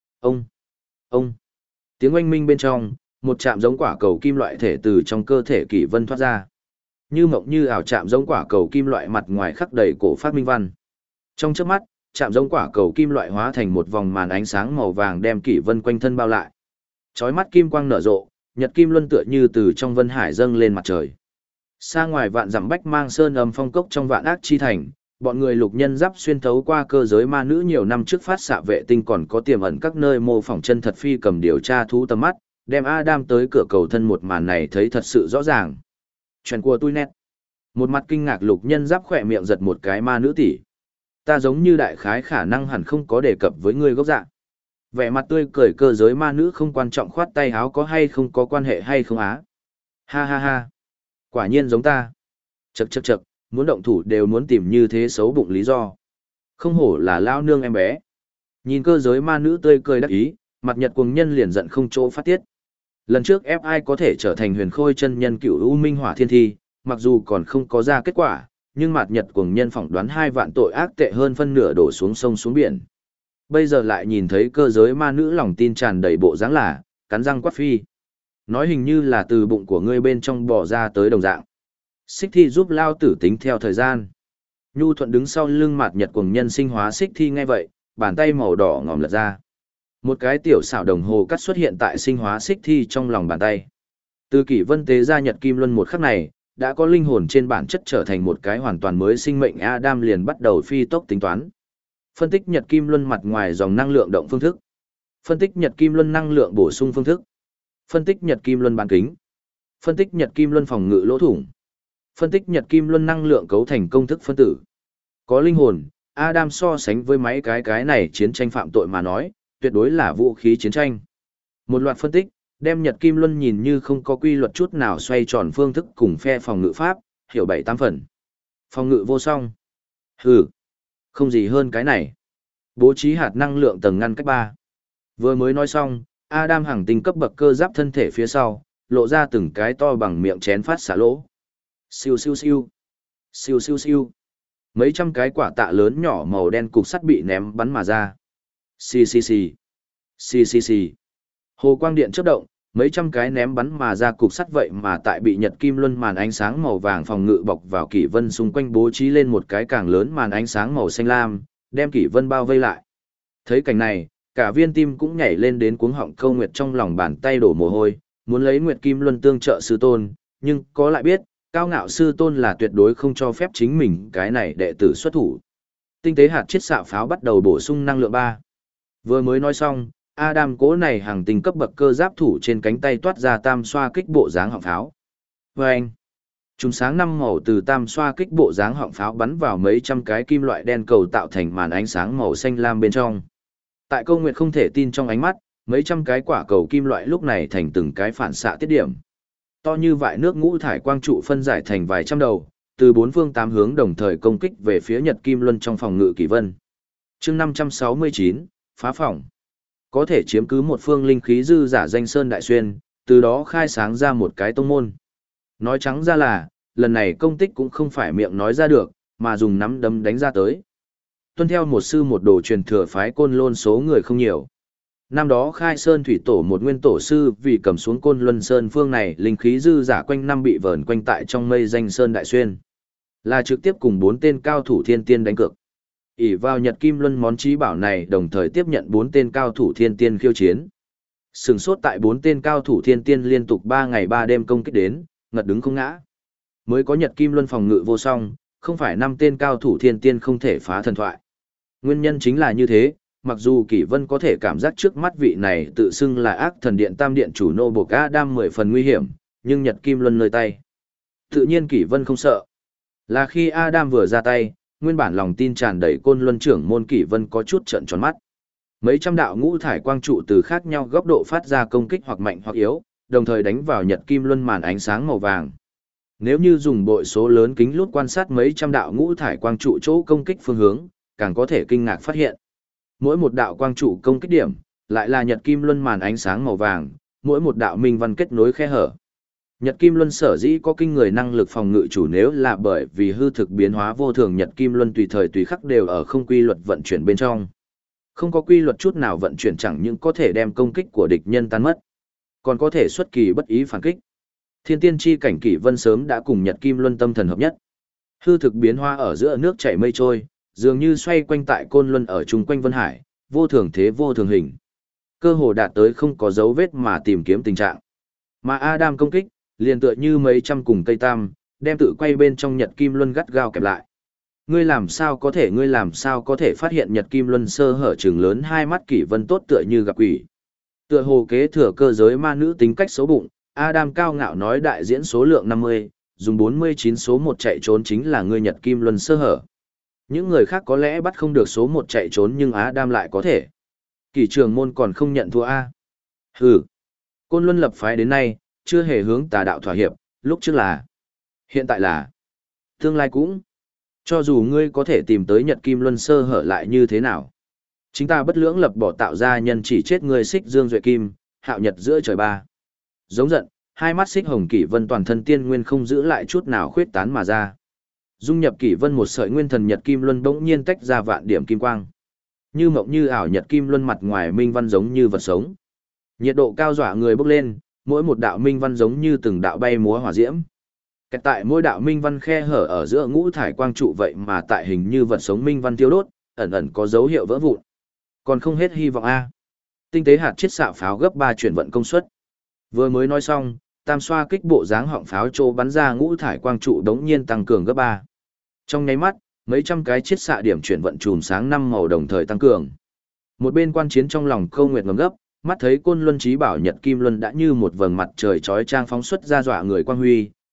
ông. Tiếng oanh minh bên trong, một chạm giống quả cầu kim loại thể từ trong cơ thể Kỷ Vân thoát ra. Như mộng như ảo chạm giống quả cầu kim loại mặt ngoài khắc đầy cổ phát minh văn. Trong chớp mắt, chạm giống quả cầu kim loại hóa thành một vòng màn ánh sáng màu vàng đem Kỷ Vân quanh thân bao lại. Chói mắt kim quang nở rộ, nhật kim luân tựa như từ trong vân hải dâng lên mặt trời. Xa ngoài vạn dặm bách mang sơn âm phong cốc trong vạn ác chi thành, bọn người Lục Nhân Giáp xuyên thấu qua cơ giới ma nữ nhiều năm trước phát xạ vệ tinh còn có tiềm ẩn các nơi mô phỏng chân thật phi cầm điều tra thú tầm mắt, đem Adam tới cửa cầu thân một màn này thấy thật sự rõ ràng. Chuyện của tôi nét. Một mặt kinh ngạc Lục Nhân Giáp khỏe miệng giật một cái ma nữ tỷ. Ta giống như đại khái khả năng hẳn không có đề cập với ngươi gốc dạng. Vẻ mặt tươi cười cơ giới ma nữ không quan trọng khoát tay áo có hay không có quan hệ hay không á. Ha ha ha. Quả nhiên giống ta. Chậc chậc chậc, muốn động thủ đều muốn tìm như thế xấu bụng lý do. Không hổ là lao nương em bé. Nhìn cơ giới ma nữ tươi cười đắc ý, mặt nhật cuồng nhân liền giận không chỗ phát tiết. Lần trước ép ai có thể trở thành huyền khôi chân nhân cựu u minh hỏa thiên thi, mặc dù còn không có ra kết quả, nhưng mặt nhật cuồng nhân phỏng đoán 2 vạn tội ác tệ hơn phân nửa đổ xuống sông xuống biển. Bây giờ lại nhìn thấy cơ giới ma nữ lòng tin tràn đầy bộ dáng là, cắn răng quát phi. Nói hình như là từ bụng của ngươi bên trong bò ra tới đồng dạng. Xích thi giúp lao tử tính theo thời gian. Nhu thuận đứng sau lưng mặt nhật cuồng nhân sinh hóa xích thi ngay vậy, bàn tay màu đỏ ngòm lật ra. Một cái tiểu xảo đồng hồ cắt xuất hiện tại sinh hóa xích thi trong lòng bàn tay. Từ Kỷ Vân tế ra nhật kim luân một khắc này, đã có linh hồn trên bản chất trở thành một cái hoàn toàn mới sinh mệnh. Adam liền bắt đầu phi tốc tính toán. Phân tích nhật kim luân mặt ngoài dòng năng lượng động phương thức. Phân tích nhật kim luân năng lượng bổ sung phương thức. Phân tích nhật kim luân bán kính. Phân tích nhật kim luân phòng ngự lỗ thủng. Phân tích Nhật Kim Luân năng lượng cấu thành công thức phân tử. Có linh hồn, Adam so sánh với mấy cái này chiến tranh phạm tội mà nói, tuyệt đối là vũ khí chiến tranh. Một loạt phân tích, đem Nhật Kim Luân nhìn như không có quy luật chút nào xoay tròn phương thức cùng phe phòng ngự pháp, hiểu 7-8 phần. Phòng ngự vô song. Hừ, không gì hơn cái này. Bố trí hạt năng lượng tầng ngăn cách 3. Vừa mới nói xong, Adam hàng tinh cấp bậc cơ giáp thân thể phía sau, lộ ra từng cái to bằng miệng chén phát xả lỗ. Siêu siêu siêu. Siêu siêu siêu. Mấy trăm cái quả tạ lớn nhỏ màu đen cục sắt bị ném bắn mà ra. Xì xì xì. Xì xì xì. Hồ quang điện chớp động, mấy trăm cái ném bắn mà ra cục sắt vậy mà tại bị Nhật Kim Luân màn ánh sáng màu vàng phòng ngự bọc vào kỷ vân xung quanh bố trí lên một cái càng lớn màn ánh sáng màu xanh lam, đem kỷ vân bao vây lại. Thấy cảnh này, cả viên tim cũng nhảy lên đến cuống họng Câu Nguyệt trong lòng bàn tay đổ mồ hôi, muốn lấy Nguyệt Kim Luân tương trợ sư tôn, nhưng có lại biết, cao ngạo sư tôn là tuyệt đối không cho phép chính mình cái này đệ tử xuất thủ. Tinh tế hạt chiết xạ pháo bắt đầu bổ sung năng lượng 3. Vừa mới nói xong, Adam cố này hàng tinh cấp bậc cơ giáp thủ trên cánh tay toát ra tam xoa kích bộ dáng họng pháo. Vâng! Trùng sáng 5 màu từ tam xoa kích bộ dáng họng pháo bắn vào mấy trăm cái kim loại đen cầu tạo thành màn ánh sáng màu xanh lam bên trong. Tại Câu Nguyệt không thể tin trong ánh mắt, mấy trăm cái quả cầu kim loại lúc này thành từng cái phản xạ tiết điểm. To như vại nước ngũ thải quang trụ phân giải thành vài trăm đầu, từ bốn phương tám hướng đồng thời công kích về phía Nhật Kim Luân trong phòng ngự kỷ vân. Chương 569, phá phòng. Có thể chiếm cứ một phương linh khí dư giả danh sơn đại xuyên, từ đó khai sáng ra một cái tông môn. Nói trắng ra là, lần này công tích cũng không phải miệng nói ra được, mà dùng nắm đấm đánh ra tới. Tuân theo một sư một đồ truyền thừa phái Côn Lôn số người không nhiều. Năm đó khai sơn thủy tổ một nguyên tổ sư vì cầm xuống Côn Luân Sơn phương này linh khí dư giả quanh năm bị vờn quanh tại trong mây danh sơn đại xuyên. Là trực tiếp cùng 4 tên cao thủ thiên tiên đánh cược. Ỷ vào Nhật Kim Luân món trí bảo này đồng thời tiếp nhận 4 tên cao thủ thiên tiên khiêu chiến. Sừng sốt tại 4 tên cao thủ thiên tiên liên tục 3 ngày 3 đêm công kích đến, ngật đứng không ngã. Mới có Nhật Kim Luân phòng ngự vô song, không phải 5 tên cao thủ thiên tiên không thể phá thần thoại. Nguyên nhân chính là như thế, mặc dù Kỷ Vân có thể cảm giác trước mắt vị này tự xưng là ác thần điện tam điện chủ nô buộc Adam 10 phần nguy hiểm, nhưng Nhật Kim Luân nơi tay. Tự nhiên Kỷ Vân không sợ. Là khi Adam vừa ra tay, nguyên bản lòng tin tràn đầy Côn Luân trưởng môn Kỷ Vân có chút trợn tròn mắt. Mấy trăm đạo ngũ thải quang trụ từ khác nhau góc độ phát ra công kích hoặc mạnh hoặc yếu, đồng thời đánh vào Nhật Kim Luân màn ánh sáng màu vàng. Nếu như dùng bội số lớn kính lút quan sát mấy trăm đạo ngũ thải quang trụ chỗ công kích phương hướng, càng có thể kinh ngạc phát hiện. Mỗi một đạo quang trụ công kích điểm, lại là Nhật Kim Luân màn ánh sáng màu vàng, mỗi một đạo minh văn kết nối khe hở. Nhật Kim Luân sở dĩ có kinh người năng lực phòng ngự chủ nếu là bởi vì hư thực biến hóa vô thường Nhật Kim Luân tùy thời tùy khắc đều ở không quy luật vận chuyển bên trong. Không có quy luật chút nào vận chuyển chẳng những có thể đem công kích của địch nhân tan mất, còn có thể xuất kỳ bất ý phản kích. Thiên tiên chi cảnh Kỷ Vân sớm đã cùng Nhật Kim Luân tâm thần hợp nhất. Hư thực biến hóa ở giữa nước chảy mây trôi, dường như xoay quanh tại Côn Luân ở chung quanh Vân Hải, vô thường thế vô thường hình. Cơ hồ đạt tới không có dấu vết mà tìm kiếm tình trạng. Mà Adam công kích, liền tựa như mấy trăm cùng cây tam, đem tự quay bên trong Nhật Kim Luân gắt gao kẹp lại. Ngươi làm sao có thể phát hiện Nhật Kim Luân sơ hở trừng lớn hai mắt Kỷ Vân tốt tựa như gặp quỷ. Tựa hồ kế thừa cơ giới ma nữ tính cách xấu bụng, Adam cao ngạo nói đại diễn số lượng 50, dùng 49 số 1 chạy trốn chính là ngươi Nhật Kim Luân sơ hở. Những người khác có lẽ bắt không được số 1 chạy trốn nhưng Adam lại có thể. Kỷ trường môn còn không nhận thua A. Hừ. Côn Luân lập phái đến nay, chưa hề hướng tà đạo thỏa hiệp, lúc trước là. Hiện tại là. Tương lai cũng. Cho dù ngươi có thể tìm tới Nhật Kim Luân sơ hở lại như thế nào. Chính ta bất lưỡng lập bỏ tạo ra nhân chỉ chết ngươi Xích Dương Duệ Kim, hạo nhật giữa trời ba. Giống giận, hai mắt Xích Hồng Kỷ Vân toàn thân tiên nguyên không giữ lại chút nào khuyết tán mà ra. Dung nhập Kỷ Vân một sợi nguyên thần Nhật Kim Luân bỗng nhiên tách ra vạn điểm kim quang. Như mộng như ảo Nhật Kim Luân mặt ngoài minh văn giống như vật sống. Nhiệt độ cao dọa người bốc lên, mỗi một đạo minh văn giống như từng đạo bay múa hỏa diễm. Kẹt tại mỗi đạo minh văn khe hở ở giữa ngũ thải quang trụ vậy mà tại hình như vật sống minh văn tiêu đốt, ẩn ẩn có dấu hiệu vỡ vụn. Còn không hết hy vọng a. Tinh tế hạt chiết xạ pháo gấp 3 chuyển vận công suất. Vừa mới nói xong, tam xoa kích bộ dáng họng pháo trô bắn ra ngũ thải quang trụ đống nhiên tăng cường gấp 3. Trong nháy mắt, mấy trăm cái chiết xạ điểm chuyển vận chùm sáng 5 màu đồng thời tăng cường. Một bên quan chiến trong lòng Câu Nguyệt ngầm gấp, mắt thấy Côn Luân Chí Bảo Nhật Kim Luân đã như một vầng mặt trời chói chang phóng xuất ra dọa người quang huy,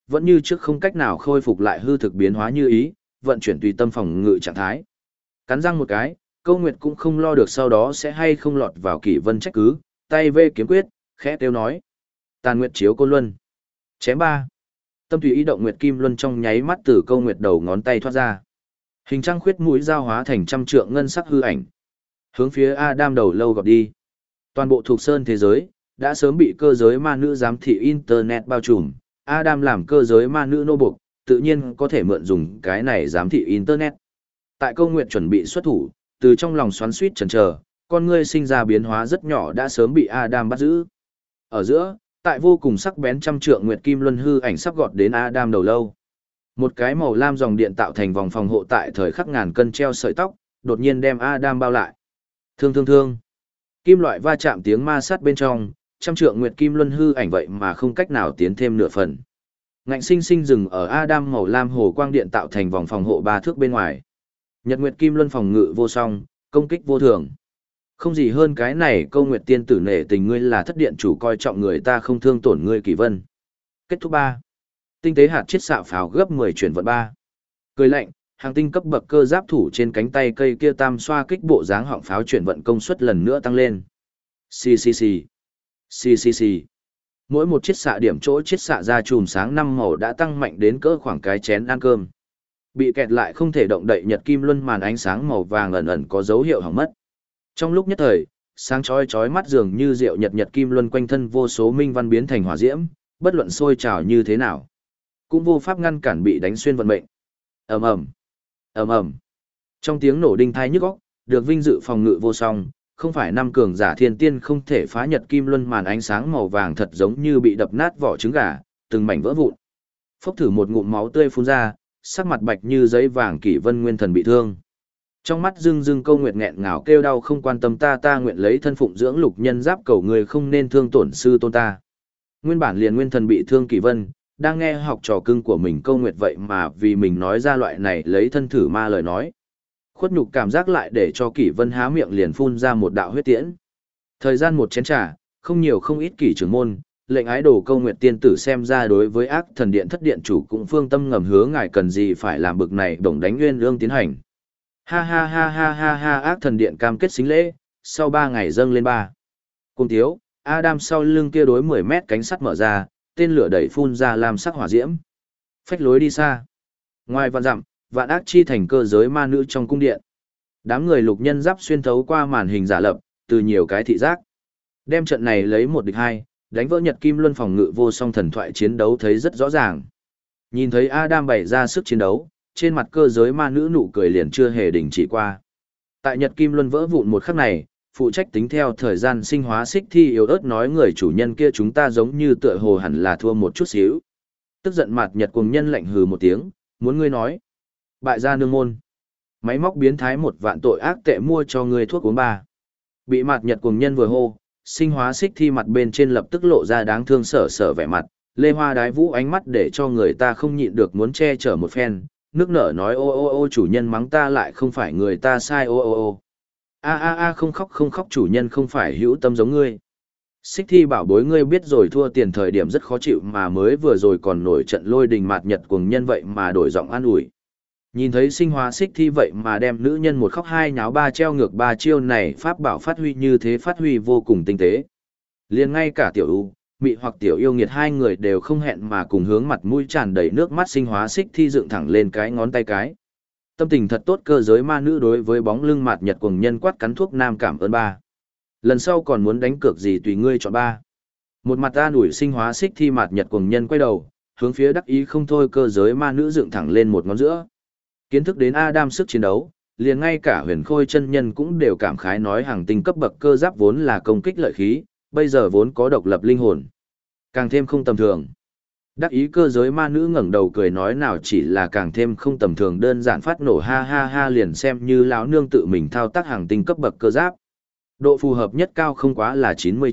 vẫn như trước không cách nào khôi phục lại hư thực biến hóa như ý, vận chuyển tùy tâm phòng ngự trạng thái. Cắn răng một cái, Câu Nguyệt cũng không lo được sau đó sẽ hay không lọt vào Kỷ Vân trách cứ, tay vê kiếm quyết, khẽ kêu nói: "Tàn Nguyệt chiếu Côn Luân." Chém ba. Tâm tùy ý động Nguyệt Kim Luân trong nháy mắt từ Câu Nguyệt đầu ngón tay thoát ra. Hình trăng khuyết mũi dao hóa thành trăm trượng ngân sắc hư ảnh, hướng phía Adam đầu lâu gọt đi. Toàn bộ thuộc sơn thế giới đã sớm bị cơ giới ma nữ giám thị internet bao trùm, Adam làm cơ giới ma nữ nô buộc, tự nhiên có thể mượn dùng cái này giám thị internet. Tại Câu Nguyệt chuẩn bị xuất thủ, từ trong lòng xoắn xuýt chần chờ, con ngươi sinh ra biến hóa rất nhỏ đã sớm bị Adam bắt giữ. Ở giữa, tại vô cùng sắc bén trăm trượng Nguyệt Kim Luân hư ảnh sắp gọt đến Adam đầu lâu. Một cái màu lam dòng điện tạo thành vòng phòng hộ tại thời khắc ngàn cân treo sợi tóc, đột nhiên đem Adam bao lại. Thương thương thương. Kim loại va chạm tiếng ma sát bên trong, trăm trượng Nguyệt Kim Luân hư ảnh vậy mà không cách nào tiến thêm nửa phần. Ngạnh sinh sinh dừng ở Adam màu lam hồ quang điện tạo thành vòng phòng hộ 3 thước bên ngoài. Nhật Nguyệt Kim Luân phòng ngự vô song, công kích vô thường. Không gì hơn cái này, Câu Nguyệt tiên tử nể tình ngươi là thất điện chủ coi trọng người ta không thương tổn ngươi Kỷ Vân. Kết thúc 3. Tinh tế hạt chiết xạ pháo gấp 10 chuyển vận 3. Cười lạnh, hàng tinh cấp bậc cơ giáp thủ trên cánh tay cây kia tam xoa kích bộ dáng họng pháo chuyển vận công suất lần nữa tăng lên. Xì xì xì. Xì xì xì. Mỗi một chiết xạ điểm chỗ chiết xạ ra chùm sáng 5 màu đã tăng mạnh đến cỡ khoảng cái chén ăn cơm. Bị kẹt lại không thể động đậy Nhật Kim Luân màn ánh sáng màu vàng ẩn ẩn có dấu hiệu hỏng mất. Trong lúc nhất thời, sáng chói chói mắt dường như rượu Nhật Kim Luân quanh thân vô số minh văn biến thành hỏa diễm, bất luận sôi trào như thế nào, cũng vô pháp ngăn cản bị đánh xuyên vận mệnh. Ầm ầm, ầm ầm. Trong tiếng nổ đinh tai nhức óc, được vinh dự phòng ngự vô song, không phải năm cường giả thiên tiên không thể phá Nhật Kim Luân màn ánh sáng màu vàng thật giống như bị đập nát vỏ trứng gà, từng mảnh vỡ vụn. Phốc thử một ngụm máu tươi phun ra, sắc mặt bạch như giấy vàng Kỷ Vân nguyên thần bị thương. Trong mắt rưng rưng Câu Nguyệt nghẹn ngào kêu đau không quan tâm ta nguyện lấy thân phụng dưỡng lục nhân giáp cầu người không nên thương tổn sư tôn ta. Nguyên bản liền nguyên thần bị thương Kỷ Vân, đang nghe học trò cưng của mình Câu Nguyệt vậy mà vì mình nói ra loại này lấy thân thử ma lời nói. Khuất nhục cảm giác lại để cho Kỷ Vân há miệng liền phun ra một đạo huyết tiễn. Thời gian một chén trà, không nhiều không ít Kỷ trưởng môn, lệnh ái đồ Câu Nguyệt tiên tử xem ra đối với ác thần điện thất điện chủ cũng phương tâm ngầm hứa ngài cần gì phải làm bực này bổng đánh nguyên lương tiến hành. Ha ha ha ha ha ha ác thần điện cam kết xính lễ, sau 3 ngày dâng lên 3. Cùng thiếu, Adam sau lưng kia đối 10 mét cánh sắt mở ra, tên lửa đẩy phun ra làm sắc hỏa diễm. Phách lối đi xa. Ngoài vạn dặm, vạn ác chi thành cơ giới ma nữ trong cung điện. Đám người lục nhân giáp xuyên thấu qua màn hình giả lập, từ nhiều cái thị giác. Đem trận này lấy 1 địch 2, đánh vỡ Nhật Kim Luân phòng ngự vô song thần thoại chiến đấu thấy rất rõ ràng. Nhìn thấy Adam bày ra sức chiến đấu, trên mặt cơ giới ma nữ nụ cười liền chưa hề đình chỉ qua. Tại Nhật Kim Luân vỡ vụn một khắc này, phụ trách tính theo thời gian sinh hóa xích thi yếu ớt nói người chủ nhân kia chúng ta giống như tựa hồ hẳn là thua một chút xíu. Tức giận mặt Nhật cùng nhân lạnh hừ một tiếng, muốn ngươi nói. Bại gia nương môn. Máy móc biến thái 1 vạn tội ác tệ mua cho ngươi thuốc uống 3. Bị mặt Nhật cùng nhân vừa hô, sinh hóa xích thi mặt bên trên lập tức lộ ra đáng thương sở sở vẻ mặt, lê hoa đái vũ ánh mắt để cho người ta không nhịn được muốn che chở một phen, nước nở nói ô ô ô chủ nhân mắng ta lại không phải người ta sai ô ô ô. A a a không khóc chủ nhân không phải hữu tâm giống ngươi. Xích thi bảo bối ngươi biết rồi thua tiền thời điểm rất khó chịu mà mới vừa rồi còn nổi trận lôi đình mạt Nhật cuồng nhân vậy mà đổi giọng an ủi. Nhìn thấy sinh hóa xích thi vậy mà đem nữ nhân 1 khóc 2 nháo 3 treo ngược 3 chiêu này pháp bảo phát huy như thế phát huy vô cùng tinh tế. Liền ngay cả tiểu u, mị hoặc tiểu yêu nghiệt 2 người đều không hẹn mà cùng hướng mặt mũi tràn đầy nước mắt sinh hóa xích thi dựng thẳng lên cái ngón tay cái. Tâm tình thật tốt cơ giới ma nữ đối với bóng lưng mạt Nhật cuồng nhân quát cắn thuốc nam cảm ơn 3. Lần sau còn muốn đánh cược gì tùy ngươi chọn 3. Một mặt ta đuổi sinh hóa xích thi mạt Nhật cuồng nhân quay đầu, hướng phía đắc ý không thôi cơ giới ma nữ dựng thẳng lên một ngón giữa. Kiến thức đến Adam sức chiến đấu, liền ngay cả huyền khôi chân nhân cũng đều cảm khái nói hàng tinh cấp bậc cơ giáp vốn là công kích lợi khí, bây giờ vốn có độc lập linh hồn. Càng thêm không tầm thường. Đắc ý cơ giới ma nữ ngẩng đầu cười nói nào chỉ là càng thêm không tầm thường đơn giản phát nổ ha ha ha liền xem như lão nương tự mình thao tác hàng tinh cấp bậc cơ giáp. Độ phù hợp nhất cao không quá là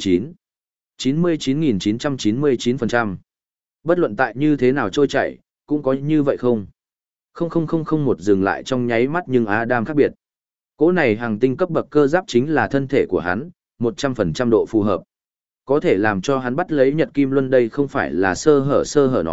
99,999%. Bất luận tại như thế nào trôi chảy, cũng có như vậy không. 00001 dừng lại trong nháy mắt nhưng Adam khác biệt. Cỗ này hàng tinh cấp bậc cơ giáp chính là thân thể của hắn, 100% độ phù hợp. Có thể làm cho hắn bắt lấy Nhật Kim Luân đây không phải là sơ hở nói,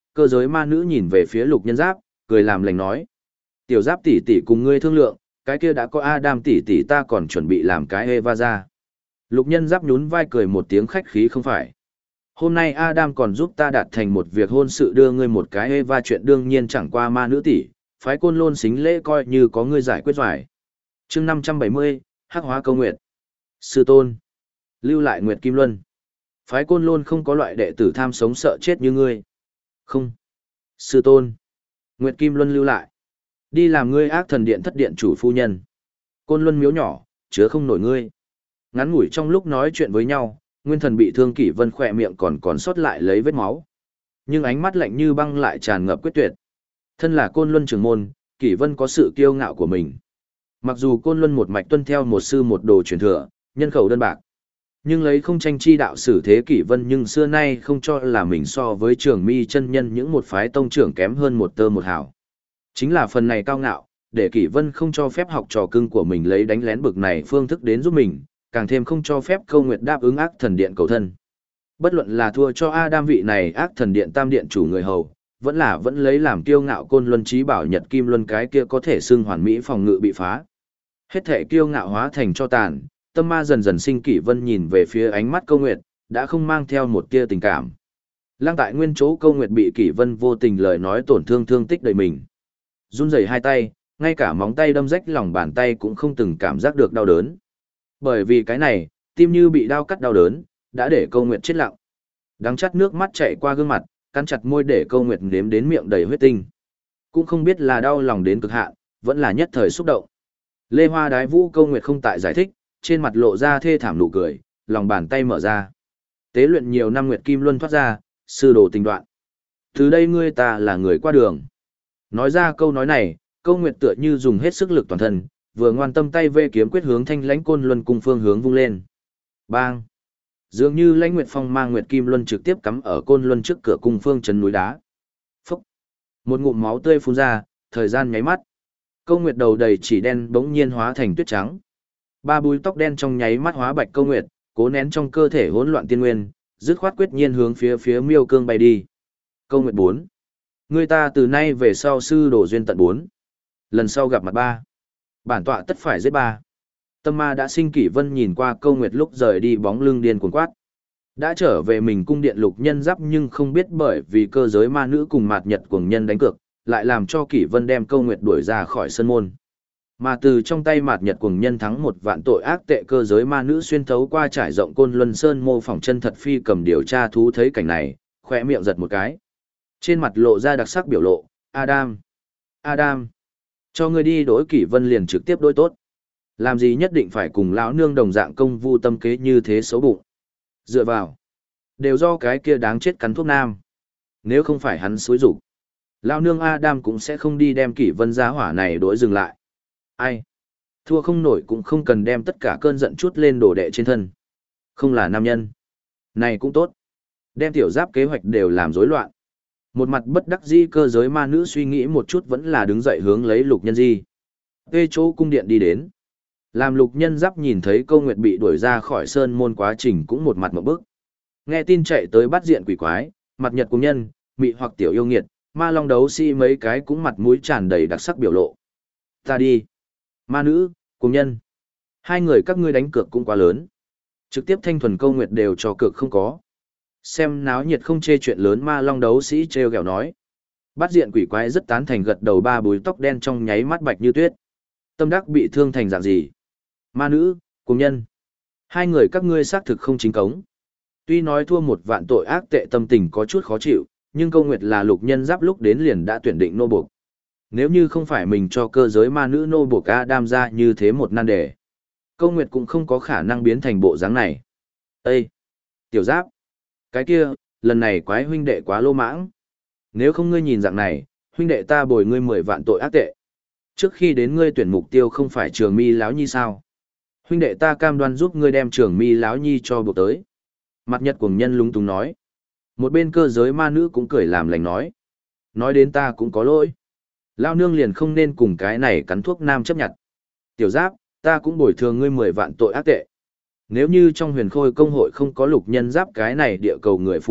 cơ giới ma nữ nhìn về phía lục nhân giáp, cười làm lành nói. Tiểu giáp tỷ tỷ cùng ngươi thương lượng, cái kia đã có Adam tỷ tỷ ta còn chuẩn bị làm cái Eva ra. Lục nhân giáp nhún vai cười một tiếng khách khí không phải. Hôm nay Adam còn giúp ta đạt thành một việc hôn sự đưa ngươi một cái Eva chuyện đương nhiên chẳng qua ma nữ tỷ, phái Côn Lôn xính lễ coi như có ngươi giải quyết giải. Chương 570, Hắc hóa câu nguyệt. Sư tôn, lưu lại Nguyệt Kim Luân. Phái Côn Lôn không có loại đệ tử tham sống sợ chết như ngươi. Không. Sư tôn, Nguyệt Kim Luân lưu lại. Đi làm ngươi ác thần điện thất điện chủ phu nhân. Côn Luân miếu nhỏ, chứa không nổi ngươi. Ngắn ngủi trong lúc nói chuyện với nhau, nguyên thần bị thương Kỷ Vân khỏe miệng còn sót lại lấy vết máu. Nhưng ánh mắt lạnh như băng lại tràn ngập quyết tuyệt. Thân là Côn Luân trưởng môn, Kỷ Vân có sự kiêu ngạo của mình. Mặc dù Côn Luân một mạch tuân theo một sư một đồ truyền thừa, nhân khẩu đơn bạc. Nhưng lấy không tranh chi đạo xử thế Kỷ Vân nhưng xưa nay không cho là mình so với Trường Mi chân nhân những một phái tông trưởng kém hơn một tơ một hào. Chính là phần này cao ngạo, để Kỷ Vân không cho phép học trò cưng của mình lấy đánh lén bực này phương thức đến giúp mình, càng thêm không cho phép Câu Nguyệt đáp ứng ác thần điện cầu thân. Bất luận là thua cho Adam vị này ác thần điện tam điện chủ người hầu, vẫn lấy làm kiêu ngạo Côn Luân chí bảo Nhật Kim Luân cái kia có thể xưng hoàn mỹ phòng ngự bị phá. Hết thể kiêu ngạo hóa thành cho tàn, tâm ma dần dần sinh. Kỷ Vân nhìn về phía ánh mắt Câu Nguyệt, đã không mang theo một tia tình cảm. Lăng tại nguyên chỗ Câu Nguyệt bị Kỷ Vân vô tình lời nói tổn thương thương tích đầy mình. Run rẩy hai tay, ngay cả móng tay đâm rách lòng bàn tay cũng không từng cảm giác được đau đớn. Bởi vì cái này, tim như bị đau cắt đau đớn, đã để Câu Nguyệt chết lặng. Đắng chắt nước mắt chảy qua gương mặt, cắn chặt môi để Câu Nguyệt nếm đến miệng đầy huyết tinh. Cũng không biết là đau lòng đến cực hạn, vẫn là nhất thời xúc động. Lê Hoa đái vũ Câu Nguyệt không tại giải thích, trên mặt lộ ra thê thảm nụ cười, lòng bàn tay mở ra. Tế luyện nhiều năm Nguyệt Kim Luân thoát ra, sư đồ tình đoạn. Từ đây ngươi ta là người qua đường. Nói ra câu nói này, Câu Nguyệt tựa như dùng hết sức lực toàn thân, vừa ngoan tâm tay vê kiếm quyết hướng Thanh Lãnh Côn Luân cung phương hướng vung lên. Bang! Dường như Lãnh Nguyệt Phong mang Nguyệt Kim Luân trực tiếp cắm ở Côn Luân trước cửa cung phương trấn núi đá. Phốc! Một ngụm máu tươi phun ra, thời gian nháy mắt. Câu Nguyệt đầu đầy chỉ đen bỗng nhiên hóa thành tuyết trắng. Ba búi tóc đen trong nháy mắt hóa bạch. Câu Nguyệt cố nén trong cơ thể hỗn loạn tiên nguyên, dứt khoát quyết nhiên hướng phía Miêu Cương bay đi. Câu Nguyệt 4. Người ta từ nay về sau sư đồ duyên tận 4. Lần sau gặp mặt 3. Bản tọa tất phải giết 3. Tâm ma đã sinh. Kỷ Vân nhìn qua Câu Nguyệt lúc rời đi bóng lưng điên cuồng quát. Đã trở về mình cung điện lục nhân giáp nhưng không biết bởi vì cơ giới ma nữ cùng mạt nhật cuồng nhân đánh cược, lại làm cho Kỷ Vân đem Câu Nguyệt đuổi ra khỏi sân môn. Mà từ trong tay mạt nhật cuồng nhân thắng một vạn tội ác tệ cơ giới ma nữ xuyên thấu qua trải rộng Côn Luân Sơn mô phỏng chân thật phi cầm điều tra thú thấy cảnh này, khỏe miệng giật một cái. Trên mặt lộ ra đặc sắc biểu lộ, Adam, cho ngươi đi đối. Kỷ Vân liền trực tiếp đối tốt. Làm gì nhất định phải cùng lão nương đồng dạng công vu tâm kế như thế xấu bụng. Dựa vào, đều do cái kia đáng chết cắn thuốc nam. Nếu không phải hắn xúi rục, lão nương Adam cũng sẽ không đi đem Kỷ Vân giá hỏa này đối dừng lại. Ai? Thua không nổi cũng không cần đem tất cả cơn giận chút lên đổ đệ trên thân. Không là nam nhân. Này cũng tốt. Đem tiểu giáp kế hoạch đều làm rối loạn. Một mặt bất đắc dĩ cơ giới ma nữ suy nghĩ một chút vẫn là đứng dậy hướng lấy lục nhân di. Về chỗ cung điện đi đến. Làm lục nhân giáp nhìn thấy Câu Nguyệt bị đuổi ra khỏi sơn môn quá trình cũng một mặt một bức. Nghe tin chạy tới bắt diện quỷ quái, mặt nhật cung nhân, mị hoặc tiểu yêu nghiệt, ma long đấu si mấy cái cũng mặt mũi tràn đầy đặc sắc biểu lộ. Ta đi. Ma nữ, cung nhân. Hai người các ngươi đánh cược cũng quá lớn. Trực tiếp thanh thuần Câu Nguyệt đều cho cược không có. Xem náo nhiệt không chê chuyện lớn ma long đấu sĩ treo gẹo nói. Bắt diện quỷ quái rất tán thành gật đầu. Ba búi tóc đen trong nháy mắt bạch như tuyết. Tâm đắc bị thương thành dạng gì? Ma nữ, cung nhân. Hai người các ngươi xác thực không chính cống. Tuy nói thua một vạn tội ác tệ tâm tình có chút khó chịu, nhưng Câu Nguyệt là lục nhân giáp lúc đến liền đã tuyển định nô buộc. Nếu như không phải mình cho cơ giới ma nữ nô buộc Adam ra như thế một nan đề, Câu Nguyệt cũng không có khả năng biến thành bộ dáng này. Ê! Tiểu giáp! Cái kia, lần này quái huynh đệ quá lô mãng. Nếu không ngươi nhìn dạng này, huynh đệ ta bồi ngươi 10 vạn tội ác tệ. Trước khi đến ngươi tuyển mục tiêu không phải Trường Mi lão nhi sao? Huynh đệ ta cam đoan giúp ngươi đem Trường Mi lão nhi cho buộc tới. Mặt nhật cuồng nhân lúng túng nói. Một bên cơ giới ma nữ cũng cười làm lành nói. Nói đến ta cũng có lỗi. Lao nương liền không nên cùng cái này cắn thuốc nam chấp nhận. Tiểu giáp, ta cũng bồi thường ngươi 10 vạn tội ác tệ. Nếu như trong huyền khôi công hội không có lục nhân giáp cái này địa cầu người phù hợp,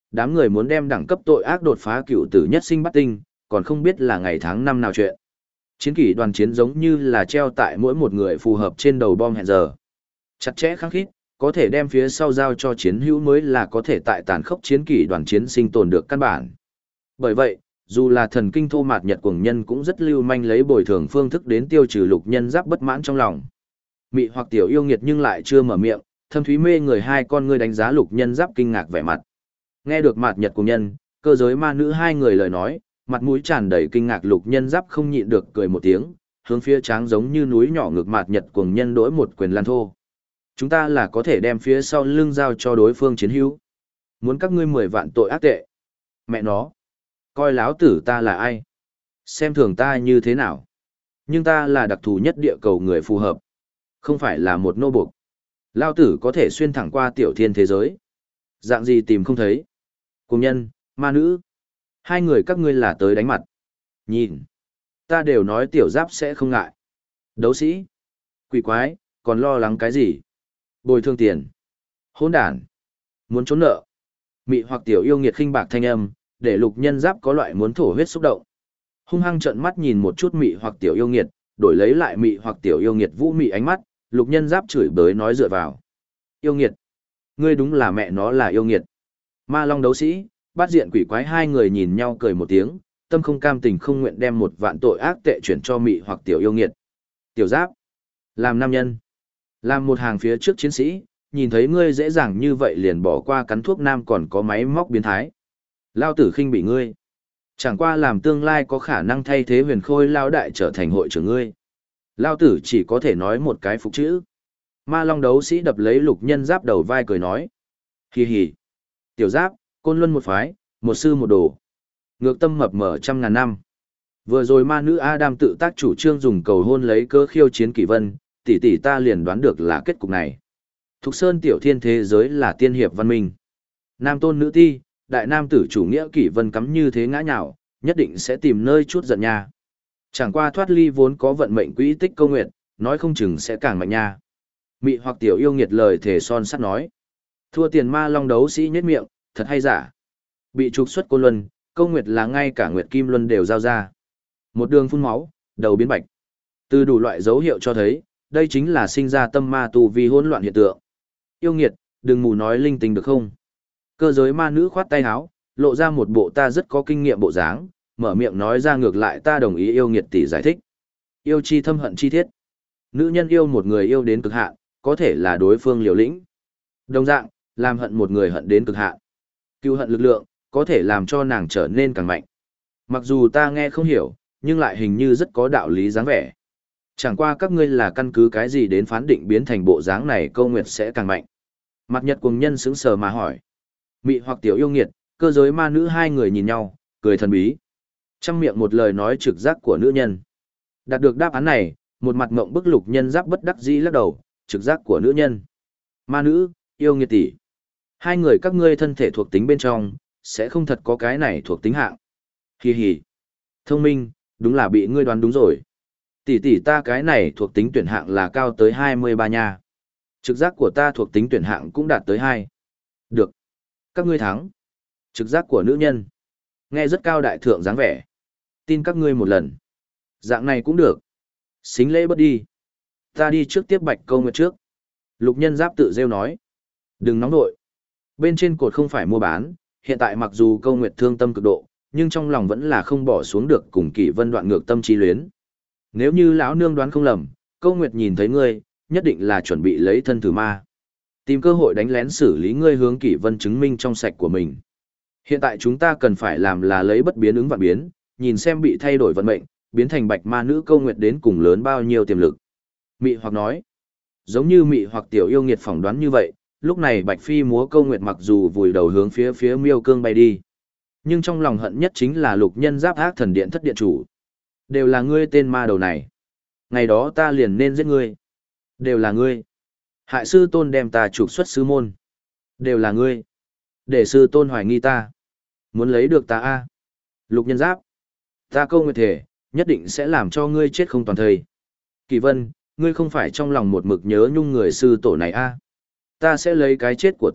đám người muốn đem đẳng cấp tội ác đột phá cựu tử nhất sinh bắt tinh, còn không biết là ngày tháng năm nào chuyện. Chiến kỷ đoàn chiến giống như là treo tại mỗi một người phù hợp trên đầu bom hẹn giờ. Chặt chẽ khăng khít, có thể đem phía sau giao cho chiến hữu mới là có thể tại tàn khốc chiến kỷ đoàn chiến sinh tồn được căn bản. Bởi vậy, dù là thần kinh thô mạt Nhật cuồng nhân cũng rất lưu manh lấy bồi thường phương thức đến tiêu trừ Lục Nhân Giáp bất mãn trong lòng. Mị hoặc tiểu yêu nghiệt nhưng lại chưa mở miệng, thâm thúy mê người hai con ngươi đánh giá Lục Nhân Giáp kinh ngạc vẻ mặt. Nghe được mạt Nhật cuồng nhân, cơ giới ma nữ hai người lời nói, mặt mũi tràn đầy kinh ngạc Lục Nhân Giáp không nhịn được cười một tiếng, hướng phía tráng giống như núi nhỏ ngực mạt Nhật cuồng nhân đỗi một quyền lan thô. Chúng ta là có thể đem phía sau lưng giao cho đối phương chiến hữu. Muốn các ngươi 10 vạn tội ác tệ. Mẹ nó, coi láo tử ta là ai? Xem thường ta như thế nào? Nhưng ta là đặc thù nhất địa cầu người phù hợp. Không phải là một nô buộc. Lao tử có thể xuyên thẳng qua tiểu thiên thế giới. Dạng gì tìm không thấy. Cùng nhân, ma nữ. Hai người các ngươi là tới đánh mặt. Nhìn. Ta đều nói tiểu giáp sẽ không ngại. Đấu sĩ. Quỷ quái, còn lo lắng cái gì? Bồi thường tiền. Hỗn đản. Muốn trốn nợ. Mị hoặc tiểu yêu nghiệt khinh bạc thanh âm, để Lục Nhân Giáp có loại muốn thổ huyết xúc động. Hung hăng trợn mắt nhìn một chút mị hoặc tiểu yêu nghiệt, đổi lấy lại mị hoặc tiểu yêu nghiệt vũ mị ánh mắt, Lục Nhân Giáp chửi bới nói dựa vào. Yêu nghiệt. Ngươi đúng là mẹ nó là yêu nghiệt. Ma Long đấu sĩ, bát diện quỷ quái hai người nhìn nhau cười một tiếng, tâm không cam tình không nguyện đem 1 vạn tội ác tệ chuyển cho mị hoặc tiểu yêu nghiệt. Tiểu Giáp. Làm nam nhân. Làm một hàng phía trước chiến sĩ, nhìn thấy ngươi dễ dàng như vậy liền bỏ qua cắn thuốc nam còn có máy móc biến thái. Lao tử khinh bị ngươi. Chẳng qua làm tương lai có khả năng thay thế huyền khôi lao đại trở thành hội trưởng ngươi. Lao tử chỉ có thể nói một cái phục chữ. Ma Long đấu sĩ đập lấy Lục Nhân Giáp đầu vai cười nói. Hì hì. Tiểu Giáp, côn luân một phái, một sư một đồ. Ngược tâm mập mở 100.000 năm. Vừa rồi ma nữ Adam tự tác chủ trương dùng cầu hôn lấy cơ khiêu chiến Kỷ Vân, tỷ tỷ ta liền đoán được là kết cục này. Thục Sơn tiểu thiên thế giới là tiên hiệp văn minh. Nam tôn nữ ti, đại nam tử chủ nghĩa Kỷ Vân cắm như thế ngã nhào, nhất định sẽ tìm nơi chút giận nha. Chẳng qua thoát ly vốn có vận mệnh quỹ tích câu nguyện, nói không chừng sẽ càng mạnh nha. Mị hoặc tiểu yêu nghiệt lời thể son sắt nói. Thua tiền Ma Long đấu sĩ nhếch miệng, thật hay giả. Bị trục xuất Côn Luân, câu nguyệt là ngay cả Nguyệt Kim Luân đều giao ra. Một đường phun máu, đầu biến bạch. Từ đủ loại dấu hiệu cho thấy, đây chính là sinh ra tâm ma tu vi hỗn loạn hiện tượng. Yêu nghiệt, đừng mù nói linh tinh được không? Cơ giới ma nữ khoát tay áo, lộ ra một bộ ta rất có kinh nghiệm bộ dáng, mở miệng nói ra ngược lại ta đồng ý yêu nghiệt tỷ giải thích. Yêu chi thâm hận chi thiết. Nữ nhân yêu một người yêu đến cực hạn, có thể là đối phương liều lĩnh. Đồng dạng, làm hận một người hận đến cực hạn. Cưu hận lực lượng, có thể làm cho nàng trở nên càng mạnh. Mặc dù ta nghe không hiểu, nhưng lại hình như rất có đạo lý dáng vẻ. Chẳng qua các ngươi là căn cứ cái gì đến phán định biến thành bộ dáng này câu nguyệt sẽ càng mạnh. Mặt Nhật cuồng nhân sững sờ mà hỏi. Mị hoặc tiểu yêu nghiệt, cơ giới ma nữ hai người nhìn nhau, cười thần bí. Trong miệng một lời nói trực giác của nữ nhân. Đạt được đáp án này, một mặt ngộng bức Lục Nhân Giáp bất đắc dĩ lắc đầu, trực giác của nữ nhân. Ma nữ, yêu nghiệt tỷ. Hai người các ngươi thân thể thuộc tính bên trong, sẽ không thật có cái này thuộc tính hạng. Hì hì. Thông minh, đúng là bị ngươi đoán đúng rồi. Tỷ tỷ ta cái này thuộc tính tuyển hạng là cao tới 23 nha. Trực giác của ta thuộc tính tuyển hạng cũng đạt tới 2. Được. Các ngươi thắng. Trực giác của nữ nhân. Nghe rất cao đại thượng dáng vẻ. Tin các ngươi một lần. Dạng này cũng được. Xính lễ bớt đi. Ta đi trước tiếp Bạch Câu Nguyệt trước. Lục Nhân Giáp tự rêu nói. Đừng nóng nội. Bên trên cột không phải mua bán, hiện tại mặc dù Câu Nguyệt thương tâm cực độ, nhưng trong lòng vẫn là không bỏ xuống được cùng Kỷ Vân đoạn ngược tâm trí luyến. Nếu như lão nương đoán không lầm, Câu Nguyệt nhìn thấy ngươi, nhất định là chuẩn bị lấy thân thử ma. Tìm cơ hội đánh lén xử lý ngươi hướng Kỷ Vân chứng minh trong sạch của mình. Hiện tại chúng ta cần phải làm là lấy bất biến ứng vạn biến, nhìn xem bị thay đổi vận mệnh, biến thành bạch ma nữ Câu Nguyệt đến cùng lớn bao nhiêu tiềm lực. Mị hoặc nói, giống như mị hoặc tiểu yêu nghiệt phỏng đoán như vậy, lúc này Bạch Phi múa Câu Nguyệt mặc dù vùi đầu hướng phía Miêu Cương bay đi, nhưng trong lòng hận nhất chính là Lục Nhân Giáp ác thần điện thất điện chủ. Đều là ngươi tên ma đầu này. Ngày đó ta liền nên giết ngươi. Đều là ngươi. Hại sư tôn đem ta trục xuất sư môn. Đều là ngươi. Để sư tôn hoài nghi ta. Muốn lấy được ta a. Lục Nhân Giáp. Ta Câu Nguyệt thể, nhất định sẽ làm cho ngươi chết không toàn thây. Kỳ Vân, ngươi không phải trong lòng một mực nhớ nhung người sư tổ này a. Ta sẽ lấy cái chết của ta,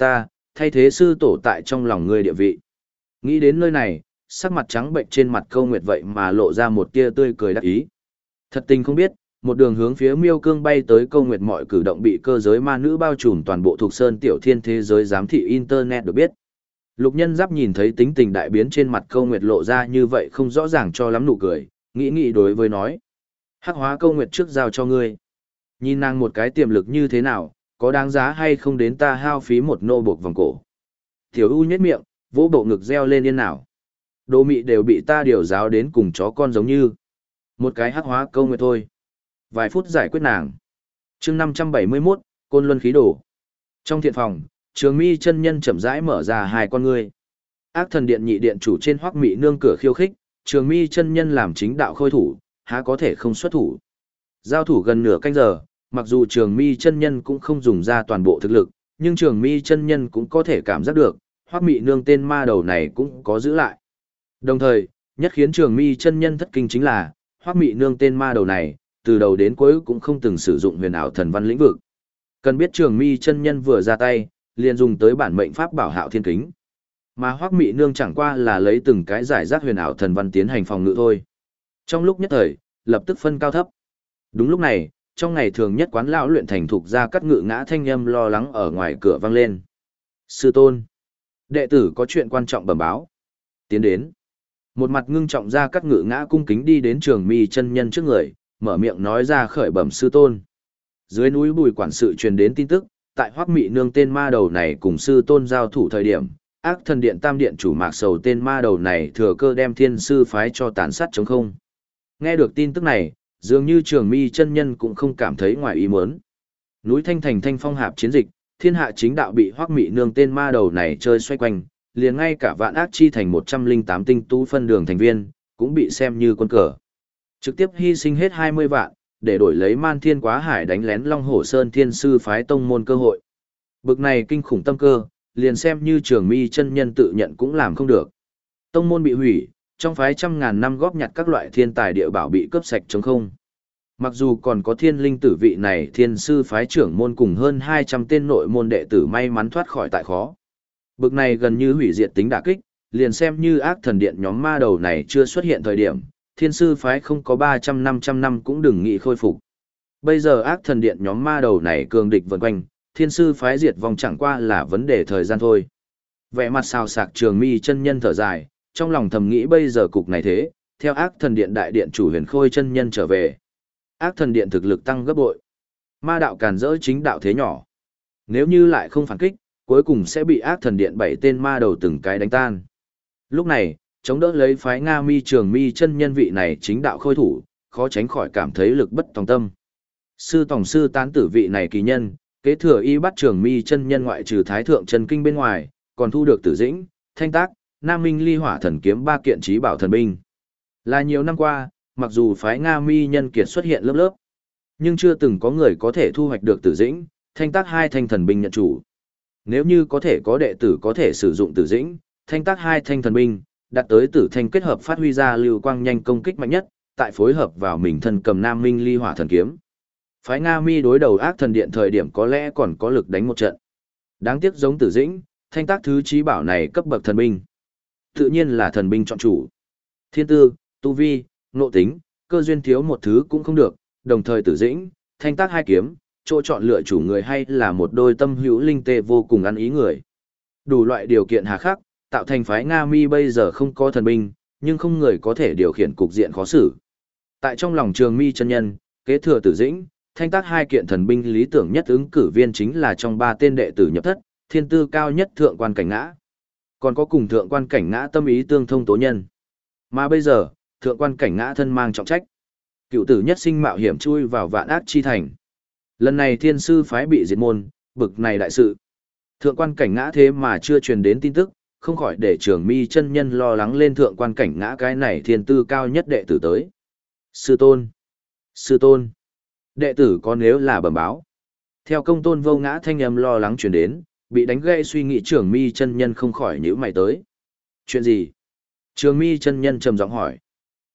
thay thế sư tổ tại trong lòng ngươi địa vị. Nghĩ đến nơi này, sắc mặt trắng bệnh trên mặt Câu Nguyệt vậy mà lộ ra một tia tươi cười đắc ý. Thật tình không biết, một đường hướng phía Miêu Cương bay tới Câu Nguyệt mọi cử động bị cơ giới ma nữ bao trùm toàn bộ thuộc sơn tiểu thiên thế giới giám thị internet được biết. Lục Nhân Giáp nhìn thấy tính tình đại biến trên mặt Câu Nguyệt lộ ra như vậy không rõ ràng cho lắm nụ cười, nghĩ đối với nói: "Hắc hóa Câu Nguyệt trước giao cho ngươi. Nhìn nàng một cái tiềm lực như thế nào, có đáng giá hay không đến ta hao phí một nô buộc vòng cổ." Tiểu U nhếch miệng, vỗ bộ ngực reo lên yên nào. Đồ mị đều bị ta điều giáo đến cùng chó con giống như. Một cái hắc hóa Câu Nguyệt thôi. Vài phút giải quyết nàng. Chương 571, Côn Luân khí đổ. Trong thiện phòng, Trường Mi chân nhân chậm rãi mở ra hai con ngươi. Ác Thần Điện nhị điện chủ trên Hoắc Mị Nương cửa khiêu khích, Trường Mi chân nhân làm chính đạo khôi thủ, há có thể không xuất thủ. Giao thủ gần nửa canh giờ, mặc dù Trường Mi chân nhân cũng không dùng ra toàn bộ thực lực, nhưng Trường Mi chân nhân cũng có thể cảm giác được, Hoắc Mị Nương tên ma đầu này cũng có giữ lại. Đồng thời, nhất khiến Trường Mi chân nhân thất kinh chính là, Hoắc Mị Nương tên ma đầu này, từ đầu đến cuối cũng không từng sử dụng huyền ảo thần văn lĩnh vực. Cần biết Trường Mi chân nhân vừa ra tay, liền dùng tới bản mệnh pháp bảo Hạo Thiên Kính. Mà Hoắc Mị Nương chẳng qua là lấy từng cái giải rác huyền ảo thần văn tiến hành phòng ngự thôi. Trong lúc nhất thời, lập tức phân cao thấp. Đúng lúc này, trong ngày thường nhất quán lão luyện thành thục ra cắt ngự ngã thanh âm lo lắng ở ngoài cửa vang lên. "Sư tôn, đệ tử có chuyện quan trọng bẩm báo." Tiến đến. Một mặt ngưng trọng ra cắt ngự ngã cung kính đi đến Trường Mi chân nhân trước người, mở miệng nói ra khởi bẩm sư tôn. Dưới núi Bùi quản sự truyền đến tin tức, tại Hoắc Mị Nương tên ma đầu này cùng sư tôn giao thủ thời điểm, Ác Thần Điện Tam Điện chủ Mạc Sầu tên ma đầu này thừa cơ đem Thiên sư phái cho tàn sát trống không. Nghe được tin tức này, dường như Trường Mi chân nhân cũng không cảm thấy ngoài ý muốn. Núi Thanh Thành Thanh Phong hạp chiến dịch, thiên hạ chính đạo bị Hoắc Mị Nương tên ma đầu này chơi xoay quanh, liền ngay cả Vạn Ác chi thành 108 tinh tú phân đường thành viên, cũng bị xem như quân cờ. Trực tiếp hy sinh hết 20 vạn, để đổi lấy Man Thiên Quá Hải đánh lén Long Hổ Sơn Thiên sư phái tông môn cơ hội. Bực này kinh khủng tâm cơ, liền xem như Trường Mi chân nhân tự nhận cũng làm không được. Tông môn bị hủy, trong phái trăm ngàn năm góp nhặt các loại thiên tài địa bảo bị cướp sạch trống không. Mặc dù còn có Thiên Linh tử vị này Thiên sư phái trưởng môn cùng hơn 200 tên nội môn đệ tử may mắn thoát khỏi tại khó. Bực này gần như hủy diệt tính đả kích, liền xem như Ác Thần Điện nhóm ma đầu này chưa xuất hiện thời điểm, Thiên sư phái không có 300-500 năm cũng đừng nghĩ khôi phục. Bây giờ Ác Thần Điện nhóm ma đầu này cường địch vần quanh, Thiên sư phái diệt vong chẳng qua là vấn đề thời gian thôi. Vẻ mặt xào sạc Trường Mi chân nhân thở dài, trong lòng thầm nghĩ bây giờ cục này thế, theo Ác Thần Điện đại điện chủ Huyền Khôi chân nhân trở về. Ác Thần Điện thực lực tăng gấp bội. Ma đạo càn rỡ chính đạo thế nhỏ. Nếu như lại không phản kích, cuối cùng sẽ bị Ác Thần Điện 7 tên ma đầu từng cái đánh tan. Lúc này, chống đỡ lấy phái Nga Mi Trường Mi chân nhân vị này chính đạo khôi thủ, khó tránh khỏi cảm thấy lực bất tòng tâm. Sư tổng sư tán tử vị này kỳ nhân, kế thừa y bắt Trường Mi chân nhân ngoại trừ Thái Thượng Chân Kinh bên ngoài, còn thu được Tử Dĩnh, Thanh Tác, Nam Minh Ly Hỏa Thần Kiếm 3 kiện trí bảo thần binh. Là nhiều năm qua, mặc dù phái Nga Mi nhân kiệt xuất hiện lớp lớp, nhưng chưa từng có người có thể thu hoạch được Tử Dĩnh, Thanh Tác 2 thanh thần binh nhận chủ. Nếu như có thể có đệ tử có thể sử dụng Tử Dĩnh, Thanh Tác 2 thanh thần binh, đạt tới Tử Thanh kết hợp phát huy ra lưu quang nhanh công kích mạnh nhất, tại phối hợp vào mình thân cầm Nam Minh Ly Hỏa Thần Kiếm. Phái Nga Mi đối đầu Ác Thần Điện thời điểm có lẽ còn có lực đánh một trận. Đáng tiếc giống Tử Dĩnh, Thanh Tác thứ trí bảo này cấp bậc thần binh. Tự nhiên là thần binh chọn chủ. Thiên tư, tu vi, ngộ tính, cơ duyên thiếu một thứ cũng không được, đồng thời Tử Dĩnh, Thanh Tác 2 kiếm, chỗ chọn lựa chủ người hay là một đôi tâm hữu linh tê vô cùng ăn ý người. Đủ loại điều kiện hà khắc, tạo thành phái Nga Mi bây giờ không có thần binh, nhưng không người có thể điều khiển cục diện khó xử. Tại trong lòng Trường Mi chân nhân, kế thừa Tử Dĩnh, Thanh Tác 2 kiện thần binh lý tưởng nhất ứng cử viên chính là trong 3 tên đệ tử nhập thất, thiên tư cao nhất Thượng Quan Cảnh Ngã. Còn có cùng Thượng Quan Cảnh Ngã tâm ý tương thông tố nhân. Mà bây giờ, Thượng Quan Cảnh Ngã thân mang trọng trách. Cựu tử nhất sinh mạo hiểm chui vào Vạn Ác chi thành. Lần này Thiên sư phái bị diệt môn, bực này đại sự. Thượng Quan Cảnh Ngã thế mà chưa truyền đến tin tức, không khỏi để Trường Mi chân nhân lo lắng lên Thượng Quan Cảnh Ngã cái này thiên tư cao nhất đệ tử tới. Sư tôn! Sư tôn! Đệ tử có nếu là bẩm báo. Theo Công Tôn Vô Ngã thanh âm lo lắng truyền đến, bị đánh gãy suy nghĩ Trường Mi chân nhân không khỏi nhíu mày tới. Chuyện gì? Trường Mi chân nhân trầm giọng hỏi.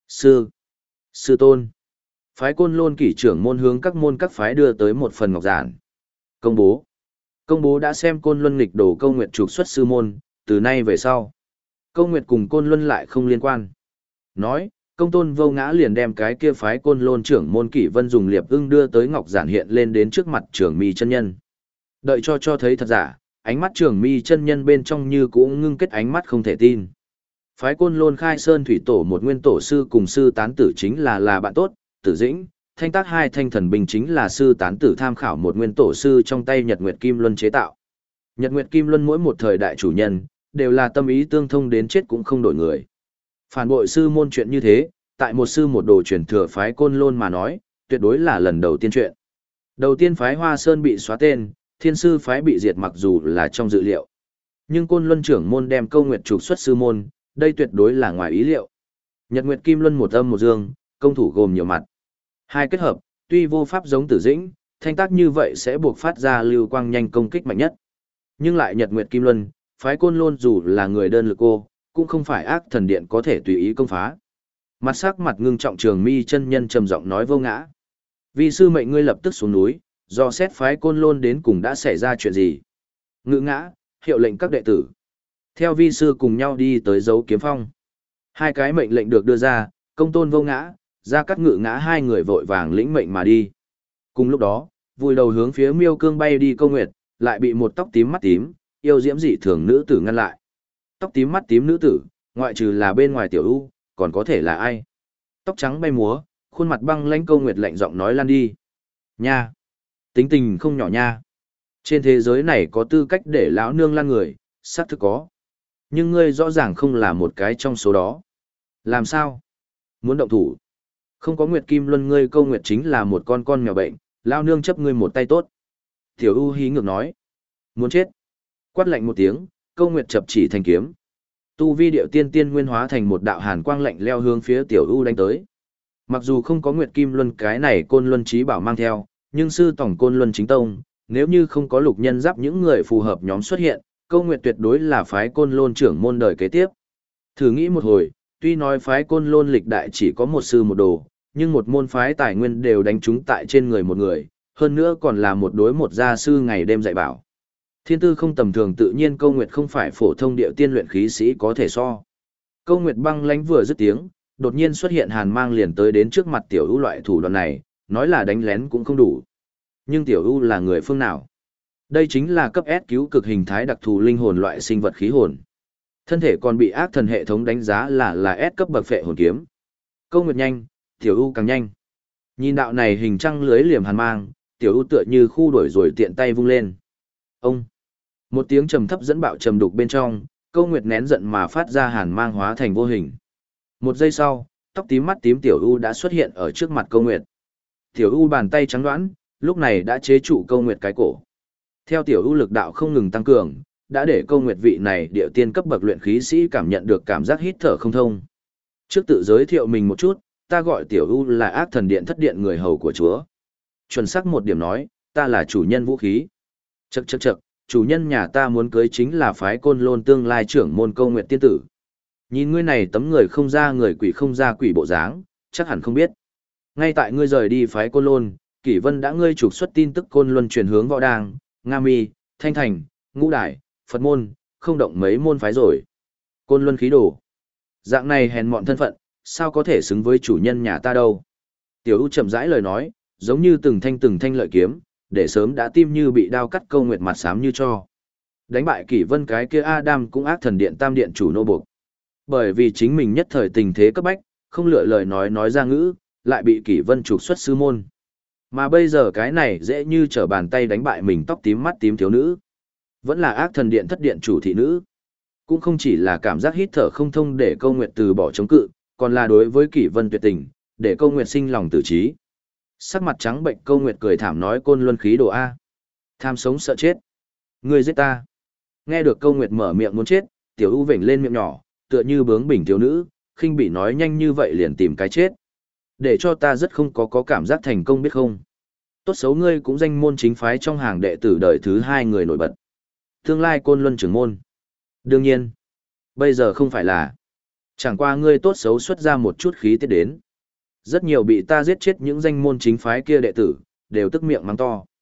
Sư tôn! Phái Côn Lôn Kỷ trưởng môn hướng các môn các phái đưa tới một phần ngọc giản. Công bố. Công bố đã xem Côn Luân nghịch đổ Câu Nguyệt trục xuất sư môn, từ nay về sau. Câu Nguyệt cùng Côn Luân lại không liên quan. Nói, Công Tôn Vô Ngã liền đem cái kia phái Côn Lôn trưởng môn Kỷ Vân dùng liệp ưng đưa tới Ngọc Giản hiện lên đến trước mặt Trường Mi chân nhân. Đợi cho thấy thật giả, ánh mắt Trường Mi chân nhân bên trong như cũng ngưng kết ánh mắt không thể tin. Phái Côn Lôn Khai Sơn thủy tổ một nguyên tổ sư cùng sư tán tử chính là bạn tốt, Tử Dĩnh, Thanh Tác hai thanh thần binh chính là sư tán tử tham khảo một nguyên tổ sư trong tay Nhật Nguyệt Kim Luân chế tạo. Nhật Nguyệt Kim Luân mỗi một thời đại chủ nhân, đều là tâm ý tương thông đến chết cũng không đổi người. Phản bội sư môn chuyện như thế, tại một sư một đồ truyền thừa phái Côn Lôn mà nói, tuyệt đối là lần đầu tiên chuyện. Đầu tiên phái Hoa Sơn bị xóa tên, Thiên sư phái bị diệt mặc dù là trong dự liệu. Nhưng Côn Luân trưởng môn đem Câu Nguyệt trục xuất sư môn, đây tuyệt đối là ngoài ý liệu. Nhật Nguyệt Kim Luân một âm một dương, công thủ gồm nhiều mặt. Hai kết hợp, tuy vô pháp giống Tử Dĩnh, Thanh Tác như vậy sẽ buộc phát ra lưu quang nhanh công kích mạnh nhất. Nhưng lại Nhật Nguyệt Kim Luân, phái Côn Lôn dù là người đơn lực cô, cũng không phải ác thần điện có thể tùy ý công phá. Mặt sắc mặt ngưng trọng Trường Mi chân nhân trầm giọng nói Vô Ngã. Vì sư mệnh ngươi lập tức xuống núi, do xét phái Côn Lôn đến cùng đã xảy ra chuyện gì. Ngự Ngã, hiệu lệnh các đệ tử. Theo vi sư cùng nhau đi tới Dấu Kiếm Phong. Hai cái mệnh lệnh được đưa ra, Công Tôn Vô Ngã, Gia Cát Ngự Ngã hai người vội vàng lĩnh mệnh mà đi. Cùng lúc đó, vùi đầu hướng phía Miêu Cương bay đi Câu Nguyệt, lại bị một tóc tím mắt tím, yêu diễm dị thường nữ tử ngăn lại. Tóc tím mắt tím nữ tử, ngoại trừ là bên ngoài Tiểu U, còn có thể là ai? Tóc trắng bay múa, khuôn mặt băng lãnh Câu Nguyệt lạnh giọng nói lan đi. Nha! Tính tình không nhỏ nha. Trên thế giới này có tư cách để lão nương lan người, xác thực có. Nhưng ngươi rõ ràng không là một cái trong số đó. Làm sao? Muốn động thủ? Không có Nguyệt Kim Luân ngươi Câu Nguyệt chính là một con mèo bệnh, lão nương chấp ngươi một tay tốt. Tiểu U hí ngược nói. Muốn chết? Quát lạnh một tiếng, Câu Nguyệt chập chỉ thành kiếm. Tu vi điệu tiên nguyên hóa thành một đạo hàn quang lạnh leo hướng phía Tiểu U đánh tới. Mặc dù không có Nguyệt Kim Luân cái này Côn Luân trí bảo mang theo, nhưng sư tổng Côn Luân chính tông, nếu như không có Lục Nhân Giáp những người phù hợp nhóm xuất hiện, Câu Nguyệt tuyệt đối là phái Côn Lôn trưởng môn đời kế tiếp. Thử nghĩ một hồi, tuy nói phái Côn Lôn lịch đại chỉ có một sư một đồ, nhưng một môn phái tài nguyên đều đánh trúng tại trên người một người, hơn nữa còn là một đối một gia sư ngày đêm dạy bảo. Thiên tư không tầm thường tự nhiên Câu Nguyệt không phải phổ thông điệu tiên luyện khí sĩ có thể so. Câu Nguyệt băng lãnh vừa dứt tiếng, đột nhiên xuất hiện hàn mang liền tới đến trước mặt Tiểu U loại thủ đoạn này, nói là đánh lén cũng không đủ. Nhưng Tiểu U là người phương nào? Đây chính là cấp S cứu cực hình thái đặc thù linh hồn loại sinh vật khí hồn. Thân thể còn bị ác thần hệ thống đánh giá là S cấp bậc phệ hồn kiếm. Câu Nguyệt nhanh, Tiểu U càng nhanh. Nhìn đạo này hình trăng lưới liềm hàn mang, Tiểu U tựa như khu đuổi rồi tiện tay vung lên. Ông! Một tiếng trầm thấp dẫn bạo trầm đục bên trong, Câu Nguyệt nén giận mà phát ra hàn mang hóa thành vô hình. Một giây sau, tóc tím mắt tím Tiểu U đã xuất hiện ở trước mặt Câu Nguyệt. Tiểu U bàn tay trắng đoán, lúc này đã chế trụ Câu Nguyệt cái cổ. Theo Tiểu U lực đạo không ngừng tăng cường, đã để Câu Nguyệt vị này điệu tiên cấp bậc luyện khí sĩ cảm nhận được cảm giác hít thở không thông. Trước tự giới thiệu mình một chút, ta gọi Tiểu U là ác thần điện thất điện người hầu của chúa. Chuẩn xác một điểm nói, ta là chủ nhân vũ khí. Chậc, chủ nhân nhà ta muốn cưới chính là phái Côn Lôn tương lai trưởng môn Câu Nguyệt tiên tử. Nhìn ngươi này tấm người không ra người quỷ không ra quỷ bộ dáng, chắc hẳn không biết. Ngay tại ngươi rời đi phái Côn Lôn, Kỷ Vân đã ngươi trục xuất tin tức Côn Luân chuyển hướng Võ Đang, Nga Mi, Thanh Thành, Ngũ Đại, Phật môn, không động mấy môn phái rồi. Côn Luân khí đồ. Dạng này hèn mọn thân phận, sao có thể xứng với chủ nhân nhà ta đâu. Tiểu U chậm rãi lời nói, giống như từng thanh lợi kiếm, để sớm đã tim như bị đao cắt Câu Nguyệt mặt xám như cho. Đánh bại Kỷ Vân cái kia Adam cũng ác thần điện tam điện chủ nô buộc. Bởi vì chính mình nhất thời tình thế cấp bách, không lựa lời nói ra ngữ, lại bị Kỷ Vân trục xuất sư môn. Mà bây giờ cái này dễ như trở bàn tay đánh bại mình tóc tím mắt tím thiếu nữ. Vẫn là ác thần điện thất điện chủ thị nữ. Cũng không chỉ là cảm giác hít thở không thông để Câu Nguyệt từ bỏ chống cự, còn là đối với Kỷ Vân tuyệt tình, để Câu Nguyệt sinh lòng tử trí. Sắc mặt trắng bệnh Câu Nguyệt cười thảm nói Côn Luân khí đồ A. Tham sống sợ chết. Ngươi giết ta. Nghe được Câu Nguyệt mở miệng muốn chết, Tiểu U vểnh lên miệng nhỏ, tựa như bướng bỉnh thiếu nữ, khinh bỉ nói nhanh như vậy liền tìm cái chết. Để cho ta rất không có cảm giác thành công biết không. Tốt xấu ngươi cũng danh môn chính phái trong hàng đệ tử đời thứ 2 người nổi bật. Tương lai Côn Luân trưởng môn. Đương nhiên, bây giờ không phải là. Chẳng qua ngươi tốt xấu xuất ra một chút khí tiết đến. Rất nhiều bị ta giết chết những danh môn chính phái kia đệ tử, đều tức miệng mắng to.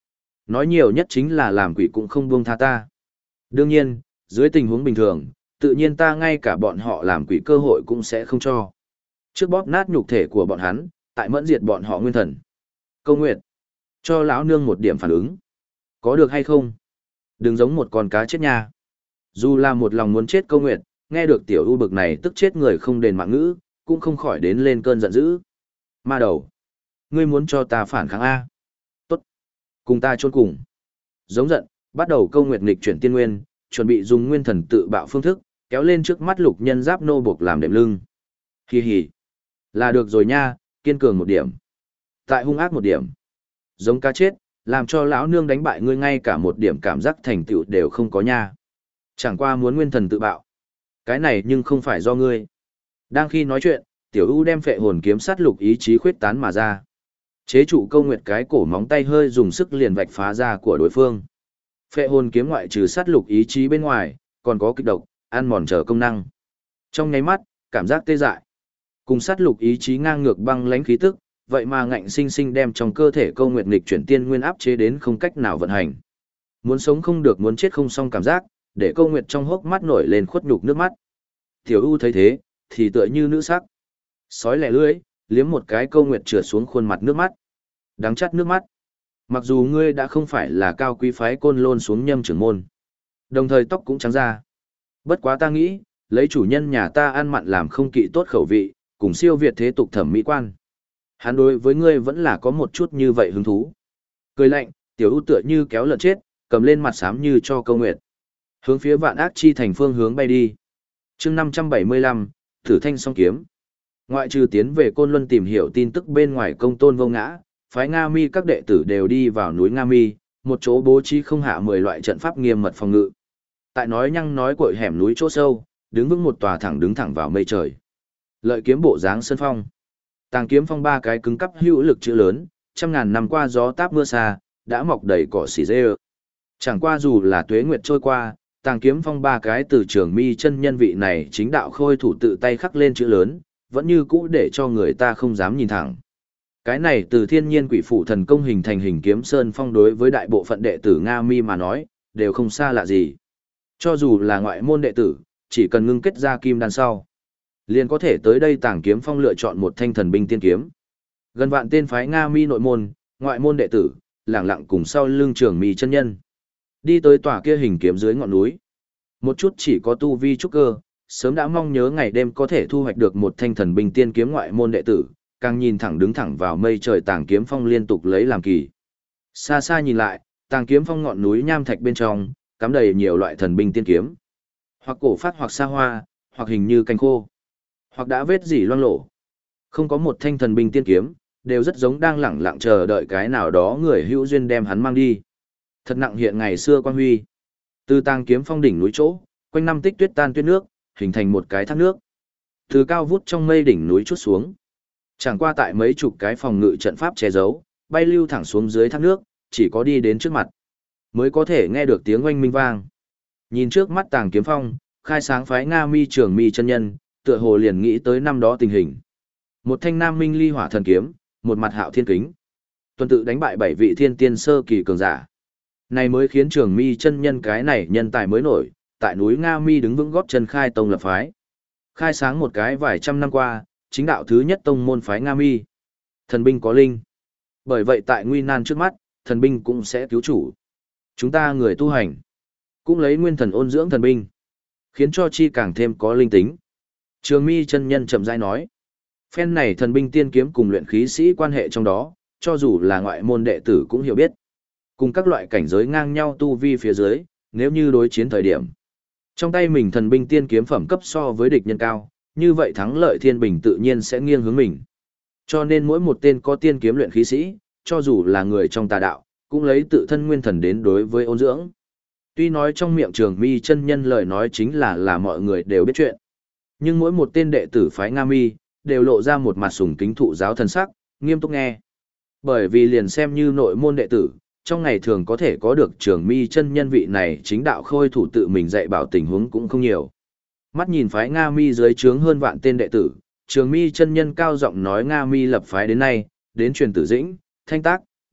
Nói nhiều nhất chính là làm quỷ cũng không buông tha ta. Đương nhiên, dưới tình huống bình thường, tự nhiên ta ngay cả bọn họ làm quỷ cơ hội cũng sẽ không cho. Trước bóp nát nhục thể của bọn hắn, tại mẫn diệt bọn họ nguyên thần. Câu nguyệt, cho lão nương một điểm phản ứng. Có được hay không? Đừng giống một con cá chết nha. Dù là một lòng muốn chết câu nguyệt, nghe được tiểu u bực này tức chết người không đền mạng ngữ, cũng không khỏi đến lên cơn giận dữ. Ma đầu, ngươi muốn cho ta phản kháng A. Tốt. Cùng ta chôn cùng. Giống giận, bắt đầu câu nguyệt nghịch chuyển tiên nguyên, chuẩn bị dùng nguyên thần tự bạo phương thức, kéo lên trước mắt lục nhân giáp nô buộc làm đệm lưng. Hi hi. Là được rồi nha, kiên cường một điểm. Tại hung ác một điểm. Giống cá chết, làm cho lão nương đánh bại ngươi ngay cả một điểm cảm giác thành tựu đều không có nha. Chẳng qua muốn nguyên thần tự bạo. Cái này nhưng không phải do ngươi. Đang khi nói chuyện, tiểu u đem phệ hồn kiếm sát lục ý chí khuyết tán mà ra. Chế trụ câu nguyệt cái cổ móng tay hơi dùng sức liền vạch phá ra của đối phương. Phệ hồn kiếm ngoại trừ sát lục ý chí bên ngoài, còn có kích độc, ăn mòn trở công năng. Trong nháy mắt, cảm giác tê dại. Cùng sát lục ý chí ngang ngược băng lãnh khí tức, vậy mà ngạnh sinh sinh đem trong cơ thể câu nguyệt nghịch chuyển tiên nguyên áp chế đến không cách nào vận hành. Muốn sống không được, muốn chết không xong cảm giác, để câu nguyệt trong hốc mắt nổi lên khuất nhục nước mắt. Tiểu U thấy thế, thì tựa như nữ sắc. Sói lẻ lưỡi, liếm một cái câu nguyệt trượt xuống khuôn mặt nước mắt. Đắng chắt nước mắt. Mặc dù ngươi đã không phải là cao quý phái Côn Lôn xuống Nhâm trưởng môn, đồng thời tóc cũng trắng ra. Bất quá ta nghĩ, lấy chủ nhân nhà ta ăn mặn làm không kỵ tốt khẩu vị, cùng siêu việt thế tục thẩm mỹ quan. Hắn đối với ngươi vẫn là có một chút như vậy hứng thú. Cười lạnh, tiểu u tựa như kéo lợn chết, cầm lên mặt xám như cho câu nguyệt. Hướng phía vạn ác chi thành phương hướng bay đi. chương 575, Thử Thanh Song Kiếm. Ngoại trừ tiến về Côn Luân tìm hiểu tin tức bên ngoài công tôn vô ngã, phái Nga Mi các đệ tử đều đi vào núi Nga Mi, một chỗ bố trí không hạ 10 loại trận pháp nghiêm mật phòng ngự. Tại nói nhăng nói cội hẻm núi chỗ sâu, đứng vững một tòa thẳng đứng thẳng vào mây trời. Lợi kiếm bộ dáng sơn phong. Tàng kiếm phong ba cái cứng cắp hữu lực chữ lớn, trăm ngàn năm qua gió táp mưa xa, đã mọc đầy cỏ xỉ dê. Chẳng qua dù là tuế nguyệt trôi qua, tàng kiếm phong ba cái từ trường mi chân nhân vị này chính đạo khôi thủ tự tay khắc lên chữ lớn, vẫn như cũ để cho người ta không dám nhìn thẳng. Cái này từ thiên nhiên quỷ phủ thần công hình thành hình kiếm sơn phong đối với đại bộ phận đệ tử Nga Mi mà nói, đều không xa lạ gì. Cho dù là ngoại môn đệ tử, chỉ cần ngưng kết ra kim đan sau, liền có thể tới đây tàng kiếm phong lựa chọn một thanh thần binh tiên kiếm. Gần vạn tên phái Nga Mi nội môn, ngoại môn đệ tử, lẳng lặng cùng sau lưng trường mi chân nhân. Đi tới tòa kia hình kiếm dưới ngọn núi. Một chút chỉ có tu vi trúc cơ, sớm đã mong nhớ ngày đêm có thể thu hoạch được một thanh thần binh tiên kiếm ngoại môn đệ tử, càng nhìn thẳng đứng thẳng vào mây trời tàng kiếm phong liên tục lấy làm kỳ. Xa xa nhìn lại, tàng kiếm phong ngọn núi nham thạch bên trong, cắm đầy nhiều loại thần binh tiên kiếm. Hoặc cổ phát hoặc xa hoa, hoặc hình như cành khô, hoặc đã vết dỉ loang lổ. Không có một thanh thần binh tiên kiếm, đều rất giống đang lẳng lặng chờ đợi cái nào đó người hữu duyên đem hắn mang đi. Thật nặng hiện ngày xưa quan huy. Từ tàng kiếm phong đỉnh núi chỗ, quanh năm tích tuyết tan tuyết nước, hình thành một cái thác nước. Từ cao vút trong mây đỉnh núi chút xuống. Chẳng qua tại mấy chục cái phòng ngự trận pháp che giấu, bay lưu thẳng xuống dưới thác nước, chỉ có đi đến trước mặt, mới có thể nghe được tiếng oanh minh vang. Nhìn trước mắt tàng kiếm phong, khai sáng phái Nga Mi trường mi chân nhân, tựa hồ liền nghĩ tới năm đó tình hình. Một thanh nam minh ly hỏa thần kiếm, một mặt hạo thiên kính. Tuần tự đánh bại 7 vị thiên tiên sơ kỳ cường giả. Này mới khiến trường mi chân nhân cái này nhân tài mới nổi, tại núi Nga Mi đứng vững góp chân khai tông lập phái. Khai sáng một cái vài trăm năm qua, chính đạo thứ nhất tông môn phái Nga Mi. Thần binh có linh. Bởi vậy tại nguy nan trước mắt, thần binh cũng sẽ cứu chủ. Chúng ta người tu hành, cũng lấy nguyên thần ôn dưỡng thần binh, khiến cho chi càng thêm có linh tính. Trường mi chân nhân chậm rãi nói. Phen này thần binh tiên kiếm cùng luyện khí sĩ quan hệ trong đó, cho dù là ngoại môn đệ tử cũng hiểu biết. Cùng các loại cảnh giới ngang nhau tu vi phía dưới, nếu như đối chiến thời điểm. Trong tay mình thần binh tiên kiếm phẩm cấp so với địch nhân cao, như vậy thắng lợi thiên bình tự nhiên sẽ nghiêng hướng mình. Cho nên mỗi một tên có tiên kiếm luyện khí sĩ, cho dù là người trong tà đạo, cũng lấy tự thân nguyên thần đến đối với ôn dưỡng. Tuy nói trong miệng trường mi chân nhân lời nói chính là mọi người đều biết chuyện. Nhưng mỗi một tên đệ tử phái Nga Mi, đều lộ ra một mặt sùng kính thụ giáo thần sắc, nghiêm túc nghe. Bởi vì liền xem như nội môn đệ tử, trong ngày thường có thể có được trường mi chân nhân vị này chính đạo khôi thủ tự mình dạy bảo tình huống cũng không nhiều. Mắt nhìn phái Nga Mi dưới trướng hơn vạn tên đệ tử, trường mi chân nhân cao giọng nói Nga Mi lập phái đến nay, đến truyền tử dĩnh, thanh tác,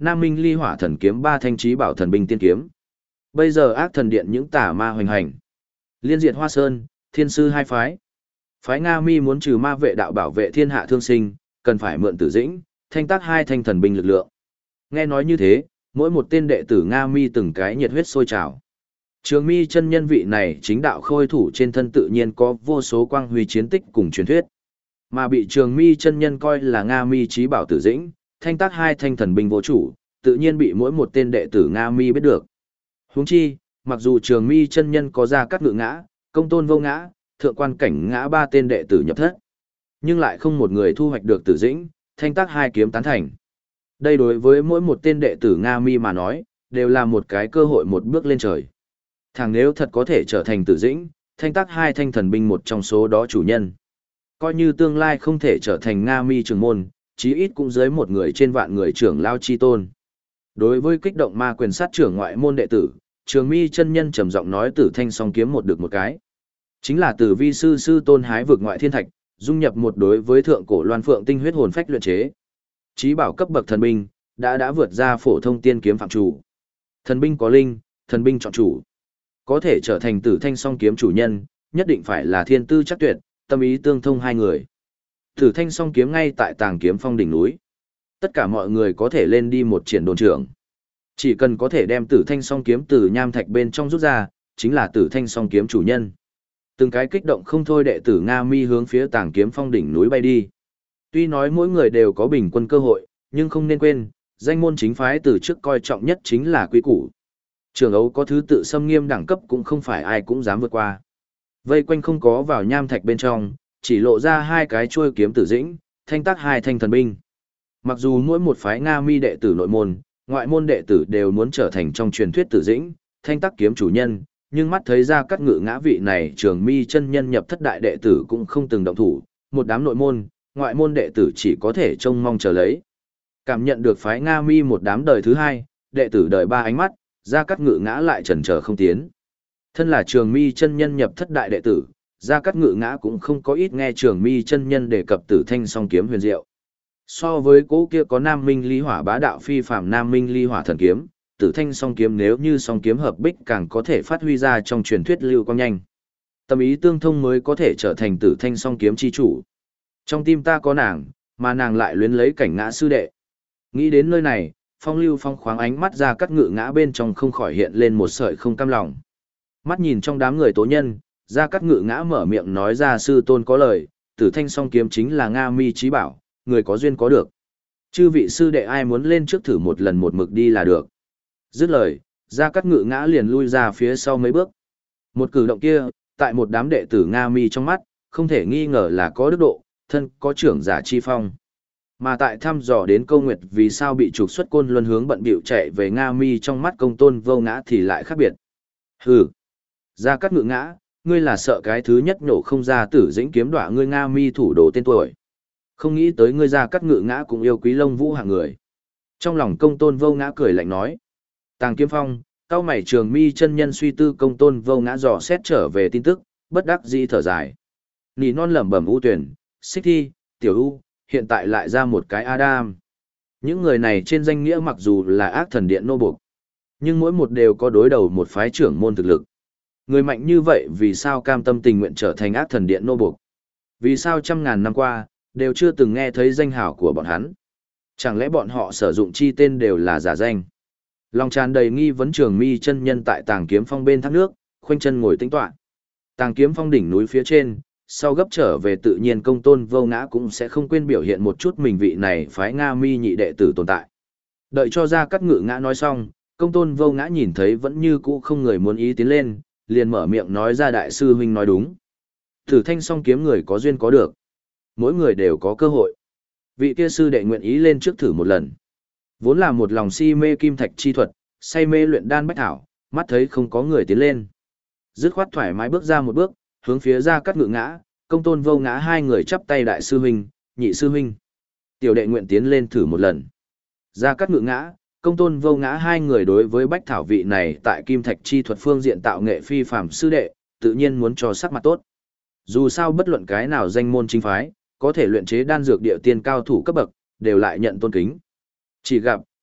Nam Minh Ly Hỏa Thần Kiếm ba thanh trí bảo thần binh tiên kiếm. Bây giờ ác thần điện những tà ma hoành hành. Liên diệt Hoa Sơn, Thiên sư hai phái. Phái Nga Mi muốn trừ ma vệ đạo bảo vệ thiên hạ thương sinh, cần phải mượn Tử Dĩnh, thanh tác hai thanh thần binh lực lượng. Nghe nói như thế, mỗi một tên đệ tử Nga Mi từng cái nhiệt huyết sôi trào. Trường Mi chân nhân vị này chính đạo khôi thủ trên thân tự nhiên có vô số quang huy chiến tích cùng truyền thuyết. Mà bị Trường Mi chân nhân coi là Nga Mi chí bảo Tử Dĩnh, thanh tác hai thanh thần binh vô chủ, tự nhiên bị mỗi một tên đệ tử Nga Mi biết được. Huống chi, mặc dù Trường Mi chân nhân có ra cắt ngự ngã, công tôn vô ngã, thượng quan cảnh ngã ba tên đệ tử nhập thất, nhưng lại không một người thu hoạch được Tử Dĩnh, thanh tác hai kiếm tán thành. Đây đối với mỗi một tên đệ tử Nga Mi mà nói, đều là một cái cơ hội một bước lên trời. Thằng nếu thật có thể trở thành Tử Dĩnh, thanh tác hai thanh thần binh một trong số đó chủ nhân. Coi như tương lai không thể trở thành Nga Mi trưởng môn, chí ít cũng dưới một người trên vạn người trưởng lao chi tôn. Đối với kích động ma quyền sát trưởng ngoại môn đệ tử, Trường Mi chân nhân trầm giọng nói Tử Thanh song kiếm một được một cái. Chính là Tử Vi sư sư tôn hái vực ngoại thiên thạch, dung nhập một đối với thượng cổ loan phượng tinh huyết hồn phách luyện chế. Chí bảo cấp bậc thần binh, đã vượt ra phổ thông tiên kiếm phạm chủ. Thần binh có linh, thần binh chọn chủ. Có thể trở thành Tử Thanh song kiếm chủ nhân, nhất định phải là thiên tư chắc tuyệt, tâm ý tương thông hai người. Tử Thanh song kiếm ngay tại Tàng Kiếm Phong đỉnh núi. Tất cả mọi người có thể lên đi một triển đồn trưởng. Chỉ cần có thể đem Tử Thanh song kiếm từ nham thạch bên trong rút ra, chính là Tử Thanh song kiếm chủ nhân. Từng cái kích động không thôi đệ tử Nga Mi hướng phía Tàng Kiếm Phong đỉnh núi bay đi. Tuy nói mỗi người đều có bình quân cơ hội, nhưng không nên quên, danh môn chính phái từ trước coi trọng nhất chính là quy củ. Trường ấu có thứ tự xâm nghiêm đẳng cấp cũng không phải ai cũng dám vượt qua. Vây quanh không có vào nham thạch bên trong, chỉ lộ ra hai cái chuôi kiếm Tử Dĩnh, thanh tác hai thanh thần binh. Mặc dù mỗi một phái Nga Mi đệ tử nội môn, ngoại môn đệ tử đều muốn trở thành trong truyền thuyết Tử Dĩnh, thanh tác kiếm chủ nhân, nhưng mắt thấy ra cắt ngự ngã vị này Trường Mi chân nhân nhập thất đại đệ tử cũng không từng động thủ, một đám nội môn, ngoại môn đệ tử chỉ có thể trông mong chờ lấy. Cảm nhận được phái Nga Mi một đám đời thứ hai, đệ tử đời ba ánh mắt, ra cắt ngự ngã lại chần chờ không tiến. Thân là Trường Mi chân nhân nhập thất đại đệ tử, Gia Cát Ngự Ngã cũng không có ít nghe Trường Mi chân nhân đề cập Tử Thanh song kiếm huyền diệu. So với cố kia có Nam Minh Ly Hỏa bá đạo phi phàm Nam Minh Ly Hỏa thần kiếm, Tử Thanh song kiếm nếu như song kiếm hợp bích càng có thể phát huy ra trong truyền thuyết lưu quang nhanh. Tâm ý tương thông mới có thể trở thành Tử Thanh song kiếm chi chủ. Trong tim ta có nàng, mà nàng lại luyến lấy Cảnh Ngã sư đệ. Nghĩ đến nơi này, phong lưu phong khoáng ánh mắt Gia Cát Ngự Ngã bên trong không khỏi hiện lên một sợi không cam lòng. Mắt nhìn trong đám người tố nhân, Gia Cát Ngự Ngã mở miệng nói ra sư tôn có lời, Tử Thanh song kiếm chính là Nga Mi chí bảo, người có duyên có được. Chư vị sư đệ ai muốn lên trước thử một lần một mực đi là được. Dứt lời, Gia Cát Ngự Ngã liền lui ra phía sau mấy bước. Một cử động kia, tại một đám đệ tử Nga Mi trong mắt, không thể nghi ngờ là có đức độ, thân có trưởng giả chi phong. Mà tại thăm dò đến Câu Nguyệt vì sao bị trục xuất Côn Luân hướng bận bịu chạy về Nga Mi trong mắt Công Tôn Vô Ngã thì lại khác biệt. Hừ, Gia Cát Ngự Ngã, ngươi là sợ cái thứ nhất nổ không ra Tử Dĩnh kiếm đọa ngươi Nga Mi thủ đồ tên tuổi. Không nghĩ tới ngươi Gia Cát Ngự Ngã cũng yêu Quý Lông Vũ hạng người. Trong lòng Công Tôn Vô Ngã cười lạnh nói. Tàng Kiếm Phong, cao mày Trường Mi chân nhân suy tư Công Tôn Vô Ngã dò xét trở về tin tức, bất đắc dĩ thở dài. Nỉ non lẩm bẩm U Tuyển, Xích Thi, Tiểu U, hiện tại lại ra một cái Adam. Những người này trên danh nghĩa mặc dù là ác thần điện nô buộc, nhưng mỗi một đều có đối đầu một phái trưởng môn thực lực. Người mạnh như vậy vì sao cam tâm tình nguyện trở thành ác thần điện nô buộc? Vì sao trăm ngàn năm qua, đều chưa từng nghe thấy danh hào của bọn hắn? Chẳng lẽ bọn họ sử dụng chi tên đều là giả danh? Lòng tràn đầy nghi vấn Trường Mi chân nhân tại Tàng Kiếm Phong bên thác nước, khoanh chân ngồi tĩnh tọa. Tàng Kiếm Phong đỉnh núi phía trên, sau gấp trở về tự nhiên Công Tôn Vô Ngã cũng sẽ không quên biểu hiện một chút mình vị này phái Nga Mi nhị đệ tử tồn tại. Đợi cho Gia Cát Ngự Ngã nói xong, Công Tôn Vô Ngã nhìn thấy vẫn như cũ không người muốn ý tiến lên, liền mở miệng nói ra đại sư huynh nói đúng. Tử Thanh song kiếm người có duyên có được. Mỗi người đều có cơ hội. Vị kia sư đệ nguyện ý lên trước thử một lần. Vốn là một lòng si mê kim thạch chi thuật, say mê luyện đan bách thảo, mắt thấy không có người tiến lên. Dứt khoát thoải mái bước ra một bước, hướng phía Gia Cát Ngự Ngã, Công Tôn Vô Ngã hai người chắp tay đại sư huynh, nhị sư huynh. Tiểu đệ nguyện tiến lên thử một lần. Gia Cát Ngự Ngã, Công Tôn Vô Ngã hai người đối với bách thảo vị này tại kim thạch chi thuật phương diện tạo nghệ phi phàm sư đệ, tự nhiên muốn cho sắc mặt tốt. Dù sao bất luận cái nào danh môn chính phái, có thể luyện chế đan dược địa tiên cao thủ cấp bậc, đều lại nhận tôn kính. Chỉ gặp,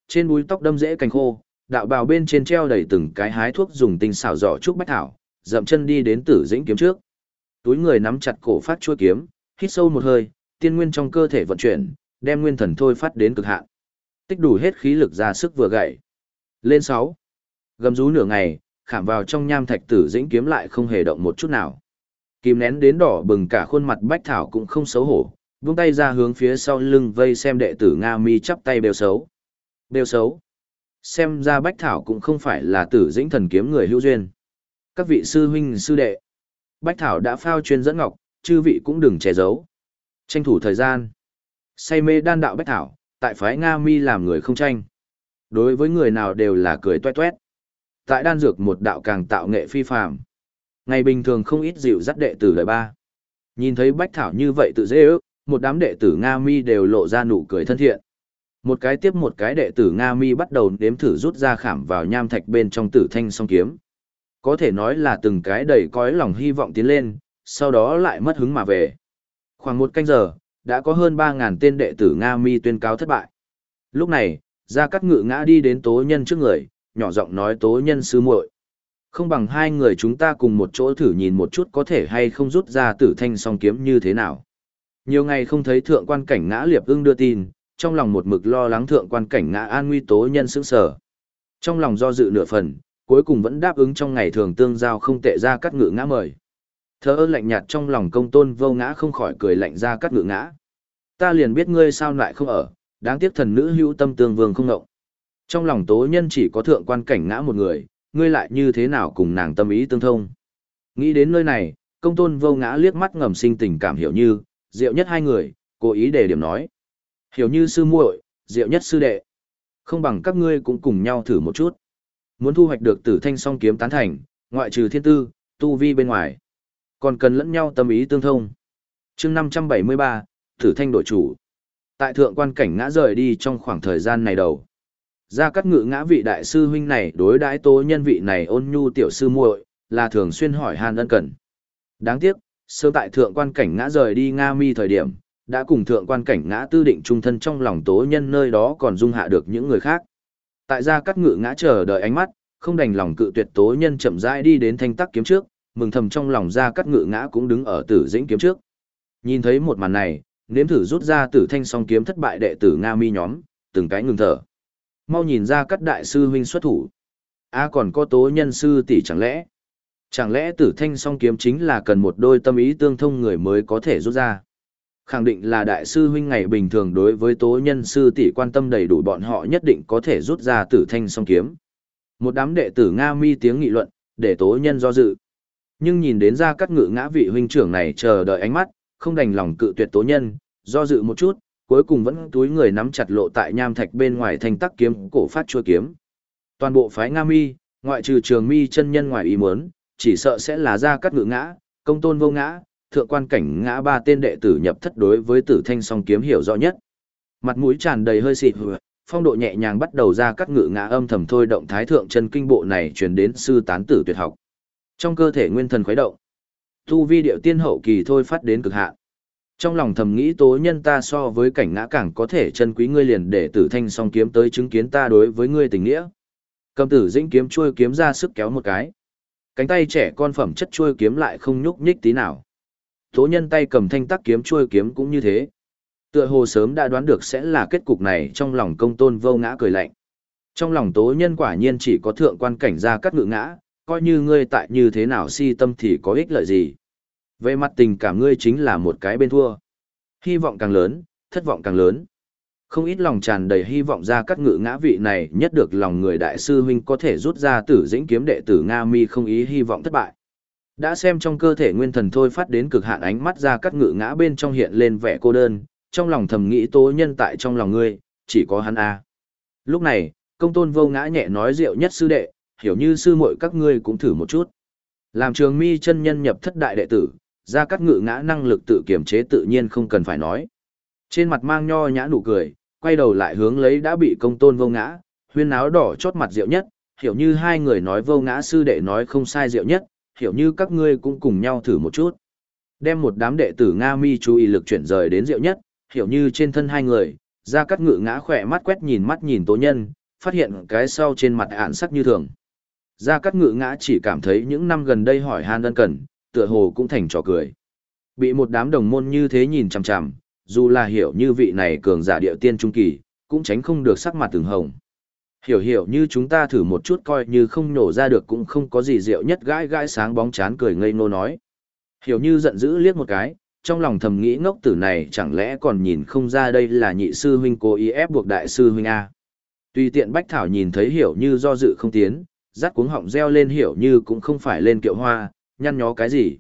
trên búi tóc đâm rễ cành khô, đạo bào bên trên treo đầy từng cái hái thuốc dùng tinh xảo giỏ trúc bách thảo, dậm chân đi đến Tử Dĩnh kiếm trước. Túi người nắm chặt cổ phát chuôi kiếm, hít sâu một hơi, tiên nguyên trong cơ thể vận chuyển, đem nguyên thần thôi phát đến cực hạn. Tích đủ hết khí lực ra sức vừa gậy. Lên 6. Gầm rú nửa ngày, khảm vào trong nham thạch Tử Dĩnh kiếm lại không hề động một chút nào. Kìm nén đến đỏ bừng cả khuôn mặt Bách Thảo cũng không xấu hổ, vung tay ra hướng phía sau lưng vây xem đệ tử Nga Mi chắp tay bêu xấu. Bêu xấu. Xem ra Bách Thảo cũng không phải là Tử Dĩnh thần kiếm người hữu duyên. Các vị sư huynh sư đệ. Bách Thảo đã phao chuyên dẫn ngọc, chư vị cũng đừng che giấu. Tranh thủ thời gian. Say mê đan đạo Bách Thảo, tại phái Nga Mi làm người không tranh. Đối với người nào đều là cười toét toét. Tại đan dược một đạo càng tạo nghệ phi phàm. Ngày bình thường không ít dịu dắt đệ tử đời ba. Nhìn thấy Bách Thảo như vậy tự dễ ước, một đám đệ tử Nga Mi đều lộ ra nụ cười thân thiện. Một cái tiếp một cái đệ tử Nga Mi bắt đầu nếm thử rút ra khảm vào nham thạch bên trong Tử Thanh song kiếm. Có thể nói là từng cái đầy cõi lòng hy vọng tiến lên, sau đó lại mất hứng mà về. Khoảng một canh giờ, đã có hơn 3.000 tên đệ tử Nga Mi tuyên cáo thất bại. Lúc này, Gia Cát Ngự Ngã đi đến Tố Nhân trước người, nhỏ giọng nói: Tố Nhân sư muội, không bằng hai người chúng ta cùng một chỗ thử nhìn một chút có thể hay không rút ra Tử Thanh song kiếm như thế nào. Nhiều ngày không thấy thượng quan Cảnh Ngã Liệp Ưng đưa tin, trong lòng một mực lo lắng thượng quan Cảnh Ngã an nguy. Tố Nhân sững sờ. Trong lòng do dự nửa phần, cuối cùng vẫn đáp ứng trong ngày thường tương giao không tệ Gia Cát Ngự Ngã mời. Thờ ơ lạnh nhạt trong lòng Công Tôn Vô Ngã không khỏi cười lạnh: Gia Cát Ngự Ngã, ta liền biết ngươi sao lại không ở, đáng tiếc thần nữ hữu tâm tương vương không ngộng. Trong lòng Tố Nhân chỉ có thượng quan Cảnh Ngã một người, ngươi lại như thế nào cùng nàng tâm ý tương thông. Nghĩ đến nơi này, Công Tôn Vô Ngã liếc mắt ngầm sinh tình cảm Hiểu Như, Diệu Nhất hai người, cố ý đề điểm nói: Hiểu Như sư muội, Diệu Nhất sư đệ, không bằng các ngươi cũng cùng nhau thử một chút. Muốn thu hoạch được Tử Thanh song kiếm tán thành, ngoại trừ thiên tư, tu vi bên ngoài, còn cần lẫn nhau tâm ý tương thông. Chương 573, Tử Thanh đổi chủ. Tại thượng quan Cảnh Ngã rời đi trong khoảng thời gian này đầu, Gia Cát Ngự Ngã vị đại sư huynh này đối đãi Tố Nhân vị này ôn nhu tiểu sư muội, là thường xuyên hỏi han ân cần. Đáng tiếc, sớm tại thượng quan Cảnh Ngã rời đi Nga Mi thời điểm, đã cùng thượng quan Cảnh Ngã tư định trung thân, trong lòng Tố Nhân nơi đó còn dung hạ được những người khác. Tại Gia Cát Ngự Ngã chờ đợi ánh mắt, không đành lòng cự tuyệt, Tố Nhân chậm rãi đi đến Thanh Tắc kiếm trước, mừng thầm trong lòng Gia Cát Ngự Ngã cũng đứng ở Tử Dĩnh kiếm trước. Nhìn thấy một màn này, nếm thử rút ra Tử Thanh song kiếm thất bại đệ tử Nga Mi nhóm, từng cái ngừng thở. Mau nhìn Gia Cát đại sư huynh xuất thủ. Còn có Tố Nhân sư tỷ, chẳng lẽ Tử Thanh song kiếm chính là cần một đôi tâm ý tương thông người mới có thể rút ra? Khẳng định là đại sư huynh ngày bình thường đối với Tố Nhân sư tỷ quan tâm đầy đủ, bọn họ nhất định có thể rút ra Tử Thanh song kiếm. Một đám đệ tử Nga Mi tiếng nghị luận, để Tố Nhân do dự. Nhưng nhìn đến Gia Cát Ngự Ngã vị huynh trưởng này chờ đợi ánh mắt, không đành lòng cự tuyệt Tố Nhân, do dự một chút, cuối cùng vẫn túi người nắm chặt lộ tại nham thạch bên ngoài Thanh Tắc kiếm cổ phát chuôi kiếm. Toàn bộ phái Nga Mi, ngoại trừ Trường Mi chân nhân ngoài ý muốn, chỉ sợ sẽ là Gia Cát Ngự Ngã, Công Tôn Vô Ngã, thượng quan Cảnh Ngã ba tên đệ tử nhập thất đối với Tử Thanh song kiếm hiểu rõ nhất. Mặt mũi tràn đầy hơi xịt, phong độ nhẹ nhàng bắt đầu Gia Cát Ngự Ngã âm thầm thôi động Thái thượng chân kinh bộ này truyền đến sư tán tử tuyệt học. Trong cơ thể nguyên thần khuấy động, tu vi điệu tiên hậu kỳ thôi phát đến cực hạn. Trong lòng thầm nghĩ: Tố Nhân ta so với Cảnh Ngã càng có thể chân quý ngươi, liền để Tử Thanh song kiếm tới chứng kiến ta đối với ngươi tình nghĩa. Cầm Tử Dĩnh kiếm chuôi kiếm ra sức kéo một cái, cánh tay trẻ con phẩm chất chuôi kiếm lại không nhúc nhích tí nào. Tố Nhân tay cầm Thanh Tắc kiếm chuôi kiếm cũng như thế. Tựa hồ sớm đã đoán được sẽ là kết cục này, trong lòng Công Tôn Vô Ngã cười lạnh. Trong lòng Tố Nhân quả nhiên chỉ có thượng quan Cảnh Gia Cát Ngự Ngã, coi như ngươi tại như thế nào si tâm thì có ích lợi gì. Về mặt tình cảm ngươi chính là một cái bên thua. Hy vọng càng lớn, thất vọng càng lớn. Không ít lòng tràn đầy hy vọng Gia Cát Ngự Ngã vị này nhất được lòng người đại sư huynh có thể rút ra Tử Dĩnh kiếm, đệ tử Nga Mi không ý hy vọng thất bại. Đã xem trong cơ thể nguyên thần thôi phát đến cực hạn, ánh mắt Gia Cát Ngự Ngã bên trong hiện lên vẻ cô đơn, trong lòng thầm nghĩ: Tố Nhân tại trong lòng ngươi, chỉ có hắn a. Lúc này, Công Tôn Vô Ngã nhẹ nói: Diệu Nhất sư đệ, Hiểu Như sư muội các ngươi cũng thử một chút. Làm Trường Mi chân nhân nhập thất đại đệ tử, Gia Cát Ngự Ngã năng lực tự kiểm chế tự nhiên không cần phải nói. Trên mặt mang nho nhã nụ cười, quay đầu lại hướng lấy đã bị Công Tôn Vô Ngã, huyên áo đỏ chót mặt Diệu Nhất, Hiểu Như hai người nói: Vô Ngã sư đệ nói không sai, Diệu Nhất, Hiểu Như các ngươi cũng cùng nhau thử một chút. Đem một đám đệ tử Nga Mi chú ý lực chuyển rời đến Diệu Nhất, Hiểu Như trên thân hai người, Gia Cát Ngự Ngã khỏe mắt quét nhìn mắt nhìn Tố Nhân, phát hiện cái sau trên mặt ạn sắc như thường. Gia Cát Ngự Ngã chỉ cảm thấy những năm gần đây hỏi han ân cần, tựa hồ cũng thành trò cười. Bị một đám đồng môn như thế nhìn chằm chằm, dù là hiểu như vị này cường giả địa tiên trung kỳ, cũng tránh không được sắc mặt từng hồng. Hiểu như chúng ta thử một chút coi như không nổ ra được cũng không có gì rượu nhất gãi gãi sáng bóng chán cười ngây ngô nói. Hiểu như giận dữ liếc một cái, trong lòng thầm nghĩ ngốc tử này chẳng lẽ còn nhìn không ra đây là nhị sư huynh cố ý ép buộc đại sư huynh A. Tùy tiện Bách Thảo nhìn thấy Hiểu như do dự không tiến, rát cuống họng reo lên Hiểu như cũng không phải lên kiệu hoa, nhăn nhó cái gì.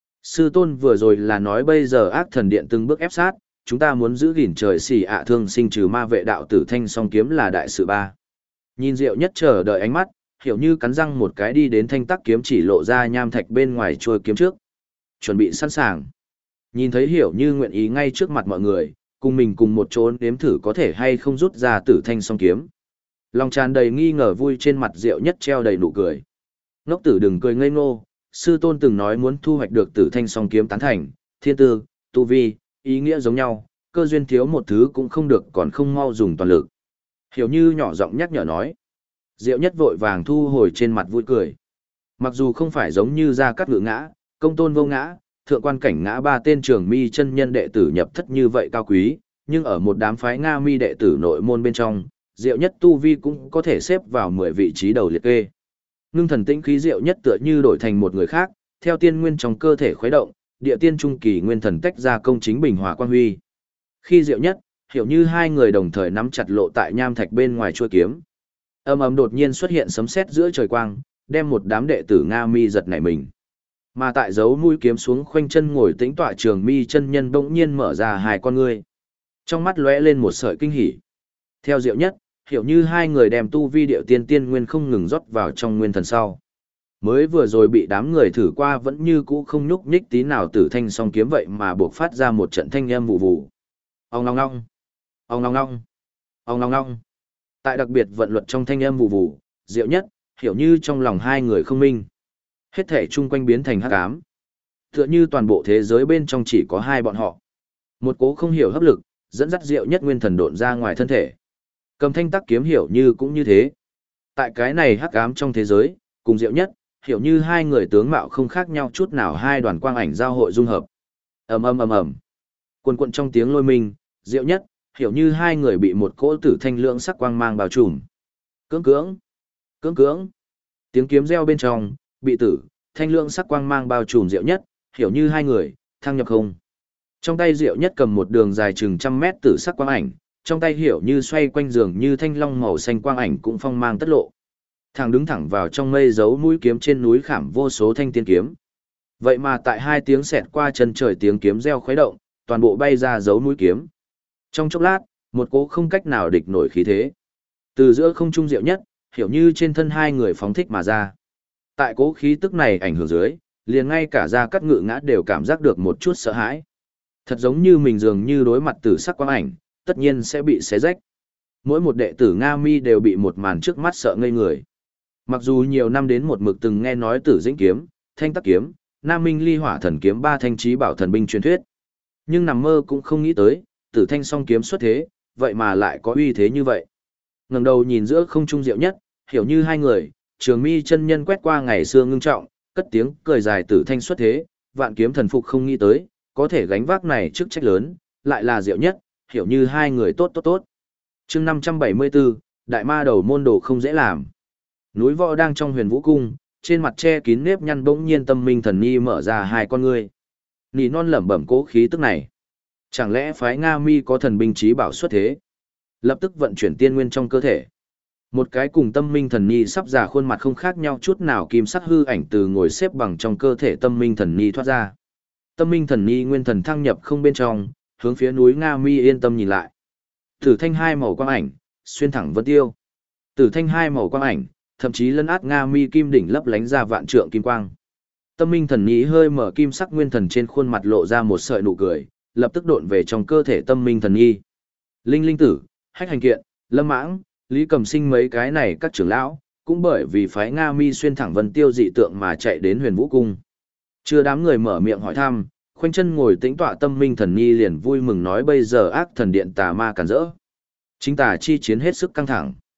Sư tôn vừa rồi là nói bây giờ ác thần điện từng bước ép sát, chúng ta muốn giữ gìn trời xỉ ạ thương sinh trừ ma vệ đạo tử thanh song kiếm là đại sự ba. Nhìn Diệu Nhất chờ đợi ánh mắt, Hiểu như cắn răng một cái đi đến thanh tắc kiếm chỉ lộ ra nham thạch bên ngoài trôi kiếm trước. Chuẩn bị sẵn sàng. Nhìn thấy Hiểu như nguyện ý ngay trước mặt mọi người, cùng mình cùng một chỗ nếm thử có thể hay không rút ra tử thanh song kiếm. Lòng tràn đầy nghi ngờ vui trên mặt Diệu Nhất treo đầy nụ cười. Ngốc tử đừng cười ngây ngô, sư tôn từng nói muốn thu hoạch được tử thanh song kiếm tán thành, thiên tư, tu vi, ý nghĩa giống nhau, cơ duyên thiếu một thứ cũng không được còn không mau dùng toàn lực. Hiểu như nhỏ giọng nhắc nhở nói. Diệu Nhất vội vàng thu hồi trên mặt vui cười. Mặc dù không phải giống như Gia Cát Ngự Ngã, Công Tôn Vô Ngã, Thượng Quan Cảnh Ngã ba tên trường mi chân nhân đệ tử nhập thất như vậy cao quý, nhưng ở một đám phái Nga mi đệ tử nội môn bên trong, Diệu Nhất tu vi cũng có thể xếp vào 10 vị trí đầu liệt kê. Ngưng thần tĩnh khí Diệu Nhất tựa như đổi thành một người khác, theo tiên nguyên trong cơ thể khuấy động, địa tiên trung kỳ nguyên thần tách ra công chính bình hòa quang huy. Khi Diệu Nhất, Hiểu như hai người đồng thời nắm chặt lộ tại nham thạch bên ngoài chuôi kiếm. Ầm đột nhiên xuất hiện sấm sét giữa trời quang, đem một đám đệ tử Nga mi giật nảy mình. Mà tại dấu mũi kiếm xuống khoanh chân ngồi tĩnh tọa trường mi chân nhân bỗng nhiên mở ra hai con ngươi. Trong mắt lóe lên một sợi kinh hỉ. Theo Diệu Nhất, Hiểu như hai người đem tu vi điệu tiên tiên nguyên không ngừng rót vào trong nguyên thần sau. Mới vừa rồi bị đám người thử qua vẫn như cũ không nhúc nhích tí nào tử thanh song kiếm vậy mà buộc phát ra một trận thanh âm vụ vụ. Ong long long, ong long long, ong long long. Tại đặc biệt vận luật trong thanh âm vụ vụ, Diệu Nhất, Hiểu như trong lòng hai người không minh. Hết thể chung quanh biến thành hắc ám. Tựa như toàn bộ thế giới bên trong chỉ có hai bọn họ. Một cố không hiểu hấp lực, dẫn dắt Diệu Nhất nguyên thần độn ra ngoài thân thể. Cầm thanh tắc kiếm Hiểu như cũng như thế. Tại cái này hắc ám trong thế giới, cùng Diệu Nhất, Hiểu như hai người tướng mạo không khác nhau chút nào hai đoàn quang ảnh giao hội dung hợp. Ầm ầm ầm ầm. Quần quần trong tiếng lôi minh, Diệu Nhất, Hiểu như hai người bị một cỗ tử thanh lượng sắc quang mang bao trùm. Cưỡng cưỡng, cưỡng cưỡng. Tiếng kiếm reo bên trong, bị tử, thanh lượng sắc quang mang bao trùm Diệu Nhất, Hiểu như hai người, thăng nhập không. Trong tay Diệu Nhất cầm một đường dài chừng trăm mét tử sắc quang ảnh, trong tay Hiểu như xoay quanh giường như thanh long màu xanh quang ảnh cũng phong mang tất lộ. Thằng đứng thẳng vào trong mây giấu mũi kiếm trên núi khảm vô số thanh tiên kiếm. Vậy mà tại hai tiếng xẹt qua chân trời tiếng kiếm reo khuấy động, toàn bộ bay ra giấu mũi kiếm. Trong chốc lát, một cỗ không cách nào địch nổi khí thế. Từ giữa không trung Diệu Nhất, Hiểu như trên thân hai người phóng thích mà ra. Tại cỗ khí tức này ảnh hưởng dưới, liền ngay cả Gia Cát Ngự Ngã đều cảm giác được một chút sợ hãi. Thật giống như mình dường như đối mặt tử sắc quang ảnh, tất nhiên sẽ bị xé rách. Mỗi một đệ tử Nga Mi đều bị một màn trước mắt sợ ngây người. Mặc dù nhiều năm đến một mực từng nghe nói Tử Dĩnh kiếm, Thanh Tắc kiếm, Nam Minh Ly Hỏa thần kiếm ba thanh trí bảo thần binh truyền thuyết, nhưng nằm mơ cũng không nghĩ tới, Tử Thanh song kiếm xuất thế, vậy mà lại có uy thế như vậy. Ngẩng đầu nhìn giữa không trung Diệu Nhất, Hiểu như hai người, Trường Mi chân nhân quét qua ngày xưa ngưng trọng, cất tiếng cười dài Tử Thanh xuất thế, vạn kiếm thần phục không nghĩ tới, có thể gánh vác này chức trách lớn, lại là Diệu Nhất, Hiểu như hai người tốt tốt tốt. Chương 574, Đại Ma đầu môn đồ không dễ làm. Núi Võ đang trong Huyền Vũ cung, trên mặt che kín nếp nhăn bỗng nhiên Tâm Minh Thần Nhi mở ra hai con ngươi. Nỉ non lẩm bẩm cố khí tức này. Chẳng lẽ phái Nga Mi có thần binh chí bảo xuất thế? Lập tức vận chuyển tiên nguyên trong cơ thể. Một cái cùng Tâm Minh Thần Nhi sắp già khuôn mặt không khác nhau chút nào kim sắc hư ảnh từ ngồi xếp bằng trong cơ thể Tâm Minh Thần Nhi thoát ra. Tâm Minh Thần Nhi nguyên thần thăng nhập không bên trong, hướng phía núi Nga Mi yên tâm nhìn lại. Tử thanh hai màu quang ảnh, xuyên thẳng vân tiêu. Tử thanh hai màu quang ảnh, thậm chí lấn át Nga Mi kim đỉnh lấp lánh ra vạn trượng kim quang. Tâm Minh Thần Nhi hơi mở kim sắc nguyên thần trên khuôn mặt lộ ra một sợi nụ cười, lập tức độn về trong cơ thể Tâm Minh Thần Nhi. Linh Linh Tử, Hách Hành Kiện, Lâm Mãng, Lý Cầm Sinh mấy cái này các trưởng lão, cũng bởi vì phái Nga Mi xuyên thẳng vân tiêu dị tượng mà chạy đến Huyền Vũ cung. Chưa đám người mở miệng hỏi thăm, khoanh chân ngồi tĩnh tọa Tâm Minh Thần Nhi liền vui mừng nói bây giờ ác thần điện tà ma cản rỡ. Chính tà chi chiến hết sức căng thẳng.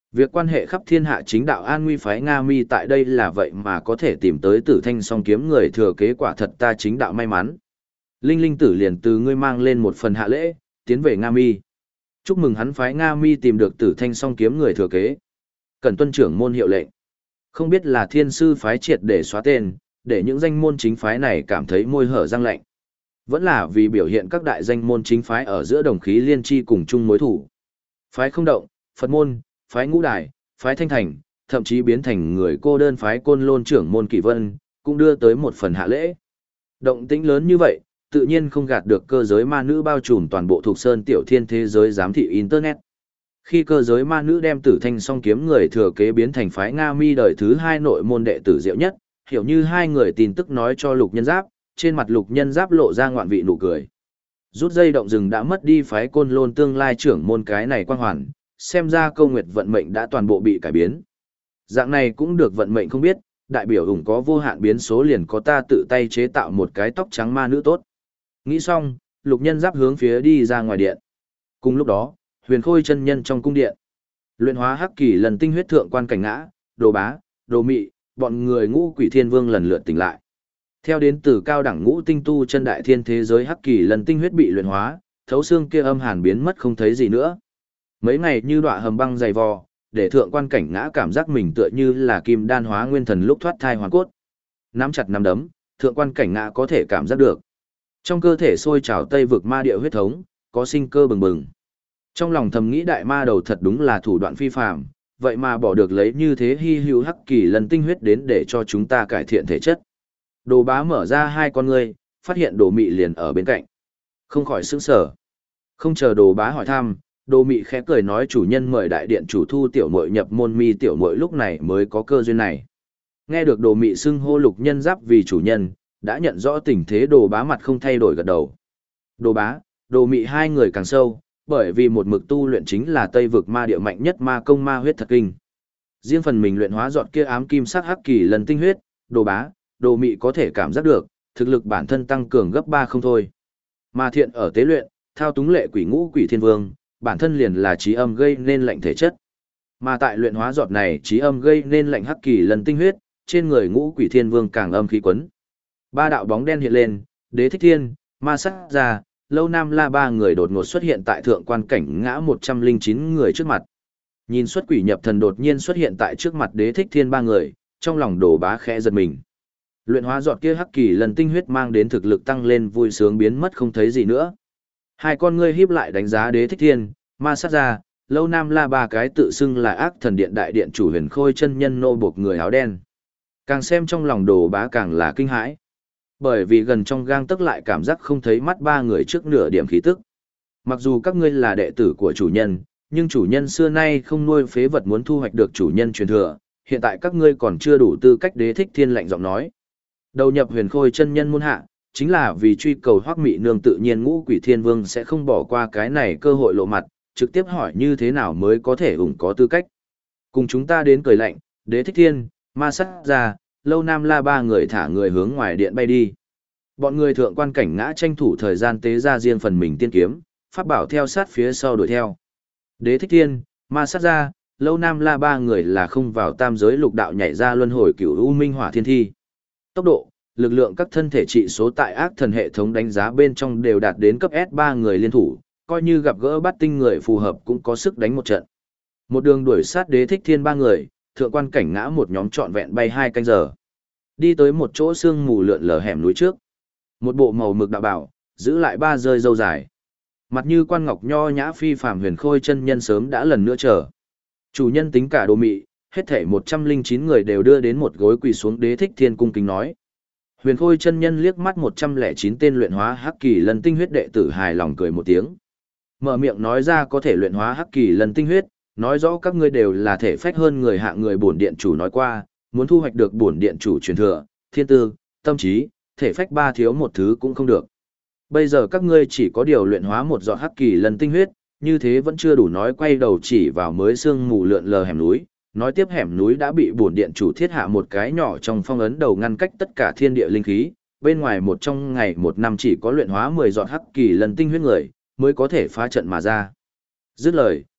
Việc quan hệ khắp thiên hạ chính đạo an nguy phái Nga Mi tại đây là vậy mà có thể tìm tới Tử Thanh song kiếm người thừa kế, quả thật ta chính đạo may mắn. Linh Linh Tử liền từ ngươi mang lên một phần hạ lễ, tiến về Nga Mi. Chúc mừng hắn phái Nga Mi tìm được Tử Thanh song kiếm người thừa kế. Cần tuân trưởng môn hiệu lệnh. Không biết là thiên sư phái triệt để xóa tên, để những danh môn chính phái này cảm thấy môi hở răng lạnh. Vẫn là vì biểu hiện các đại danh môn chính phái ở giữa đồng khí liên chi cùng chung mối thủ. Phái Không Động, Phật môn, phái Ngũ Đài, phái Thanh Thành, thậm chí biến thành người cô đơn phái Côn Lôn trưởng môn Kỷ Vân, cũng đưa tới một phần hạ lễ. Động tĩnh lớn như vậy, tự nhiên không gạt được cơ giới ma nữ bao trùm toàn bộ thuộc sơn tiểu thiên thế giới giám thị Internet. Khi cơ giới ma nữ đem Tử Thanh song kiếm người thừa kế biến thành phái Nga Mi đời thứ 2 nội môn đệ tử diệu nhất, hiểu như hai người tin tức nói cho Lục Nhân Giáp, trên mặt Lục Nhân Giáp lộ ra ngoạn vị nụ cười. Rút dây động rừng đã mất đi phái Côn Lôn tương lai trưởng môn cái này quang hoàn, xem ra câu nguyệt vận mệnh đã toàn bộ bị cải biến. Dạng này cũng được vận mệnh không biết, đại biểu ủng có vô hạn biến số liền có ta tự tay chế tạo một cái tóc trắng ma nữ tốt. Nghĩ xong, Lục Nhân Giáp hướng phía đi ra ngoài điện. Cùng lúc đó, Huyền Khôi chân nhân trong cung điện. Luyện hóa hắc kỳ lần tinh huyết thượng quan cảnh ngã, Đồ Bá, Đồ Mị, bọn người Ngũ Quỷ Thiên Vương lần lượt tỉnh lại. Theo đến từ cao đẳng ngũ tinh tu chân đại thiên thế giới hắc kỳ lần tinh huyết bị luyện hóa, thấu xương kia âm hàn biến mất không thấy gì nữa. Mấy ngày như đọa hầm băng dày vò, để thượng quan cảnh ngã cảm giác mình tựa như là kim đan hóa nguyên thần lúc thoát thai hoàn cốt. Nắm chặt nắm đấm, thượng quan cảnh ngã có thể cảm giác được. Trong cơ thể sôi trào tây vực ma địa huyết thống, có sinh cơ bừng bừng. Trong lòng thầm nghĩ đại ma đầu thật đúng là thủ đoạn phi phàm, vậy mà bỏ được lấy như thế hy hữu hắc kỳ lần tinh huyết đến để cho chúng ta cải thiện thể chất. Đồ Bá mở ra hai con ngươi, phát hiện Đồ Mị liền ở bên cạnh. Không khỏi sững sờ. Không chờ Đồ Bá hỏi thăm, Đồ Mị khẽ cười nói chủ nhân mời đại điện chủ thu tiểu muội nhập môn, mi tiểu muội lúc này mới có cơ duyên này. Nghe được Đồ Mị xưng hô Lục Nhân Giáp vì chủ nhân, đã nhận rõ tình thế, Đồ Bá mặt không thay đổi gật đầu. Đồ Bá, Đồ Mị hai người càng sâu, bởi vì một mực tu luyện chính là Tây vực ma địa mạnh nhất ma công ma huyết thật kinh. Riêng phần mình luyện hóa giọt kia ám kim sắc hắc kỳ lần tinh huyết, Đồ Bá, Đồ Mị có thể cảm giác được, thực lực bản thân tăng cường gấp 3 không thôi. Mà thiện ở tế luyện, thao túng lệ quỷ Ngũ Quỷ Thiên Vương, bản thân liền là trí âm gây nên lạnh thể chất. Mà tại luyện hóa giọt này trí âm gây nên lạnh hắc kỳ lần tinh huyết, trên người Ngũ Quỷ Thiên Vương càng âm khí quấn. Ba đạo bóng đen hiện lên, Đế Thích Thiên, Ma Sát Gia, Lâu Nam La ba người đột ngột xuất hiện tại thượng quan cảnh ngã 109 người trước mặt. Nhìn xuất quỷ nhập thần đột nhiên xuất hiện tại trước mặt Đế Thích Thiên ba người, trong lòng Đồ Bá khẽ giật mình. Luyện hóa giọt kia hắc kỳ lần tinh huyết mang đến thực lực tăng lên vui sướng biến mất không thấy gì nữa. Hai con ngươi híp lại đánh giá Đế Thích Thiên, Ma Sát Gia, Lâu Nam La ba cái tự xưng là ác thần điện đại điện chủ Huyền Khôi chân nhân nô buộc người áo đen. Càng xem trong lòng Đồ Bá càng là kinh hãi. Bởi vì gần trong gang tấc lại cảm giác không thấy mắt ba người trước nửa điểm khí tức. Mặc dù các ngươi là đệ tử của chủ nhân, nhưng chủ nhân xưa nay không nuôi phế vật muốn thu hoạch được chủ nhân truyền thừa, hiện tại các ngươi còn chưa đủ tư cách. Đế Thích Thiên lạnh giọng nói. Đầu nhập Huyền Khôi chân nhân môn hạ, chính là vì truy cầu Hoắc Mị nương, tự nhiên Ngũ Quỷ Thiên Vương sẽ không bỏ qua cái này cơ hội lộ mặt, trực tiếp hỏi như thế nào mới có thể có tư cách. Cùng chúng ta đến cười lạnh, Đế Thích Thiên, Ma Sát Gia, Lâu Nam La ba người thả người hướng ngoài điện bay đi. Bọn người thượng quan cảnh ngã tranh thủ thời gian tế ra riêng phần mình tiên kiếm, pháp bảo theo sát phía sau đuổi theo. Đế Thích Thiên, Ma Sát Gia, Lâu Nam La ba người là không vào tam giới lục đạo nhảy ra luân hồi cửu u minh hỏa thiên thi. Tốc độ, lực lượng các thân thể trị số tại ác thần hệ thống đánh giá bên trong đều đạt đến cấp S3 người liên thủ, coi như gặp gỡ bắt tinh người phù hợp cũng có sức đánh một trận. Một đường đuổi sát Đế Thích Thiên ba người, thượng quan cảnh ngã một nhóm trọn vẹn bay 2 canh giờ. Đi tới một chỗ sương mù lượn lờ hẻm núi trước. Một bộ màu mực đạo bảo, giữ lại 3 rơi râu dài. Mặt như quan ngọc nho nhã phi phàm Huyền Khôi chân nhân sớm đã lần nữa chờ. Chủ nhân tính cả Đồ Mị, hết thảy 109 người đều đưa đến một gối quỳ xuống. Đế Thích Thiên cung kính nói. Huyền Khôi chân nhân liếc mắt 109 tên luyện hóa hắc kỳ lần tinh huyết đệ tử, hài lòng cười một tiếng. Mở miệng nói ra có thể luyện hóa hắc kỳ lần tinh huyết, nói rõ các ngươi đều là thể phách hơn người, hạng người. Bổn điện chủ nói qua, muốn thu hoạch được bổn điện chủ truyền thừa, thiên tư, tâm trí, thể phách 3 thiếu một thứ cũng không được. Bây giờ các ngươi chỉ có điều luyện hóa một giọt hắc kỳ lần tinh huyết, như thế vẫn chưa đủ. Nói quay đầu chỉ vào mới sương mù lượn lờ hẻm núi, nói tiếp hẻm núi đã bị bổn điện chủ thiết hạ một cái nhỏ trong phong ấn đầu ngăn cách tất cả thiên địa linh khí, bên ngoài một trong ngày một năm chỉ có luyện hóa 10 giọt hắc kỳ lần tinh huyết người mới có thể phá trận mà ra. Dứt lời,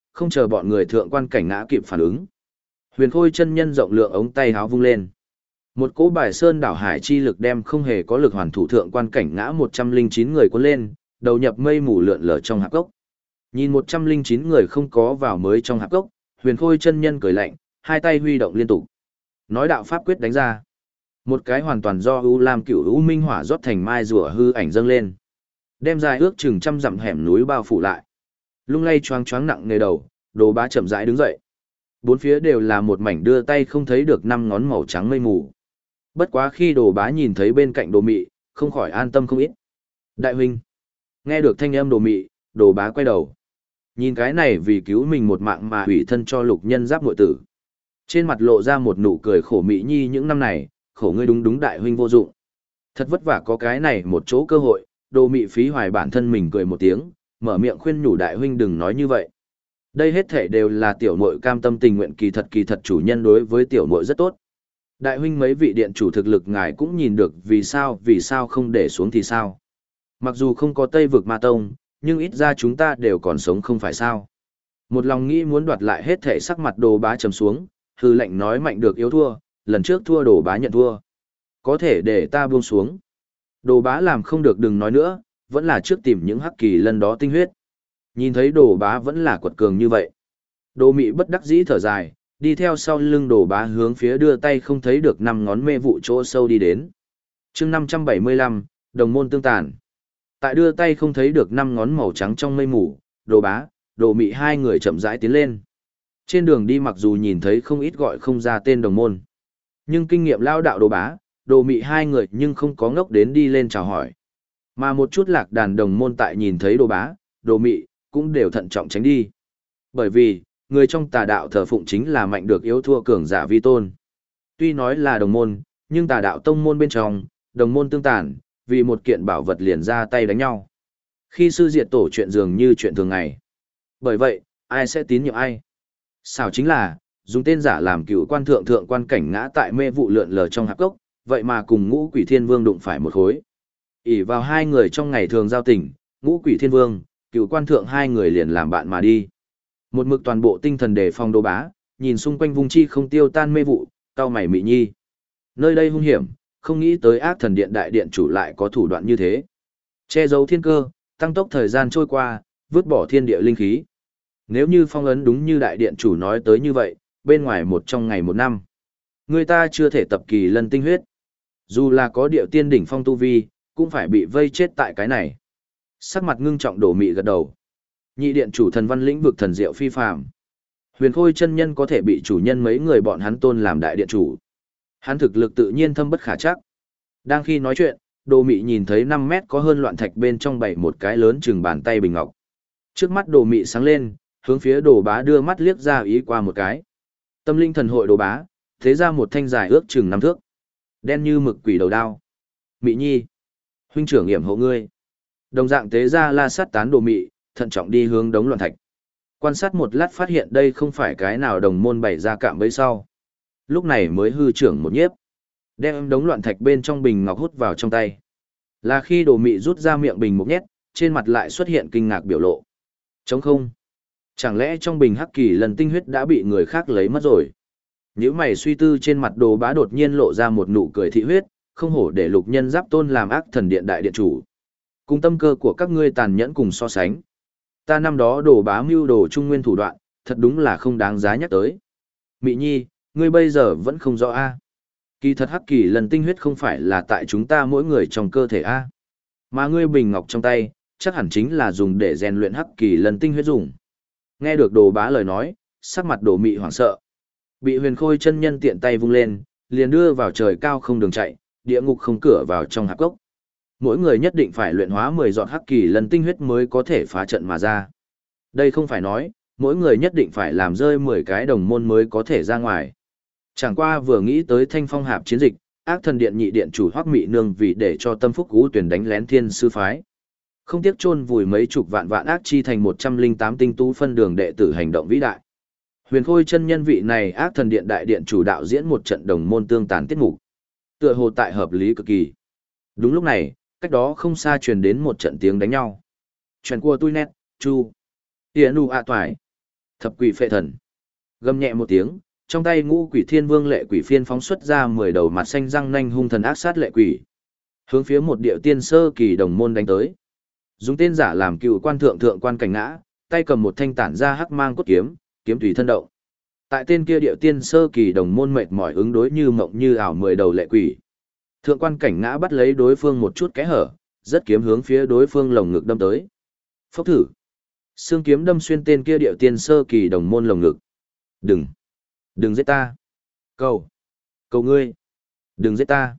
không chờ bọn người thượng quan cảnh ngã kịp phản ứng. Huyền Khôi chân nhân rộng lượng ống tay háo vung lên. Một cỗ bài sơn đảo hải chi lực đem không hề có lực hoàn thủ thượng quan cảnh ngã 109 người cuốn lên, đầu nhập mây mù lượn lờ trong hạp cốc. Nhìn 109 người không có vào mới trong hạp cốc, Huyền Khôi chân nhân cười lạnh, hai tay huy động liên tục. Nói đạo pháp quyết đánh ra. Một cái hoàn toàn do U Lam Cửu U Minh Hỏa rót thành mai rùa hư ảnh dâng lên. Đem dài ước chừng trăm dặm hẻm núi bao phủ lại. Lung lay choáng choáng nặng nề đầu, Đồ Bá chậm rãi đứng dậy. Bốn phía đều là một mảnh đưa tay không thấy được năm ngón màu trắng mây mù. Bất quá khi Đồ Bá nhìn thấy bên cạnh Đồ Mị, không khỏi an tâm không ít. Đại huynh. Nghe được thanh âm Đồ Mị, Đồ Bá quay đầu. Nhìn cái này vì cứu mình một mạng mà hủy thân cho Lục Nhân Giáp muội tử. Trên mặt lộ ra một nụ cười khổ Mị Nhi những năm này, khổ ngươi đúng đúng đại huynh vô dụng. Thật vất vả có cái này một chỗ cơ hội, Đồ Mị phí hoài bản thân mình cười một tiếng, mở miệng khuyên nhủ đại huynh đừng nói như vậy. Đây hết thể đều là tiểu muội cam tâm tình nguyện, kỳ thật chủ nhân đối với tiểu muội rất tốt. Đại huynh mấy vị điện chủ thực lực ngài cũng nhìn được, vì sao không để xuống thì sao. Mặc dù không có Tây vực ma tông, nhưng ít ra chúng ta đều còn sống không phải sao. Một lòng nghĩ muốn đoạt lại hết thể, sắc mặt Đồ Bá trầm xuống, hư lệnh nói mạnh được yếu thua, lần trước thua Đồ Bá nhận thua. Có thể để ta buông xuống. Đồ Bá làm không được đừng nói nữa, vẫn là trước tìm những hắc kỳ lân đó tinh huyết. Nhìn thấy Đồ Bá vẫn là quật cường như vậy. Đồ Mị bất đắc dĩ thở dài, đi theo sau lưng Đồ Bá hướng phía đưa tay không thấy được năm ngón mê vụ chỗ sâu đi đến. Chương 575, đồng môn tương tàn. Tại đưa tay không thấy được năm ngón màu trắng trong mây mù, Đồ Bá, Đồ Mị hai người chậm rãi tiến lên. Trên đường đi mặc dù nhìn thấy không ít gọi không ra tên đồng môn, nhưng kinh nghiệm lao đạo Đồ Bá, Đồ Mị hai người nhưng không có ngốc đến đi lên chào hỏi. Mà một chút lạc đàn đồng môn tại nhìn thấy Đồ Bá, Đồ Mị, cũng đều thận trọng tránh đi. Bởi vì, người trong tà đạo thờ phụng chính là mạnh được yếu thua cường giả vi tôn. Tuy nói là đồng môn, nhưng tà đạo tông môn bên trong, đồng môn tương tàn, vì một kiện bảo vật liền ra tay đánh nhau. Khi sư diệt tổ chuyện dường như chuyện thường ngày. Bởi vậy, ai sẽ tín nhiệm ai? Sao chính là, dùng tên giả làm cựu quan thượng quan cảnh ngã tại mê vụ lượn lờ trong hạp cốc, vậy mà cùng Ngũ Quỷ Thiên Vương đụng phải một khối. ỷ vào hai người trong ngày thường giao tình, Ngũ Quỷ Thiên Vương, cựu quan thượng hai người liền làm bạn mà đi. Một mực toàn bộ tinh thần đề phòng Đồ Bá, nhìn xung quanh vùng chi không tiêu tan mê vụ, cau mày Mị Nhi. Nơi đây hung hiểm, không nghĩ tới Ác Thần Điện đại điện chủ lại có thủ đoạn như thế. Che giấu thiên cơ, tăng tốc thời gian trôi qua, vứt bỏ thiên địa linh khí. Nếu như phong ấn đúng như đại điện chủ nói tới như vậy, bên ngoài một trong ngày một năm, người ta chưa thể tập kỳ lân tinh huyết. Dù là có điệu tiên đỉnh phong tu vi, cũng phải bị vây chết tại cái này. Sắc mặt ngưng trọng Đồ Mị gật đầu. Nhị điện chủ thần văn lĩnh vực thần diệu phi phàm. Huyền Khôi chân nhân có thể bị chủ nhân mấy người bọn hắn tôn làm đại điện chủ. Hắn thực lực tự nhiên thâm bất khả trắc. Đang khi nói chuyện, Đồ Mị nhìn thấy 5 mét có hơn loạn thạch bên trong bày một cái lớn chừng bàn tay bình ngọc. Trước mắt Đồ Mị sáng lên, hướng phía Đồ Bá đưa mắt liếc ra ý qua một cái. Tâm linh thần hội Đồ Bá, thế ra một thanh dài ước chừng 5 thước, đen như mực quỷ đầu đao. Mị Nhi, huynh trưởng yểm hộ ngươi. Đồng dạng tế ra la sát tán Đồ Mị, thận trọng đi hướng đống loạn thạch. Quan sát một lát phát hiện đây không phải cái nào đồng môn bày ra cạm bẫy sau. Lúc này mới hư trưởng một nhiếp. Đem đống loạn thạch bên trong bình ngọc hút vào trong tay. Là khi Đồ Mị rút ra miệng bình một nhét, trên mặt lại xuất hiện kinh ngạc biểu lộ. Trống không? Chẳng lẽ trong bình hắc kỳ lần tinh huyết đã bị người khác lấy mất rồi? Nếu mày suy tư trên mặt Đồ Bá đột nhiên lộ ra một nụ cười thị huyết, không hổ để Lục Nhân Giáp tôn làm Ác Thần Điện đại điện chủ. Cùng tâm cơ của các ngươi tàn nhẫn cùng so sánh. Ta năm đó Đồ Bá mưu đồ trung nguyên thủ đoạn, thật đúng là không đáng giá nhắc tới. Mị Nhi, ngươi bây giờ vẫn không rõ a? Kỳ thật hắc kỳ lần tinh huyết không phải là tại chúng ta mỗi người trong cơ thể a, mà ngươi bình ngọc trong tay, chắc hẳn chính là dùng để rèn luyện hắc kỳ lần tinh huyết dùng. Nghe được Đồ Bá lời nói, sắc mặt Đồ Mị hoảng sợ. Bị Huyền Khôi chân nhân tiện tay vung lên, liền đưa vào trời cao không đường chạy, địa ngục không cửa vào trong hạp cốc. Mỗi người nhất định phải luyện hóa 10 giọt hắc kỳ lần tinh huyết mới có thể phá trận mà ra. Đây không phải nói, mỗi người nhất định phải làm rơi 10 cái đồng môn mới có thể ra ngoài. Chẳng qua vừa nghĩ tới Thanh Phong Hạp chiến dịch, Ác Thần Điện nhị điện chủ Hoắc Mị Nương vì để cho Tâm Phúc Cú tuyển đánh lén Thiên sư phái. Không tiếc chôn vùi mấy chục vạn ác chi thành 108 tinh tú phân đường đệ tử hành động vĩ đại. Huyền Khôi chân nhân vị này Ác Thần Điện đại điện chủ đạo diễn một trận đồng môn tương tàn tiết mục. Tựa hồ tại hợp lý cực kỳ. Đúng lúc này, cách đó không xa truyền đến một trận tiếng đánh nhau. Chuyện của tôi nét, chu. Tiễn đù ạ toài. Thập quỷ phệ thần. Gầm nhẹ một tiếng, trong tay Ngũ Quỷ Thiên Vương lệ quỷ phiên phóng xuất ra 10 đầu mặt xanh răng nanh hung thần ác sát lệ quỷ, hướng phía một điệu tiên sơ kỳ đồng môn đánh tới. Dùng tên giả làm cựu quan thượng quan cảnh ngã, tay cầm một thanh tản ra hắc mang cốt kiếm, kiếm tùy thân động. Tại tên kia điệu tiên sơ kỳ đồng môn mệt mỏi ứng đối như mộng như ảo 10 đầu lệ quỷ. Thượng quan cảnh ngã bắt lấy đối phương một chút kẽ hở, rất kiếm hướng phía đối phương lồng ngực đâm tới. Phốc thử. Xương kiếm đâm xuyên tên kia điệu tiên sơ kỳ đồng môn lồng ngực. Đừng giết ta. Cầu ngươi. Đừng giết ta.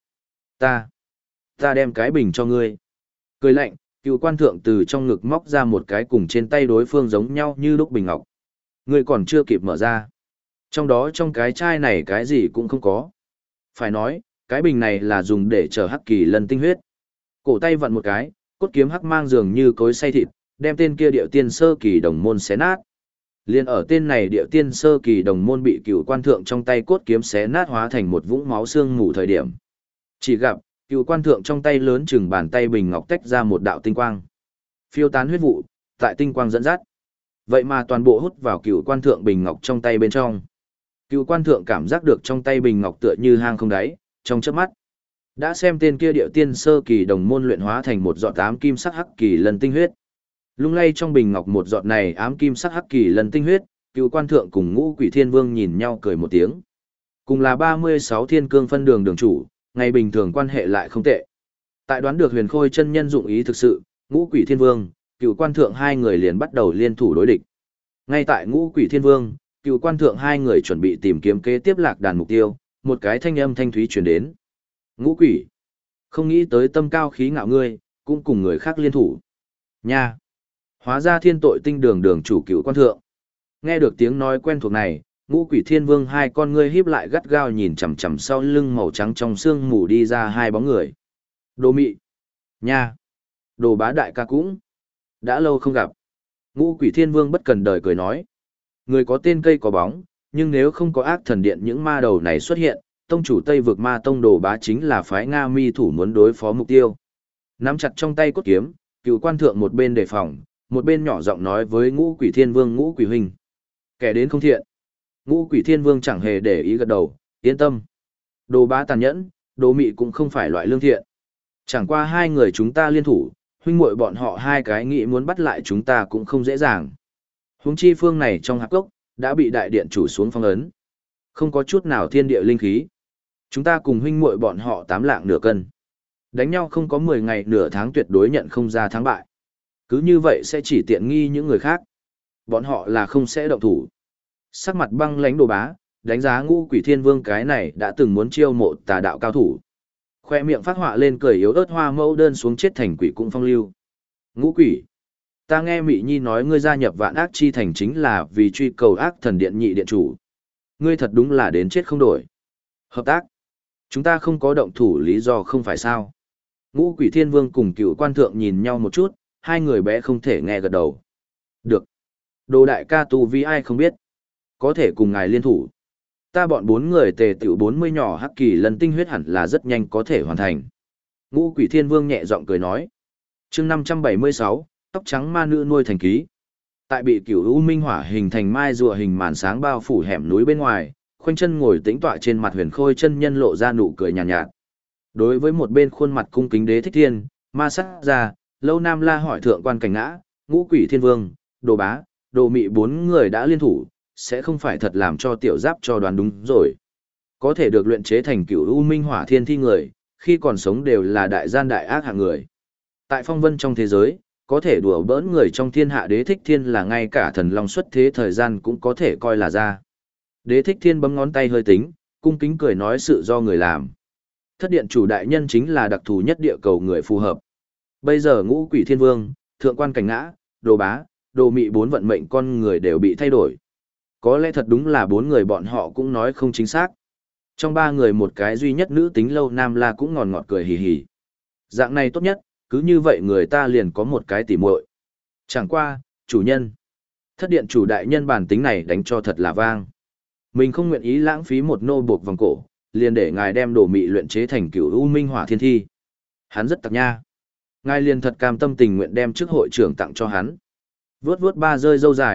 Ta đem cái bình cho ngươi. Cười lạnh, cựu quan thượng từ trong ngực móc ra một cái cùng trên tay đối phương giống nhau như lúc bình ngọc. Ngươi còn chưa kịp mở ra. Trong đó trong cái chai này cái gì cũng không có. Phải nói, cái bình này là dùng để chở hắc kỳ lân tinh huyết. Cổ tay vặn một cái, cốt kiếm hắc mang dường như cối xay thịt, đem tên kia điệu tiên sơ kỳ đồng môn xé nát. Liên ở tên này điệu tiên sơ kỳ đồng môn bị cựu quan thượng trong tay cốt kiếm xé nát hóa thành một vũng máu xương mù thời điểm. Chỉ gặp, cựu quan thượng trong tay lớn chừng bàn tay bình ngọc tách ra một đạo tinh quang. Phiêu tán huyết vụ, tại tinh quang dẫn dắt. Vậy mà toàn bộ hút vào cựu quan thượng bình ngọc trong tay bên trong. Cựu quan thượng cảm giác được trong tay bình ngọc tựa như hang không đáy, trong chớp mắt. Đã xem tên kia điệu tiên sơ kỳ đồng môn luyện hóa thành một giọt ám kim sắc hắc kỳ lân tinh huyết. Lung lay trong bình ngọc một giọt này ám kim sắc hắc kỳ lân tinh huyết, cựu quan thượng cùng Ngũ Quỷ Thiên Vương nhìn nhau cười một tiếng. Cùng là 36 thiên cương phân đường đường chủ, ngày bình thường quan hệ lại không tệ. Tại đoán được Huyền Khôi chân nhân dụng ý thực sự, Ngũ Quỷ Thiên Vương, cựu quan thượng hai người liền bắt đầu liên thủ đối địch. Ngay tại Ngũ Quỷ Thiên Vương, cựu quan thượng hai người chuẩn bị tìm kiếm kế tiếp lạc đàn mục tiêu, một cái thanh âm thanh thúy truyền đến. Ngũ Quỷ, không nghĩ tới tâm cao khí ngạo ngươi, cũng cùng người khác liên thủ. Nha! Hóa ra thiên tội tinh đường đường chủ cựu quan thượng. Nghe được tiếng nói quen thuộc này, Ngũ Quỷ Thiên Vương hai con ngươi híp lại gắt gao nhìn chằm chằm sau lưng màu trắng trong sương mù đi ra hai bóng người. Đồ Mị! Nha! Đồ Bá đại ca cũng! Đã lâu không gặp. Ngũ Quỷ Thiên Vương bất cần đời cười nói. Người có tên cây có bóng, nhưng nếu không có ác thần điện những ma đầu này xuất hiện, tông chủ Tây vực ma tông Đồ Bá chính là phái Nga Mi thủ muốn đối phó mục tiêu. Nắm chặt trong tay cốt kiếm, cựu quan thượng một bên đề phòng, một bên nhỏ giọng nói với Ngũ Quỷ Thiên Vương Ngũ Quỷ huynh. Kẻ đến không thiện. Ngũ Quỷ Thiên Vương chẳng hề để ý gật đầu, yên tâm. Đồ Bá tàn nhẫn, Đồ Mị cũng không phải loại lương thiện. Chẳng qua hai người chúng ta liên thủ, huynh muội bọn họ hai cái nghĩ muốn bắt lại chúng ta cũng không dễ dàng. Huống chi phương này trong hạp cốc, đã bị đại điện chủ xuống phong ấn. Không có chút nào thiên địa linh khí. Chúng ta cùng huynh muội bọn họ 8 lạng nửa cân. Đánh nhau không có 10 ngày nửa tháng tuyệt đối nhận không ra thắng bại. Cứ như vậy sẽ chỉ tiện nghi những người khác. Bọn họ là không sẽ động thủ. Sắc mặt băng lãnh Đồ Bá, đánh giá Ngũ Quỷ Thiên Vương cái này đã từng muốn chiêu mộ tà đạo cao thủ. Khoe miệng phát họa lên cười yếu ớt hoa mẫu đơn xuống chết thành quỷ cũng phong lưu. Ngũ Quỷ, ta nghe Mị Nhi nói ngươi gia nhập Vạn Ác Chi Thành chính là vì truy cầu ác thần điện nhị điện chủ. Ngươi thật đúng là đến chết không đổi. Hợp tác. Chúng ta không có động thủ lý do không phải sao. Ngũ Quỷ Thiên Vương cùng cựu quan thượng nhìn nhau một chút, hai người bé không thể nghe gật đầu. Được. Đồ đại ca tu vi ai không biết. Có thể cùng ngài liên thủ. Ta bọn 4 người tề tiểu 40 nhỏ hắc kỳ lần tinh huyết hẳn là rất nhanh có thể hoàn thành. Ngũ Quỷ Thiên Vương nhẹ giọng cười nói. Chương 576, tóc trắng ma nữ nuôi thành ký. Tại bị cửu u minh hỏa hình thành mai rùa hình màn sáng bao phủ hẻm núi bên ngoài, khoanh chân ngồi tĩnh tọa trên mặt Huyền Khôi chân nhân lộ ra nụ cười nhàn nhạt. Đối với một bên khuôn mặt cung kính Đế Thích Thiên, ma sắc ra, Lâu Nam La hỏi thượng quan cảnh ngã, Ngũ Quỷ Thiên Vương, Đồ Bá, Đồ Mị 4 người đã liên thủ, sẽ không phải thật làm cho tiểu giáp cho đoán đúng rồi. Có thể được luyện chế thành cửu u minh hỏa thiên thi người, khi còn sống đều là đại gian đại ác hạng người. Tại phong vân trong thế giới, có thể đùa bỡn người trong thiên hạ Đế Thích Thiên là ngay cả thần long xuất thế thời gian cũng có thể coi là ra. Đế Thích Thiên bấm ngón tay hơi tính, cung kính cười nói sự do người làm. Thất điện chủ đại nhân chính là đặc thù nhất địa cầu người phù hợp. Bây giờ Ngũ Quỷ Thiên Vương, thượng quan cảnh ngã, Đồ Bá, Đồ Mị 4 vận mệnh con người đều bị thay đổi. Có lẽ thật đúng là 4 người bọn họ cũng nói không chính xác. Trong 3 người một cái duy nhất nữ tính Lâu Nam La cũng ngọt ngọt cười hì hì. Dạng này tốt nhất, cứ như vậy người ta liền có một cái tỉ muội. Chẳng qua, chủ nhân. Thất điện chủ đại nhân bản tính này đánh cho thật là vang. Mình không nguyện ý lãng phí một nô buộc vòng cổ, liền để ngài đem Đồ Mị luyện chế thành cửu u minh hỏa thiên thi. Hắn rất tặc nha. Ngài liền thật cam tâm tình nguyện đem chức hội trưởng tặng cho hắn. Vuốt vuốt ba rơi râu dài,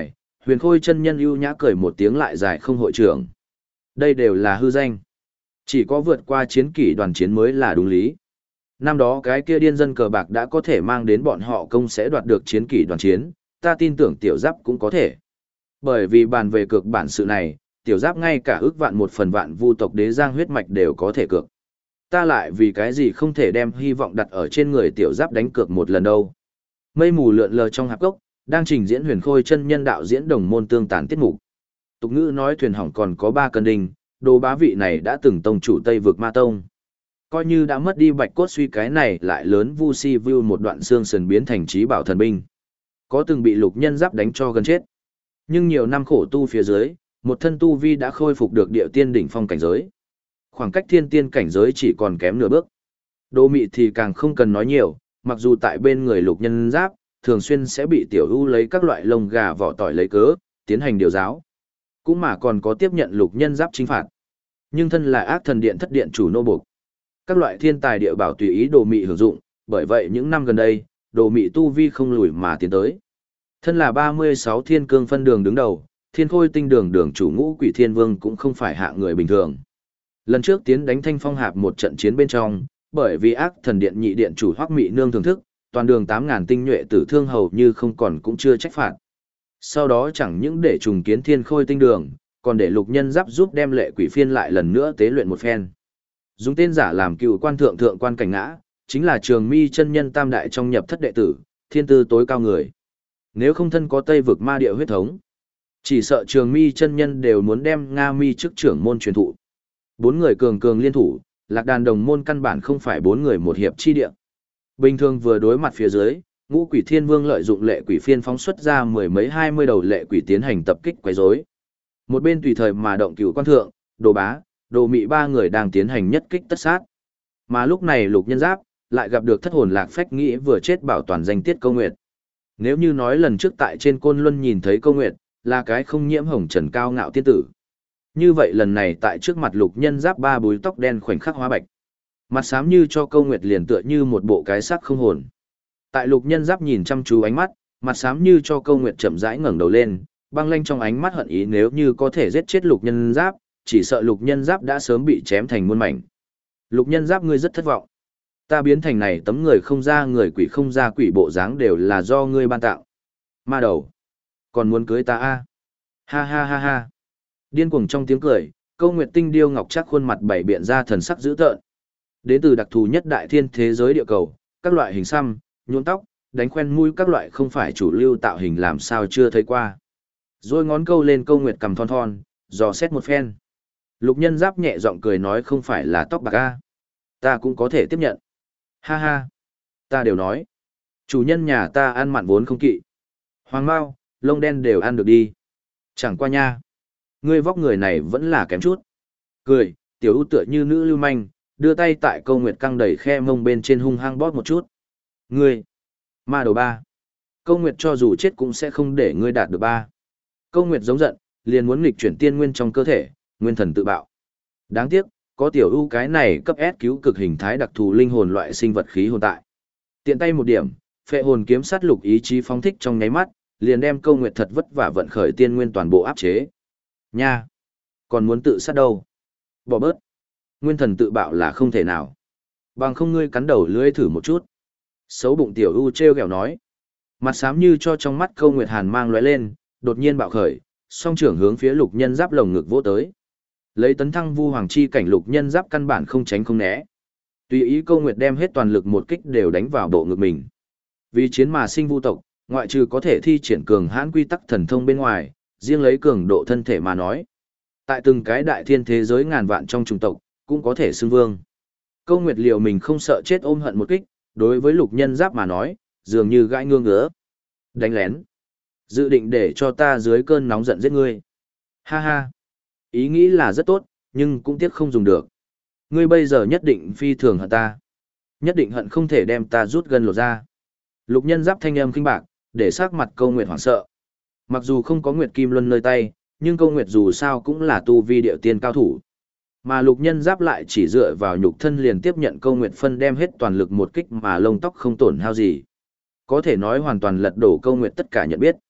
Huyền Khôi chân nhân ưu nhã cười một tiếng lại dài không hội trưởng. Đây đều là hư danh. Chỉ có vượt qua chiến kỷ đoàn chiến mới là đúng lý. Năm đó cái kia điên dân cờ bạc đã có thể mang đến bọn họ công sẽ đoạt được chiến kỷ đoàn chiến, ta tin tưởng tiểu giáp cũng có thể. Bởi vì bàn về cược bản sự này, tiểu giáp ngay cả ước vạn một phần vạn vu tộc đế giang huyết mạch đều có thể cược. Ta lại vì cái gì không thể đem hy vọng đặt ở trên người tiểu giáp đánh cược một lần đâu. Mây mù lượn lờ trong hạp cốc, đang trình diễn Huyền Khôi chân nhân đạo diễn đồng môn tương tán tiết mục. Tục ngữ nói thuyền hỏng còn có 3 cân đinh, Đồ Bá vị này đã từng tông chủ Tây vực Ma Tông. Coi như đã mất đi bạch cốt suy cái này lại lớn vu si view một đoạn xương sườn biến thành trí bảo thần binh. Có từng bị lục nhân giáp đánh cho gần chết. Nhưng nhiều năm khổ tu phía dưới, một thân tu vi đã khôi phục được địa tiên đỉnh phong cảnh giới. Khoảng cách thiên tiên cảnh giới chỉ còn kém nửa bước. Đồ Mị thì càng không cần nói nhiều, mặc dù tại bên người lục nhân giáp, thường xuyên sẽ bị tiểu ưu lấy các loại lông gà vỏ tỏi lấy cớ, tiến hành điều giáo. Cũng mà còn có tiếp nhận lục nhân giáp chính phạt. Nhưng thân là ác thần điện thất điện chủ nô buộc. Các loại thiên tài địa bảo tùy ý Đồ Mị hưởng dụng, bởi vậy những năm gần đây, Đồ Mị tu vi không lùi mà tiến tới. Thân là 36 thiên cương phân đường đứng đầu, Thiên Khôi tinh đường đường chủ Ngũ Quỷ Thiên Vương cũng không phải hạ người bình thường. Lần trước tiến đánh Thanh Phong Hạp một trận chiến bên trong, bởi vì ác thần điện nhị điện chủ Hoắc Mị Nương thưởng thức, toàn đường 8.000 tinh nhuệ tử thương hầu như không còn cũng chưa trách phạt. Sau đó chẳng những để trùng kiến Thiên Khôi tinh đường, còn để lục nhân giáp giúp đem lệ quỷ phiên lại lần nữa tế luyện một phen. Dùng tên giả làm cựu quan thượng thượng quan cảnh ngã, chính là Trường Mi chân nhân tam đại trong nhập thất đệ tử, thiên tư tối cao người. Nếu không thân có Tây vực ma địa huyết thống, chỉ sợ Trường Mi chân nhân đều muốn đem Nga Mi chức trưởng môn truyền thụ. 4 người cường cường liên thủ, Lạc Đàn đồng môn căn bản không phải 4 người một hiệp chi địa. Bình thường vừa đối mặt phía dưới, Ngũ Quỷ Thiên Vương lợi dụng lệ quỷ phiên phóng xuất ra 10 mấy 20 đầu lệ quỷ tiến hành tập kích quấy rối. Một bên tùy thời mà động cửu quan thượng, Đồ Bá, Đồ Mị 3 người đang tiến hành nhất kích tất sát. Mà lúc này lục nhân giáp lại gặp được thất hồn lạc phách nghĩ vừa chết bảo toàn danh tiết Câu Nguyệt. Nếu như nói lần trước tại trên Côn Luân nhìn thấy Câu Nguyệt là cái không nhiễm hồng trần cao ngạo tiên tử, như vậy lần này tại trước mặt lục nhân giáp 3 búi tóc đen khoảnh khắc hóa bạch. Mặt xám như cho Câu Nguyệt liền tựa như một bộ cái xác không hồn. Tại lục nhân giáp nhìn chăm chú ánh mắt, mặt xám như cho Câu Nguyệt chậm rãi ngẩng đầu lên, băng lanh trong ánh mắt hận ý nếu như có thể giết chết lục nhân giáp, chỉ sợ lục nhân giáp đã sớm bị chém thành muôn mảnh. Lục nhân giáp ngươi rất thất vọng. Ta biến thành này tấm người không ra người quỷ không ra quỷ bộ dáng đều là do ngươi ban tạo. Ma đầu. Còn muốn cưới ta a? Ha ha ha ha. Điên cuồng trong tiếng cười, Câu Nguyệt tinh điêu ngọc chắc khuôn mặt bảy biện ra thần sắc dữ tợn. Đến từ đặc thù nhất đại thiên thế giới địa cầu, các loại hình xăm, nhuộm tóc, đánh khoen mũi các loại không phải chủ lưu tạo hình làm sao chưa thấy qua. Rồi ngón câu lên Câu Nguyệt cầm thon thon, dò xét một phen. Lục nhân giáp nhẹ giọng cười nói không phải là tóc bạc a. Ta cũng có thể tiếp nhận. Ha ha. Ta đều nói. Chủ nhân nhà ta ăn mặn vốn không kỵ. Hoàng mao, lông đen đều ăn được đi. Chẳng qua nha. Ngươi vóc người này vẫn là kém chút. Cười, tiểu ưu tựa như nữ lưu manh, đưa tay tại Câu Nguyệt căng đầy khe mông bên trên hung hăng bóp một chút. Ngươi. Ma đầu ba. Câu Nguyệt cho dù chết cũng sẽ không để ngươi đạt được ba. Câu Nguyệt giống giận, liền muốn nghịch chuyển tiên nguyên trong cơ thể, nguyên thần tự bạo. Đáng tiếc, có tiểu ưu cái này cấp S cứu cực hình thái đặc thù linh hồn loại sinh vật khí hồn tại. Tiện tay một điểm, phệ hồn kiếm sát lục ý chí phóng thích trong nháy mắt, liền đem Câu Nguyệt thật vất vả vận khởi tiên nguyên toàn bộ áp chế. Nha, còn muốn tự sát đâu? Bỏ bớt. Nguyên thần tự bạo là không thể nào. Bằng không ngươi cắn đầu lưỡi thử một chút. Xấu bụng tiểu ưu trêu ghẹo nói. Mặt xám như cho trong mắt Câu Nguyệt hàn mang lóe lên, đột nhiên bạo khởi, song trưởng hướng phía lục nhân giáp lồng ngực vỗ tới. Lấy tấn thăng vu hoàng chi cảnh lục nhân giáp căn bản không tránh không né. Tùy ý Câu Nguyệt đem hết toàn lực một kích đều đánh vào bộ ngực mình. Vì chiến mà sinh vu tộc, ngoại trừ có thể thi triển cường hãn quy tắc thần thông bên ngoài, riêng lấy cường độ thân thể mà nói. Tại từng cái đại thiên thế giới ngàn vạn trong chủng tộc, cũng có thể xưng vương. Câu Nguyệt liều mình không sợ chết ôm hận một kích, đối với lục nhân giáp mà nói, dường như gãi ngương ngứa. Đánh lén. Dự định để cho ta dưới cơn nóng giận giết ngươi. Ha ha. Ý nghĩ là rất tốt, nhưng cũng tiếc không dùng được. Ngươi bây giờ nhất định phi thường hận ta. Nhất định hận không thể đem ta rút gần lột ra. Lục nhân giáp thanh âm kinh bạc, để sắc mặt Câu Nguyệt hoảng sợ. Mặc dù không có Nguyệt Kim Luân nơi tay, nhưng Câu Nguyệt dù sao cũng là tu vi điệu tiên cao thủ. Mà lục nhân giáp lại chỉ dựa vào nhục thân liền tiếp nhận Câu Nguyệt phân đem hết toàn lực một kích mà lông tóc không tổn hao gì. Có thể nói hoàn toàn lật đổ Câu Nguyệt tất cả nhận biết.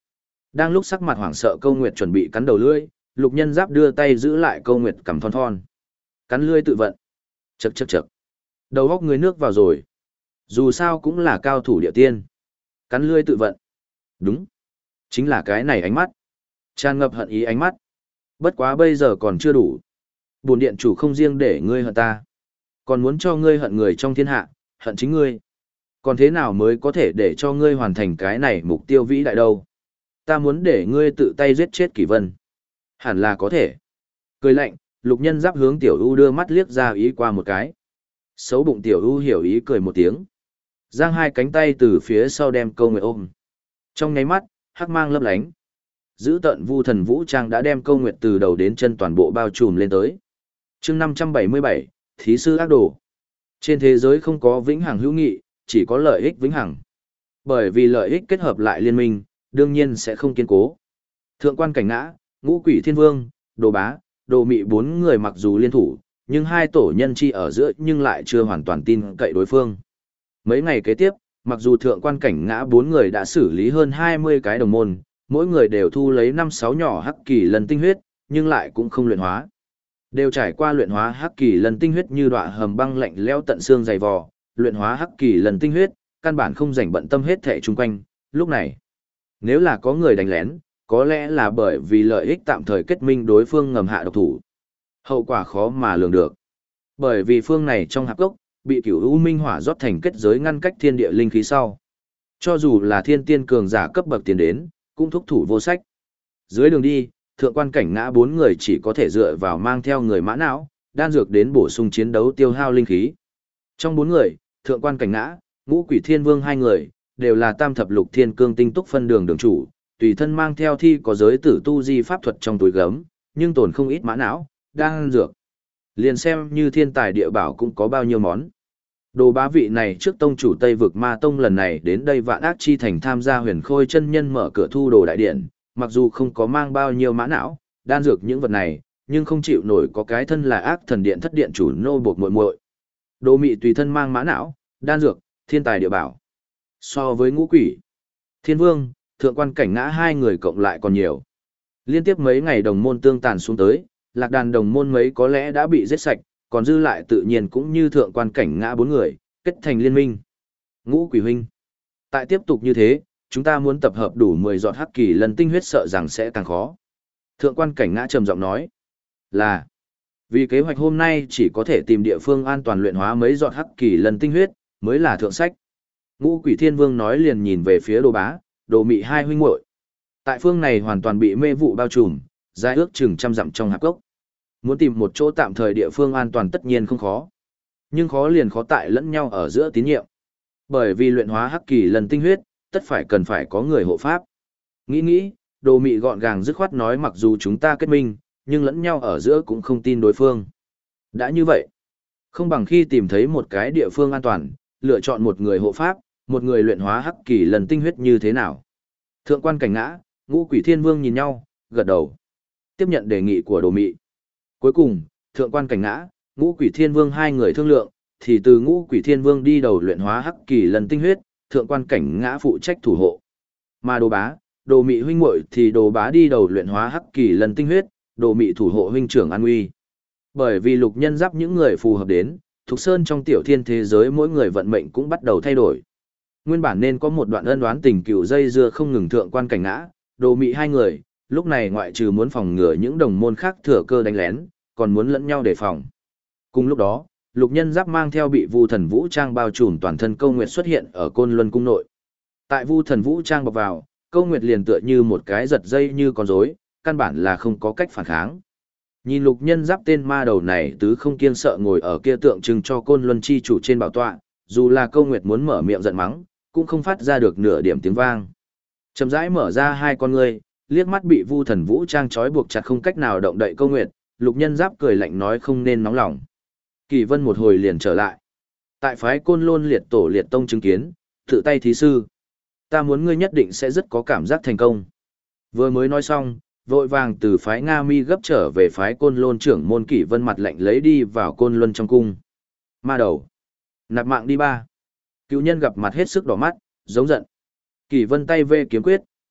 Đang lúc sắc mặt hoảng sợ Câu Nguyệt chuẩn bị cắn đầu lưỡi, Lục Nhân Giáp đưa tay giữ lại Câu Nguyệt cằm thon thon. Cắn lưỡi tự vận. Chậc chậc chậc. Đầu góc người nước vào rồi. Dù sao cũng là cao thủ địa tiên. Cắn lưỡi tự vận. Đúng. Chính là cái này ánh mắt. Tràn ngập hận ý ánh mắt. Bất quá bây giờ còn chưa đủ. Bổn điện chủ không riêng để ngươi hận ta. Còn muốn cho ngươi hận người trong thiên hạ, hận chính ngươi. Còn thế nào mới có thể để cho ngươi hoàn thành cái này mục tiêu vĩ đại đâu? Ta muốn để ngươi tự tay giết chết Kỷ Vân. Hẳn là có thể. Cười lạnh, Lục Nhân Giáp hướng Tiểu U đưa mắt liếc ra ý qua một cái. Xấu bụng Tiểu U hiểu ý cười một tiếng. Giang hai cánh tay từ phía sau đem Câu Nguyệt ôm. Trong nháy mắt, hắc mang lấp lánh. Giữ tận vu thần vũ trang đã đem Câu Nguyệt từ đầu đến chân toàn bộ bao trùm lên tới. Chương 577, Thí sư ác đồ. Trên thế giới không có vĩnh hằng hữu nghị, chỉ có lợi ích vĩnh hằng. Bởi vì lợi ích kết hợp lại liên minh, đương nhiên sẽ không kiên cố. Thượng quan Cảnh Ngã, Ngũ Quỷ Thiên Vương, Đồ Bá, Đồ Mị bốn người mặc dù liên thủ, nhưng hai tổ nhân chi ở giữa nhưng lại chưa hoàn toàn tin cậy đối phương. Mấy ngày kế tiếp, mặc dù Thượng quan Cảnh Ngã bốn người đã xử lý hơn 20 cái đồng môn, mỗi người đều thu lấy 5-6 nhỏ hắc kỳ lần tinh huyết, nhưng lại cũng không luyện hóa. Đều trải qua luyện hóa hắc kỳ lần tinh huyết như đọa hầm băng lạnh lẽo tận xương dày vò, luyện hóa hắc kỳ lần tinh huyết, căn bản không rảnh bận tâm hết thảy chung quanh, lúc này, nếu là có người đánh lén, có lẽ là bởi vì lợi ích tạm thời kết minh đối phương ngầm hạ độc thủ. Hậu quả khó mà lường được. Bởi vì phương này trong hạp gốc, bị Cửu U Minh Hỏa rót thành kết giới ngăn cách thiên địa linh khí sau. Cho dù là thiên tiên cường giả cấp bậc tiến đến, cũng thúc thủ vô sách. Dưới đường đi, Thượng quan Cảnh Ngã bốn người chỉ có thể dựa vào mang theo người mã não, đan dược đến bổ sung chiến đấu tiêu hao linh khí. Trong bốn người, Thượng quan Cảnh Ngã, Ngũ Quỷ Thiên Vương hai người, đều là tam thập lục thiên cương tinh túc phân đường đường chủ, tùy thân mang theo thi có giới tử tu di pháp thuật trong túi gấm, nhưng tồn không ít mã não, đan dược. Liền xem như thiên tài địa bảo cũng có bao nhiêu món. Đồ Bá vị này trước tông chủ Tây vực Ma Tông lần này đến đây Vạn Ác Chi Thành tham gia Huyền Khôi chân nhân mở cửa thu đồ đại điện, mặc dù không có mang bao nhiêu mã não, đan dược những vật này, nhưng không chịu nổi có cái thân là Ác Thần Điện thất điện chủ nô buộc muội muội. Đồ Mị tùy thân mang mã não, đan dược, thiên tài địa bảo. So với Ngũ Quỷ, Thiên Vương, Thượng quan Cảnh Ngã hai người cộng lại còn nhiều. Liên tiếp mấy ngày đồng môn tương tàn xuống tới, lạc đàn đồng môn mấy có lẽ đã bị giết sạch, còn dư lại tự nhiên cũng như Thượng quan Cảnh Ngã bốn người, kết thành liên minh. Ngũ Quỷ huynh, tại tiếp tục như thế, chúng ta muốn tập hợp đủ 10 giọt hắc kỳ lần tinh huyết sợ rằng sẽ càng khó. Thượng quan Cảnh Ngã trầm giọng nói, là vì kế hoạch hôm nay chỉ có thể tìm địa phương an toàn luyện hóa mấy giọt hắc kỳ lần tinh huyết, mới là thượng sách. Ngũ Quỷ Thiên Vương nói liền nhìn về phía Đồ Bá, Đồ Mị hai huynh muội. Tại phương này hoàn toàn bị mê vụ bao trùm, dài ước chừng 100 dặm trong hạp gốc. Muốn tìm một chỗ tạm thời địa phương an toàn tất nhiên không khó. Nhưng khó liền khó tại lẫn nhau ở giữa tín nhiệm. Bởi vì luyện hóa hắc kỳ lần tinh huyết, tất phải cần phải có người hộ pháp. Nghĩ, Đồ Mị gọn gàng dứt khoát nói mặc dù chúng ta kết minh, nhưng lẫn nhau ở giữa cũng không tin đối phương. Đã như vậy, không bằng khi tìm thấy một cái địa phương an toàn, lựa chọn một người hộ pháp, một người luyện hóa hắc kỳ lần tinh huyết như thế nào. Thượng quan Cảnh Ngã, Ngũ Quỷ Thiên Vương nhìn nhau, gật đầu. Tiếp nhận đề nghị của Đồ Mị. Cuối cùng, Thượng quan Cảnh Ngã, Ngũ Quỷ Thiên Vương hai người thương lượng, thì từ Ngũ Quỷ Thiên Vương đi đầu luyện hóa hắc kỳ lần tinh huyết, Thượng quan Cảnh Ngã phụ trách thủ hộ. Mà Đồ Bá, Đồ Mị huynh muội thì Đồ Bá đi đầu luyện hóa hắc kỳ lần tinh huyết, Đồ Mị thủ hộ huynh trưởng an nguy. Bởi vì Lục Nhân Giáp những người phù hợp đến, Thục Sơn trong tiểu thiên thế giới mỗi người vận mệnh cũng bắt đầu thay đổi. Nguyên bản nên có một đoạn ân oán tình cựu dây dưa không ngừng Thượng quan Cảnh Ngã, Đồ Mị hai người, lúc này ngoại trừ muốn phòng ngừa những đồng môn khác thừa cơ đánh lén, còn muốn lẫn nhau đề phòng. Cùng lúc đó, Lục Nhân Giáp mang theo bị Vu Thần Vũ Trang bao trùm toàn thân Câu Nguyệt xuất hiện ở Côn Luân cung nội. Tại Vu Thần Vũ Trang bọc vào, Câu Nguyệt liền tựa như một cái giật dây như con rối, căn bản là không có cách phản kháng. Nhìn Lục Nhân Giáp tên ma đầu này tứ không kiêng sợ ngồi ở kia tượng trưng cho Côn Luân chi chủ trên bảo tọa, dù là Câu Nguyệt muốn mở miệng giận mắng, cũng không phát ra được nửa điểm tiếng vang. Chậm rãi mở ra hai con ngươi, liếc mắt bị Vu Thần Vũ Trang trói buộc chặt không cách nào động đậy Câu Nguyệt, Lục Nhân Giáp cười lạnh nói không nên nóng lòng. Kỳ Vân một hồi liền trở lại. Tại phái Côn Lôn liệt tổ liệt tông chứng kiến, tự tay thí sư. Ta muốn ngươi nhất định sẽ rất có cảm giác thành công. Vừa mới nói xong, vội vàng từ phái Nga Mi gấp trở về phái Côn Lôn trưởng môn Kỷ Vân mặt lạnh lấy đi vào Côn Luân trong cung. Ma đầu. Nạp mạng đi ba. Cựu nhân gặp mặt hết sức đỏ mắt, giống giận. Kỷ Vân tay vê kiếm quyết,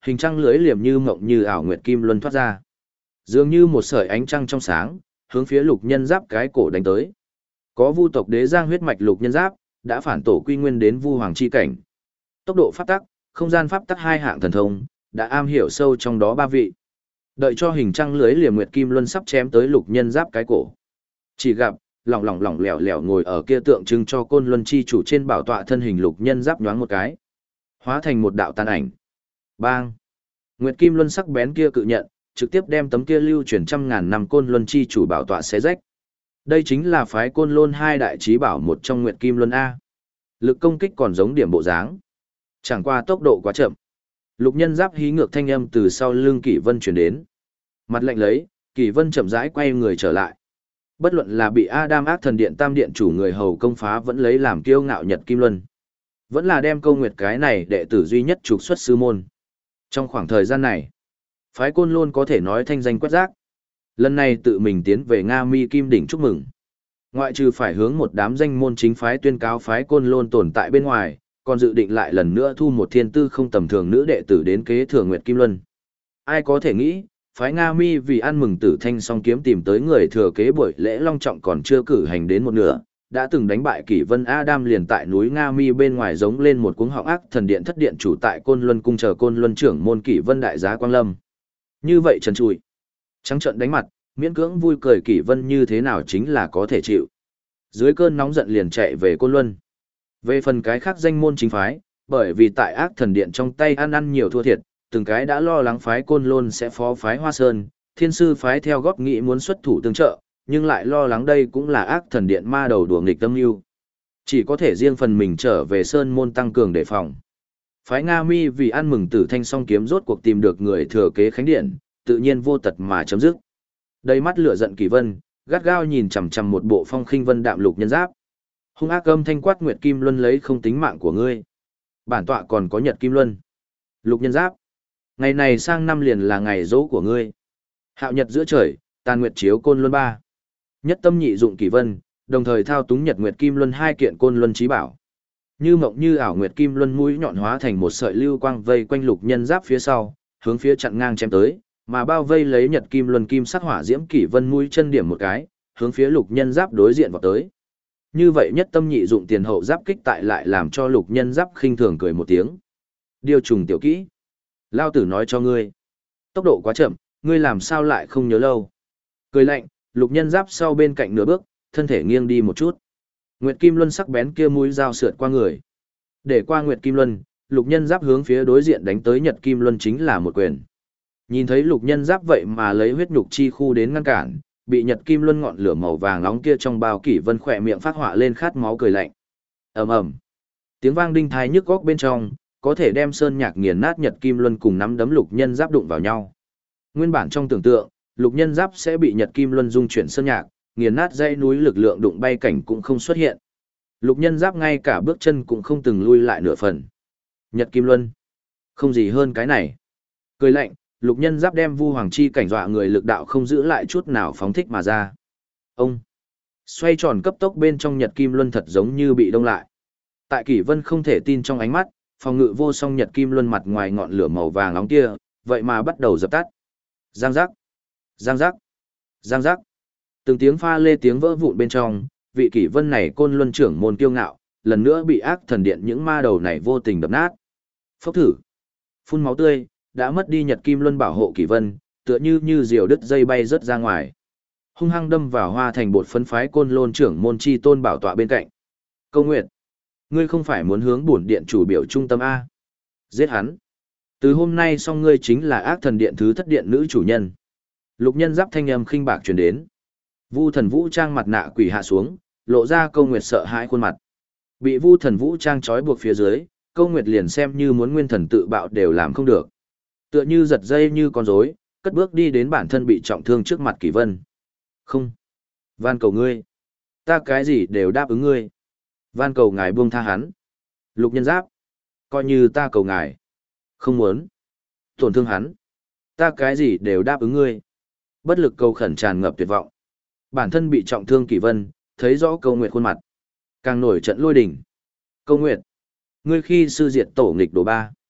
Hình trăng lưới liềm như mộng như ảo nguyệt kim luân thoát ra. Dường như một sợi ánh trăng trong sáng, hướng phía lục nhân giáp cái cổ đánh tới. Có vu tộc đế giang huyết mạch lục nhân giáp, đã phản tổ quy nguyên đến vu hoàng chi cảnh. Tốc độ pháp tắc, không gian pháp tắc hai hạng thần thông, đã am hiểu sâu trong đó ba vị. Đợi cho hình trăng lưới liềm nguyệt kim luân sắp chém tới lục nhân giáp cái cổ. Chỉ gặp, lỏng lẻo lẻo ngồi ở kia tượng trưng cho côn luân chi chủ trên bảo tọa thân hình lục nhân giáp nhoáng một cái. Hóa thành một đạo tàn ảnh. Bang! Nguyệt kim luân sắc bén kia cự nhận, trực tiếp đem tấm kia lưu truyền trăm ngàn năm côn luân chi chủ bảo tọa xé rách. Đây chính là phái côn lôn hai đại trí bảo một trong Nguyệt kim luân A. Lực công kích còn giống điểm bộ dáng. Chẳng qua tốc độ quá chậm. Lục nhân giáp hí ngược thanh âm từ sau lưng Kỷ Vân truyền đến. Mặt lạnh lấy, Kỷ Vân chậm rãi quay người trở lại. Bất luận là bị Adam ác thần điện tam điện chủ người hầu công phá vẫn lấy làm kiêu ngạo Nhật Kim Luân. Vẫn là đem Câu Nguyệt cái này đệ tử duy nhất trục xuất sư môn. Trong khoảng thời gian này, phái côn lôn có thể nói thanh danh quét rác. Lần này tự mình tiến về Nga Mi Kim Đỉnh chúc mừng. Ngoại trừ phải hướng một đám danh môn chính phái tuyên cáo phái côn lôn tồn tại bên ngoài, còn dự định lại lần nữa thu một thiên tư không tầm thường nữ đệ tử đến kế thừa Nguyệt Kim Luân. Ai có thể nghĩ, phái Nga Mi vì ăn mừng Tử Thanh song kiếm tìm tới người thừa kế buổi lễ long trọng còn chưa cử hành đến một nửa, đã từng đánh bại Kỷ Vân Adam liền tại núi Nga Mi bên ngoài giống lên một cuống họng ác thần điện thất điện chủ tại Côn Luân cung chờ Côn Luân trưởng môn Kỷ Vân đại giá Quang Lâm. Như vậy trần trụi, trắng trợn đánh mặt, miễn cưỡng vui cười Kỷ Vân như thế nào chính là có thể chịu. Dưới cơn nóng giận liền chạy về Côn Luân. Về phần cái khác danh môn chính phái, bởi vì tại ác thần điện trong tay ăn nhiều thua thiệt, từng cái đã lo lắng phái Côn Lôn sẽ phó phái Hoa Sơn, Thiên sư phái theo góp nghị muốn xuất thủ tương trợ, nhưng lại lo lắng đây cũng là ác thần điện ma đầu đùa nghịch tâm mưu. Chỉ có thể riêng phần mình trở về Sơn môn tăng cường đề phòng. Phái Nga Mi vì ăn mừng Tử Thanh song kiếm rốt cuộc tìm được người thừa kế khánh điện, tự nhiên vô tật mà chấm dứt. Đầy mắt lửa giận Kỷ Vân, gắt gao nhìn chằm chằm một bộ phong khinh vân đạm lục nhân giáp. Hung ác âm thanh quát Nguyệt Kim Luân lấy không tính mạng của ngươi. Bản tọa còn có Nhật Kim Luân. Lục nhân giáp. Ngày này sang năm liền là ngày dỗ của ngươi. Hạo nhật giữa trời, tàn nguyệt chiếu côn luân ba. Nhất tâm nhị dụng Kỷ Vân, đồng thời thao túng Nhật Nguyệt Kim Luân hai kiện côn luân chí bảo. Như mộng như ảo Nguyệt Kim Luân mũi nhọn hóa thành một sợi lưu quang vây quanh lục nhân giáp phía sau, hướng phía chặn ngang chém tới, mà bao vây lấy Nhật Kim Luân kim sắc hỏa diễm Kỷ Vân mũi chân điểm một cái, hướng phía lục nhân giáp đối diện vào tới. Như vậy nhất tâm nhị dụng tiền hậu giáp kích tại lại làm cho lục nhân giáp khinh thường cười một tiếng. Điều trùng tiểu kỹ. Lao tử nói cho ngươi. Tốc độ quá chậm, ngươi làm sao lại không nhớ lâu. Cười lạnh, lục nhân giáp sau bên cạnh nửa bước, thân thể nghiêng đi một chút. Nguyệt Kim Luân sắc bén kia mũi dao sượt qua người. Để qua Nguyệt Kim Luân, lục nhân giáp hướng phía đối diện đánh tới Nhật Kim Luân chính là một quyền. Nhìn thấy lục nhân giáp vậy mà lấy huyết nhục chi khu đến ngăn cản, bị Nhật Kim Luân ngọn lửa màu vàng nóng kia trong bao Kỷ Vân khỏe miệng phát họa lên khát máu cười lạnh. Ầm ầm. Tiếng vang đinh tai nhức góc bên trong, có thể đem sơn nhạc nghiền nát Nhật Kim Luân cùng nắm đấm lục nhân giáp đụng vào nhau. Nguyên bản trong tưởng tượng, lục nhân giáp sẽ bị Nhật Kim Luân dung chuyển sơn nhạc, nghiền nát dãy núi lực lượng đụng bay cảnh cũng không xuất hiện. Lục nhân giáp ngay cả bước chân cũng không từng lui lại nửa phần. Nhật Kim Luân, không gì hơn cái này. Cười lạnh, lục nhân giáp đem Vu Hoàng chi cảnh dọa người lực đạo không giữ lại chút nào phóng thích mà ra. Ông xoay tròn cấp tốc bên trong Nhật Kim Luân thật giống như bị đông lại. Tại Kỷ Vân không thể tin trong ánh mắt, phòng ngự vô song Nhật Kim Luân mặt ngoài ngọn lửa màu vàng nóng kia, vậy mà bắt đầu dập tắt. Giang giác, giang giác, giang giác. Từng tiếng pha lê tiếng vỡ vụn bên trong, vị Kỷ Vân này côn luân trưởng môn kiêu ngạo, lần nữa bị ác thần điện những ma đầu này vô tình đập nát. Phốc thử, phun máu tươi, đã mất đi Nhật Kim Luân bảo hộ Kỷ Vân, tựa như diều đứt dây bay rớt ra ngoài. Hung hăng đâm vào hoa thành bột phấn phái côn lôn trưởng môn chi tôn bảo tọa bên cạnh. Câu Nguyệt, ngươi không phải muốn hướng bổn điện chủ biểu trung tâm A. Giết hắn. Từ hôm nay xong ngươi chính là ác thần điện thứ thất điện nữ chủ nhân. Lục nhân giáp thanh âm khinh bạc truyền đến. Vu thần vũ trang mặt nạ quỷ hạ xuống, lộ ra Câu Nguyệt sợ hãi khuôn mặt. Bị Vu thần vũ trang trói buộc phía dưới, Câu Nguyệt liền xem như muốn nguyên thần tự bạo đều làm không được. Tựa như giật dây như con rối, cất bước đi đến bản thân bị trọng thương trước mặt Kỷ Vân. Không. Van cầu ngươi. Ta cái gì đều đáp ứng ngươi. Van cầu ngài buông tha hắn. Lục nhân giáp. Coi như ta cầu ngài. Không muốn. Tổn thương hắn. Ta cái gì đều đáp ứng ngươi. Bất lực cầu khẩn tràn ngập tuyệt vọng. Bản thân bị trọng thương Kỷ Vân, thấy rõ Câu Nguyệt khuôn mặt. Càng nổi trận lôi đình. Câu Nguyệt. Ngươi khi sư diệt tổ nghịch đồ ba.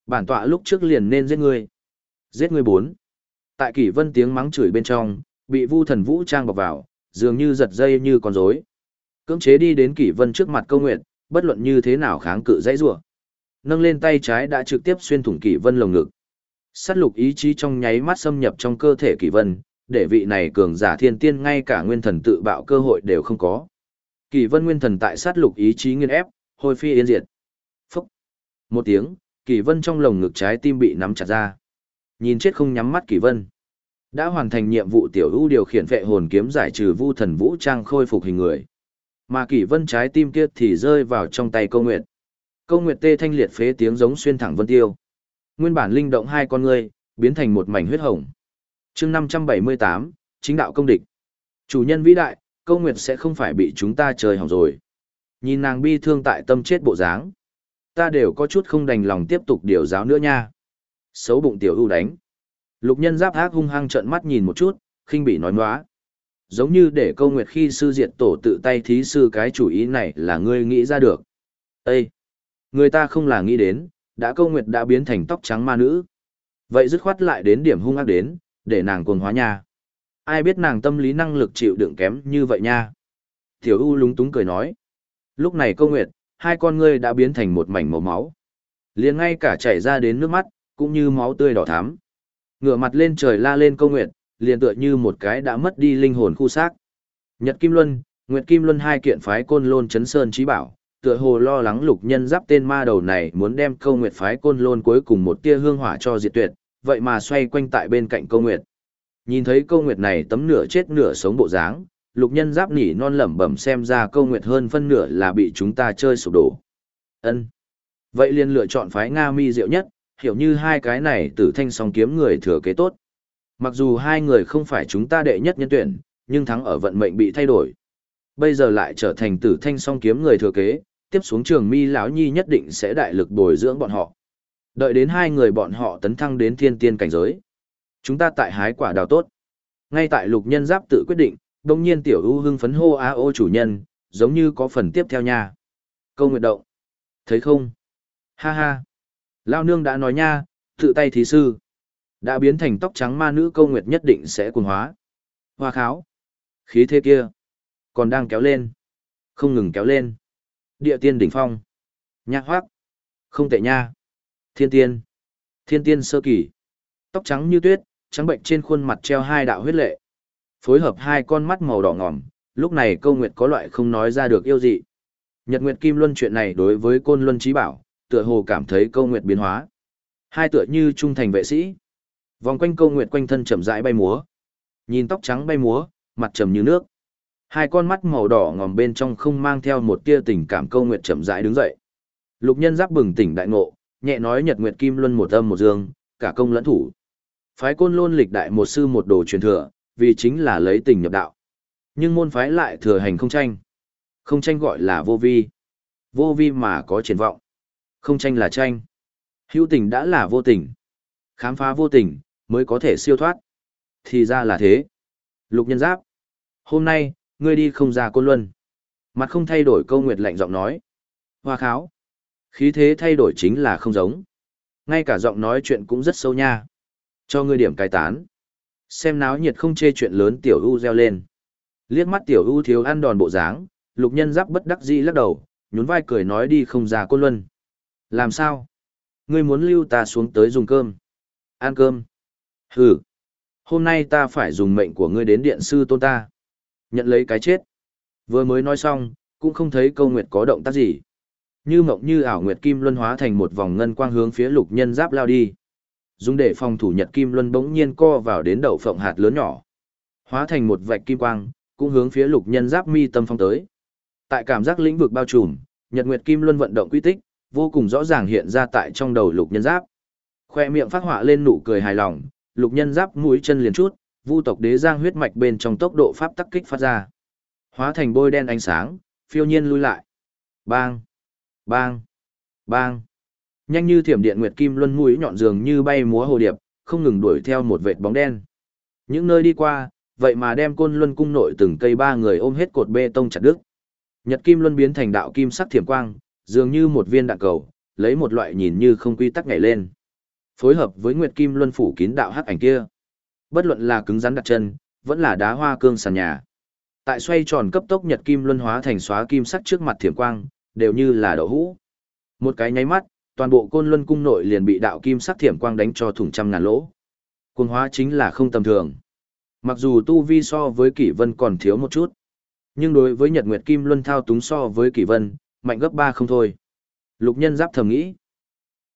Bản tọa lúc trước liền nên giết ngươi. Giết ngươi bốn. Tại Kỷ Vân tiếng mắng chửi bên trong, bị Vu Thần Vũ Trang bọc vào, dường như giật dây như con rối. Cưỡng chế đi đến Kỷ Vân trước mặt Câu Nguyệt, bất luận như thế nào kháng cự dãy rủa. Nâng lên tay trái đã trực tiếp xuyên thủng Kỷ Vân lồng ngực. Sát lục ý chí trong nháy mắt xâm nhập trong cơ thể Kỷ Vân, để vị này cường giả thiên tiên ngay cả nguyên thần tự bạo cơ hội đều không có. Kỷ Vân nguyên thần tại sát lục ý chí nghiền ép, hôi phi yên diệt. Phúc. Một tiếng, Kỷ Vân trong lồng ngực trái tim bị nắm chặt ra. Nhìn chết không nhắm mắt Kỷ Vân. Đã hoàn thành nhiệm vụ tiểu ưu điều khiển vệ hồn kiếm giải trừ Vu Thần Vũ Trang khôi phục hình người. Mà Kỷ Vân trái tim kia thì rơi vào trong tay Câu Nguyệt. Câu Nguyệt tê thanh liệt phế tiếng giống xuyên thẳng vân tiêu. Nguyên bản linh động hai con ngươi, biến thành một mảnh huyết hồng. Chương 578, chính đạo công địch. Chủ nhân vĩ đại, Câu Nguyệt sẽ không phải bị chúng ta chơi hỏng rồi. Nhìn nàng bi thương tại tâm chết bộ dáng, ta đều có chút không đành lòng tiếp tục điều giáo nữa nha. Xấu bụng tiểu ưu đánh. Lục Nhân Giáp ác hung hăng trợn mắt nhìn một chút, khinh bỉ nói nóa. Giống như để Câu Nguyệt khi sư diệt tổ tự tay thí sư, cái chủ ý này là ngươi nghĩ ra được. Ê! Người ta không là nghĩ đến, đã Câu Nguyệt đã biến thành tóc trắng ma nữ. Vậy dứt khoát lại đến điểm hung ác đến, để nàng cuồng hóa nha. Ai biết nàng tâm lý năng lực chịu đựng kém như vậy nha. Tiểu U lúng túng cười nói. Lúc này Câu Nguyệt, hai con ngươi đã biến thành một mảnh màu máu. Liền ngay cả chảy ra đến nước mắt, cũng như máu tươi đỏ thắm. Ngửa mặt lên trời la lên Câu Nguyệt, liền tựa như một cái đã mất đi linh hồn khu xác. Nhật Kim Luân, Nguyệt Kim Luân hai kiện phái Côn Lôn Chấn Sơn Chí Bảo, tựa hồ lo lắng Lục Nhân Giáp tên ma đầu này muốn đem Câu Nguyệt phái Côn Lôn cuối cùng một tia hương hỏa cho diệt tuyệt, vậy mà xoay quanh tại bên cạnh Câu Nguyệt. Nhìn thấy Câu Nguyệt này tấm nửa chết nửa sống bộ dáng, Lục Nhân Giáp nỉ non lẩm bẩm, xem ra Câu Nguyệt hơn phân nửa là bị chúng ta chơi sụp đổ. Ân. Vậy liền lựa chọn phái Nga Mi diệu nhất, hiểu như hai cái này Tử Thanh song kiếm người thừa kế tốt. Mặc dù hai người không phải chúng ta đệ nhất nhân tuyển, nhưng thắng ở vận mệnh bị thay đổi. Bây giờ lại trở thành Tử Thanh song kiếm người thừa kế, tiếp xuống Trường Mi lão nhi nhất định sẽ đại lực bồi dưỡng bọn họ. Đợi đến hai người bọn họ tấn thăng đến thiên tiên cảnh giới, chúng ta tại hái quả đào tốt. Ngay tại Lục Nhân Giáp tự quyết định, đông nhiên Tiểu U hưng phấn hô a ô chủ nhân, giống như có phần tiếp theo nha. Câu Nguyệt động. Thấy không? Ha ha. Lao nương đã nói nha, tự tay thí sư. Đã biến thành tóc trắng ma nữ Câu Nguyệt nhất định sẽ cuồng hóa. Hoa kháo. Khí thế kia. Còn đang kéo lên. Không ngừng kéo lên. Địa tiên đỉnh phong. Nhạc hoác. Không tệ nha. Thiên tiên. Thiên tiên sơ kỳ. Tóc trắng như tuyết, trắng bệnh trên khuôn mặt treo hai đạo huyết lệ. Phối hợp hai con mắt màu đỏ ngòm, lúc này Câu Nguyệt có loại không nói ra được yêu dị. Nhật Nguyệt Kim Luân chuyện này đối với Côn Luân Chí Bảo, tựa hồ cảm thấy Câu Nguyệt biến hóa. Hai tựa như trung thành vệ sĩ. Vòng quanh Câu Nguyệt quanh thân chậm rãi bay múa. Nhìn tóc trắng bay múa, mặt trầm như nước. Hai con mắt màu đỏ ngòm bên trong không mang theo một tia tình cảm, Câu Nguyệt chậm rãi đứng dậy. Lục Nhân Giáp bừng tỉnh đại ngộ, nhẹ nói Nhật Nguyệt Kim Luân một âm một dương, cả công lẫn thủ. Phái Côn Lôn lịch đại một sư một đồ truyền thừa, vì chính là lấy tình nhập đạo. Nhưng môn phái lại thừa hành không tranh. Không tranh gọi là vô vi. Vô vi mà có triển vọng. Không tranh là tranh. Hữu tình đã là vô tình. Khám phá vô tình, mới có thể siêu thoát. Thì ra là thế. Lục Nhân Giáp. Hôm nay, ngươi đi không ra Côn Luân. Mặt không thay đổi, Câu Nguyệt lạnh giọng nói. Hoa kháo. Khí thế thay đổi chính là không giống. Ngay cả giọng nói chuyện cũng rất sâu nha. Cho ngươi điểm cai tán. Xem náo nhiệt không chê chuyện lớn, Tiểu U reo lên. Liếc mắt Tiểu U thiếu ăn đòn bộ dáng, Lục Nhân Giáp bất đắc dĩ lắc đầu, nhún vai cười nói đi không ra Côn Luân. Làm sao? Ngươi muốn lưu ta xuống tới dùng cơm? Ăn cơm? Hừ. Hôm nay ta phải dùng mệnh của ngươi đến điện sư tôn ta. Nhận lấy cái chết. Vừa mới nói xong, cũng không thấy Câu Nguyệt có động tác gì. Như mộng như ảo, Nguyệt Kim Luân hóa thành một vòng ngân quang hướng phía Lục Nhân Giáp lao đi. Dùng để phòng thủ, Nhật Kim Luân bỗng nhiên co vào đến đậu phộng hạt lớn nhỏ. Hóa thành một vạch kim quang, cũng hướng phía Lục Nhân Giáp mi tâm phong tới. Tại cảm giác lĩnh vực bao trùm, Nhật Nguyệt Kim Luân vận động quy tích, vô cùng rõ ràng hiện ra tại trong đầu Lục Nhân Giáp. Khoe miệng phát họa lên nụ cười hài lòng, Lục Nhân Giáp mũi chân liền chút, Vu tộc đế giang huyết mạch bên trong tốc độ pháp tắc kích phát ra. Hóa thành bôi đen ánh sáng, phiêu nhiên lui lại. Bang! Bang! Bang! Nhanh như thiểm điện, Nguyệt Kim Luân mũi nhọn dường như bay múa hồ điệp, không ngừng đuổi theo một vệt bóng đen. Những nơi đi qua, vậy mà đem Côn Luân cung nội từng cây ba người ôm hết cột bê tông chặt đứt. Nhật Kim Luân biến thành đạo kim sắc thiểm quang, dường như một viên đạn cầu, lấy một loại nhìn như không quy tắc nhảy lên. Phối hợp với Nguyệt Kim Luân phủ kín đạo hắc ảnh kia. Bất luận là cứng rắn đặt chân, vẫn là đá hoa cương sàn nhà. Tại xoay tròn cấp tốc Nhật Kim Luân hóa thành xóa kim sắc trước mặt Thiểm Quang, đều như là đậu hũ. Một cái nháy mắt, toàn bộ Côn Luân cung nội liền bị đạo kim sắc Thiểm Quang đánh cho thủng trăm ngàn lỗ. Cuồng hóa chính là không tầm thường. Mặc dù tu vi so với Kỷ Vân còn thiếu một chút, nhưng đối với Nhật Nguyệt Kim Luân thao túng so với Kỷ Vân, mạnh gấp 3 không thôi. Lục Nhân Giáp thầm nghĩ,